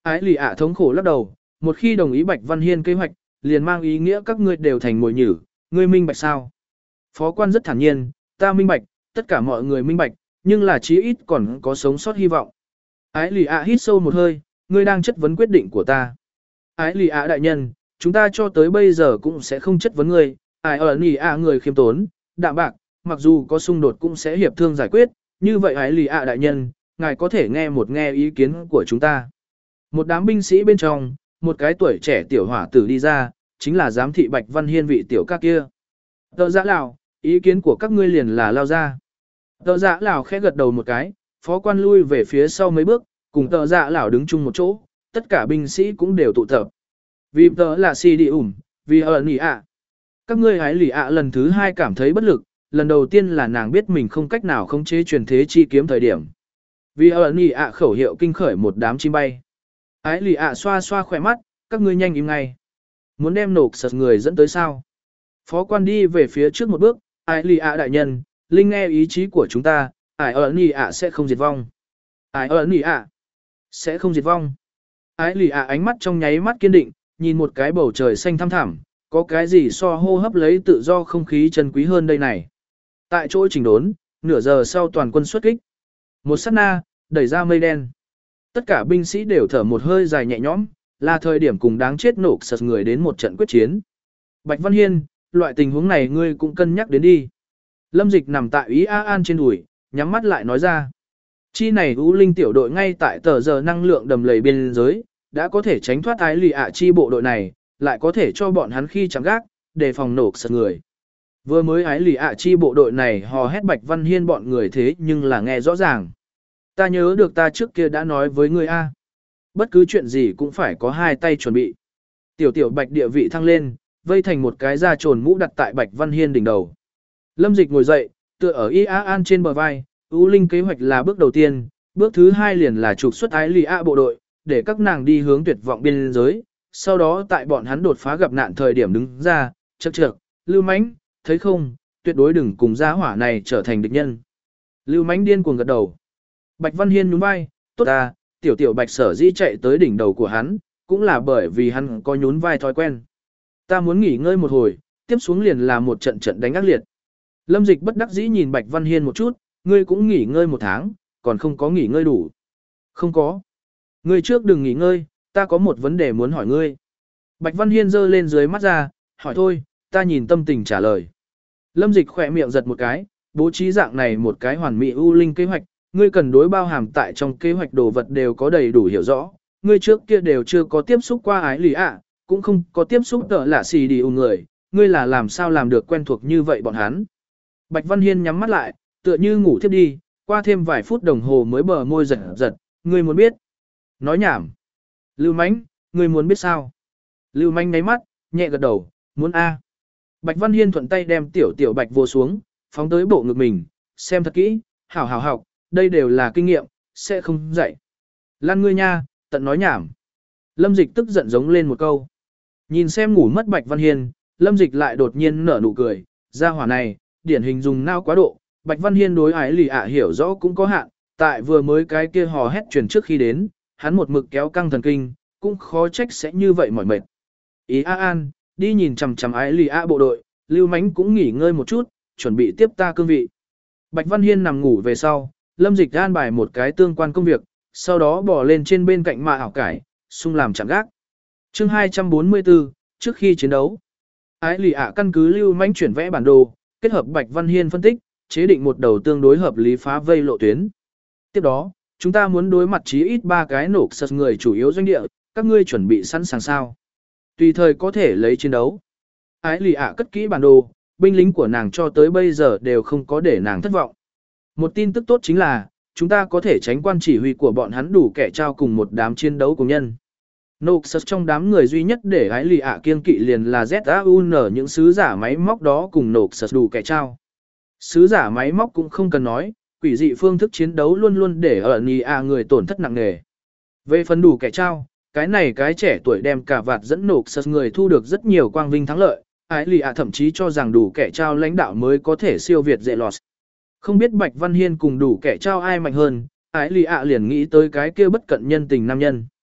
Ái lì ạ thống khổ lắc đầu, một khi đồng ý Bạch Văn Hiên kế hoạch, liền mang ý nghĩa các ngươi đều thành mồi nhử, ngươi minh bạch sao? Phó quan rất thản nhiên, ta minh bạch, tất cả mọi người minh bạch, nhưng là chí ít còn có sống sót hy vọng. Ái lì ạ hít sâu một hơi, ngươi đang chất vấn quyết định của ta. Ái lì ạ đại nhân, chúng ta cho tới bây giờ cũng sẽ không chất vấn ngươi, ai ở lì ạ người khiêm tốn, đạm bạc, mặc dù có xung đột cũng sẽ hiệp thương giải quyết, như vậy ái lì ạ đại nhân, ngài có thể nghe một nghe ý kiến của chúng ta. Một đám binh sĩ bên trong, một cái tuổi trẻ tiểu hỏa tử đi ra, chính là giám thị Bạch Văn Hiên vị tiểu các kia. Tờ giã lào, ý kiến của các ngươi liền là lao ra. Tờ giã lào khẽ gật đầu một cái, phó quan lui về phía sau mấy bước, cùng tờ giã lào đứng chung một chỗ, tất cả binh sĩ cũng đều tụ tập. Vì tờ là si đi ủng, vì ở nỉ ạ. Các ngươi hái lì ạ lần thứ hai cảm thấy bất lực, lần đầu tiên là nàng biết mình không cách nào khống chế truyền thế chi kiếm thời điểm. Vì ở nỉ ạ khẩu hiệu kinh khởi một đám chim bay. Ái lì ạ xoa xoa khỏe mắt, các ngươi nhanh im ngay. Muốn đem nộp sật người dẫn tới sao? Phó quan đi về phía trước một bước, ái lì ạ đại nhân, linh nghe ý chí của chúng ta, ái ở nỉ ạ sẽ không diệt vong. Ái ở nỉ ạ sẽ không diệt vong. Ái lì ạ ánh mắt trong nháy mắt kiên định, nhìn một cái bầu trời xanh thăm thẳm, có cái gì so hô hấp lấy tự do không khí chân quý hơn đây này. Tại chỗ chỉnh đốn, nửa giờ sau toàn quân xuất kích. Một sát na, đẩy ra mây đen. Tất cả binh sĩ đều thở một hơi dài nhẹ nhõm, là thời điểm cùng đáng chết nổ sật người đến một trận quyết chiến. Bạch Văn Hiên, loại tình huống này ngươi cũng cân nhắc đến đi. Lâm Dịch nằm tại Ý A An trên đùi, nhắm mắt lại nói ra. Chi này U Linh tiểu đội ngay tại tờ giờ năng lượng đầm lầy biên giới, đã có thể tránh thoát ái lì ạ chi bộ đội này, lại có thể cho bọn hắn khi chẳng gác, đề phòng nổ sật người. Vừa mới ái lì ạ chi bộ đội này hò hét Bạch Văn Hiên bọn người thế nhưng là nghe rõ ràng. Ta nhớ được ta trước kia đã nói với ngươi A. Bất cứ chuyện gì cũng phải có hai tay chuẩn bị. Tiểu tiểu Bạch địa vị thăng lên, vây thành một cái da trồn mũ đặt tại Bạch Văn Hiên đỉnh đầu. Lâm Dịch ngồi dậy, tựa ở I A An trên bờ vai, U Linh kế hoạch là bước đầu tiên, bước thứ hai liền là trục xuất ái lì ạ bộ đội, để các nàng đi hướng tuyệt vọng biên giới, sau đó tại bọn hắn đột phá gặp nạn thời điểm đứng ra, chậc chậc, Lưu Mánh, thấy không, tuyệt đối đừng cùng gia hỏa này trở thành địch nhân. Lưu Mánh điên cuồng gật đầu. Bạch Văn Hiên nhún vai, tốt à, tiểu tiểu Bạch sở dĩ chạy tới đỉnh đầu của hắn, cũng là bởi vì hắn có nhún vai thói quen. Ta muốn nghỉ ngơi một hồi, tiếp xuống liền là một trận trận đánh ác liệt. Lâm Dịch bất đắc dĩ nhìn Bạch Văn Hiên một chút, ngươi cũng nghỉ ngơi một tháng, còn không có nghỉ ngơi đủ. Không có. Ngươi trước đừng nghỉ ngơi, ta có một vấn đề muốn hỏi ngươi. Bạch Văn Hiên giơ lên dưới mắt ra, hỏi thôi, ta nhìn tâm tình trả lời. Lâm Dịch khỏe miệng giật một cái, bố trí dạng này một cái hoàn mỹ ưu linh kế hoạch, ngươi cần đối bao hàm tại trong kế hoạch đồ vật đều có đầy đủ hiểu rõ. Ngươi trước kia đều chưa có tiếp xúc qua ái lì ạ, cũng không có tiếp xúc tợ lạ xì đi ưu người, ngươi là làm sao làm được quen thuộc như vậy bọn hắn. Bạch Văn Hiên nhắm mắt lại, tựa như ngủ thiếp đi, qua thêm vài phút đồng hồ mới bờ môi giật giật, ngươi muốn biết. Nói nhảm. Lưu Mánh, ngươi muốn biết sao? Lưu Mánh ngáy mắt, nhẹ gật đầu, muốn A. Bạch Văn Hiên thuận tay đem tiểu tiểu Bạch vô xuống, phóng tới bộ ngực mình, xem thật kỹ, hảo hảo học, đây đều là kinh nghiệm, sẽ không dạy. Lan ngươi nha, tận nói nhảm. Lâm Dịch tức giận giống lên một câu. Nhìn xem ngủ mất Bạch Văn Hiên, Lâm Dịch lại đột nhiên nở nụ cười, gia hỏa này, điển hình dùng não quá độ, Bạch Văn Hiên đối ái lì ạ hiểu rõ cũng có hạn, tại vừa mới cái kia hò hét truyền trước khi đến, hắn một mực kéo căng thần kinh, cũng khó trách sẽ như vậy mỏi mệt. Ý A An, đi nhìn chằm chằm ái lì ạ bộ đội, Lưu Mánh cũng nghỉ ngơi một chút, chuẩn bị tiếp ta cương vị. Bạch Văn Hiên nằm ngủ về sau, Lâm Dịch an bài một cái tương quan công việc, sau đó bỏ lên trên bên cạnh mạ ảo cải, xung làm chạm gác. Chương hai trăm bốn mươi tư, trước khi chiến đấu. Ái lì ạ căn cứ Lưu Mánh chuyển vẽ bản đồ, kết hợp Bạch Văn Hiên phân tích, chế định một đầu tương đối hợp lý phá vây lộ tuyến. Tiếp đó, chúng ta muốn đối mặt chí ít ba cái nổ sật người chủ yếu doanh địa, các ngươi chuẩn bị sẵn sàng sao? Tùy thời có thể lấy chiến đấu. Ái lì ạ cất kỹ bản đồ, binh lính của nàng cho tới bây giờ đều không có để nàng thất vọng. Một tin tức tốt chính là, chúng ta có thể tránh quan chỉ huy của bọn hắn đủ kẻ trao cùng một đám chiến đấu cùng nhân. Noxus trong đám người duy nhất để ái lì ạ kiên kỵ liền là Z A U N những sứ giả máy móc đó cùng Noxus đủ kẻ trao. Sứ giả máy móc cũng không cần nói, quỷ dị phương thức chiến đấu luôn luôn để ở Nì A người tổn thất nặng nề. Về phần đủ kẻ trao, cái này cái trẻ tuổi đem cả vạt dẫn Noxus người thu được rất nhiều quang vinh thắng lợi, ái lì ạ thậm chí cho rằng đủ kẻ trao lãnh đạo mới có thể siêu việt dễ lọt. Không biết Bạch Văn Hiên cùng đủ kẻ trao ai mạnh hơn, ái lì ạ liền nghĩ tới cái kia bất cận nhân tình nam nhân.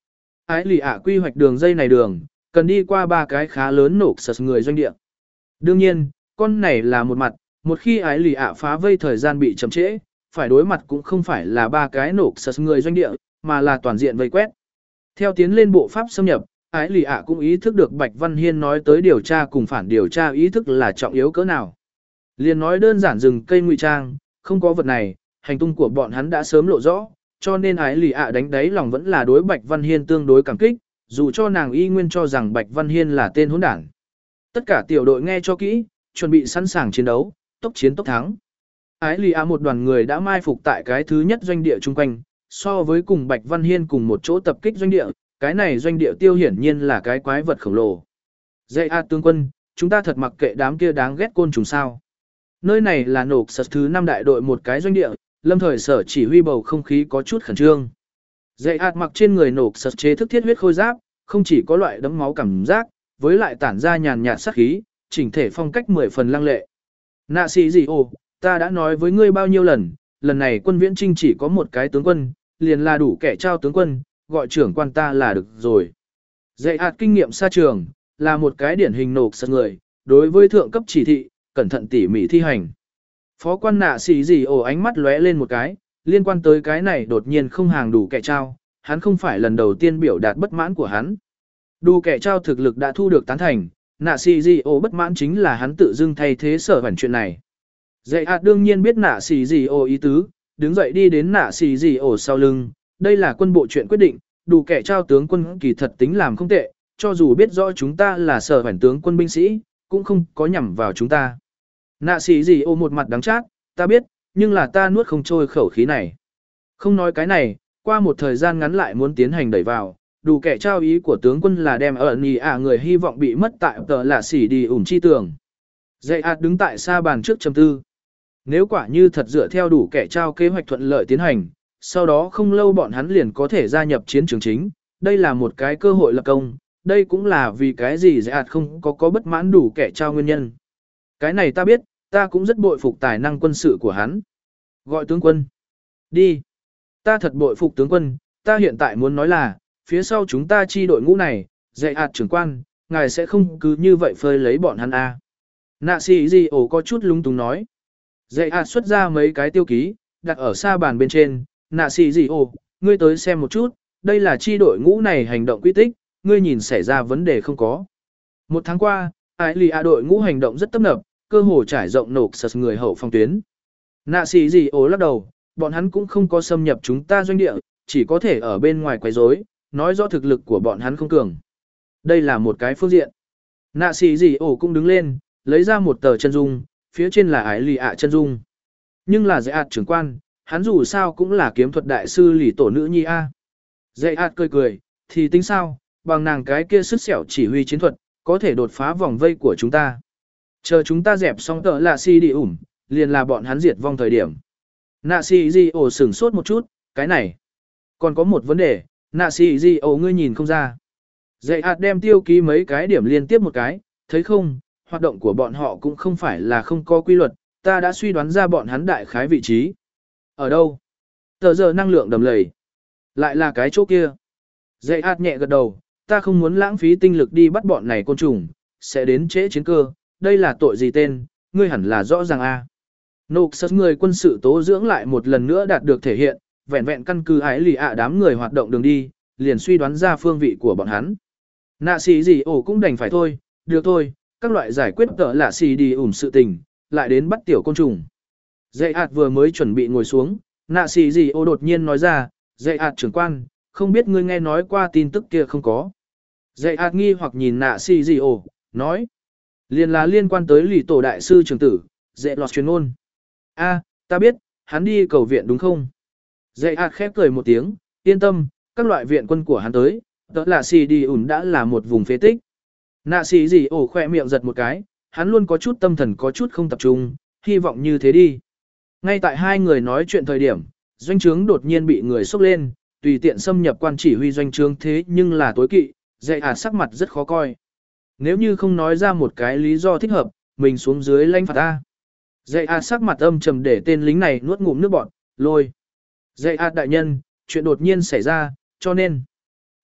Ái lì ạ quy hoạch đường dây này đường, cần đi qua ba cái khá lớn nổ sật người doanh địa. Đương nhiên, con này là một mặt, một khi ái lì ạ phá vây thời gian bị chậm trễ, phải đối mặt cũng không phải là ba cái nổ sật người doanh địa, mà là toàn diện vây quét. Theo tiến lên bộ pháp xâm nhập, ái lì ạ cũng ý thức được Bạch Văn Hiên nói tới điều tra cùng phản điều tra ý thức là trọng yếu cỡ nào. Liền nói đơn giản rừng cây ngụy trang, không có vật này, hành tung của bọn hắn đã sớm lộ rõ, cho nên ái lì ạ đánh đáy lòng vẫn là đối Bạch Văn Hiên tương đối cảm kích, dù cho nàng y nguyên cho rằng Bạch Văn Hiên là tên hỗn đảng. Tất cả tiểu đội nghe cho kỹ, chuẩn bị sẵn sàng chiến đấu, tốc chiến tốc thắng. Ái lì ạ một đoàn người đã mai phục tại cái thứ nhất doanh địa chung quanh, so với cùng Bạch Văn Hiên cùng một chỗ tập kích doanh địa, cái này doanh địa tiêu hiển nhiên là cái quái vật khổng lồ. Dạy a tướng quân, chúng ta thật mặc kệ đám kia đáng ghét côn trùng sao. Nơi này là nổ sật thứ năm đại đội một cái doanh địa, lâm thời sở chỉ huy bầu không khí có chút khẩn trương. Dạy ạt mặc trên người nổ sật chế thức thiết huyết khôi giáp, không chỉ có loại đấm máu cảm giác, với lại tản ra nhàn nhạt sát khí, chỉnh thể phong cách mười phần lăng lệ. Nạ sĩ gì ồ, ta đã nói với ngươi bao nhiêu lần, lần này quân viễn trinh chỉ có một cái tướng quân, liền là đủ kẻ trao tướng quân, gọi trưởng quan ta là được rồi. Dạy ạt kinh nghiệm xa trường, là một cái điển hình nổ sật người, đối với thượng cấp chỉ thị, cẩn thận tỉ mỉ thi hành. Phó quan nạ sĩ gì ồ ánh mắt lóe lên một cái, liên quan tới cái này đột nhiên không hàng đủ kẻ trao, hắn không phải lần đầu tiên biểu đạt bất mãn của hắn. Đủ kẻ trao thực lực đã thu được tán thành, nạ sĩ gì ồ bất mãn chính là hắn tự dưng thay thế sở hẳn chuyện này. Dạy hạt đương nhiên biết nạ sĩ gì ồ ý tứ, đứng dậy đi đến nạ sĩ gì ồ sau lưng, đây là quân bộ chuyện quyết định, đủ kẻ trao tướng quân kỳ thật tính làm không tệ, cho dù biết rõ chúng ta là sở hẳn tướng quân binh sĩ, cũng không có nhằm vào chúng ta. Nạ sĩ gì ồ một mặt đắng chát, ta biết, nhưng là ta nuốt không trôi khẩu khí này. Không nói cái này, qua một thời gian ngắn lại muốn tiến hành đẩy vào, đủ kẻ trao ý của tướng quân là đem ở nhì à người hy vọng bị mất tại tờ là xỉ đi ủng chi tường. Dạy ạt đứng tại xa bàn trước trầm tư. Nếu quả như thật dựa theo đủ kẻ trao kế hoạch thuận lợi tiến hành, sau đó không lâu bọn hắn liền có thể gia nhập chiến trường chính, đây là một cái cơ hội lập công, đây cũng là vì cái gì dạy ạt không có có bất mãn đủ kẻ trao nguyên nhân. Cái này ta biết, ta cũng rất bội phục tài năng quân sự của hắn. Gọi tướng quân. Đi. Ta thật bội phục tướng quân, ta hiện tại muốn nói là, phía sau chúng ta chi đội ngũ này, dạy ạt trưởng quan, ngài sẽ không cứ như vậy phơi lấy bọn hắn à. Nạ sĩ gì ổ có chút lung túng nói. Dạy ạt xuất ra mấy cái tiêu ký, đặt ở xa bàn bên trên, nạ sĩ gì ổ, ngươi tới xem một chút, đây là chi đội ngũ này hành động quy tích, ngươi nhìn xảy ra vấn đề không có. Một tháng qua, Ái lì ạ đội ngũ hành động rất tấp nập, cơ hồ trải rộng nổ sật người hậu phòng tuyến. Nạ sĩ gì ố lắc đầu, bọn hắn cũng không có xâm nhập chúng ta doanh địa, chỉ có thể ở bên ngoài quấy rối, nói rõ thực lực của bọn hắn không cường. Đây là một cái phương diện. Nạ sĩ gì ố cũng đứng lên, lấy ra một tờ chân dung, phía trên là Ái lì ạ chân dung. Nhưng là dạy ạt trưởng quan, hắn dù sao cũng là kiếm thuật đại sư lì tổ nữ nhi A. Dạy ạt cười cười, thì tính sao, bằng nàng cái kia sức sẹo chỉ huy chiến thuật, có thể đột phá vòng vây của chúng ta. Chờ chúng ta dẹp xong tợ là si đi ủm, liền là bọn hắn diệt vong thời điểm. Nạ si di ổ sửng sốt một chút, cái này. Còn có một vấn đề, nạ si di ổ ngươi nhìn không ra. Dạy hạt đem tiêu ký mấy cái điểm liên tiếp một cái, thấy không, hoạt động của bọn họ cũng không phải là không có quy luật, ta đã suy đoán ra bọn hắn đại khái vị trí. Ở đâu? Tờ giờ năng lượng đầm lầy. Lại là cái chỗ kia. Dạy hạt nhẹ gật đầu, ta không muốn lãng phí tinh lực đi bắt bọn này côn trùng, sẽ đến trễ chiến cơ, đây là tội gì tên, ngươi hẳn là rõ ràng a. Nộp sật người quân sự tố dưỡng lại một lần nữa đạt được thể hiện, vẹn vẹn căn cứ ái lì ạ đám người hoạt động đường đi, liền suy đoán ra phương vị của bọn hắn. Nạ sĩ gì ổ cũng đành phải thôi, được thôi, các loại giải quyết tợ lạ xì đi ủm sự tình, lại đến bắt tiểu côn trùng. Dạy ạt vừa mới chuẩn bị ngồi xuống, nạ sĩ gì ổ đột nhiên nói ra, dạy ạt trưởng quan, không biết ngươi nghe nói qua tin tức kia không có. Dạy ạt nghi hoặc nhìn nạ sĩ gì ổ, nói. Liên là liên quan tới lì tổ đại sư trưởng tử, dạy lọt truyền ôn. A, ta biết, hắn đi cầu viện đúng không? Dạy ạt khép cười một tiếng, yên tâm, các loại viện quân của hắn tới, đó là xì đi ủn đã là một vùng phế tích. Nạ sĩ gì ổ khỏe miệng giật một cái, hắn luôn có chút tâm thần có chút không tập trung, hy vọng như thế đi. Ngay tại hai người nói chuyện thời điểm, doanh trướng đột nhiên bị người xốc lên, tùy tiện xâm nhập quan chỉ huy doanh trướng thế nhưng là tối kỵ, dạy ạt sắc mặt rất khó coi. Nếu như không nói ra một cái lý do thích hợp, mình xuống dưới lãnh phạt ta. Dạy ạt sắc mặt âm trầm để tên lính này nuốt ngụm nước bọt, lôi. Dạy ạt đại nhân, chuyện đột nhiên xảy ra, cho nên.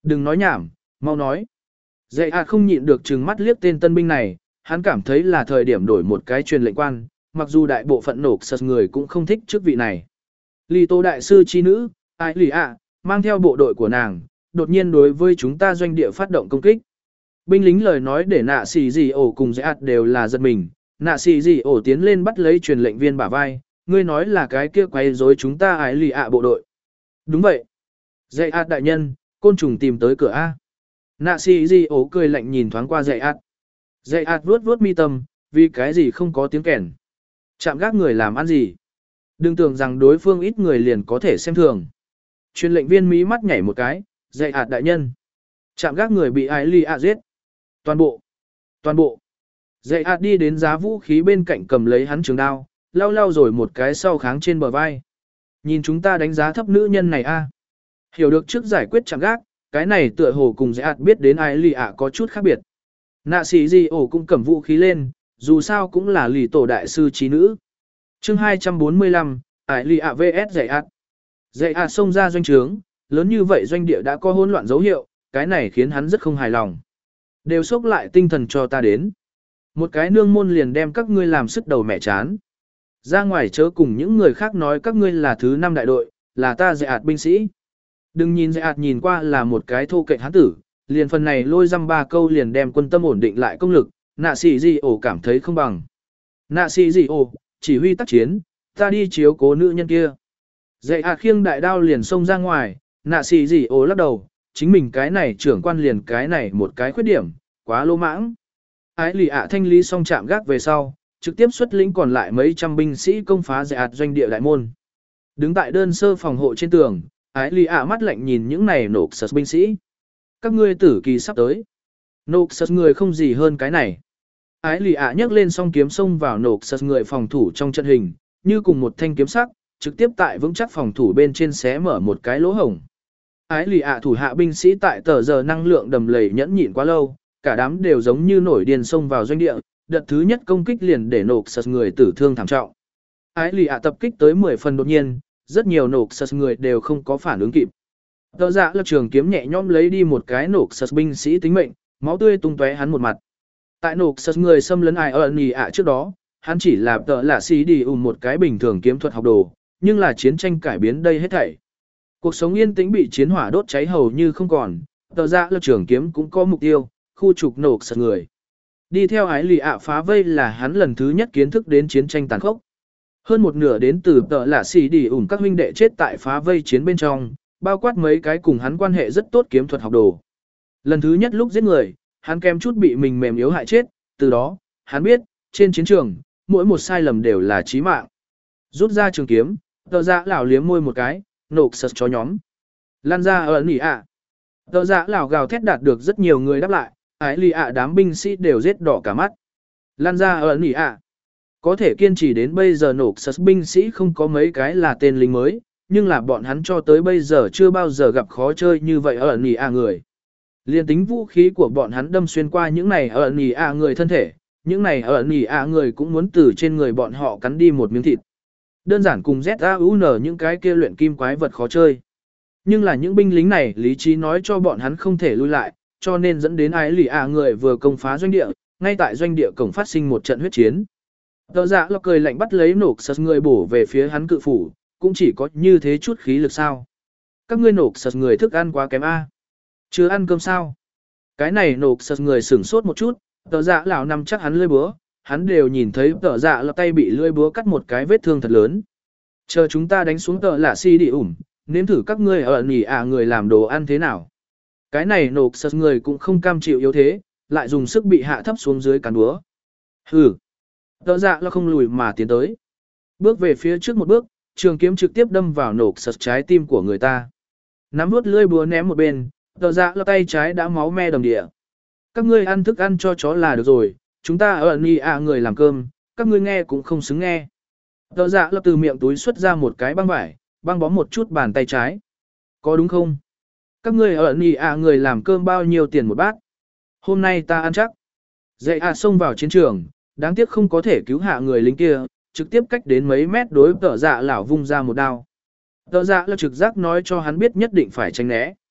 Đừng nói nhảm, mau nói. Dạy ạt không nhịn được trừng mắt liếc tên tân binh này, hắn cảm thấy là thời điểm đổi một cái truyền lệnh quan, mặc dù đại bộ phận nổ sật người cũng không thích chức vị này. Lì Tô đại sư chi nữ, ai lì ạ, mang theo bộ đội của nàng, đột nhiên đối với chúng ta doanh địa phát động công kích. Binh lính lời nói để nạ xì gì ổ cùng dạy ạt đều là giật mình, nạ xì gì ổ tiến lên bắt lấy truyền lệnh viên bả vai, ngươi nói là cái kia quay rối chúng ta ai lì ạ bộ đội. Đúng vậy. Dạy ạt đại nhân, côn trùng tìm tới cửa A. Nạ xì gì ổ cười lạnh nhìn thoáng qua dạy ạt. Dạy ạt vuốt vuốt mi tâm, vì cái gì không có tiếng kèn. Chạm gác người làm ăn gì. Đừng tưởng rằng đối phương ít người liền có thể xem thường. Truyền lệnh viên mí mắt nhảy một cái, dạy ạt đại nhân. Chạm gác người bị ai lì ạ giết. Toàn bộ. Toàn bộ. Dạy ạt đi đến giá vũ khí bên cạnh cầm lấy hắn trường đao, lau lau rồi một cái sau kháng trên bờ vai. Nhìn chúng ta đánh giá thấp nữ nhân này a. Hiểu được trước giải quyết chạm gác, cái này tựa hồ cùng dạy ạt biết đến ai lì ạ có chút khác biệt. Nạ sĩ gì ổ cũng cầm vũ khí lên, dù sao cũng là lì tổ đại sư trí nữ. chương hai trăm bốn mươi lăm, ai lì ạ vs dạy ạt. Dạy ạt xông ra doanh trướng, lớn như vậy doanh địa đã có hỗn loạn dấu hiệu, cái này khiến hắn rất không hài lòng. Đều sốc lại tinh thần cho ta đến. Một cái nương môn liền đem các ngươi làm sức đầu mẹ chán. Ra ngoài chớ cùng những người khác nói các ngươi là thứ năm đại đội, là ta dạy ạt binh sĩ. Đừng nhìn dạy ạt nhìn qua là một cái thô kệch hán tử, liền phần này lôi dăm ba câu liền đem quân tâm ổn định lại công lực, nạ sĩ gì ổ cảm thấy không bằng. Nạ sĩ gì ổ, chỉ huy tác chiến, ta đi chiếu cố nữ nhân kia. Dạy ạt khiêng đại đao liền xông ra ngoài, nạ sĩ gì ổ lắc đầu, chính mình cái này trưởng quan liền cái này một cái khuyết điểm, quá lô mãng. Ái lì ạ thanh lý xong chạm gác về sau, trực tiếp xuất lĩnh còn lại mấy trăm binh sĩ công phá dạy ạt doanh địa đại môn. Đứng tại đơn sơ phòng hộ trên tường, ái lì ạ mắt lạnh nhìn những này nổ sật binh sĩ. Các ngươi tử kỳ sắp tới. Nổ sật người không gì hơn cái này. Ái lì ạ nhấc lên song kiếm xông vào nổ sật người phòng thủ trong trận hình, như cùng một thanh kiếm sắc, trực tiếp tại vững chắc phòng thủ bên trên xé mở một cái lỗ hổng. Ái lì ạ thủ hạ binh sĩ tại tờ giờ năng lượng đầm lầy nhẫn nhịn quá lâu, cả đám đều giống như nổi điên xông vào doanh địa, đợt thứ nhất công kích liền để nổ sật người tử thương thảm trọng. Ái lì ạ tập kích tới mười phần đột nhiên, rất nhiều nổ sật người đều không có phản ứng kịp. Tờ dạ lập trường kiếm nhẹ nhõm lấy đi một cái nổ sật binh sĩ tính mệnh, máu tươi tung tóe hắn một mặt. Tại nổ sật người xâm lấn ai ơn nhì ạ trước đó, hắn chỉ là tờ lạ xí đi ùm một cái bình thường kiếm thuật học đồ, nhưng là chiến tranh cải biến đây hết thảy. Cuộc sống yên tĩnh bị chiến hỏa đốt cháy hầu như không còn, tờ dạ lập trường kiếm cũng có mục tiêu, khu trục nổ sật người. Đi theo ái lì ạ phá vây là hắn lần thứ nhất kiến thức đến chiến tranh tàn khốc. Hơn một nửa đến từ tờ lạ xì đi ủn các huynh đệ chết tại phá vây chiến bên trong, bao quát mấy cái cùng hắn quan hệ rất tốt kiếm thuật học đồ. Lần thứ nhất lúc giết người, hắn kém chút bị mình mềm yếu hại chết, từ đó, hắn biết, trên chiến trường, mỗi một sai lầm đều là chí mạng. Rút ra trường kiếm, tờ dạ lão liếm môi một cái, nổ sật chó nhóm. Lan ra ở nỉ ạ. Tờ dạ lão gào thét đạt được rất nhiều người đáp lại, ái lì ạ đám binh sĩ đều giết đỏ cả mắt. Lan ra ở nỉ ạ. Có thể kiên trì đến bây giờ nổ sật binh sĩ không có mấy cái là tên lính mới, nhưng là bọn hắn cho tới bây giờ chưa bao giờ gặp khó chơi như vậy ở nỉ ạ người. Liên tính vũ khí của bọn hắn đâm xuyên qua những này ở nỉ ạ người thân thể, những này ở nỉ ạ người cũng muốn từ trên người bọn họ cắn đi một miếng thịt. Đơn giản cùng Z A U N những cái kia luyện kim quái vật khó chơi. Nhưng là những binh lính này lý trí nói cho bọn hắn không thể lui lại, cho nên dẫn đến ái lì ạ người vừa công phá doanh địa, ngay tại doanh địa cổng phát sinh một trận huyết chiến. Tờ dạ lo cười lạnh bắt lấy nổ sật người bổ về phía hắn cự phủ, cũng chỉ có như thế chút khí lực sao. Các ngươi nổ sật người thức ăn quá kém a. Chưa ăn cơm sao? Cái này nổ sật người sửng sốt một chút, tờ dạ lão nằm chắc hắn lưỡi búa, hắn đều nhìn thấy tờ dạ là tay bị lưỡi búa cắt một cái vết thương thật lớn. Chờ chúng ta đánh xuống tờ lạ si đi ủm, nếm thử các ngươi ở nỉ ạ người làm đồ ăn thế nào. Cái này nổ sật người cũng không cam chịu yếu thế, lại dùng sức bị hạ thấp xuống dưới cán búa. Hừ. Tờ dạ là không lùi mà tiến tới. Bước về phía trước một bước, trường kiếm trực tiếp đâm vào nổ sật trái tim của người ta. Nắm vuốt lưỡi búa ném một bên, tờ dạ là tay trái đã máu me đầm địa. Các ngươi ăn thức ăn cho chó là được rồi, chúng ta ở nỉ ạ người làm cơm, các ngươi nghe cũng không xứng nghe. Tờ dạ là từ miệng túi xuất ra một cái băng vải, băng bó một chút bàn tay trái. Có đúng không? Các ngươi ở nỉ ạ người làm cơm bao nhiêu tiền một bát? Hôm nay ta ăn chắc. Dạy ạ xông vào chiến trường, đáng tiếc không có thể cứu hạ người lính kia, trực tiếp cách đến mấy mét đối tờ dạ lão vung ra một đao. Tờ dạ là trực giác nói cho hắn biết nhất định phải tránh né.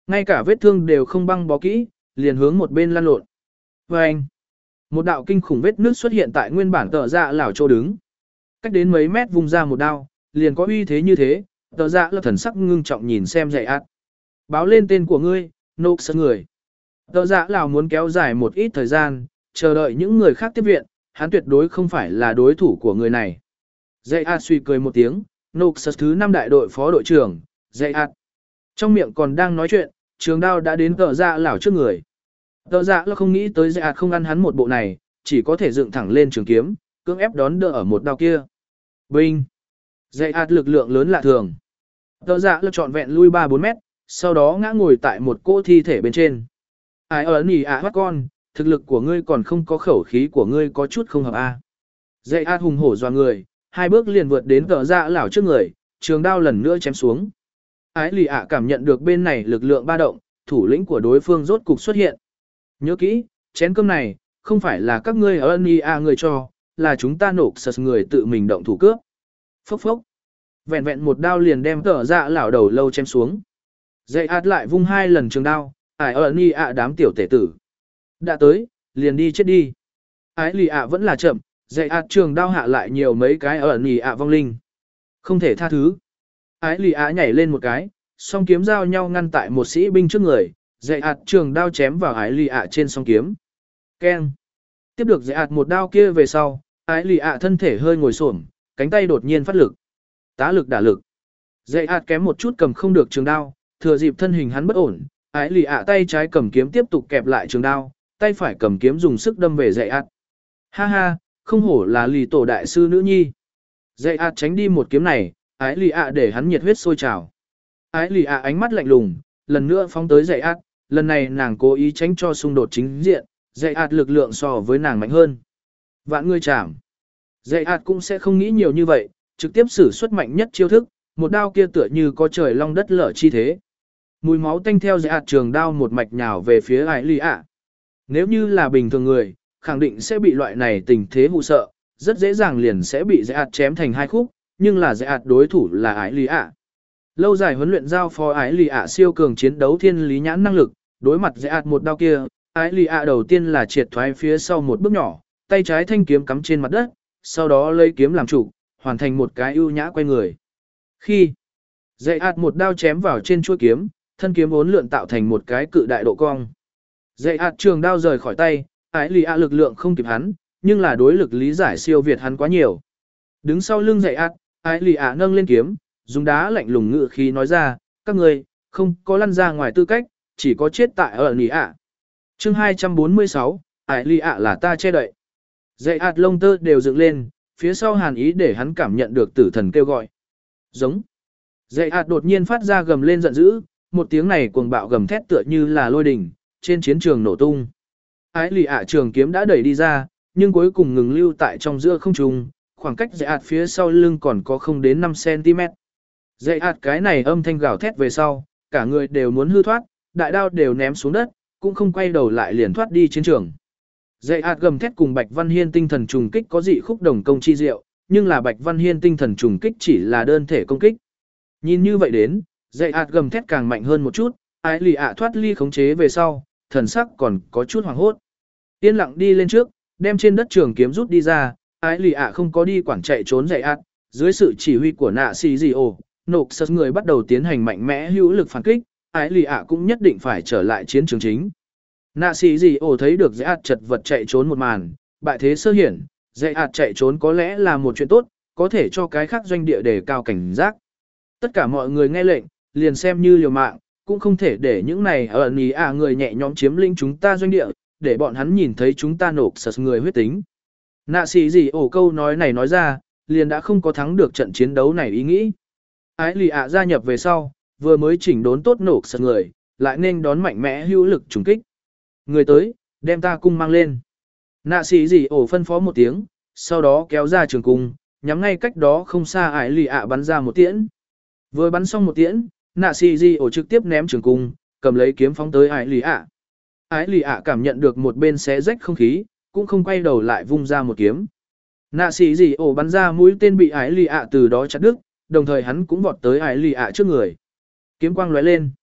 Ngay cả vết thương đều không băng bó kỹ, liền hướng một bên lăn lộn. Và anh, một đạo kinh khủng vết nước xuất hiện tại nguyên bản tờ dạ lảo chỗ đứng. Cách đến mấy mét vùng ra một đao, liền có uy thế như thế, tờ dạ là thần sắc ngưng trọng nhìn xem dạy ạt. Báo lên tên của ngươi, nộp sân người. Tờ dạ lảo muốn kéo dài một ít thời gian, chờ đợi những người khác tiếp viện, hắn tuyệt đối không phải là đối thủ của người này. Dạy ạt suy cười một tiếng, nộp sân thứ năm đại đội phó đội trưởng, dạy ạt. Trong miệng còn đang nói chuyện, trường đao đã đến tờ dạ lảo trước người. Tờ dạ là không nghĩ tới dạy ạt không ăn hắn một bộ này, chỉ có thể dựng thẳng lên trường kiếm, cưỡng ép đón đỡ ở một đao kia. Binh! Dạy ạt lực lượng lớn lạ thường. Tờ dạ là trọn vẹn lui ba bốn mét, sau đó ngã ngồi tại một cỗ thi thể bên trên. Ai ở nỉ ạ à con, thực lực của ngươi còn không có khẩu khí của ngươi có chút không hợp a. À. Dạy ạt hùng hổ doa người, hai bước liền vượt đến tờ dạ lảo trước người, trường đao lần nữa chém xuống. Ái lì ạ cảm nhận được bên này lực lượng ba động, thủ lĩnh của đối phương rốt cục xuất hiện. Nhớ kỹ, chén cơm này, không phải là các ngươi ở Nia người cho, là chúng ta nộp sật người tự mình động thủ cướp. Phốc phốc. Vẹn vẹn một đao liền đem tờ dạ lảo đầu lâu chém xuống. Dạy ạt lại vung hai lần trường đao, ải ở Nia đám tiểu tể tử. Đã tới, liền đi chết đi. Ái lì ạ vẫn là chậm, dạy ạt trường đao hạ lại nhiều mấy cái ở Nia vong linh. Không thể tha thứ. Ái lì ạ nhảy lên một cái, song kiếm giao nhau ngăn tại một sĩ binh trước người, dạy ạt trường đao chém vào ái lì ạ trên song kiếm. Keng. Tiếp được dạy ạt một đao kia về sau, ái lì ạ thân thể hơi ngồi xổm, cánh tay đột nhiên phát lực. Tá lực đả lực. Dạy ạt kém một chút cầm không được trường đao, thừa dịp thân hình hắn bất ổn, ái lì ạ tay trái cầm kiếm tiếp tục kẹp lại trường đao, tay phải cầm kiếm dùng sức đâm về dạy ạt. Ha ha, không hổ là lì tổ đại sư nữ nhi. Dạy ạt tránh đi một kiếm này, ái lì ạ để hắn nhiệt huyết sôi trào. Ái lì ạ ánh mắt lạnh lùng, lần nữa phóng tới dạy ạt, lần này nàng cố ý tránh cho xung đột chính diện, dạy ạt lực lượng so với nàng mạnh hơn. Vạn người chạm. Dạy ạt cũng sẽ không nghĩ nhiều như vậy, trực tiếp sử xuất mạnh nhất chiêu thức, một đao kia tựa như có trời long đất lở chi thế. Mùi máu tanh theo dạy ạt trường đao một mạch nhào về phía ái lì ạ. Nếu như là bình thường người, khẳng định sẽ bị loại này tình thế hù sợ, rất dễ dàng liền sẽ bị dạy ạt chém thành hai khúc, nhưng là dạy ạt đối thủ là ái lì ạ. Lâu dài huấn luyện giao phó ái lì ạ siêu cường chiến đấu thiên lý nhãn năng lực, đối mặt dạy ạt một đao kia, ái lì ạ đầu tiên là triệt thoái phía sau một bước nhỏ, tay trái thanh kiếm cắm trên mặt đất, sau đó lấy kiếm làm trụ, hoàn thành một cái ưu nhã quay người. Khi dạy ạt một đao chém vào trên chuôi kiếm, thân kiếm uốn lượn tạo thành một cái cự đại độ cong. Dạy ạt trường đao rời khỏi tay, ái lì ạ lực lượng không kịp hắn, nhưng là đối lực lý giải siêu việt hắn quá nhiều. Đứng sau lưng dạy ạt, ái lì ạ nâng lên kiếm, dùng đá lạnh lùng ngự khí nói ra, các người không có lăn ra ngoài tư cách, chỉ có chết tại ở nỉ ạ. Chương hai trăm bốn mươi sáu, ái lì ạ là ta che đậy. Dạy ạt lông tơ đều dựng lên, phía sau hàn ý để hắn cảm nhận được tử thần kêu gọi. Giống. Dạy ạt đột nhiên phát ra gầm lên giận dữ, một tiếng này cuồng bạo gầm thét tựa như là lôi đình, trên chiến trường nổ tung. Ái lì ạ trường kiếm đã đẩy đi ra, nhưng cuối cùng ngừng lưu tại trong giữa không trung, khoảng cách dạy ạt phía sau lưng còn có không đến năm xăng-ti-mét. Dạy ạt cái này âm thanh gào thét về sau, cả người đều muốn hư thoát, đại đao đều ném xuống đất, cũng không quay đầu lại liền thoát đi chiến trường. Dạy ạt gầm thét cùng Bạch Văn Hiên tinh thần trùng kích có dị khúc đồng công chi diệu, nhưng là Bạch Văn Hiên tinh thần trùng kích chỉ là đơn thể công kích. Nhìn như vậy đến, dạy ạt gầm thét càng mạnh hơn một chút, ái lì ạ thoát ly khống chế về sau, thần sắc còn có chút hoảng hốt. Yên lặng đi lên trước, đem trên đất trường kiếm rút đi ra, ái lì ạ không có đi quản chạy trốn dạy ạt, dưới sự chỉ huy của nạ xì gì ồ, nộp sật người bắt đầu tiến hành mạnh mẽ hữu lực phản kích, ái lì ạ cũng nhất định phải trở lại chiến trường chính. Nạ xì gì ồ thấy được dạy ạt chật vật chạy trốn một màn, bại thế sơ hiển, dạy ạt chạy trốn có lẽ là một chuyện tốt, có thể cho cái khác doanh địa đề cao cảnh giác. Tất cả mọi người nghe lệnh, liền xem như liều mạng, cũng không thể để những này ở nì à người nhẹ nhõm chiếm lĩnh chúng ta doanh địa, để bọn hắn nhìn thấy chúng ta nộp sật người huyết tính. Nạ xì gì ồ câu nói này nói ra, liền đã không có thắng được trận chiến đấu này ý nghĩ. Ái lì ạ gia nhập về sau, vừa mới chỉnh đốn tốt nộp sật người, lại nên đón mạnh mẽ hữu lực trùng kích. Người tới, đem ta cung mang lên. Nạ xì gì ồ phân phó một tiếng, sau đó kéo ra trường cung, nhắm ngay cách đó không xa ái lì ạ bắn ra một tiễn. Vừa bắn xong một tiễn, nạ xì gì ồ trực tiếp ném trường cung, cầm lấy kiếm phóng tới ái lì ạ. Ái lì ạ cảm nhận được một bên xé rách không khí, cũng không quay đầu lại vung ra một kiếm. Nạ xì gì ồ bắn ra mũi tên bị ái lì ạ từ đó chặt đứt, đồng thời hắn cũng vọt tới ái lì ạ trước người. Kiếm quang lóe lên.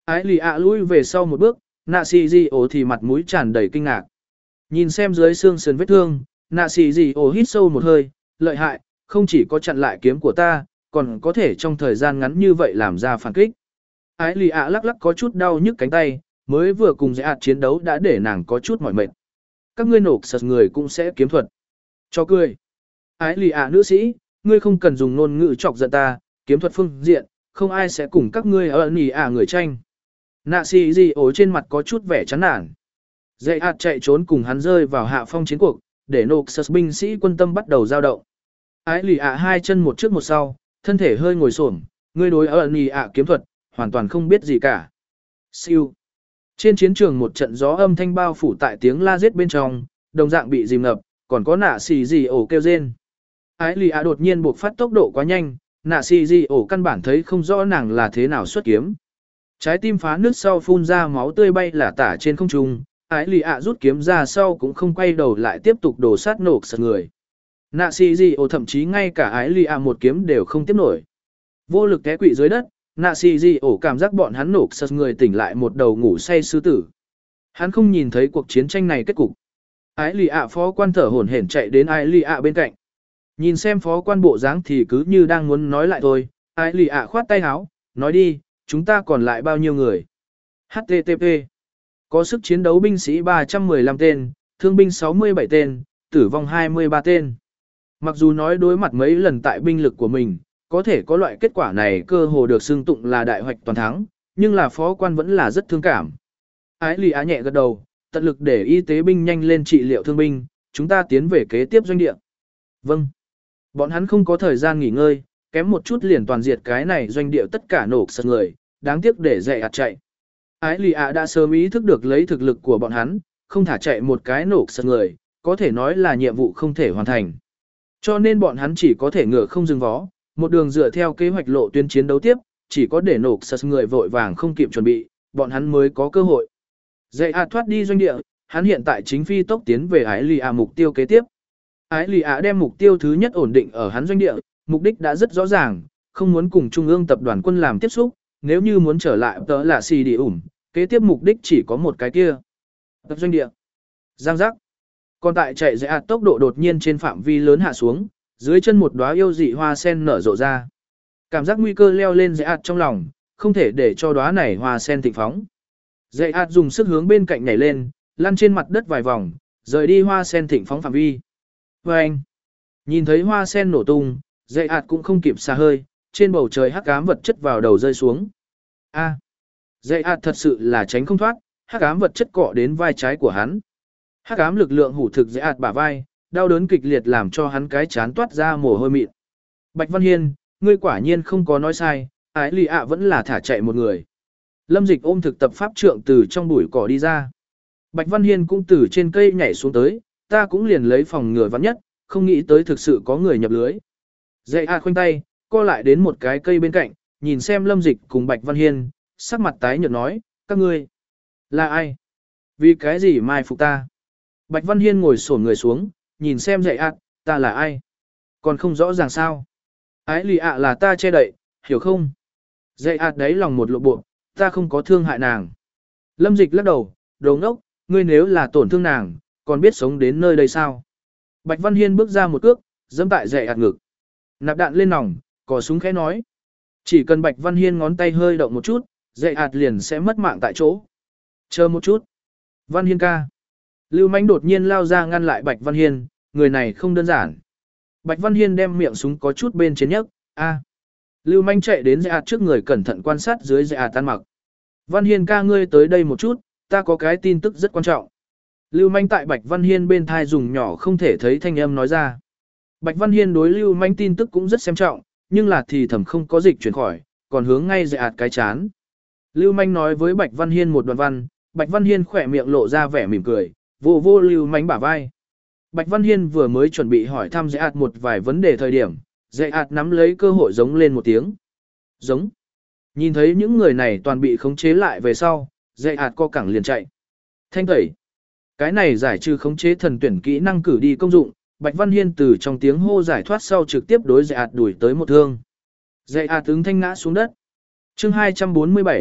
Ái lì ạ lui về sau một bước, nạ xì gì ổ thì mặt mũi tràn đầy kinh ngạc. Nhìn xem dưới xương sườn vết thương, nạ xì gì ổ hít sâu một hơi, lợi hại, không chỉ có chặn lại kiếm của ta, còn có thể trong thời gian ngắn như vậy làm ra phản kích. Ái lì ạ lắc lắc có chút đau nhức cánh tay, mới vừa cùng dạy ạt chiến đấu đã để nàng có chút mỏi mệt. Các ngươi nổ sật người cũng sẽ kiếm thuật. Cho cười. Ái lì ạ nữ sĩ, ngươi không cần dùng ngôn ngữ chọc giận ta, kiếm thuật phương diện, không ai sẽ cùng các ngươi ở nỉ ạ người tranh. Nạ xì gì ổ trên mặt có chút vẻ chán nản. Dạy ạt chạy trốn cùng hắn rơi vào hạ phong chiến cuộc, để nổ sật binh sĩ quân tâm bắt đầu dao động. Ái lì ạ hai chân một trước một sau, thân thể hơi ngồi xổm, ngươi đối ở nỉ ạ kiếm thuật, hoàn toàn không biết gì cả. Siêu. Trên chiến trường một trận gió âm thanh bao phủ tại tiếng la giết bên trong, đồng dạng bị dìm ngập, còn có nạ xì gì ổ kêu rên. Ái lì ạ đột nhiên buộc phát tốc độ quá nhanh, nạ xì gì ổ căn bản thấy không rõ nàng là thế nào xuất kiếm. Trái tim phá nứt sau phun ra máu tươi bay lả tả trên không trung, ái lì ạ rút kiếm ra sau cũng không quay đầu lại tiếp tục đổ sát nổ sật người. Nạ xì gì ổ thậm chí ngay cả ái lì ạ một kiếm đều không tiếp nổi. Vô lực té quỵ dưới đất, nạ xì gì ổ cảm giác bọn hắn nổ sật người tỉnh lại một đầu ngủ say sư tử. Hắn không nhìn thấy cuộc chiến tranh này kết cục. Ái lì ạ phó quan thở hổn hển chạy đến ái lì ạ bên cạnh. Nhìn xem phó quan bộ dáng thì cứ như đang muốn nói lại thôi. Ái lì ạ khoát tay áo, nói đi, chúng ta còn lại bao nhiêu người. hát tê tê pê. Có sức chiến đấu binh sĩ ba trăm mười lăm tên, thương binh sáu mươi bảy tên, tử vong hai mươi ba tên. Mặc dù nói đối mặt mấy lần tại binh lực của mình, có thể có loại kết quả này cơ hồ được xưng tụng là đại hoạch toàn thắng, nhưng là phó quan vẫn là rất thương cảm. Ái lì á nhẹ gật đầu, tận lực để y tế binh nhanh lên trị liệu thương binh, chúng ta tiến về kế tiếp doanh địa. Vâng. Bọn hắn không có thời gian nghỉ ngơi, kém một chút liền toàn diệt cái này doanh địa tất cả nổ sật người, đáng tiếc để dạy ạt chạy. Ái lì ạ đã sớm ý thức được lấy thực lực của bọn hắn, không thả chạy một cái nổ sật người, có thể nói là nhiệm vụ không thể hoàn thành. Cho nên bọn hắn chỉ có thể ngựa không dừng vó, một đường dựa theo kế hoạch lộ tuyến chiến đấu tiếp, chỉ có để nổ sật người vội vàng không kịp chuẩn bị, bọn hắn mới có cơ hội. Dạy ạt thoát đi doanh địa, hắn hiện tại chính phi tốc tiến về Ái lì ạ mục tiêu kế tiếp. Ái lì ạ đem mục tiêu thứ nhất ổn định ở hắn doanh địa, mục đích đã rất rõ ràng, không muốn cùng trung ương tập đoàn quân làm tiếp xúc, nếu như muốn trở lại tớ là xì đi ủm, kế tiếp mục đích chỉ có một cái kia. Tập doanh địa. Giang giác. Còn tại chạy dạy ạt tốc độ đột nhiên trên phạm vi lớn hạ xuống, dưới chân một đóa yêu dị hoa sen nở rộ ra. Cảm giác nguy cơ leo lên dạy ạt trong lòng, không thể để cho đóa này hoa sen thịnh phóng. Dạy ạt dùng sức hướng bên cạnh nhảy lên, lăn trên mặt đất vài vòng, rời đi hoa sen thịnh phóng phạm vi. Và anh, nhìn thấy hoa sen nổ tung, dạy ạt cũng không kịp xa hơi, trên bầu trời hắc ám vật chất vào đầu rơi xuống. A, à, dạy ạt thật sự là tránh không thoát, hắc ám vật chất cọ đến vai trái của hắn. Hắc ám lực lượng hủ thực dạy ạt bả vai, đau đớn kịch liệt làm cho hắn cái chán toát ra mồ hôi mịn. Bạch Văn Hiên, ngươi quả nhiên không có nói sai, Ái lì ạ vẫn là thả chạy một người. Lâm Dịch ôm thực tập pháp trượng từ trong bụi cỏ đi ra. Bạch Văn Hiên cũng từ trên cây nhảy xuống tới, ta cũng liền lấy phòng ngừa vắn nhất, không nghĩ tới thực sự có người nhập lưới. Dạy ạt khoanh tay, co lại đến một cái cây bên cạnh, nhìn xem Lâm Dịch cùng Bạch Văn Hiên, sắc mặt tái nhợt nói, các ngươi là ai? Vì cái gì mai phục ta? Bạch Văn Hiên ngồi xổm người xuống, nhìn xem dạy ạt, ta là ai? Còn không rõ ràng sao? Ái lì ạ là ta che đậy, hiểu không? Dạy ạt đấy lòng một lộ bộ, ta không có thương hại nàng. Lâm Dịch lắc đầu, đồ ngốc, ngươi nếu là tổn thương nàng, còn biết sống đến nơi đây sao? Bạch Văn Hiên bước ra một cước, dẫm tại dạy ạt ngực. Nạp đạn lên nòng, cò súng khẽ nói. Chỉ cần Bạch Văn Hiên ngón tay hơi động một chút, dạy ạt liền sẽ mất mạng tại chỗ. Chờ một chút. Văn Hiên ca. Lưu Mánh đột nhiên lao ra ngăn lại Bạch Văn Hiên, người này không đơn giản. Bạch Văn Hiên đem miệng súng có chút bên trên nhấc, a. Lưu Manh chạy đến dạy ạt trước người cẩn thận quan sát dưới dạy ạt tan mặc. Văn Hiên ca ngươi tới đây một chút, ta có cái tin tức rất quan trọng. Lưu Manh tại Bạch Văn Hiên bên thai dùng nhỏ không thể thấy thanh âm nói ra. Bạch Văn Hiên đối Lưu Manh tin tức cũng rất xem trọng, nhưng là thì thầm không có dịch chuyển khỏi, còn hướng ngay dạy ạt cái chán. Lưu Manh nói với Bạch Văn Hiên một đoạn văn, Bạch Văn Hiên khỏe miệng lộ ra vẻ mỉm cười, vô vô Lưu Manh bả vai. Bạch Văn Hiên vừa mới chuẩn bị hỏi thăm dạy ạt một vài vấn đề thời điểm, dạy ạt nắm lấy cơ hội giống lên một tiếng. Giống. Nhìn thấy những người này toàn bị khống chế lại về sau, dạy ạt co cẳng liền chạy. Thanh tẩy. Cái này giải trừ khống chế thần tuyển kỹ năng cử đi công dụng, Bạch Văn Hiên từ trong tiếng hô giải thoát sau trực tiếp đối dạy ạt đuổi tới một thương. Dạy ạt ứng thanh ngã xuống đất. Chương hai trăm bốn mươi bảy,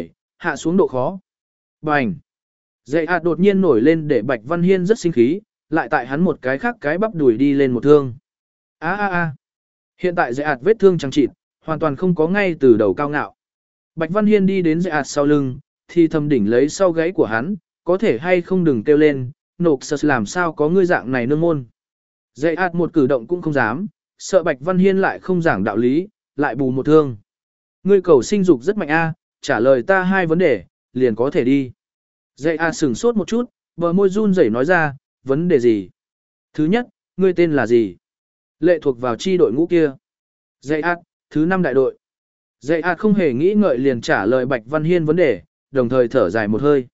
hạ xuống độ khó. Bành! Dạy ạt đột nhiên nổi lên để Bạch Văn Hiên rất sinh khí, lại tại hắn một cái khác cái bắp đùi đi lên một thương. A a a! Hiện tại dạy ạt vết thương chẳng chịt, hoàn toàn không có ngay từ đầu cao ngạo. Bạch Văn Hiên đi đến dạy ạt sau lưng, thì thầm đỉnh lấy sau gáy của hắn, có thể hay không đừng kêu lên, nộp sật làm sao có ngươi dạng này nương môn. Dạy ạt một cử động cũng không dám, sợ Bạch Văn Hiên lại không giảng đạo lý, lại bù một thương. Ngươi cầu sinh dục rất mạnh a, trả lời ta hai vấn đề, liền có thể đi. Dạy ạt sửng sốt một chút, bờ môi run rẩy nói ra, vấn đề gì? Thứ nhất, ngươi tên là gì? Lệ thuộc vào chi đội ngũ kia. Dạy ạt, thứ năm đại đội. Dạy ạt không hề nghĩ ngợi liền trả lời Bạch Văn Hiên vấn đề, đồng thời thở dài một hơi.